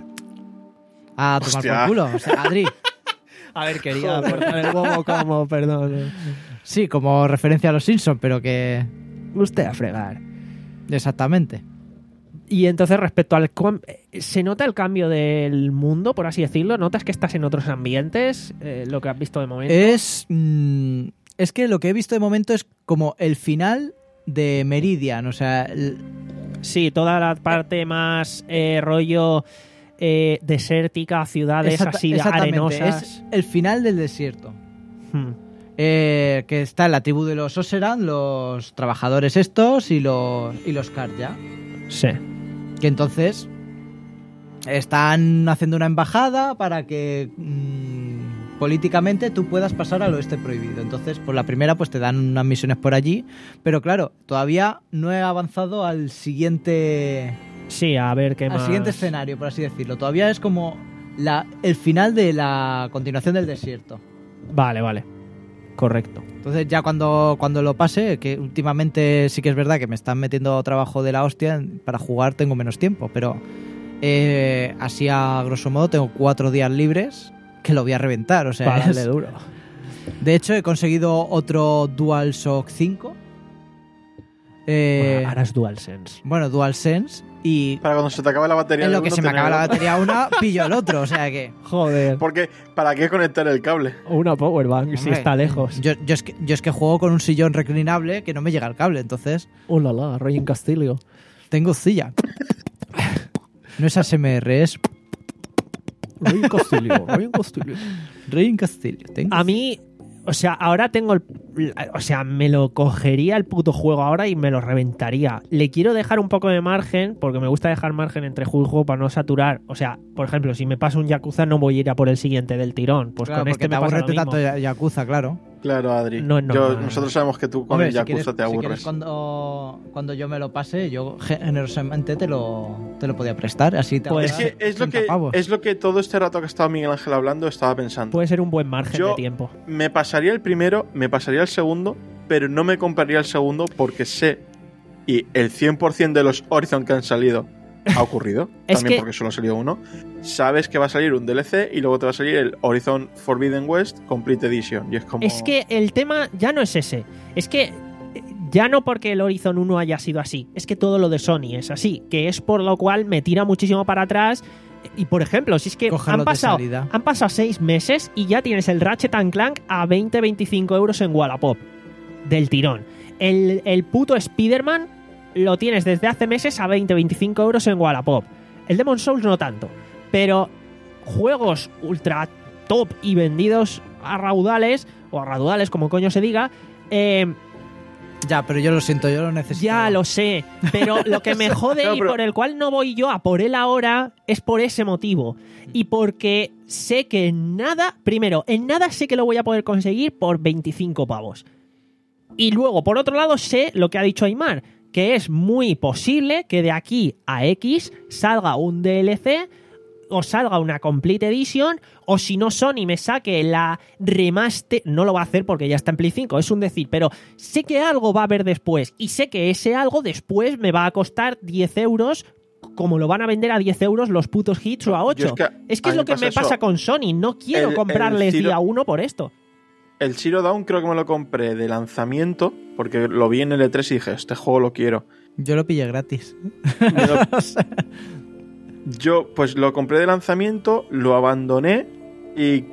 a tomar Hostia. por culo. O sea, Adri, A ver, quería aportar el bobo como, perdón. sí, como referencia a los Simpsons, pero que... Usted a fregar. Exactamente. Y entonces respecto al... com- ¿Se nota el cambio del mundo, por así decirlo? ¿Notas que estás en otros ambientes? Eh, lo que has visto de momento. Es... mm, es que lo que he visto de momento es como el final de Meridian, o sea... el- Sí, toda la parte más eh, rollo eh, desértica, ciudades exacta- así exactamente, arenosas. es el final del desierto. Hmm. Eh, que está la tribu de los Oseran, los trabajadores estos y los, y los Karja. Sí. Que entonces están haciendo una embajada para que mm, políticamente tú puedas pasar al oeste prohibido. Entonces, por la primera, pues te dan unas misiones por allí. Pero claro, todavía no he avanzado al siguiente, Sí, a ver qué al más. siguiente escenario, por así decirlo. Todavía es como la, el final de la continuación del desierto. Vale, vale. Correcto. Entonces ya cuando, cuando lo pase, que últimamente sí que es verdad que me están metiendo trabajo de la hostia, para jugar tengo menos tiempo, pero eh, así a grosso modo tengo cuatro días libres que lo voy a reventar. O sea, Para darle es- duro. de hecho he conseguido otro DualShock cinco. Eh, Bueno, ahora es DualSense. bueno, DualSense, y Para cuando se te acabe la batería en lo de que uno, se me tener acaba la el otro. batería una, pillo el otro, o sea que... Joder. Porque, ¿para qué conectar el cable? Una powerbank, si Hombre, está lejos. Yo, yo, es que, yo es que juego con un sillón reclinable que no me llega el cable, entonces Oh la la, Rey en Castillo. tengo silla. No es A S M R, es Rey en Castillo, Rey en Castillo. Rey en Castillo. Tengo A mí, o sea, ahora tengo el... O sea, me lo cogería el puto juego ahora y me lo reventaría. Le quiero dejar un poco de margen, porque me gusta dejar margen entre juego y juego para no saturar. O sea, por ejemplo, si me paso un Yakuza no voy a ir a por el siguiente del tirón. Pues Claro, con este porque me te pasa lo aburre mismo. tanto ya- Yakuza, claro. Claro, Adri. No es Yo- normal. nosotros sabemos que tú con Hombre, el si Yakuza quieres, te si quieres aburres. cuando, cuando yo me lo pase, yo generosamente te lo, te lo podía prestar. Así te Pues- Es ahorras que es lo treinta que pavos. es lo que todo este rato que estaba Miguel Ángel hablando estaba pensando. Puede ser un buen margen Yo- de tiempo. Me pasaría el primero, me pasaría el segundo, pero no me compraría el segundo porque sé, y el cien por ciento de los Horizon que han salido ha ocurrido, Es también que- porque solo ha salido uno, sabes que va a salir un D L C y luego te va a salir el Horizon Forbidden West Complete Edition. Y es como... Es que el tema ya no es ese. Es que eh, ya no porque el Horizon uno haya sido así. Es que todo lo de Sony es así. Que es por lo cual me tira muchísimo para atrás. Y por ejemplo, si es que Cógelo han de pasado, salida. han pasado seis meses y ya tienes el Ratchet and Clank a veinte a veinticinco euros en Wallapop. Del tirón. El, el puto Spider-Man lo tienes desde hace meses a veinte a veinticinco euros en Wallapop. El Demon's Souls no tanto. Pero juegos ultra top y vendidos a raudales, o a raudales, como coño se diga, eh, Ya, pero yo lo siento, yo lo necesito. ya lo sé. Pero lo que me jode No, y pero- por el cual no voy yo a por él ahora es por ese motivo. Y porque sé que en nada, primero, en nada sé que lo voy a poder conseguir por veinticinco pavos. Y luego, por otro lado, sé lo que ha dicho Aymar, que es muy posible que de aquí a X salga un D L C o salga una Complete Edition, o si no Sony me saque la remaster, no lo va a hacer porque ya está en Play cinco, es un decir, pero sé que algo va a haber después, y sé que ese algo después me va a costar diez euros, como lo van a vender a diez euros los putos hits o a Yo ocho. es que Es que a es mí lo me que pasa me pasa eso. con Sony, no quiero El- el comprarles Zero- día uno por esto. El Zero Dawn creo que me lo compré de lanzamiento porque lo vi en el E tres y dije, este juego lo quiero. Yo lo pillé gratis. Me lo- Yo pues lo compré de lanzamiento, lo abandoné y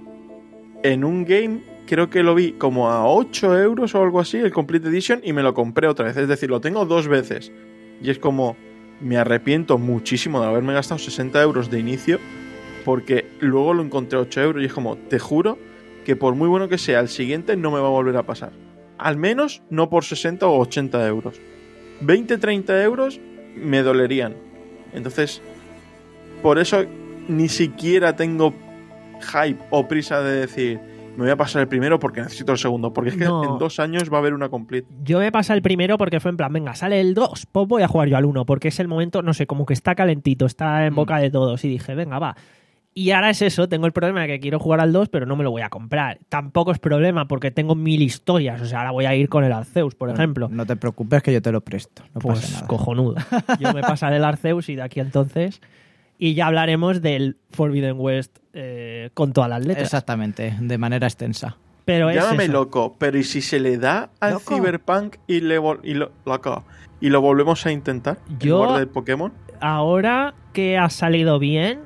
en un game creo que lo vi como a ocho euros o algo así, el Complete Edition, y me lo compré otra vez. Es decir, lo tengo dos veces. Y es como, me arrepiento muchísimo de haberme gastado sesenta euros de inicio porque luego lo encontré a ocho euros y es como, te juro que por muy bueno que sea, el siguiente no me va a volver a pasar. Al menos no por sesenta o ochenta euros. veinte, treinta euros me dolerían. Entonces, por eso ni siquiera tengo hype o prisa de decir, me voy a pasar el primero porque necesito el segundo. Porque es que No. en dos años va a haber una complete. Yo me pasé el primero porque fue en plan, venga, sale el dos, pues voy a jugar yo al uno, porque es el momento, no sé, como que está calentito, está en boca de todos. Y dije, venga, va. Y ahora es eso, tengo el problema de que quiero jugar al dos, pero no me lo voy a comprar. Tampoco es problema porque tengo mil historias. O sea, ahora voy a ir con el Arceus, por ejemplo. No te preocupes que yo te lo presto. No Pues pasa nada. cojonudo. Yo me pasaré el Arceus y de aquí a entonces. Y ya hablaremos del Forbidden West eh, con todas las letras. Exactamente, de manera extensa. Pero es Llámame eso. loco, pero ¿y si se le da al ¿Loco? Cyberpunk y, le vol- y, lo, loco, y lo volvemos a intentar? Yo- ¿En lugar del Pokémon? Ahora que ha salido bien,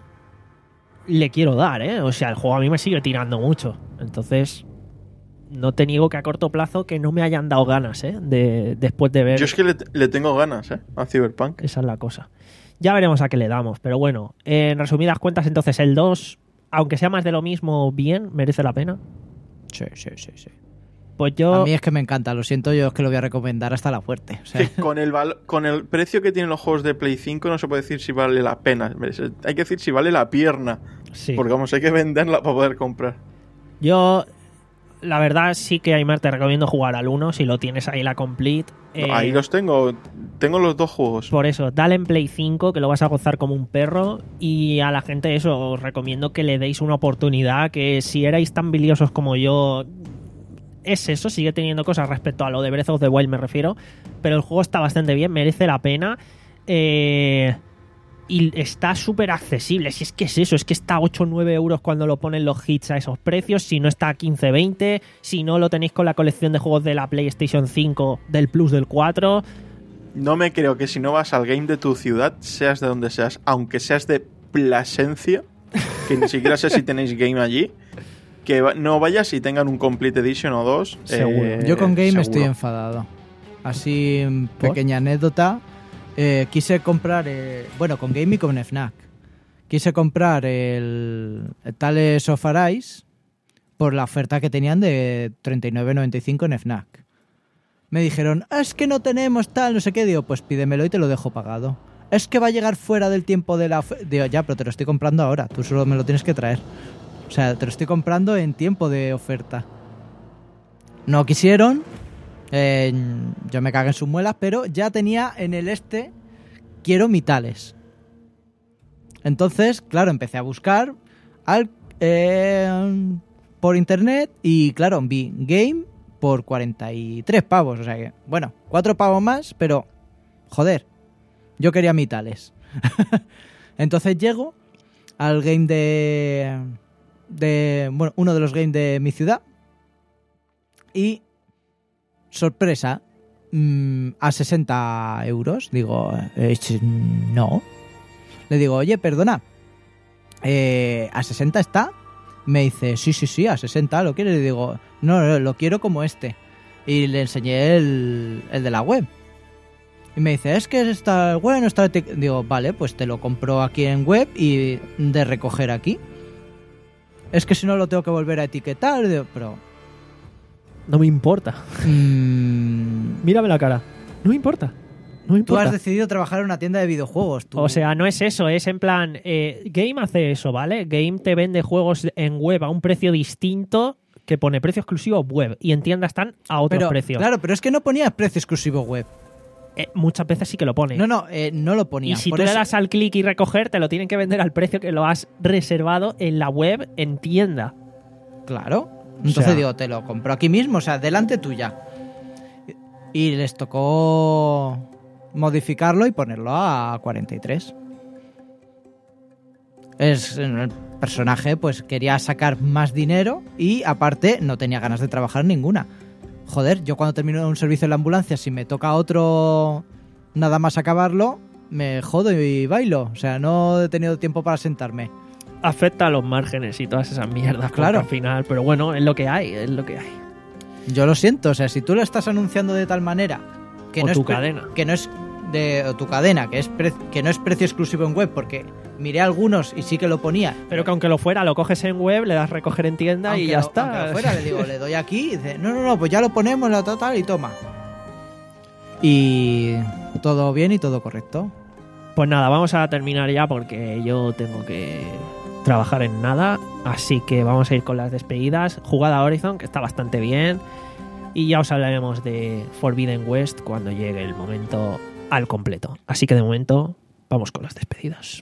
le quiero dar, ¿eh? O sea, el juego a mí me sigue tirando mucho. Entonces, no te niego que a corto plazo que no me hayan dado ganas, ¿eh? De, después de ver... Yo es que le, le tengo ganas, ¿eh? A Cyberpunk. Esa es la cosa. Ya veremos a qué le damos. Pero bueno, en resumidas cuentas, entonces el dos, aunque sea más de lo mismo, bien, merece la pena. Sí, sí, sí, sí. Pues yo... A mí es que me encanta, lo siento, yo es que lo voy a recomendar hasta la fuerte. O sea, Que con el, val- con el precio que tienen los juegos de Play cinco no se puede decir si vale la pena. Hay que decir si vale la pierna. sí. Porque vamos, hay que venderla para poder comprar. Yo, la verdad, sí que, Aymar, te recomiendo jugar al uno si lo tienes ahí la complete. Eh, Ahí los tengo. Tengo los dos juegos. Por eso, dale en Play cinco, que lo vas a gozar como un perro. Y a la gente eso, os recomiendo que le deis una oportunidad, que si erais tan biliosos como yo... Es eso, sigue teniendo cosas respecto a lo de Breath of the Wild, me refiero. Pero el juego está bastante bien, merece la pena. Eh, y está súper accesible. Si es que es eso, es que está a ocho o nueve euros cuando lo ponen los hits a esos precios. Si no está a quince veinte. Si no lo tenéis con la colección de juegos de la PlayStation cinco, del Plus del cuatro. No me creo que si no vas al game de tu ciudad, seas de donde seas, aunque seas de Plasencia, que ni siquiera sé si tenéis game allí, que va- no vayas y tengan un Complete Edition o dos. Seguro. eh, yo con Game seguro. estoy enfadado. Así, ¿Por? pequeña anécdota. Eh, quise comprar, eh, bueno, con Game y con Fnac. Quise comprar el, el Tales of Arise por la oferta que tenían de treinta y nueve noventa y cinco en Fnac. Me dijeron, "Ah, es que no tenemos tal, no sé qué". Digo, pues pídemelo y te lo dejo pagado. Es que va a llegar fuera del tiempo de la oferta. Digo, ya, pero te lo estoy comprando ahora. Tú solo me lo tienes que traer. O sea, te lo estoy comprando en tiempo de oferta. No quisieron, eh, yo me cagué en sus muelas, pero ya tenía en el este, quiero mitales. Entonces, claro, empecé a buscar al, eh, por internet y, claro, vi Game por cuarenta y tres pavos. O sea que, bueno, cuatro pavos más, pero, joder, yo quería mitales. Entonces llego al game de, de... Bueno, uno de los games de mi ciudad. Y, sorpresa, mmm, a sesenta euros. Digo, eh, no. Le digo, oye, perdona, eh, ¿a sesenta está? Me dice, sí, sí, sí, a sesenta, ¿lo quieres? Le digo, no, no, lo quiero como este. Y le enseñé el, el de la web. Y me dice, es que está bueno, está... Digo, vale, pues te lo compro aquí en web y de recoger aquí. Es que si no lo tengo que volver a etiquetar. Digo, pero... No me importa. Mmm... Mírame la cara. No me importa. No me Tú importa. has decidido trabajar en una tienda de videojuegos. Tú. O sea, no es eso, es en plan... Eh, Game hace eso, ¿vale? Game te vende juegos en web a un precio distinto que pone precio exclusivo web y en tienda están a otros pero, precios. Claro, pero es que no ponía precio exclusivo web. Eh, muchas veces sí que lo pone. No, no, eh, no lo ponía. Y si Por tú eso... le das al clic y recoger, te lo tienen que vender al precio que lo has reservado en la web en tienda. Claro. Entonces sea... digo, te lo compro aquí mismo, o sea, delante tuya. Y les tocó modificarlo y ponerlo a cuarenta y tres. Es el personaje, pues quería sacar más dinero y aparte no tenía ganas de trabajar ninguna. Joder, yo cuando termino un servicio en la ambulancia, si me toca otro nada más acabarlo, me jodo y bailo. O sea, no he tenido tiempo para sentarme. Afecta a los márgenes y todas esas mierdas. Claro. Al final, pero bueno, es lo que hay, es lo que hay. Yo lo siento, o sea, si tú lo estás anunciando de tal manera que o no tu es pre- cadena. que no es de o tu cadena, que es pre- que no es precio exclusivo en web, porque miré algunos y sí que lo ponía. Pero que aunque lo fuera, lo coges en web, le das recoger en tienda Aunque y ya lo- está. aunque lo fuera, le digo, le doy aquí y dice, no, no, no, pues ya lo ponemos, la total y toma. Y todo bien y todo correcto. Pues nada, vamos a terminar ya porque yo tengo que trabajar en nada. Así que vamos a ir con las despedidas. Jugada Horizon, que está bastante bien. Y ya os hablaremos de Forbidden West cuando llegue el momento al completo. Así que de momento, vamos con las despedidas.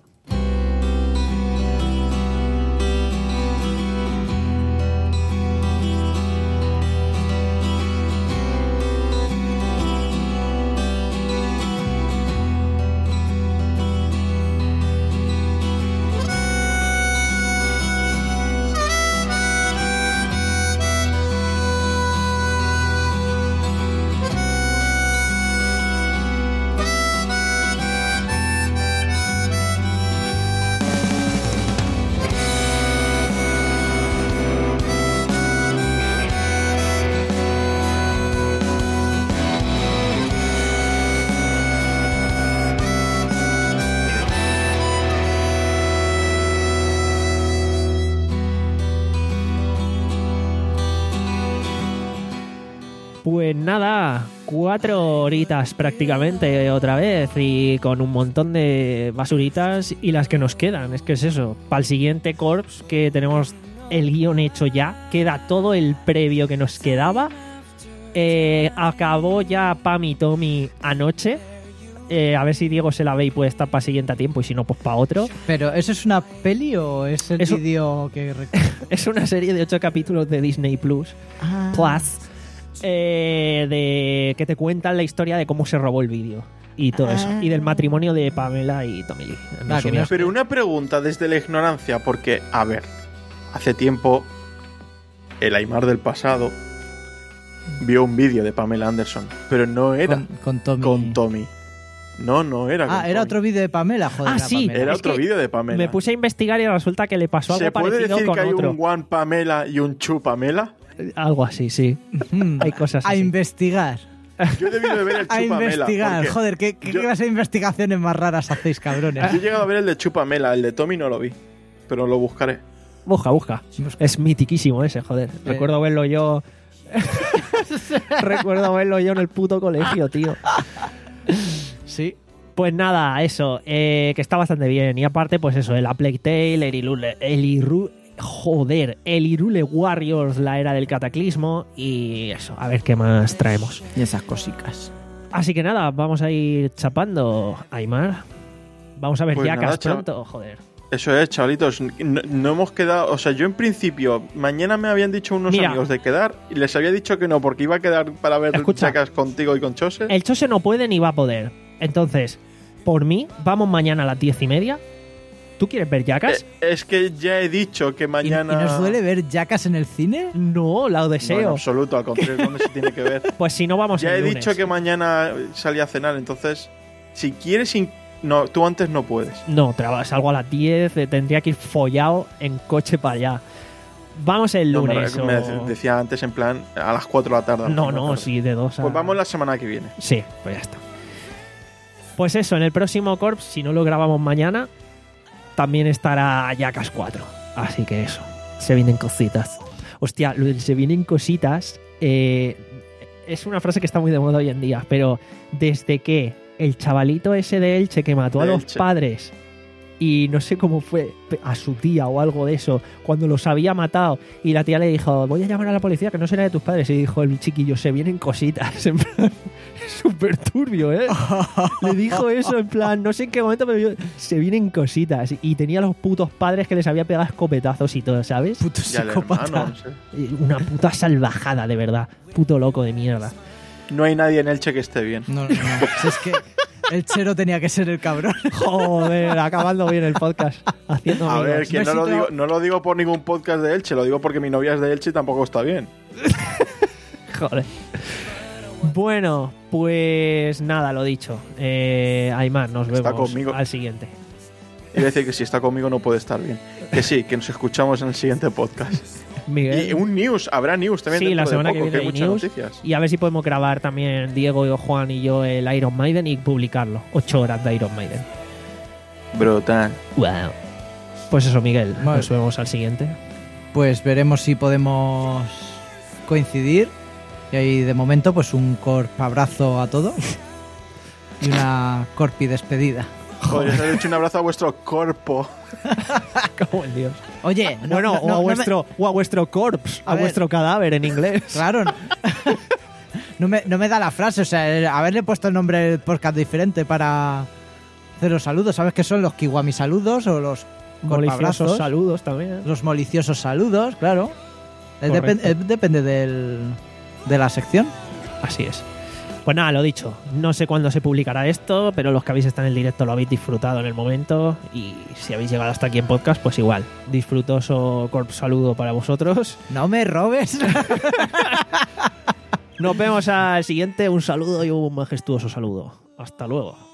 Pues nada, cuatro horitas prácticamente otra vez y con un montón de basuritas y las que nos quedan. Es que es eso, para el siguiente Corps que tenemos el guión hecho ya, queda todo el previo que nos quedaba. Eh, acabó ya Pam y Tommy anoche. Eh, a ver si Diego se la ve y puede estar para siguiente a tiempo y si no, pues para otro. Pero, ¿eso es una peli o es el Eso- vídeo que recuerdo? Es una serie de ocho capítulos de Disney Plus. Ah. Plus. Eh, de que te cuentan la historia de cómo se robó el vídeo y todo eso, y del matrimonio de Pamela y Tommy Lee. en Ah, que resumidas. Pero una pregunta desde la ignorancia, porque, a ver, hace tiempo el Aymar del pasado vio un vídeo de Pamela Anderson, pero no era Con, con Tommy. con Tommy. No, no era con Ah, era Tommy. otro vídeo de Pamela, joder. Ah, era sí. Pamela. Era Es otro que vídeo de Pamela. Me puse a investigar y resulta que le pasó algo ¿Se puede parecido decir con que hay otro. un One Pamela y un Chu Pamela? Algo así, sí. Mm, Hay cosas a así. investigar. Yo he debido de ver el A Chu Pamela. investigar. porque Joder, ¿qué, qué yo- clase de investigaciones más raras hacéis, cabrones? Yo he llegado a ver el de Chu Pamela, el de Tommy no lo vi, pero lo buscaré. Busca, busca. Es mitiquísimo ese, joder. Eh. Recuerdo verlo yo. Recuerdo verlo yo en el puto colegio, tío. Sí. Pues nada, eso, eh, que está bastante bien. Y aparte, pues eso, el A Plague Tale, el, Ilu- el, Irru- joder, el Hyrule Warriors, la era del cataclismo y eso, a ver qué más traemos. Y esas cositas. Así que nada, vamos a ir chapando, Aymar. Vamos a ver Pues Jackass nada, chaval. pronto, joder. Eso es, chavalitos. No, no hemos quedado. O sea, yo en principio, mañana me habían dicho unos Mira. amigos de quedar y les había dicho que no, porque iba a quedar para ver Escucha. Jackass contigo y con Chose. El Chose no puede ni va a poder. Entonces, por mí, vamos mañana a las diez y media. ¿Tú quieres ver Jackass? Eh, es que ya he dicho que ¿Y, mañana. ¿Y nos duele ver Jackass en el cine? No, la No, en deseo. absoluto, al contrario, ¿dónde se tiene que ver? Pues si no, vamos Ya el he lunes. dicho que mañana salí a cenar, entonces, si quieres. in- No, tú antes no puedes. No, traba- salgo a las diez, eh, tendría que ir follado en coche para allá. Vamos el No, me, lunes. me o- decía antes, en plan, a las cuatro de la tarde. a las No, cuatro de la no, tarde. sí, de dos a... Pues vamos la semana que viene. Sí, pues ya está. Pues eso, en el próximo Corps, si no lo grabamos mañana, también estará Jackass cuatro. Así que eso, se vienen cositas. Hostia, lo de se vienen cositas eh, es una frase que está muy de moda hoy en día, pero desde que el chavalito ese de Elche que mató a De los Elche. padres y no sé cómo fue, a su tía o algo de eso, cuando los había matado y la tía le dijo, voy a llamar a la policía que no será de tus padres, y dijo el chiquillo, se vienen cositas, en plan, súper turbio, ¿eh? Le dijo eso en plan, no sé en qué momento, pero yo, se vienen cositas, y tenía los putos padres que les había pegado escopetazos y todo, ¿sabes? Puto Y al psicópata. hermano, no sé. Una puta salvajada, de verdad, puto loco de mierda. No hay nadie en Elche que esté bien. No, no, no. Si es que el Chero tenía que ser el cabrón. Joder, acabando bien el podcast, haciendo A ver, amigos. que no lo, Besito. digo, no lo digo por ningún podcast de Elche, lo digo porque mi novia es de Elche y tampoco está bien. Joder. Bueno, pues nada, lo dicho. Eh, Aymar, nos Está vemos conmigo. al siguiente. Y decir que si está conmigo no puede estar bien. Que sí, que nos escuchamos en el siguiente podcast. Miguel. Y un news, habrá news también Sí, dentro la semana de poco, que viene hay hay muchas news. noticias. Y a ver si podemos grabar también Diego, y Juan y yo el Iron Maiden y publicarlo. Ocho horas de Iron Maiden. Brutal. Wow. Pues eso, Miguel. Vale. Nos vemos al siguiente. Pues veremos si podemos coincidir. Y ahí de momento, pues un corp abrazo a todos. Y una corpi despedida. Podrías haber hecho un abrazo a vuestro cuerpo. Como el Dios. Oye, no, bueno, no, o, no, a no me- vuestro, o a vuestro corpse, a, A ver. vuestro cadáver en inglés. Claro. No, no me, no me da la frase. O sea, el haberle puesto el nombre del podcast diferente para hacer los saludos. ¿Sabes qué son los kiwami saludos o los Maliciosos corpabrazos? saludos también. Los maliciosos saludos, claro. Eh, depen- Correcto. eh, depende del, de la sección. Así es. Pues nada, lo dicho. No sé cuándo se publicará esto, pero los que habéis estado en el directo lo habéis disfrutado en el momento. Y si habéis llegado hasta aquí en podcast, pues igual. Disfrutoso corp saludo para vosotros. No me robes. Nos vemos al siguiente. Un saludo y un majestuoso saludo. Hasta luego.